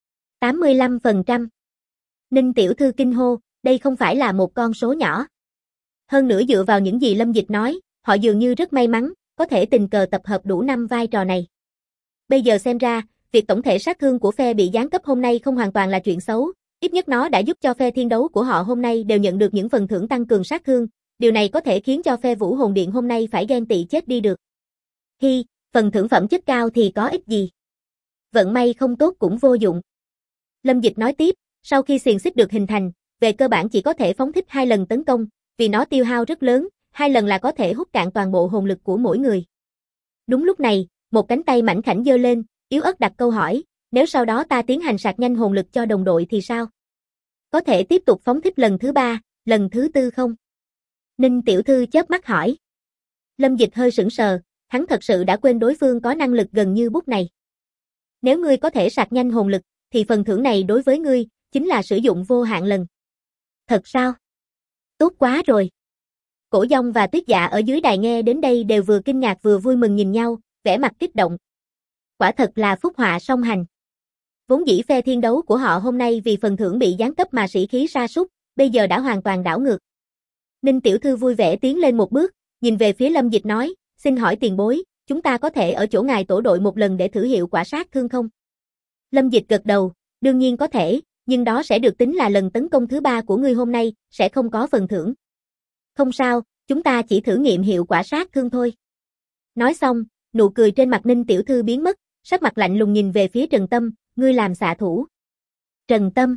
Speaker 1: 85%. Ninh tiểu thư kinh hô, đây không phải là một con số nhỏ. Hơn nữa dựa vào những gì Lâm Dịch nói, họ dường như rất may mắn, có thể tình cờ tập hợp đủ 5 vai trò này. Bây giờ xem ra, việc tổng thể sát thương của phe bị giáng cấp hôm nay không hoàn toàn là chuyện xấu, ít nhất nó đã giúp cho phe thiên đấu của họ hôm nay đều nhận được những phần thưởng tăng cường sát thương, điều này có thể khiến cho phe Vũ Hồn Điện hôm nay phải ghen tị chết đi được. Hi, phần thưởng phẩm chất cao thì có ích gì? Vận may không tốt cũng vô dụng. Lâm Dịch nói tiếp, sau khi xiềng xích được hình thành, về cơ bản chỉ có thể phóng thích 2 lần tấn công, vì nó tiêu hao rất lớn, 2 lần là có thể hút cạn toàn bộ hồn lực của mỗi người. Đúng lúc này, một cánh tay mảnh khảnh giơ lên, yếu ớt đặt câu hỏi, nếu sau đó ta tiến hành sạc nhanh hồn lực cho đồng đội thì sao? Có thể tiếp tục phóng thích lần thứ 3, lần thứ 4 không? Ninh tiểu thư chớp mắt hỏi. Lâm Dịch hơi sững sờ, hắn thật sự đã quên đối phương có năng lực gần như bút này. Nếu ngươi có thể sạc nhanh hồn lực, thì phần thưởng này đối với ngươi, chính là sử dụng vô hạn lần. Thật sao? Tốt quá rồi. Cổ Dông và Tuyết Dạ ở dưới đài nghe đến đây đều vừa kinh ngạc vừa vui mừng nhìn nhau, vẻ mặt kích động. Quả thật là phúc họa song hành. Vốn dĩ phe thiên đấu của họ hôm nay vì phần thưởng bị giáng cấp mà sĩ khí sa sút, bây giờ đã hoàn toàn đảo ngược. Ninh tiểu thư vui vẻ tiến lên một bước, nhìn về phía Lâm Dịch nói, xin hỏi tiền bối, chúng ta có thể ở chỗ ngài tổ đội một lần để thử hiệu quả sát thương không? Lâm Dịch gật đầu, đương nhiên có thể, nhưng đó sẽ được tính là lần tấn công thứ 3 của ngươi hôm nay, sẽ không có phần thưởng. Không sao, chúng ta chỉ thử nghiệm hiệu quả sát thương thôi. Nói xong, nụ cười trên mặt Ninh tiểu thư biến mất, sắc mặt lạnh lùng nhìn về phía Trần Tâm, ngươi làm xạ thủ. Trần Tâm.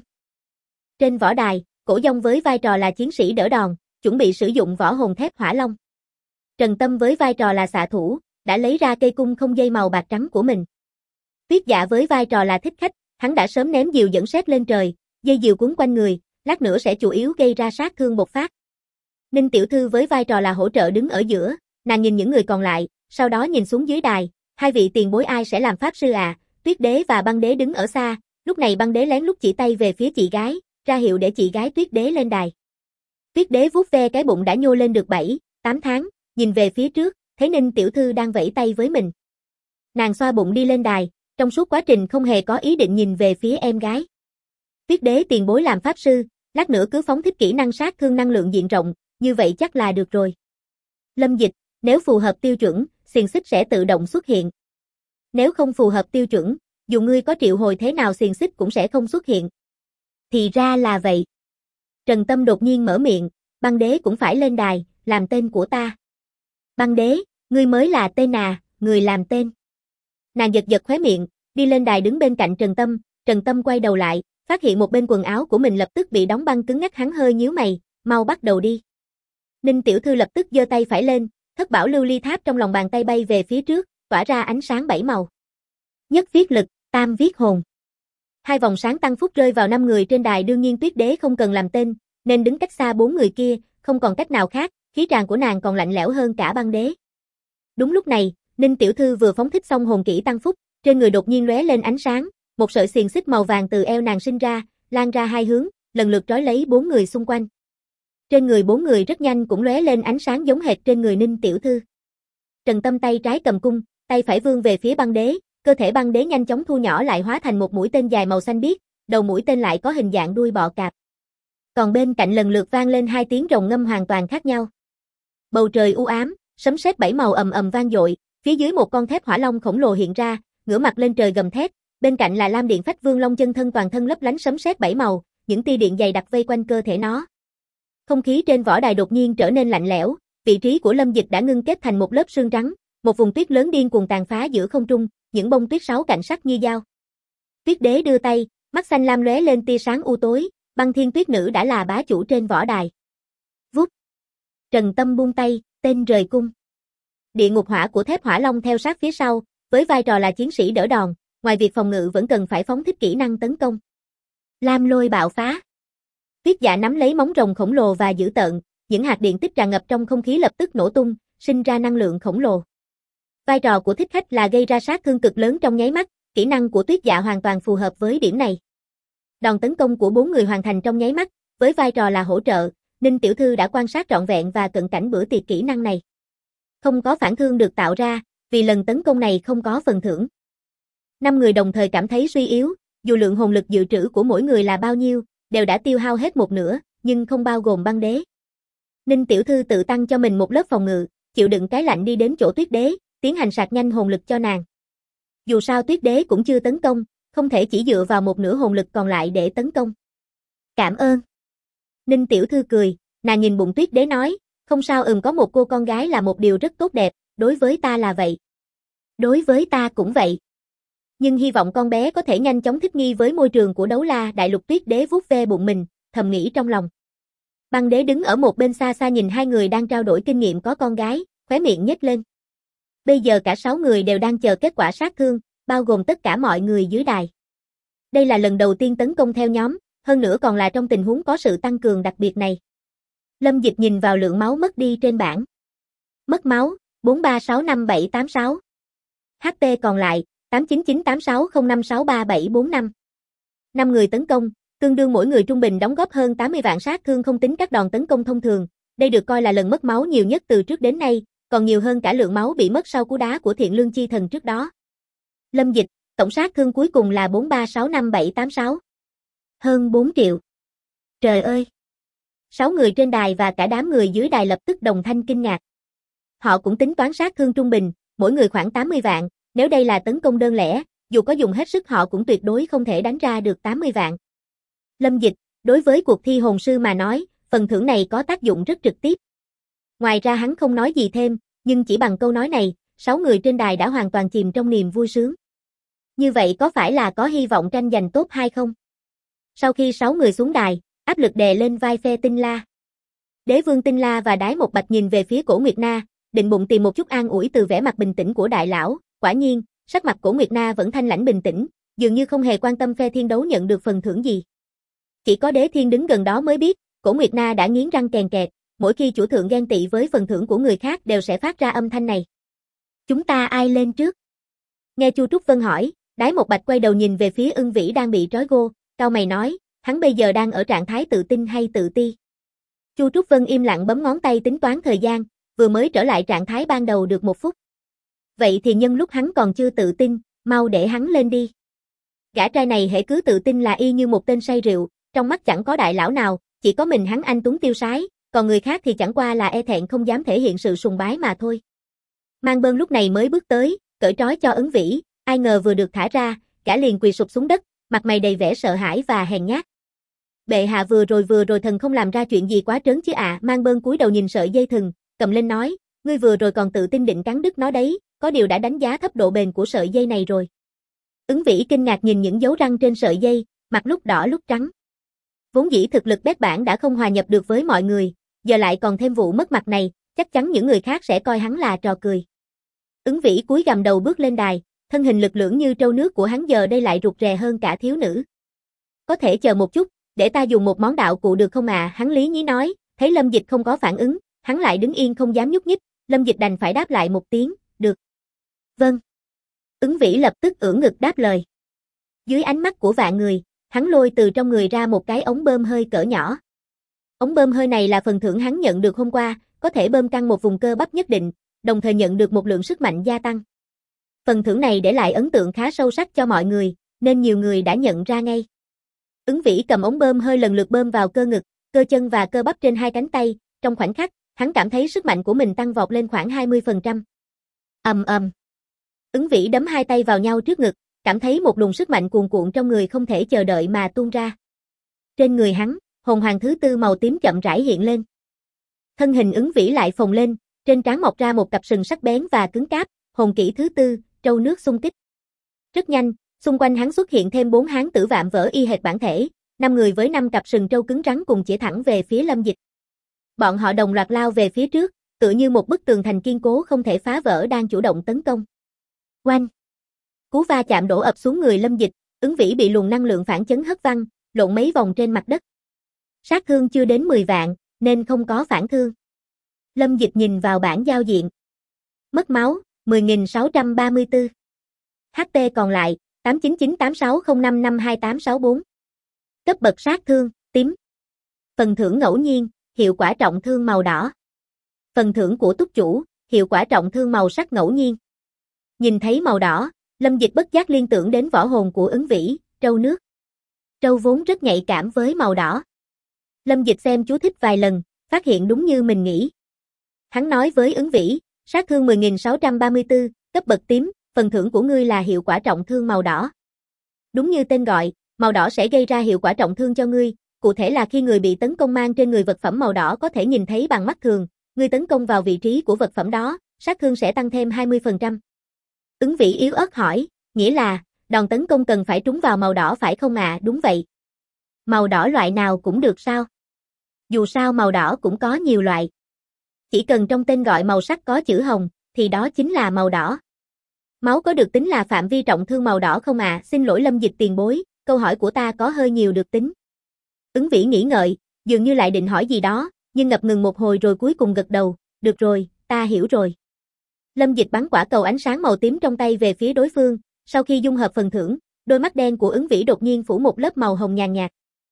Speaker 1: Trên võ đài, Cổ Dông với vai trò là chiến sĩ đỡ đòn, chuẩn bị sử dụng võ hồn thép hỏa long. Trần Tâm với vai trò là xạ thủ, đã lấy ra cây cung không dây màu bạc trắng của mình. Tuyết Dạ với vai trò là thích khách, hắn đã sớm ném diều dẫn sét lên trời, dây diều cuốn quanh người, lát nữa sẽ chủ yếu gây ra sát thương bộc phát. Ninh tiểu thư với vai trò là hỗ trợ đứng ở giữa, nàng nhìn những người còn lại, sau đó nhìn xuống dưới đài, hai vị tiền bối ai sẽ làm pháp sư à? Tuyết đế và băng đế đứng ở xa, lúc này băng đế lén lút chỉ tay về phía chị gái, ra hiệu để chị gái Tuyết đế lên đài. Tuyết đế vuốt ve cái bụng đã nhô lên được 7, 8 tháng, nhìn về phía trước, thấy Ninh tiểu thư đang vẫy tay với mình. Nàng xoa bụng đi lên đài, trong suốt quá trình không hề có ý định nhìn về phía em gái. Tuyết đế tiền bối làm pháp sư, lát nữa cứ phóng thích kỹ năng sát thương năng lượng diện rộng, như vậy chắc là được rồi. Lâm Dịch, nếu phù hợp tiêu chuẩn, xiềng xích sẽ tự động xuất hiện. Nếu không phù hợp tiêu chuẩn, dù ngươi có triệu hồi thế nào xiềng xích cũng sẽ không xuất hiện. Thì ra là vậy. Trần Tâm đột nhiên mở miệng, băng đế cũng phải lên đài, làm tên của ta. Băng đế, ngươi mới là tên à, người làm tên. Nàng giật giật khóe miệng, đi lên đài đứng bên cạnh Trần Tâm quay đầu lại, phát hiện một bên quần áo của mình lập tức bị đóng băng cứng ngắc, hắn hơi nhíu mày, mau bắt đầu đi. Ninh tiểu thư lập tức giơ tay phải lên, thất bảo lưu ly tháp trong lòng bàn tay bay về phía trước, tỏa ra ánh sáng 7 màu. Nhất viết lực, tam viết hồn. Hai vòng sáng tăng phúc rơi vào 5 người trên đài, đương nhiên Tuyết đế không cần làm tên, nên đứng cách xa 4 người kia, không còn cách nào khác, khí tràng của nàng còn lạnh lẽo hơn cả băng đế. Đúng lúc này, Ninh tiểu thư vừa phóng thích xong hồn kỹ tăng phúc, trên người đột nhiên lóe lên ánh sáng, một sợi xiềng xích màu vàng từ eo nàng sinh ra, lan ra hai hướng, lần lượt trói lấy 4 người xung quanh. Trên người 4 người rất nhanh cũng lóe lên ánh sáng giống hệt trên người Ninh tiểu thư. Trần Tâm tay trái cầm cung, tay phải vươn về phía băng đế, cơ thể băng đế nhanh chóng thu nhỏ lại hóa thành một mũi tên dài màu xanh biếc, đầu mũi tên lại có hình dạng đuôi bọ cạp. Còn bên cạnh lần lượt vang lên 2 tiếng rồng ngâm hoàn toàn khác nhau. Bầu trời u ám, sấm sét 7 màu ầm ầm vang dội, phía dưới một con thép hỏa long khổng lồ hiện ra, ngửa mặt lên trời gầm thét, bên cạnh là Lam Điện Phách Vương Long chân thân toàn thân lấp lánh sấm sét 7 màu, những tia điện dày đặc vây quanh cơ thể nó. Không khí trên võ đài đột nhiên trở nên lạnh lẽo, vị trí của Lâm Dịch đã ngưng kết thành một lớp sương trắng, một vùng tuyết lớn điên cuồng tàn phá giữa không trung, những bông tuyết 6 cạnh sắc như dao. Tuyết đế đưa tay, mắt xanh lam lóe lên tia sáng u tối, Băng Thiên Tuyết Nữ đã là bá chủ trên võ đài. Vút. Trần Tâm buông tay, tên rời cung. Địa ngục hỏa của thép hỏa long theo sát phía sau, với vai trò là chiến sĩ đỡ đòn, ngoài việc phòng ngự vẫn cần phải phóng thích kỹ năng tấn công. Lam lôi bạo phá. Tuyết Dạ nắm lấy móng rồng khổng lồ và dữ tợn, những hạt điện tích tràn ngập trong không khí lập tức nổ tung, sinh ra năng lượng khổng lồ. Vai trò của thích khách là gây ra sát thương cực lớn trong nháy mắt, kỹ năng của Tuyết Dạ hoàn toàn phù hợp với điểm này. Đòn tấn công của 4 người hoàn thành trong nháy mắt, với vai trò là hỗ trợ, Ninh tiểu thư đã quan sát trọn vẹn và cận cảnh bữa tiệc kỹ năng này. Không có phản thương được tạo ra, vì lần tấn công này không có phần thưởng. 5 người đồng thời cảm thấy suy yếu, dù lượng hồn lực dự trữ của mỗi người là bao nhiêu, đều đã tiêu hao hết một nửa, nhưng không bao gồm băng đế. Ninh tiểu thư tự tăng cho mình một lớp phòng ngự, chịu đựng cái lạnh đi đến chỗ Tuyết đế, tiến hành sạc nhanh hồn lực cho nàng. Dù sao Tuyết đế cũng chưa tấn công, không thể chỉ dựa vào một nửa hồn lực còn lại để tấn công. Cảm ơn. Ninh tiểu thư cười, nàng nhìn bụng Tuyết đế nói, không sao, có một cô con gái là một điều rất tốt đẹp, đối với ta là vậy. Đối với ta cũng vậy. Nhưng hy vọng con bé có thể nhanh chóng thích nghi với môi trường của Đấu La Đại Lục. Tuyết đế vuốt ve bụng mình, thầm nghĩ trong lòng. Băng đế đứng ở một bên xa xa nhìn hai người đang trao đổi kinh nghiệm có con gái, khóe miệng nhếch lên. Bây giờ cả 6 người đều đang chờ kết quả sát thương, bao gồm tất cả mọi người dưới đài. Đây là lần đầu tiên tấn công theo nhóm, hơn nữa còn là trong tình huống có sự tăng cường đặc biệt này. Lâm Dịch nhìn vào lượng máu mất đi trên bảng. Mất máu, 43655786. HP còn lại, 89986056375. 5 người tấn công, Tương đương mỗi người trung bình đóng góp hơn 80 vạn sát thương không tính các đòn tấn công thông thường. Đây được coi là lần mất máu nhiều nhất từ trước đến nay, còn nhiều hơn cả lượng máu bị mất sau cú đá của Thiện Lương Chi Thần trước đó. Lâm Dịch, tổng sát thương cuối cùng là 4365786. Hơn 4 triệu. Trời ơi! 6 người trên đài và cả đám người dưới đài lập tức đồng thanh kinh ngạc. Họ cũng tính toán sát thương trung bình, mỗi người khoảng 80 vạn, nếu đây là tấn công đơn lẻ, dù có dùng hết sức họ cũng tuyệt đối không thể đánh ra được 80 vạn. Lâm Dịch, đối với cuộc thi hồn sư mà nói, phần thưởng này có tác dụng rất trực tiếp. Ngoài ra hắn không nói gì thêm, nhưng chỉ bằng câu nói này, 6 người trên đài đã hoàn toàn chìm trong niềm vui sướng. Như vậy có phải là có hy vọng tranh giành top 2 không? Sau khi 6 người xuống đài, áp lực đè lên vai Phe Tinh La. Đế vương Tinh La và Đái Một Bạch nhìn về phía Cổ Nguyệt Na, định bụng tìm một chút an ủi từ vẻ mặt bình tĩnh của đại lão. Quả nhiên, sắc mặt Cổ Nguyệt Na vẫn thanh lãnh bình tĩnh, dường như không hề quan tâm phe thiên đấu nhận được phần thưởng gì. Chỉ có Đế Thiên đứng gần đó mới biết, Cổ Nguyệt Na đã nghiến răng kèn kẹt, mỗi khi chủ thượng ghen tị với phần thưởng của người khác đều sẽ phát ra âm thanh này. Chúng ta ai lên trước? Nghe Chu Trúc Vân hỏi, Đái Một Bạch quay đầu nhìn về phía Ưng Vĩ đang bị trói gô, cau mày nói, hắn bây giờ đang ở trạng thái tự tin hay tự ti? Chu Trúc Vân im lặng bấm ngón tay tính toán thời gian, vừa mới trở lại trạng thái ban đầu được 1 phút. Vậy thì nhân lúc hắn còn chưa tự tin, mau để hắn lên đi. Gã trai này hễ cứ tự tin là y như một tên say rượu, trong mắt chẳng có đại lão nào, chỉ có mình hắn anh tuấn tiêu sái, còn người khác thì chẳng qua là e thẹn không dám thể hiện sự sùng bái mà thôi. Mang Bơn lúc này mới bước tới, cởi trói cho Ấn Vĩ, ai ngờ vừa được thả ra, gã liền quỳ sụp xuống đất, mặt mày đầy vẻ sợ hãi và hèn nhát. Bệ hạ vừa rồi thần không làm ra chuyện gì quá trớn chứ ạ. Mang Bơn cúi đầu nhìn sợi dây thừng, cầm lên nói, ngươi vừa rồi còn tự tin định cắn đứt nó đấy, có điều đã đánh giá thấp độ bền của sợi dây này rồi. Ứng Vĩ kinh ngạc nhìn những dấu răng trên sợi dây, mặt lúc đỏ lúc trắng. Vốn dĩ thực lực bét bảng đã không hòa nhập được với mọi người, giờ lại còn thêm vụ mất mặt này, chắc chắn những người khác sẽ coi hắn là trò cười. Ứng Vĩ cúi gằm đầu bước lên đài, thân hình lực lưỡng như trâu nước của hắn giờ đây lại rụt rè hơn cả thiếu nữ. Có thể chờ một chút, để ta dùng một món đạo cụ được không ạ? Hắn lý nhí nói, thấy Lâm Dịch không có phản ứng, hắn lại đứng yên không dám nhúc nhích, Lâm Dịch đành phải đáp lại một tiếng, được. Vâng. Ứng Vĩ lập tức ưỡn ngực đáp lời. Dưới ánh mắt của vạn người, hắn lôi từ trong người ra một cái ống bơm hơi cỡ nhỏ. Ống bơm hơi này là phần thưởng hắn nhận được hôm qua, có thể bơm căng một vùng cơ bắp nhất định, đồng thời nhận được một lượng sức mạnh gia tăng. Phần thưởng này để lại ấn tượng khá sâu sắc cho mọi người, nên nhiều người đã nhận ra ngay. Ứng Vĩ cầm ống bơm hơi lần lượt bơm vào cơ ngực, cơ chân và cơ bắp trên 2 cánh tay, trong khoảnh khắc, hắn cảm thấy sức mạnh của mình tăng vọt lên khoảng 20%. Ầm ầm. Ứng Vĩ đấm 2 tay vào nhau trước ngực, cảm thấy một luồng sức mạnh cuồn cuộn trong người không thể chờ đợi mà tuôn ra. Trên người hắn, hồn hoàng thứ 4 màu tím chậm rãi hiện lên. Thân hình Ứng Vĩ lại phồng lên, trên trán mọc ra một cặp sừng sắc bén và cứng cáp, hồn kỹ thứ 4, trâu nước xung kích. Rất nhanh, xung quanh hắn xuất hiện thêm 4 hán tử vạm vỡ y hệt bản thể, 5 người với 5 cặp sừng trâu cứng rắn cùng chĩa thẳng về phía Lâm Dịch. Bọn họ đồng loạt lao về phía trước, tựa như một bức tường thành kiên cố không thể phá vỡ đang chủ động tấn công. Oanh! Cú va chạm đổ ập xuống người Lâm Dịch, Ứng Vĩ bị luồng năng lượng phản chấn hất văng, lộn mấy vòng trên mặt đất. Sát thương chưa đến 10 vạn, nên không có phản thương. Lâm Dịch nhìn vào bảng giao diện. Mất máu, 10.634. HP còn lại, 8998605528864. Cấp bậc sát thương, tím. Phần thưởng ngẫu nhiên, hiệu quả trọng thương màu đỏ. Phần thưởng của túc chủ, hiệu quả trọng thương màu sắc ngẫu nhiên. Nhìn thấy màu đỏ, Lâm Dịch bất giác liên tưởng đến võ hồn của Ứng Vĩ, trâu nước. Trâu vốn rất nhạy cảm với màu đỏ. Lâm Dịch xem chú thích vài lần, phát hiện đúng như mình nghĩ. Hắn nói với Ứng Vĩ, sát thương 10.634, cấp bậc tím, phần thưởng của ngươi là hiệu quả trọng thương màu đỏ. Đúng như tên gọi, màu đỏ sẽ gây ra hiệu quả trọng thương cho ngươi, cụ thể là khi người bị tấn công mang trên người vật phẩm màu đỏ có thể nhìn thấy bằng mắt thường, ngươi tấn công vào vị trí của vật phẩm đó, sát thương sẽ tăng thêm 20%. Ứng Vĩ yếu ớt hỏi, nghĩa là, đòn tấn công cần phải trúng vào màu đỏ phải không ạ? Đúng vậy. Màu đỏ loại nào cũng được sao? Dù sao màu đỏ cũng có nhiều loại. Chỉ cần trong tên gọi màu sắc có chữ hồng, thì đó chính là màu đỏ. Máu có được tính là phạm vi trọng thương màu đỏ không ạ? Xin lỗi Lâm Dịch tiền bối, câu hỏi của ta có hơi nhiều được tính. Ứng Vĩ nghĩ ngợi, dường như lại định hỏi gì đó, nhưng ngập ngừng một hồi rồi cuối cùng gật đầu, được rồi, ta hiểu rồi. Lâm Dịch bắn quả cầu ánh sáng màu tím trong tay về phía đối phương, sau khi dung hợp phần thưởng, đôi mắt đen của Ứng Vĩ đột nhiên phủ một lớp màu hồng nhàn nhạt.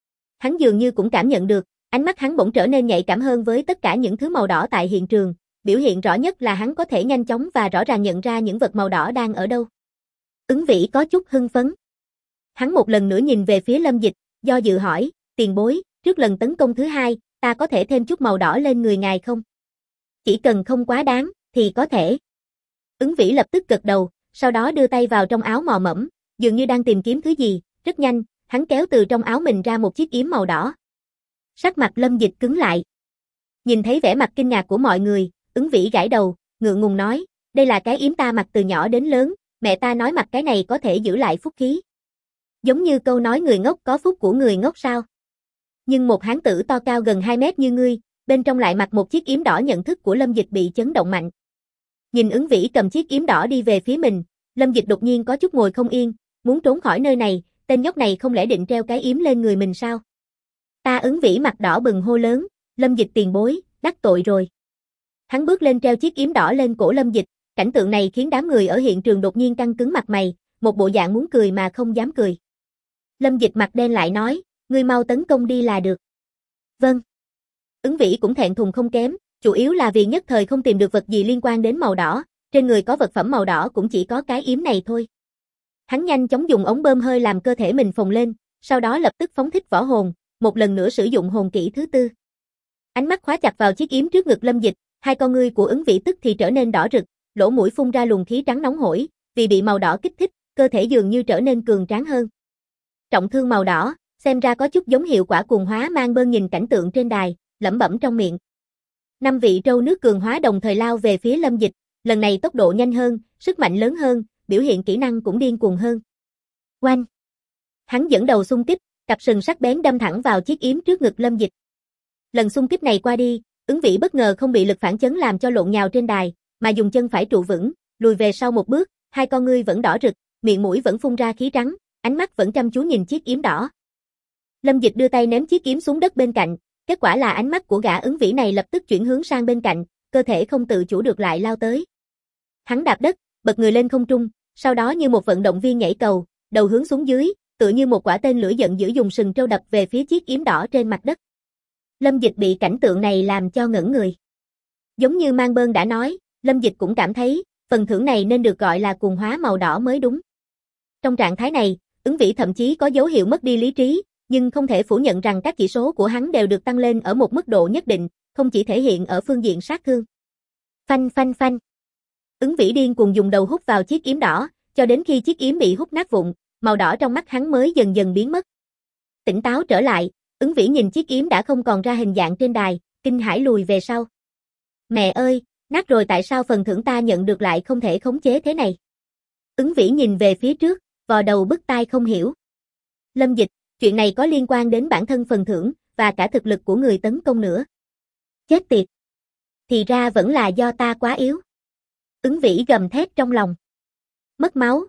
Speaker 1: Hắn dường như cũng cảm nhận được, ánh mắt hắn bỗng trở nên nhạy cảm hơn với tất cả những thứ màu đỏ tại hiện trường, biểu hiện rõ nhất là hắn có thể nhanh chóng và rõ ràng nhận ra những vật màu đỏ đang ở đâu. Ứng Vĩ có chút hưng phấn. Hắn một lần nữa nhìn về phía Lâm Dịch, do dự hỏi, tiền bối, trước lần tấn công thứ hai, ta có thể thêm chút màu đỏ lên người ngài không? Chỉ cần không quá đáng, thì có thể. Ứng Vĩ lập tức gật đầu, sau đó đưa tay vào trong áo mò mẫm, dường như đang tìm kiếm thứ gì, rất nhanh, hắn kéo từ trong áo mình ra một chiếc yếm màu đỏ. Sắc mặt Lâm Dịch cứng lại. Nhìn thấy vẻ mặt kinh ngạc của mọi người, Ứng Vĩ gãi đầu, ngượng ngùng nói, đây là cái yếm ta mặc từ nhỏ đến lớn, mẹ ta nói mặc cái này có thể giữ lại phúc khí. Giống như câu nói người ngốc có phúc của người ngốc sao? Nhưng một hán tử to cao gần 2 mét như ngươi, bên trong lại mặc một chiếc yếm đỏ, nhận thức của Lâm Dịch bị chấn động mạnh. Nhìn Ứng Vĩ cầm chiếc yếm đỏ đi về phía mình, Lâm Dịch đột nhiên có chút ngồi không yên, muốn trốn khỏi nơi này, tên nhóc này không lẽ định treo cái yếm lên người mình sao? Ta Ứng Vĩ mặt đỏ bừng hô lớn, Lâm Dịch tiền bối, đắc tội rồi. Hắn bước lên treo chiếc yếm đỏ lên cổ Lâm Dịch, cảnh tượng này khiến đám người ở hiện trường đột nhiên căng cứng mặt mày, một bộ dạng muốn cười mà không dám cười. Lâm Dịch mặt đen lại nói, ngươi mau tấn công đi là được. Vâng. Ứng Vĩ cũng thẹn thùng không kém, chủ yếu là vì nhất thời không tìm được vật gì liên quan đến màu đỏ, trên người có vật phẩm màu đỏ cũng chỉ có cái yếm này thôi. Hắn nhanh chóng dùng ống bơm hơi làm cơ thể mình phồng lên, sau đó lập tức phóng thích võ hồn, một lần nữa sử dụng hồn kỹ thứ tư. Ánh mắt khóa chặt vào chiếc yếm trước ngực Lâm Dịch, hai con ngươi của Ứng Vĩ tức thì trở nên đỏ rực, lỗ mũi phun ra luồng khí trắng nóng hổi, vì bị màu đỏ kích thích, cơ thể dường như trở nên cường tráng hơn. Trọng thương màu đỏ, xem ra có chút giống hiệu quả cuồng hóa. Mang Bơn nhìn cảnh tượng trên đài, lẩm bẩm trong miệng. 5 vị trâu nước cường hóa đồng thời lao về phía Lâm Dịch, lần này tốc độ nhanh hơn, sức mạnh lớn hơn, biểu hiện kỹ năng cũng điên cuồng hơn. Oanh! Hắn dẫn đầu xung kích, cặp sừng sắc bén đâm thẳng vào chiếc yếm trước ngực Lâm Dịch. Lần xung kích này qua đi, Ứng Vĩ bất ngờ không bị lực phản chấn làm cho lộn nhào trên đài, mà dùng chân phải trụ vững, lùi về sau một bước, hai con ngươi vẫn đỏ rực, miệng mũi vẫn phun ra khí trắng, ánh mắt vẫn chăm chú nhìn chiếc yếm đỏ. Lâm Dịch đưa tay ném chiếc yếm xuống đất bên cạnh, kết quả là ánh mắt của gã Ứng Vĩ này lập tức chuyển hướng sang bên cạnh, cơ thể không tự chủ được lại lao tới. Hắn đạp đất, bật người lên không trung, sau đó như một vận động viên nhảy cầu, đầu hướng xuống dưới, tựa như một quả tên lửa giận dữ dùng sừng trâu đập về phía chiếc yếm đỏ trên mặt đất. Lâm Dịch bị cảnh tượng này làm cho ngẩn người. Giống như Mang Bơn đã nói, Lâm Dịch cũng cảm thấy, phần thưởng này nên được gọi là cuồng hóa màu đỏ mới đúng. Trong trạng thái này, Ứng Vĩ thậm chí có dấu hiệu mất đi lý trí, nhưng không thể phủ nhận rằng các chỉ số của hắn đều được tăng lên ở một mức độ nhất định, không chỉ thể hiện ở phương diện sát thương. Phanh phanh phanh. Ứng Vĩ điên cuồng dùng đầu hút vào chiếc yếm đỏ, cho đến khi chiếc yếm bị hút nát vụn, màu đỏ trong mắt hắn mới dần dần biến mất. Tỉnh táo trở lại, Ứng Vĩ nhìn chiếc yếm đã không còn ra hình dạng trên đài, kinh hãi lùi về sau. Mẹ ơi, nát rồi, tại sao phần thưởng ta nhận được lại không thể khống chế thế này? Ứng Vĩ nhìn về phía trước, vò đầu bứt tai không hiểu. Lâm Dịch, chuyện này có liên quan đến bản thân phần thưởng, và cả thực lực của người tấn công nữa. Chết tiệt. Thì ra vẫn là do ta quá yếu. Ứng Vĩ gầm thét trong lòng. Mất máu,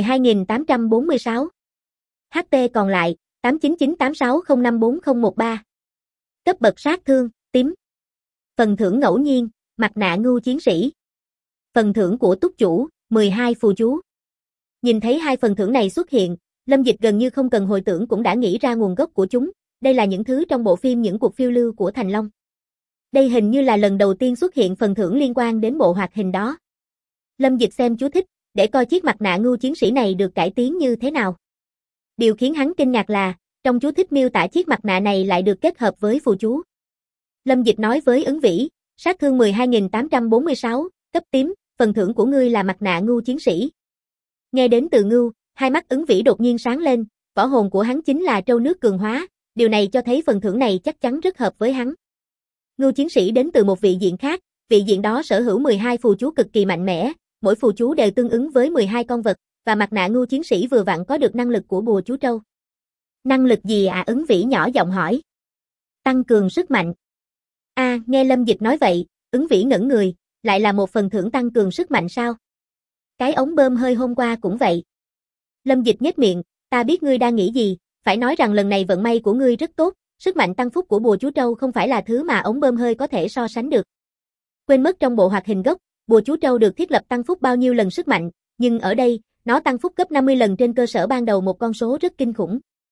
Speaker 1: 12.846. HP còn lại, 89986054013. Cấp bậc sát thương, tím. Phần thưởng ngẫu nhiên, mặt nạ ngưu chiến sĩ. Phần thưởng của túc chủ, 12 phù chú. Nhìn thấy hai phần thưởng này xuất hiện, Lâm Dịch gần như không cần hồi tưởng cũng đã nghĩ ra nguồn gốc của chúng, đây là những thứ trong bộ phim Những cuộc phiêu lưu của Thành Long. Đây hình như là lần đầu tiên xuất hiện phần thưởng liên quan đến bộ hoạt hình đó. Lâm Dịch xem chú thích, để coi chiếc mặt nạ ngưu chiến sĩ này được cải tiến như thế nào. Điều khiến hắn kinh ngạc là, trong chú thích miêu tả chiếc mặt nạ này lại được kết hợp với phù chú. Lâm Dịch nói với Ứng Vĩ, sát thương 12.846, cấp tím, phần thưởng của ngươi là mặt nạ ngưu chiến sĩ. Nghe đến từ ngưu, hai mắt Ứng Vĩ đột nhiên sáng lên, võ hồn của hắn chính là trâu nước cường hóa, điều này cho thấy phần thưởng này chắc chắn rất hợp với hắn. Ngưu chiến sĩ đến từ một vị diện khác, vị diện đó sở hữu 12 phù chú cực kỳ mạnh mẽ, mỗi phù chú đều tương ứng với 12 con vật, và mặt nạ ngưu chiến sĩ vừa vặn có được năng lực của bùa chú trâu. Năng lực gì à? Ứng Vĩ nhỏ giọng hỏi. Tăng cường sức mạnh. Nghe Lâm Dịch nói vậy, Ứng Vĩ ngẩn người, lại là một phần thưởng tăng cường sức mạnh sao? Cái ống bơm hơi hôm qua cũng vậy. Lâm Dịch nhếch miệng, ta biết ngươi đang nghĩ gì, phải nói rằng lần này vận may của ngươi rất tốt, sức mạnh tăng phúc của bùa chú trâu không phải là thứ mà ống bơm hơi có thể so sánh được. Quên mất trong bộ hoạt hình gốc, bùa chú trâu được thiết lập tăng phúc bao nhiêu lần sức mạnh, nhưng ở đây, nó tăng phúc gấp 50 lần trên cơ sở ban đầu, một con số rất kinh khủng.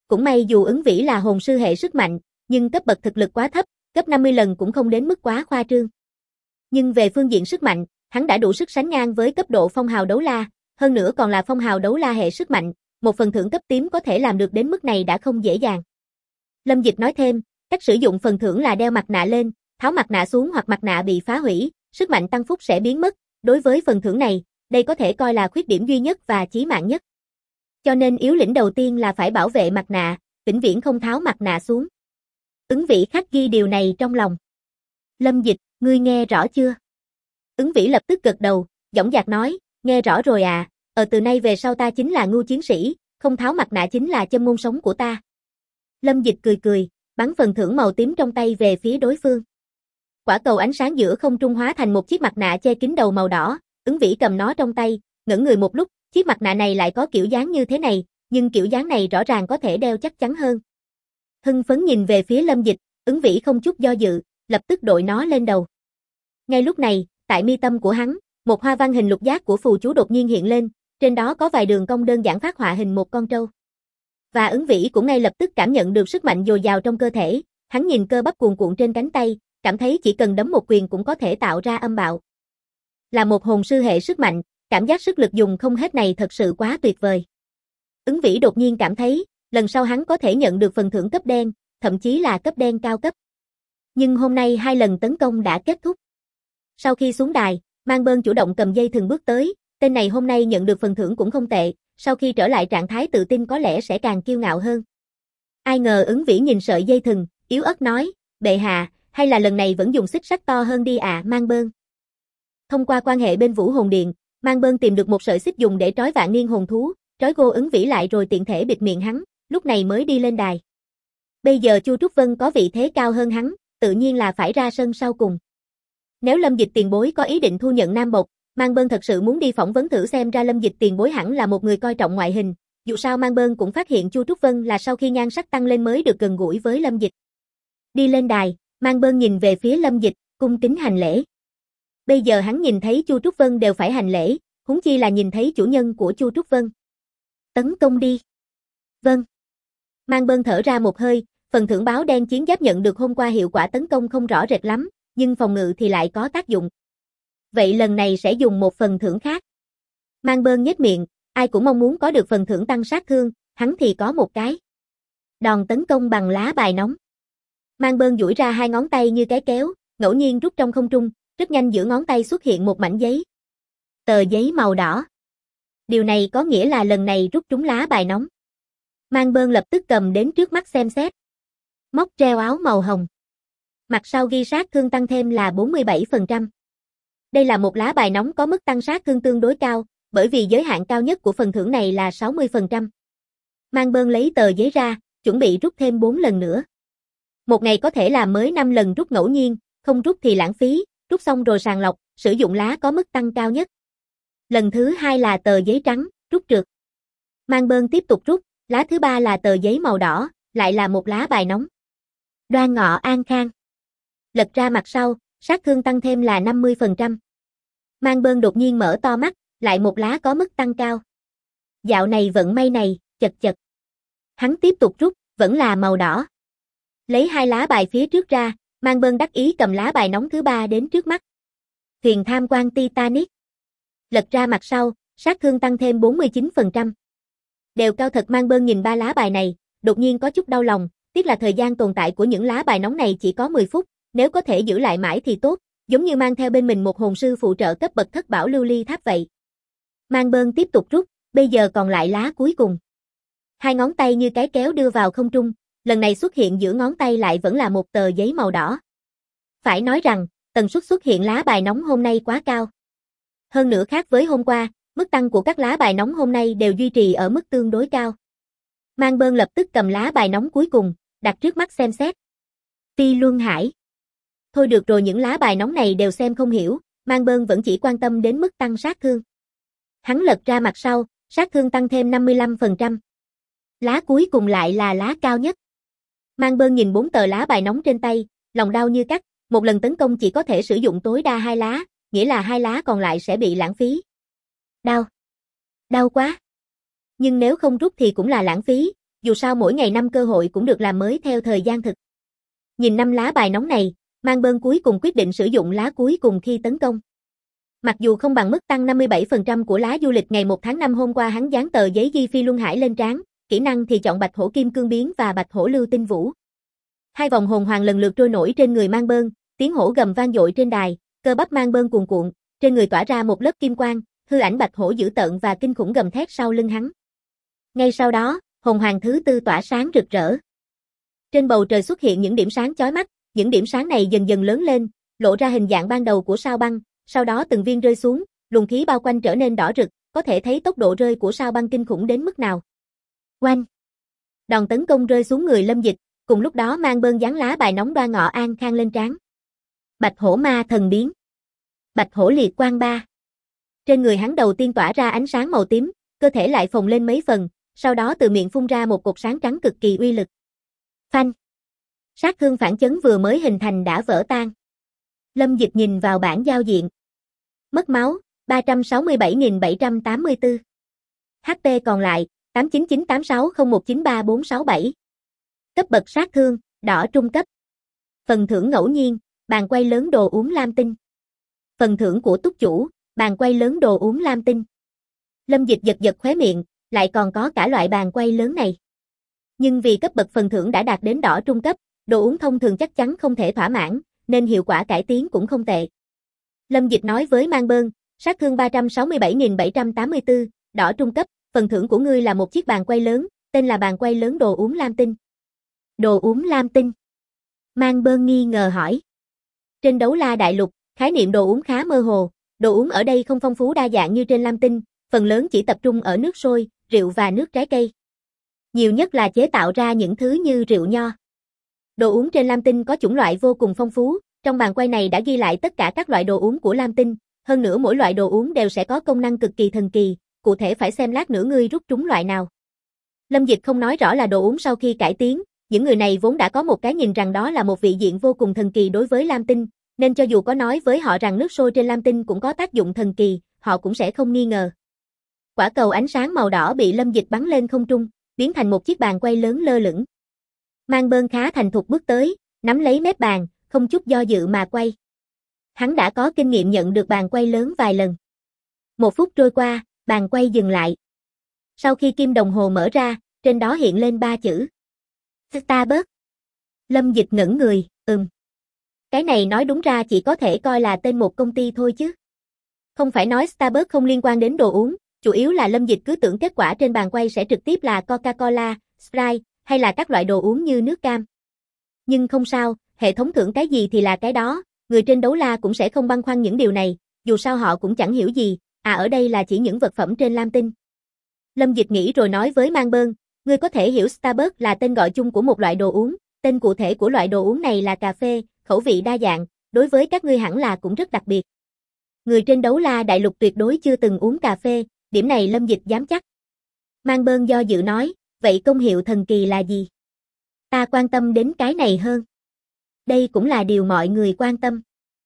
Speaker 1: cũng may dù ứng vĩ là hồn sư hệ sức mạnh, nhưng cấp bậc thực lực quá thấp, gấp 50 lần cũng không đến mức quá khoa trương. Nhưng về phương diện sức mạnh, hắn đã đủ sức sánh ngang với cấp độ phong hào đấu la, hơn nữa còn là phong hào đấu la hệ sức mạnh, một phần thưởng cấp tím có thể làm được đến mức này đã không dễ dàng. Lâm Dịch nói thêm, cách sử dụng phần thưởng là đeo mặt nạ lên, tháo mặt nạ xuống hoặc mặt nạ bị phá hủy, sức mạnh tăng phúc sẽ biến mất, đối với phần thưởng này, đây có thể coi là khuyết điểm duy nhất và chí mạng nhất. Cho nên yếu lĩnh đầu tiên là phải bảo vệ mặt nạ, vĩnh viễn không tháo mặt nạ xuống. Ứng Vĩ khắc ghi điều này trong lòng. Lâm Dịch, ngươi nghe rõ chưa? Ứng Vĩ lập tức gật đầu, dõng dạc nói, nghe rõ rồi à, từ nay về sau ta chính là Ngưu chiến sĩ, không tháo mặt nạ chính là châm ngôn sống của ta. Lâm Dịch cười cười, bắn phần thưởng màu tím trong tay về phía đối phương. Quả cầu ánh sáng giữa không trung hóa thành một chiếc mặt nạ che kín đầu màu đỏ, Ứng Vĩ cầm nó trong tay, ngẩn người một lúc, chiếc mặt nạ này lại có kiểu dáng như thế này, nhưng kiểu dáng này rõ ràng có thể đeo chắc chắn hơn. Hưng phấn nhìn về phía Lâm Dịch, Ứng Vĩ không chút do dự, lập tức đội nó lên đầu. Ngay lúc này, tại mi tâm của hắn, một hoa văn hình lục giác của phù chú đột nhiên hiện lên, trên đó có vài đường cong đơn giản phát họa hình một con trâu. Và Ứng Vĩ cũng ngay lập tức cảm nhận được sức mạnh dồi dào trong cơ thể, hắn nhìn cơ bắp cuồn cuộn trên cánh tay, cảm thấy chỉ cần đấm một quyền cũng có thể tạo ra âm bạo. Là một hồn sư hệ sức mạnh, cảm giác sức lực dùng không hết này thật sự quá tuyệt vời. Ứng Vĩ đột nhiên cảm thấy, lần sau hắn có thể nhận được phần thưởng cấp đen, thậm chí là cấp đen cao cấp. Nhưng hôm nay 2 lần tấn công đã kết thúc. Sau khi xuống đài, Mang Bơn chủ động cầm dây thừng bước tới, tên này hôm nay nhận được phần thưởng cũng không tệ, sau khi trở lại trạng thái tự tin có lẽ sẽ càng kiêu ngạo hơn. Ai ngờ Ứng Vĩ nhìn sợi dây thừng, yếu ớt nói, bệ hạ, hay là lần này vẫn dùng xích sắt to hơn đi à, Mang Bơn. Thông qua quan hệ bên Vũ Hồn Điện, Mang Bơn tìm được một sợi xích dùng để trói vạn niên hồn thú, trói gô Ứng Vĩ lại rồi tiện thể bịt miệng hắn, lúc này mới đi lên đài. Bây giờ Chu Trúc Vân có vị thế cao hơn hắn, tự nhiên là phải ra sân sau cùng. Nếu Lâm Dịch tiền bối có ý định thu nhận nam bộc, Mang Bơn thật sự muốn đi phỏng vấn thử xem ra Lâm Dịch tiền bối hẳn là một người coi trọng ngoại hình, dù sao Mang Bơn cũng phát hiện Chu Trúc Vân là sau khi nhan sắc tăng lên mới được gần gũi với Lâm Dịch. Đi lên đài, Mang Bơn nhìn về phía Lâm Dịch, cung kính hành lễ. Bây giờ hắn nhìn thấy Chu Trúc Vân đều phải hành lễ, huống chi là nhìn thấy chủ nhân của Chu Trúc Vân. Tấn công đi. Vâng. Mang Bơn thở ra một hơi, phần thưởng báo đen chiến giáp nhận được hôm qua hiệu quả tấn công không rõ rệt lắm, nhưng phòng ngự thì lại có tác dụng. Vậy lần này sẽ dùng một phần thưởng khác. Mang Bơn nhếch miệng, ai cũng mong muốn có được phần thưởng tăng sát thương, hắn thì có một cái. Đòn tấn công bằng lá bài nóng. Mang Bơn duỗi ra 2 ngón tay như cái kéo, ngẫu nhiên rút trong không trung, rất nhanh giữa ngón tay xuất hiện một mảnh giấy. Tờ giấy màu đỏ. Điều này có nghĩa là lần này rút trúng lá bài nóng. Mang Bơn lập tức cầm đến trước mắt xem xét. Móc treo áo màu hồng. Mặt sau ghi sát thương tăng thêm là 47%. Đây là một lá bài nóng có mức tăng sát thương tương đối cao, bởi vì giới hạn cao nhất của phần thưởng này là 60%. Mang Bơn lấy tờ giấy ra, chuẩn bị rút thêm 4 lần nữa. Một ngày có thể làm mới 5 lần rút ngẫu nhiên, không rút thì lãng phí, rút xong rồi sàng lọc, sử dụng lá có mức tăng cao nhất. Lần thứ 2 là tờ giấy trắng, rút trượt. Mang Bơn tiếp tục rút, lá thứ 3 là tờ giấy màu đỏ, lại là một lá bài nóng. Đoan Ngọ An Khang. Lật ra mặt sau, sát thương tăng thêm là 50%. Mang Bơn đột nhiên mở to mắt, lại một lá có mức tăng cao. Dạo này vận may này, chật chật. Hắn tiếp tục rút, vẫn là màu đỏ. Lấy 2 lá bài phía trước ra, Mang Bơn đắc ý cầm lá bài nóng thứ 3 đến trước mắt. Thuyền tham quan Titanic. Lật ra mặt sau, sát thương tăng thêm 49%. Đều cao thật. Mang Bơn nhìn 3 lá bài này, đột nhiên có chút đau lòng, tiếc là thời gian tồn tại của những lá bài nóng này chỉ có 10 phút, nếu có thể giữ lại mãi thì tốt, giống như mang theo bên mình một hồn sư phụ trợ cấp bậc thất bảo lưu ly tháp vậy. Mang Bơn tiếp tục rút, bây giờ còn lại lá cuối cùng. 2 ngón tay như cái kéo đưa vào không trung, lần này xuất hiện giữa ngón tay lại vẫn là một tờ giấy màu đỏ. Phải nói rằng, tần suất xuất hiện lá bài nóng hôm nay quá cao. Hơn nữa khác với hôm qua, mức tăng của các lá bài nóng hôm nay đều duy trì ở mức tương đối cao. Mang Bơn lập tức cầm lá bài nóng cuối cùng, đặt trước mắt xem xét. Phi Luân Hải. Thôi được rồi, những lá bài nóng này đều xem không hiểu, Mang Bơn vẫn chỉ quan tâm đến mức tăng sát thương. Hắn lật ra mặt sau, sát thương tăng thêm 55%. Lá cuối cùng lại là lá cao nhất. Mang Bơn nhìn 4 tờ lá bài nóng trên tay, lòng đau như cắt, một lần tấn công chỉ có thể sử dụng tối đa 2 lá, nghĩa là 2 lá còn lại sẽ bị lãng phí. Đau. Đau quá. Nhưng nếu không rút thì cũng là lãng phí, dù sao mỗi ngày 5 cơ hội cũng được làm mới theo thời gian thực. Nhìn 5 lá bài nóng này, Mang Bơn cuối cùng quyết định sử dụng lá cuối cùng khi tấn công. Mặc dù không bằng mức tăng 57% của lá du lịch ngày 1 tháng 5 hôm qua hắn dán tờ giấy Di Phi Luân Hải lên trán, kỹ năng thì chọn Bạch Hổ Kim Cương Biến và Bạch Hổ Lưu Tinh Vũ. Hai vòng hồn hoàng lần lượt trôi nổi trên người Mang Bơn, tiếng hổ gầm vang dội trên đài, cơ bắp Mang Bơn cuồn cuộn, trên người tỏa ra một lớp kim quang, hư ảnh Bạch Hổ dữ tợn và kinh khủng gầm thét sau lưng hắn. Ngay sau đó, hồn hoàng thứ tư tỏa sáng rực rỡ. Trên bầu trời xuất hiện những điểm sáng chói mắt, những điểm sáng này dần dần lớn lên, lộ ra hình dạng ban đầu của sao băng, sau đó từng viên rơi xuống, luồng khí bao quanh trở nên đỏ rực, có thể thấy tốc độ rơi của sao băng kinh khủng đến mức nào. Oanh! Đòn tấn công rơi xuống người Lâm Dịch, cùng lúc đó Mang Bơn dán lá bài nóng Đoan Ngọ An Khang lên trán. Bạch Hổ Ma Thần Biến. Bạch Hổ Liệt Quang 3. Trên người hắn đầu tiên tỏa ra ánh sáng màu tím, cơ thể lại phồng lên mấy phần, sau đó từ miệng phun ra một cột sáng trắng cực kỳ uy lực. Phanh! Sát thương phản chấn vừa mới hình thành đã vỡ tan. Lâm Dịch nhìn vào bảng giao diện. Mất máu, 367.784. HP còn lại, 899860193467. Cấp bậc sát thương, đỏ trung cấp. Phần thưởng ngẫu nhiên, bàn quay lớn đồ uống lam tinh. Phần thưởng của túc chủ, bàn quay lớn đồ uống lam tinh. Lâm Dịch giật giật khóe miệng, lại còn có cả loại bàn quay lớn này. Nhưng vì cấp bậc phần thưởng đã đạt đến đỏ trung cấp, đồ uống thông thường chắc chắn không thể thỏa mãn, nên hiệu quả cải tiến cũng không tệ. Lâm Dịch nói với Mang Bơn, sát thương 367.784, đỏ trung cấp, phần thưởng của ngươi là một chiếc bàn quay lớn, tên là bàn quay lớn đồ uống lam tinh. Đồ uống lam tinh? Mang Bơn nghi ngờ hỏi. Trên Đấu La Đại Lục, khái niệm đồ uống khá mơ hồ, đồ uống ở đây không phong phú đa dạng như trên lam tinh, phần lớn chỉ tập trung ở nước sôi, rượu và nước trái cây. Nhiều nhất là chế tạo ra những thứ như rượu nho. Đồ uống trên lam tinh có chủng loại vô cùng phong phú, trong bàn quay này đã ghi lại tất cả các loại đồ uống của lam tinh, hơn nữa mỗi loại đồ uống đều sẽ có công năng cực kỳ thần kỳ, cụ thể phải xem lát nữa ngươi rút trúng loại nào. Lâm Dịch không nói rõ là đồ uống sau khi cải tiến, những người này vốn đã có một cái nhìn rằng đó là một vị diện vô cùng thần kỳ đối với lam tinh, nên cho dù có nói với họ rằng nước sôi trên lam tinh cũng có tác dụng thần kỳ, họ cũng sẽ không nghi ngờ. Quả cầu ánh sáng màu đỏ bị Lâm Dịch bắn lên không trung, biến thành một chiếc bàn quay lớn lơ lửng. Mang Bơn khá thành thục bước tới, nắm lấy mép bàn, không chút do dự mà quay. Hắn đã có kinh nghiệm nhận được bàn quay lớn vài lần. 1 phút trôi qua, bàn quay dừng lại. Sau khi kim đồng hồ mở ra, trên đó hiện lên 3 chữ. Starbucks. Lâm Dịch ngẩn người, Cái này nói đúng ra chỉ có thể coi là tên một công ty thôi chứ. Không phải nói Starbucks không liên quan đến đồ uống, chủ yếu là Lâm Dịch cứ tưởng kết quả trên bàn quay sẽ trực tiếp là Coca-Cola, Sprite, hay là các loại đồ uống như nước cam. Nhưng không sao, hệ thống thưởng cái gì thì là cái đó, người trên Đấu La cũng sẽ không băn khoăn những điều này, dù sao họ cũng chẳng hiểu gì, ở đây là chỉ những vật phẩm trên lam tinh. Lâm Dịch nghĩ rồi nói với Mang Bơn, ngươi có thể hiểu Starbucks là tên gọi chung của một loại đồ uống, tên cụ thể của loại đồ uống này là cà phê, khẩu vị đa dạng, đối với các ngươi hẳn là cũng rất đặc biệt. Người trên Đấu La Đại Lục tuyệt đối chưa từng uống cà phê, điểm này Lâm Dịch dám chắc. Mang Bơn do dự nói, vậy công hiệu thần kỳ là gì? Ta quan tâm đến cái này hơn. Đây cũng là điều mọi người quan tâm.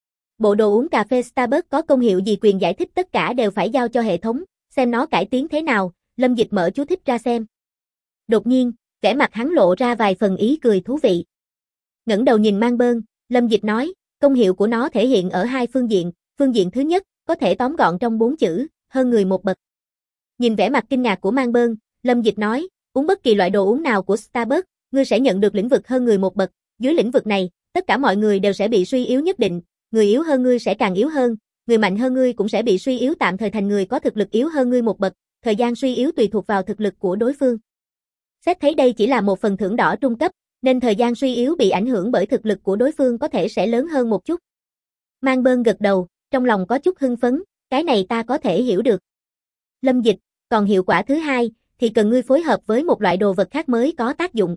Speaker 1: Bộ đồ uống cà phê Starbucks có công hiệu gì quyền giải thích tất cả đều phải giao cho hệ thống, xem nó cải tiến thế nào, Lâm Dịch mở chú thích ra xem. Đột nhiên, vẻ mặt hắn lộ ra vài phần ý cười thú vị. Ngẩng đầu nhìn Mang Bơn, Lâm Dịch nói, công hiệu của nó thể hiện ở 2 phương diện thứ nhất, có thể tóm gọn trong 4 chữ, hơn người một bậc. Nhìn vẻ mặt kinh ngạc của Mang Bơn, Lâm Dịch nói, uống bất kỳ loại đồ uống nào của Starbucks, ngươi sẽ nhận được lĩnh vực hơn người một bậc, dưới lĩnh vực này, tất cả mọi người đều sẽ bị suy yếu nhất định, người yếu hơn ngươi sẽ càng yếu hơn, người mạnh hơn ngươi cũng sẽ bị suy yếu tạm thời thành người có thực lực yếu hơn ngươi một bậc, thời gian suy yếu tùy thuộc vào thực lực của đối phương. Xét thấy đây chỉ là một phần thưởng đỏ trung cấp, nên thời gian suy yếu bị ảnh hưởng bởi thực lực của đối phương có thể sẽ lớn hơn một chút. Mang Bơn gật đầu, trong lòng có chút hưng phấn, cái này ta có thể hiểu được. Lâm Dịch, còn hiệu quả thứ hai, thì cần ngươi phối hợp với một loại đồ vật khác mới có tác dụng.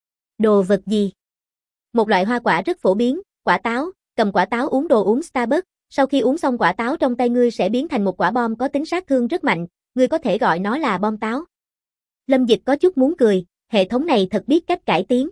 Speaker 1: Đồ vật gì? Một loại hoa quả rất phổ biến, quả táo, cầm quả táo uống đồ uống Starbucks, sau khi uống xong quả táo trong tay ngươi sẽ biến thành một quả bom có tính sát thương rất mạnh, ngươi có thể gọi nó là bom táo. Lâm Dịch có chút muốn cười, hệ thống này thật biết cách cải tiến.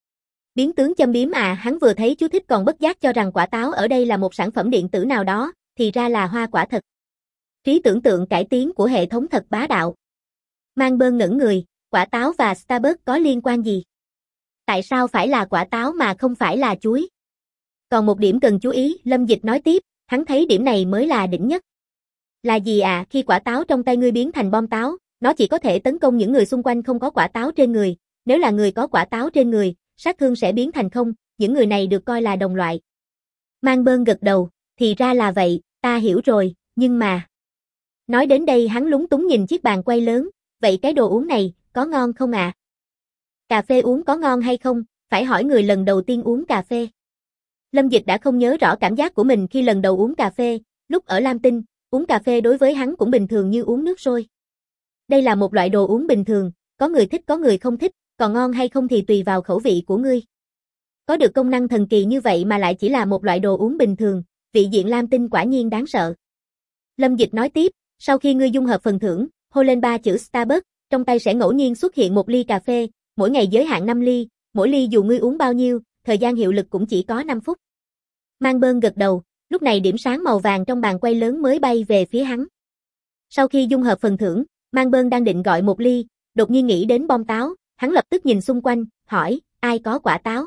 Speaker 1: Biến tướng châm biếm hắn vừa thấy chú thích còn bất giác cho rằng quả táo ở đây là một sản phẩm điện tử nào đó, thì ra là hoa quả thật. Trí tưởng tượng cải tiến của hệ thống thật bá đạo. Mang Bơn ngẩn người, Quả táo và Starbucks có liên quan gì? Tại sao phải là quả táo mà không phải là chuối? Còn một điểm cần chú ý, Lâm Dịch nói tiếp, hắn thấy điểm này mới là đỉnh nhất. Là gì à? Khi quả táo trong tay ngươi biến thành bom táo, nó chỉ có thể tấn công những người xung quanh không có quả táo trên người. Nếu là người có quả táo trên người, sát thương sẽ biến thành không, những người này được coi là đồng loại. Mang Bơn gật đầu, thì ra là vậy, ta hiểu rồi, nhưng mà... Nói đến đây hắn lúng túng nhìn chiếc bàn quay lớn, vậy cái đồ uống này, có ngon không ạ? Cà phê uống có ngon hay không, phải hỏi người lần đầu tiên uống cà phê. Lâm Dịch đã không nhớ rõ cảm giác của mình khi lần đầu uống cà phê, lúc ở Lam Tinh, uống cà phê đối với hắn cũng bình thường như uống nước sôi. Đây là một loại đồ uống bình thường, có người thích có người không thích, còn ngon hay không thì tùy vào khẩu vị của ngươi. Có được công năng thần kỳ như vậy mà lại chỉ là một loại đồ uống bình thường, vị diện Lam Tinh quả nhiên đáng sợ. Lâm Dịch nói tiếp, sau khi ngươi dung hợp phần thưởng, hô lên 3 chữ Starbucks, trong tay sẽ ngẫu nhiên xuất hiện một ly cà phê, mỗi ngày giới hạn 5 ly, mỗi ly dù ngươi uống bao nhiêu, thời gian hiệu lực cũng chỉ có 5 phút. Mang Bơn gật đầu, lúc này điểm sáng màu vàng trong bàn quay lớn mới bay về phía hắn. Sau khi dung hợp phần thưởng, Mang Bơn đang định gọi một ly, đột nhiên nghĩ đến bom táo, hắn lập tức nhìn xung quanh, hỏi, ai có quả táo?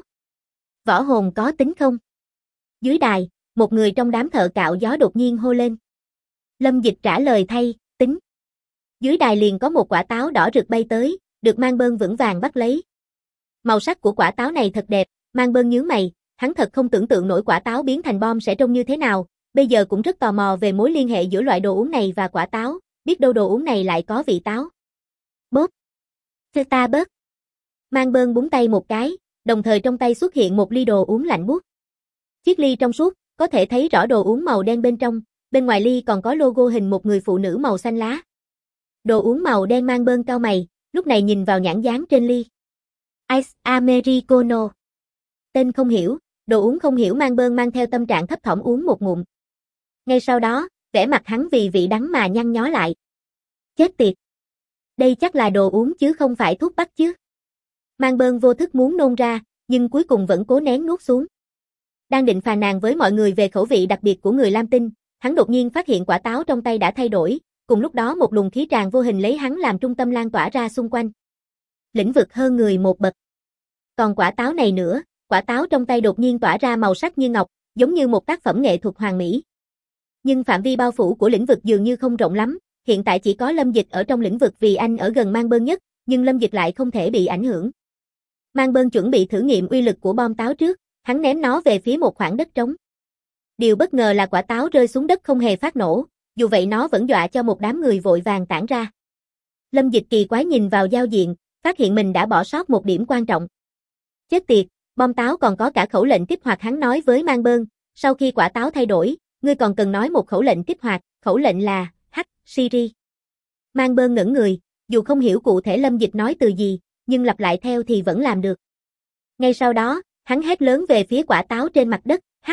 Speaker 1: Võ hồn có tính không? Dưới đài, một người trong đám thợ cạo gió đột nhiên hô lên. Lâm Dịch trả lời thay, tính. Dưới đài liền có một quả táo đỏ rực bay tới, được Mang Bơn vững vàng bắt lấy. Màu sắc của quả táo này thật đẹp, Mang Bơn nhướng mày, hắn thật không tưởng tượng nổi quả táo biến thành bom sẽ trông như thế nào, bây giờ cũng rất tò mò về mối liên hệ giữa loại đồ uống này và quả táo, biết đâu đồ uống này lại có vị táo. Bốp. Starbucks. Mang Bơn búng tay một cái, đồng thời trong tay xuất hiện một ly đồ uống lạnh buốt. Chiếc ly trong suốt, có thể thấy rõ đồ uống màu đen bên trong, bên ngoài ly còn có logo hình một người phụ nữ màu xanh lá. Đồ uống màu đen Mang Bơn cau mày, lúc này nhìn vào nhãn dán trên ly. Ice Americano. Tên không hiểu, đồ uống không hiểu, Mang Bơn mang theo tâm trạng thấp thỏm uống một ngụm. Ngay sau đó, vẻ mặt hắn vì vị đắng mà nhăn nhó lại. Chết tiệt. Đây chắc là đồ uống chứ không phải thuốc bắc chứ. Mang Bơn vô thức muốn nôn ra, nhưng cuối cùng vẫn cố nén nuốt xuống. Đang định phàn nàn với mọi người về khẩu vị đặc biệt của người Lam Tinh, hắn đột nhiên phát hiện quả táo trong tay đã thay đổi, cùng lúc đó một luồng khí tràn vô hình lấy hắn làm trung tâm lan tỏa ra xung quanh. Lĩnh vực hơn người một bậc. Còn quả táo này nữa, quả táo trong tay đột nhiên tỏa ra màu sắc như ngọc, giống như một tác phẩm nghệ thuật hoàn mỹ. Nhưng phạm vi bao phủ của lĩnh vực dường như không rộng lắm, hiện tại chỉ có Lâm Dịch ở trong lĩnh vực vì anh ở gần Mang Bơn nhất, nhưng Lâm Dịch lại không thể bị ảnh hưởng. Mang Bơn chuẩn bị thử nghiệm uy lực của bom táo trước, hắn ném nó về phía một khoảng đất trống. Điều bất ngờ là quả táo rơi xuống đất không hề phát nổ, dù vậy nó vẫn dọa cho một đám người vội vàng tản ra. Lâm Dịch kỳ quái nhìn vào giao diện, phát hiện mình đã bỏ sót một điểm quan trọng. Chết tiệt, bom táo còn có cả khẩu lệnh kích hoạt, hắn nói với Mang Bơn, sau khi quả táo thay đổi, ngươi còn cần nói một khẩu lệnh kích hoạt, khẩu lệnh là H Siri. Mang Bơn ngẩn người, dù không hiểu cụ thể Lâm Dịch nói từ gì, nhưng lặp lại theo thì vẫn làm được. Ngay sau đó, hắn hét lớn về phía quả táo trên mặt đất, H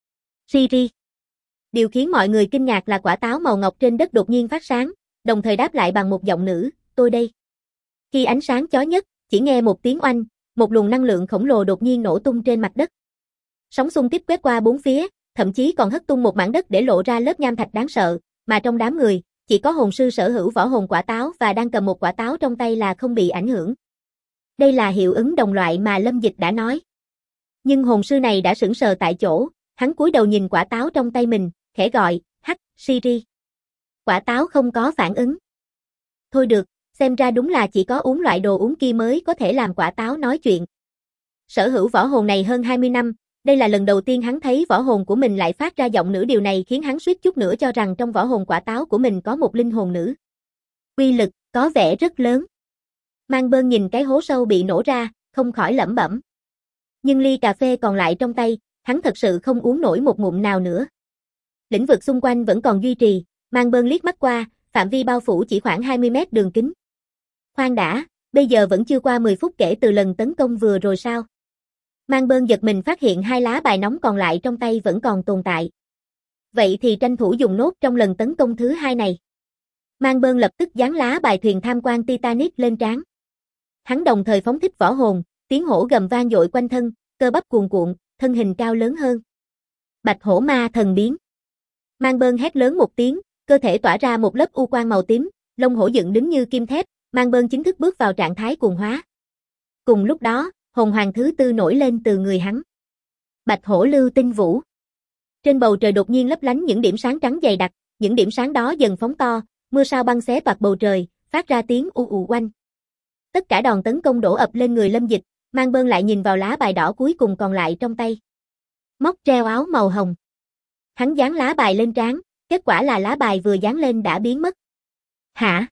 Speaker 1: Siri. Điều khiến mọi người kinh ngạc là quả táo màu ngọc trên đất đột nhiên phát sáng, đồng thời đáp lại bằng một giọng nữ, tôi đây. Khi ánh sáng chói nhất, chỉ nghe một tiếng oanh, một luồng năng lượng khổng lồ đột nhiên nổ tung trên mặt đất. Sóng xung kích quét qua bốn phía, thậm chí còn hất tung một mảng đất để lộ ra lớp nham thạch đáng sợ, mà trong đám người, chỉ có hồn sư sở hữu võ hồn quả táo và đang cầm một quả táo trong tay là không bị ảnh hưởng. Đây là hiệu ứng đồng loại mà Lâm Dịch đã nói. Nhưng hồn sư này đã sững sờ tại chỗ, hắn cúi đầu nhìn quả táo trong tay mình, khẽ gọi, H Siri. Quả táo không có phản ứng. Thôi được, xem ra đúng là chỉ có uống loại đồ uống kia mới có thể làm quả táo nói chuyện. Sở hữu võ hồn này hơn 20 năm, đây là lần đầu tiên hắn thấy võ hồn của mình lại phát ra giọng nữ, điều này khiến hắn suýt chút nữa cho rằng trong võ hồn quả táo của mình có một linh hồn nữ. Uy lực có vẻ rất lớn. Mang Bơn nhìn cái hố sâu bị nổ ra, không khỏi lẩm bẩm. Nhưng ly cà phê còn lại trong tay, hắn thật sự không uống nổi một ngụm nào nữa. Lĩnh vực xung quanh vẫn còn duy trì, Mang Bơn liếc mắt qua, phạm vi bao phủ chỉ khoảng 20 mét đường kính. Khoan đã, bây giờ vẫn chưa qua 10 phút kể từ lần tấn công vừa rồi sao? Mang Bơn giật mình phát hiện 2 lá bài nóng còn lại trong tay vẫn còn tồn tại. Vậy thì tranh thủ dùng nốt trong lần tấn công thứ 2 này. Mang Bơn lập tức dán lá bài thuyền tham quan Titanic lên trán. Hắn đồng thời phóng thích võ hồn, tiếng hổ gầm vang dội quanh thân, cơ bắp cuồn cuộn, thân hình cao lớn hơn. Bạch hổ ma thần biến. Mang Bơn hét lớn một tiếng, cơ thể tỏa ra một lớp u quang màu tím, lông hổ dựng đứng như kim thép, Mang Bơn chính thức bước vào trạng thái cuồng hóa. Cùng lúc đó, hồn hoàng thứ tư nổi lên từ người hắn. Bạch hổ lưu tinh vũ. Trên bầu trời đột nhiên lấp lánh những điểm sáng trắng dày đặc, những điểm sáng đó dần phóng to, mưa sao băng xé toạc bầu trời, phát ra tiếng ù ù oanh. Tất cả đòn tấn công đổ ập lên người Lâm Dịch, Mang Bơn lại nhìn vào lá bài đỏ cuối cùng còn lại trong tay. Móc treo áo màu hồng. Hắn dán lá bài lên trán, kết quả là lá bài vừa dán lên đã biến mất. Hả?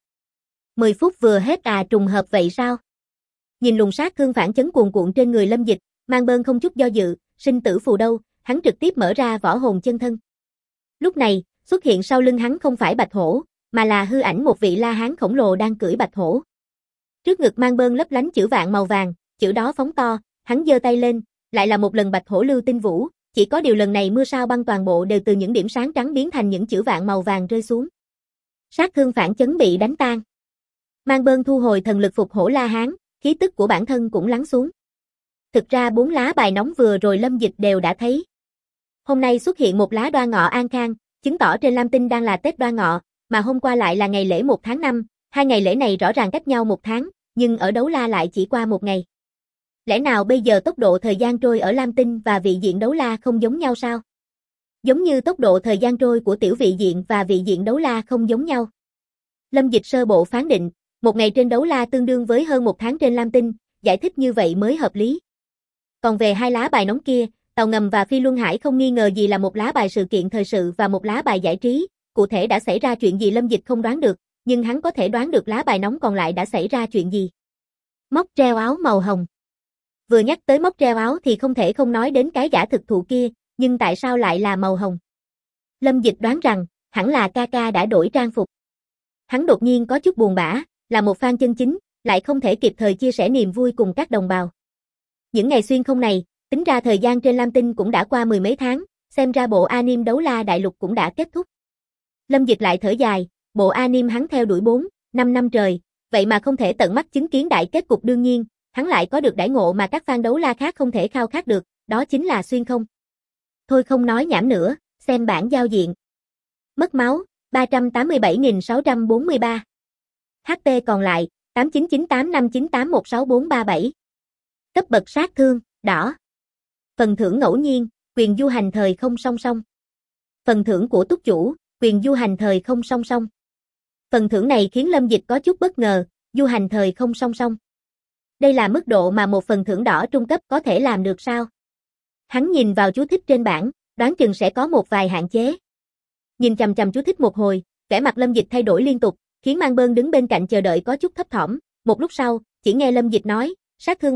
Speaker 1: 10 phút vừa hết à, trùng hợp vậy sao? Nhìn luồng sát thương phản chấn cuồn cuộn trên người Lâm Dịch, Mang Bơn không chút do dự, sinh tử phù đâu, hắn trực tiếp mở ra võ hồn chân thân. Lúc này, xuất hiện sau lưng hắn không phải bạch hổ, mà là hư ảnh một vị La Hán khổng lồ đang cưỡi bạch hổ. Trước ngực Mang Bơn lấp lánh chữ vạn màu vàng, chữ đó phóng to, hắn giơ tay lên, lại là một lần bạch hổ lưu tinh vũ, chỉ có điều lần này mưa sao băng toàn bộ đều từ những điểm sáng trắng biến thành những chữ vạn màu vàng rơi xuống. Sát thương phản chấn bị đánh tan. Mang Bơn thu hồi thần lực phục hổ La Hán, khí tức của bản thân cũng lắng xuống. Thực ra 4 lá bài nóng vừa rồi Lâm Dịch đều đã thấy. Hôm nay xuất hiện một lá Đoan Ngọ An Khang, chứng tỏ trên Lam Tinh đang là Tết Đoan Ngọ, mà hôm qua lại là ngày lễ 1 tháng 5, hai ngày lễ này rõ ràng cách nhau 1 tháng, nhưng ở Đấu La lại chỉ qua 1 ngày. Lẽ nào bây giờ tốc độ thời gian trôi ở Lam Tinh và vị diện Đấu La không giống nhau sao? Giống như tốc độ thời gian trôi của tiểu vị diện và vị diện Đấu La không giống nhau. Lâm Dịch sơ bộ phán định, 1 ngày trên Đấu La tương đương với hơn 1 tháng trên Lam Tinh, giải thích như vậy mới hợp lý. Còn về 2 lá bài nóng kia, Tàu Ngầm và Phi Luân Hải không nghi ngờ gì là một lá bài sự kiện thời sự và một lá bài giải trí, cụ thể đã xảy ra chuyện gì Lâm Dịch không đoán được, nhưng hắn có thể đoán được lá bài nóng còn lại đã xảy ra chuyện gì. Móc treo áo màu hồng. Vừa nhắc tới móc treo áo thì không thể không nói đến cái gã thực thụ kia, nhưng tại sao lại là màu hồng? Lâm Dịch đoán rằng, hẳn là ca ca đã đổi trang phục. Hắn đột nhiên có chút buồn bã, là một fan chân chính, lại không thể kịp thời chia sẻ niềm vui cùng các đồng bào. Những ngày xuyên không này, tính ra thời gian trên Lam Tinh cũng đã qua 10 mấy tháng, xem ra bộ anime Đấu La Đại Lục cũng đã kết thúc. Lâm Dịch lại thở dài, bộ anime hắn theo đuổi 4, 5 năm trời, vậy mà không thể tận mắt chứng kiến đại kết cục đương nhiên, hắn lại có được đãi ngộ mà các fan Đấu La khác không thể khao khát được, đó chính là xuyên không. Thôi không nói nhảm nữa, xem bảng giao diện. Mất máu, 387.643. HP còn lại, 899859816437. Cấp bậc sát thương, đỏ. Phần thưởng ngẫu nhiên, quyền du hành thời không song song. Phần thưởng của túc chủ, quyền du hành thời không song song. Phần thưởng này khiến Lâm Dịch có chút bất ngờ, du hành thời không song song. Đây là mức độ mà một phần thưởng đỏ trung cấp có thể làm được sao? Hắn nhìn vào chú thích trên bảng, đoán chừng sẽ có một vài hạn chế. Nhìn chằm chằm chú thích một hồi, vẻ mặt Lâm Dịch thay đổi liên tục, khiến Mang Bơn đứng bên cạnh chờ đợi có chút thấp thỏm. Một lúc sau, chỉ nghe Lâm Dịch nói, sát thương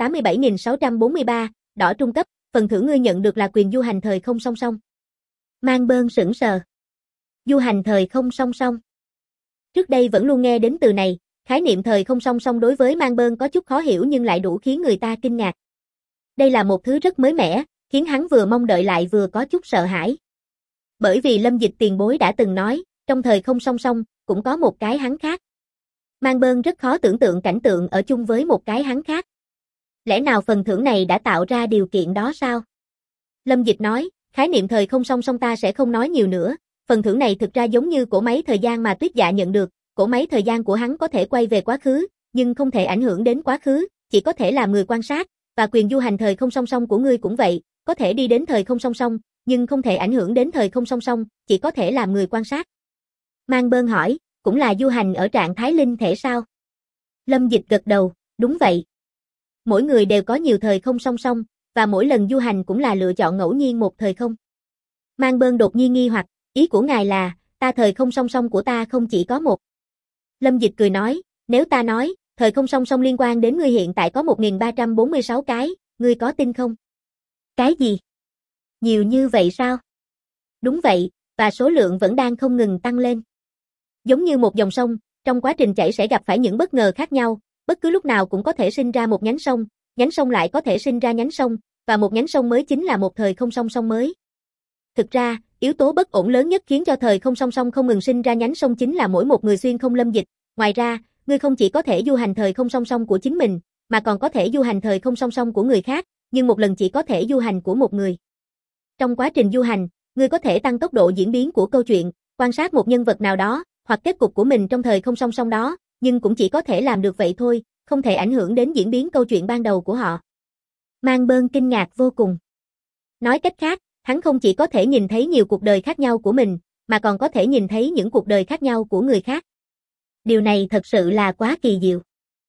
Speaker 1: 387.643, đỏ trung cấp, phần thưởng ngươi nhận được là quyền du hành thời không song song. Mang Bơn sững sờ. Du hành thời không song song. Trước đây vẫn luôn nghe đến từ này, khái niệm thời không song song đối với Mang Bơn có chút khó hiểu nhưng lại đủ khiến người ta kinh ngạc. Đây là một thứ rất mới mẻ, khiến hắn vừa mong đợi lại vừa có chút sợ hãi. Bởi vì Lâm Dịch tiền bối đã từng nói, trong thời không song song, cũng có một cái hắn khác. Mang Bơn rất khó tưởng tượng cảnh tượng ở chung với một cái hắn khác. Lẽ nào phần thưởng này đã tạo ra điều kiện đó sao? Lâm Dịch nói, khái niệm thời không song song ta sẽ không nói nhiều nữa, phần thưởng này thực ra giống như cỗ máy thời gian mà Tuyết Dạ nhận được, cỗ máy thời gian của hắn có thể quay về quá khứ, nhưng không thể ảnh hưởng đến quá khứ, chỉ có thể làm người quan sát, và quyền du hành thời không song song của ngươi cũng vậy, có thể đi đến thời không song song, nhưng không thể ảnh hưởng đến thời không song song, chỉ có thể làm người quan sát. Mang Bơn hỏi, cũng là du hành ở trạng thái linh thể sao? Lâm Dịch gật đầu, đúng vậy. Mỗi người đều có nhiều thời không song song, và mỗi lần du hành cũng là lựa chọn ngẫu nhiên một thời không. Mang Bơn đột nhiên nghi hoặc, ý của ngài là, ta thời không song song của ta không chỉ có một. Lâm Dịch cười nói, nếu ta nói, thời không song song liên quan đến ngươi hiện tại có 1346 cái, ngươi có tin không? Cái gì? Nhiều như vậy sao? Đúng vậy, và số lượng vẫn đang không ngừng tăng lên. Giống như một dòng sông, trong quá trình chảy sẽ gặp phải những bất ngờ khác nhau, bất cứ lúc nào cũng có thể sinh ra một nhánh sông lại có thể sinh ra nhánh sông, và một nhánh sông mới chính là một thời không song song mới. Thực ra, yếu tố bất ổn lớn nhất khiến cho thời không song song không ngừng sinh ra nhánh sông chính là mỗi một người xuyên không Lâm Dịch. Ngoài ra, ngươi không chỉ có thể du hành thời không song song của chính mình, mà còn có thể du hành thời không song song của người khác, nhưng một lần chỉ có thể du hành của một người. Trong quá trình du hành, ngươi có thể tăng tốc độ diễn biến của câu chuyện, quan sát một nhân vật nào đó, hoặc kết cục của mình trong thời không song song đó, nhưng cũng chỉ có thể làm được vậy thôi, không thể ảnh hưởng đến diễn biến câu chuyện ban đầu của họ. Mang Bơn kinh ngạc vô cùng. Nói cách khác, hắn không chỉ có thể nhìn thấy nhiều cuộc đời khác nhau của mình, mà còn có thể nhìn thấy những cuộc đời khác nhau của người khác. Điều này thật sự là quá kỳ diệu.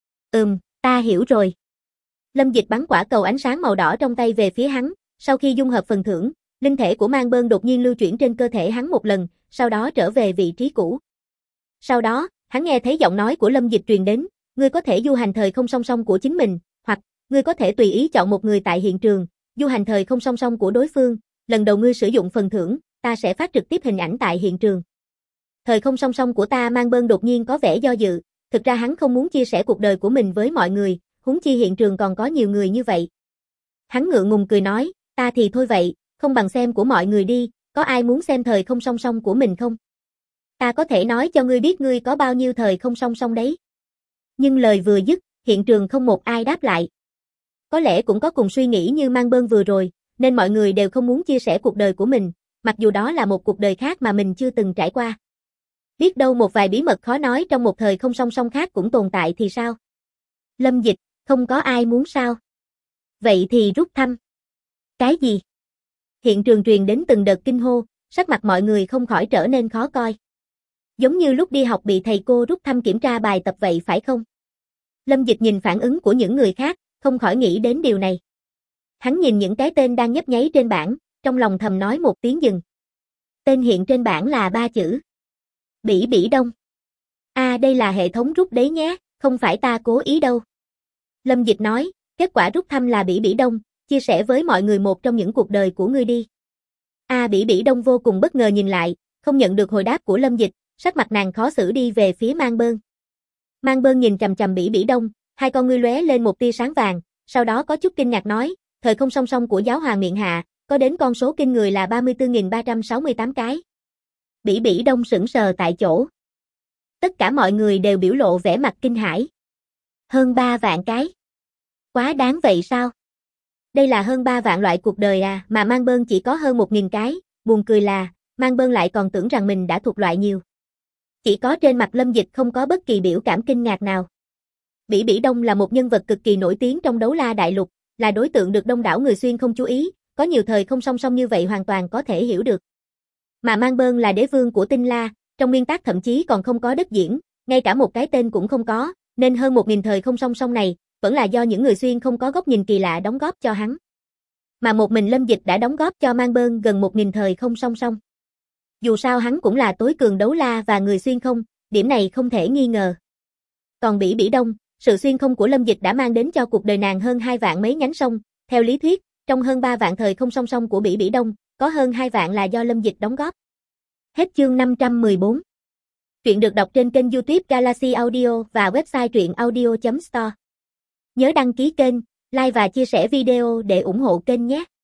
Speaker 1: Ta hiểu rồi. Lâm Dịch bắn quả cầu ánh sáng màu đỏ trong tay về phía hắn, sau khi dung hợp phần thưởng, linh thể của Mang Bơn đột nhiên lưu chuyển trên cơ thể hắn một lần, sau đó trở về vị trí cũ. Sau đó, hắn nghe thấy giọng nói của Lâm Dịch truyền đến, ngươi có thể du hành thời không song song của chính mình, hoặc, ngươi có thể tùy ý chọn một người tại hiện trường, du hành thời không song song của đối phương, lần đầu ngươi sử dụng phần thưởng, ta sẽ phát trực tiếp hình ảnh tại hiện trường. Thời không song song của ta. Mang Bơn đột nhiên có vẻ do dự, thực ra hắn không muốn chia sẻ cuộc đời của mình với mọi người, huống chi hiện trường còn có nhiều người như vậy. Hắn ngượng ngùng cười nói, ta thì thôi vậy, không bằng xem của mọi người đi, có ai muốn xem thời không song song của mình không? Ta có thể nói cho ngươi biết ngươi có bao nhiêu thời không song song đấy. Nhưng lời vừa dứt, hiện trường không một ai đáp lại. Có lẽ cũng có cùng suy nghĩ như Mang Bơn vừa rồi, nên mọi người đều không muốn chia sẻ cuộc đời của mình, mặc dù đó là một cuộc đời khác mà mình chưa từng trải qua. Biết đâu một vài bí mật khó nói trong một thời không song song khác cũng tồn tại thì sao? Lâm Dịch, không có ai muốn sao? Vậy thì rút thăm. Cái gì? Hiện trường truyền đến từng đợt kinh hô, sắc mặt mọi người không khỏi trở nên khó coi. Giống như lúc đi học bị thầy cô rút thăm kiểm tra bài tập vậy phải không? Lâm Dịch nhìn phản ứng của những người khác, không khỏi nghĩ đến điều này. Hắn nhìn những cái tên đang nhấp nháy trên bảng, trong lòng thầm nói một tiếng dừng. Tên hiện trên bảng là 3 chữ. Bỉ Bỉ Đông. Đây là hệ thống rút đấy nhé, không phải ta cố ý đâu. Lâm Dịch nói, kết quả rút thăm là Bỉ Bỉ Đông, chia sẻ với mọi người một trong những cuộc đời của ngươi đi. Bỉ Bỉ Đông vô cùng bất ngờ nhìn lại, không nhận được hồi đáp của Lâm Dịch, sắc mặt nàng khó xử đi về phía Mang Bơn. Mang Bơn nhìn chằm chằm Bỉ Bỉ Đông, hai con ngươi lóe lên một tia sáng vàng, sau đó có chút kinh ngạc nói, thời không song song của giáo hoàng miện hạ, có đến con số kinh người là 34.368 cái. Bỉ Bỉ Đông sững sờ tại chỗ. Tất cả mọi người đều biểu lộ vẻ mặt kinh hãi. Hơn 3 vạn cái. Quá đáng vậy sao? Đây là hơn 3 vạn loại cuộc đời mà Mang Bơn chỉ có hơn 1.000 cái, buồn cười là, Mang Bơn lại còn tưởng rằng mình đã thuộc loại nhiều. Chỉ có trên mặt Lâm Dịch không có bất kỳ biểu cảm kinh ngạc nào. Bỉ Bỉ Đông là một nhân vật cực kỳ nổi tiếng trong Đấu La Đại Lục, là đối tượng được đông đảo người xuyên không chú ý, có nhiều thời không song song như vậy hoàn toàn có thể hiểu được. Mà Mang Bơn là đế vương của Tinh La, trong nguyên tác thậm chí còn không có đất diễn, ngay cả một cái tên cũng không có, nên hơn 1.000 thời không song song này, vẫn là do những người xuyên không có góc nhìn kỳ lạ đóng góp cho hắn. Mà một mình Lâm Dịch đã đóng góp cho Mang Bơn gần 1.000 thời không song song. Dù sao hắn cũng là tối cường đấu la và người xuyên không, điểm này không thể nghi ngờ. Còn Bỉ Bỉ Đông, sự xuyên không của Lâm Dịch đã mang đến cho cuộc đời nàng hơn 2 vạn mấy nhánh sông, theo lý thuyết, trong hơn 3 vạn thời không song song của Bỉ Bỉ Đông, có hơn 2 vạn là do Lâm Dịch đóng góp. Hết chương 514. Truyện được đọc trên kênh YouTube Galaxy Audio và website truyệnaudio.store. Nhớ đăng ký kênh, like và chia sẻ video để ủng hộ kênh nhé.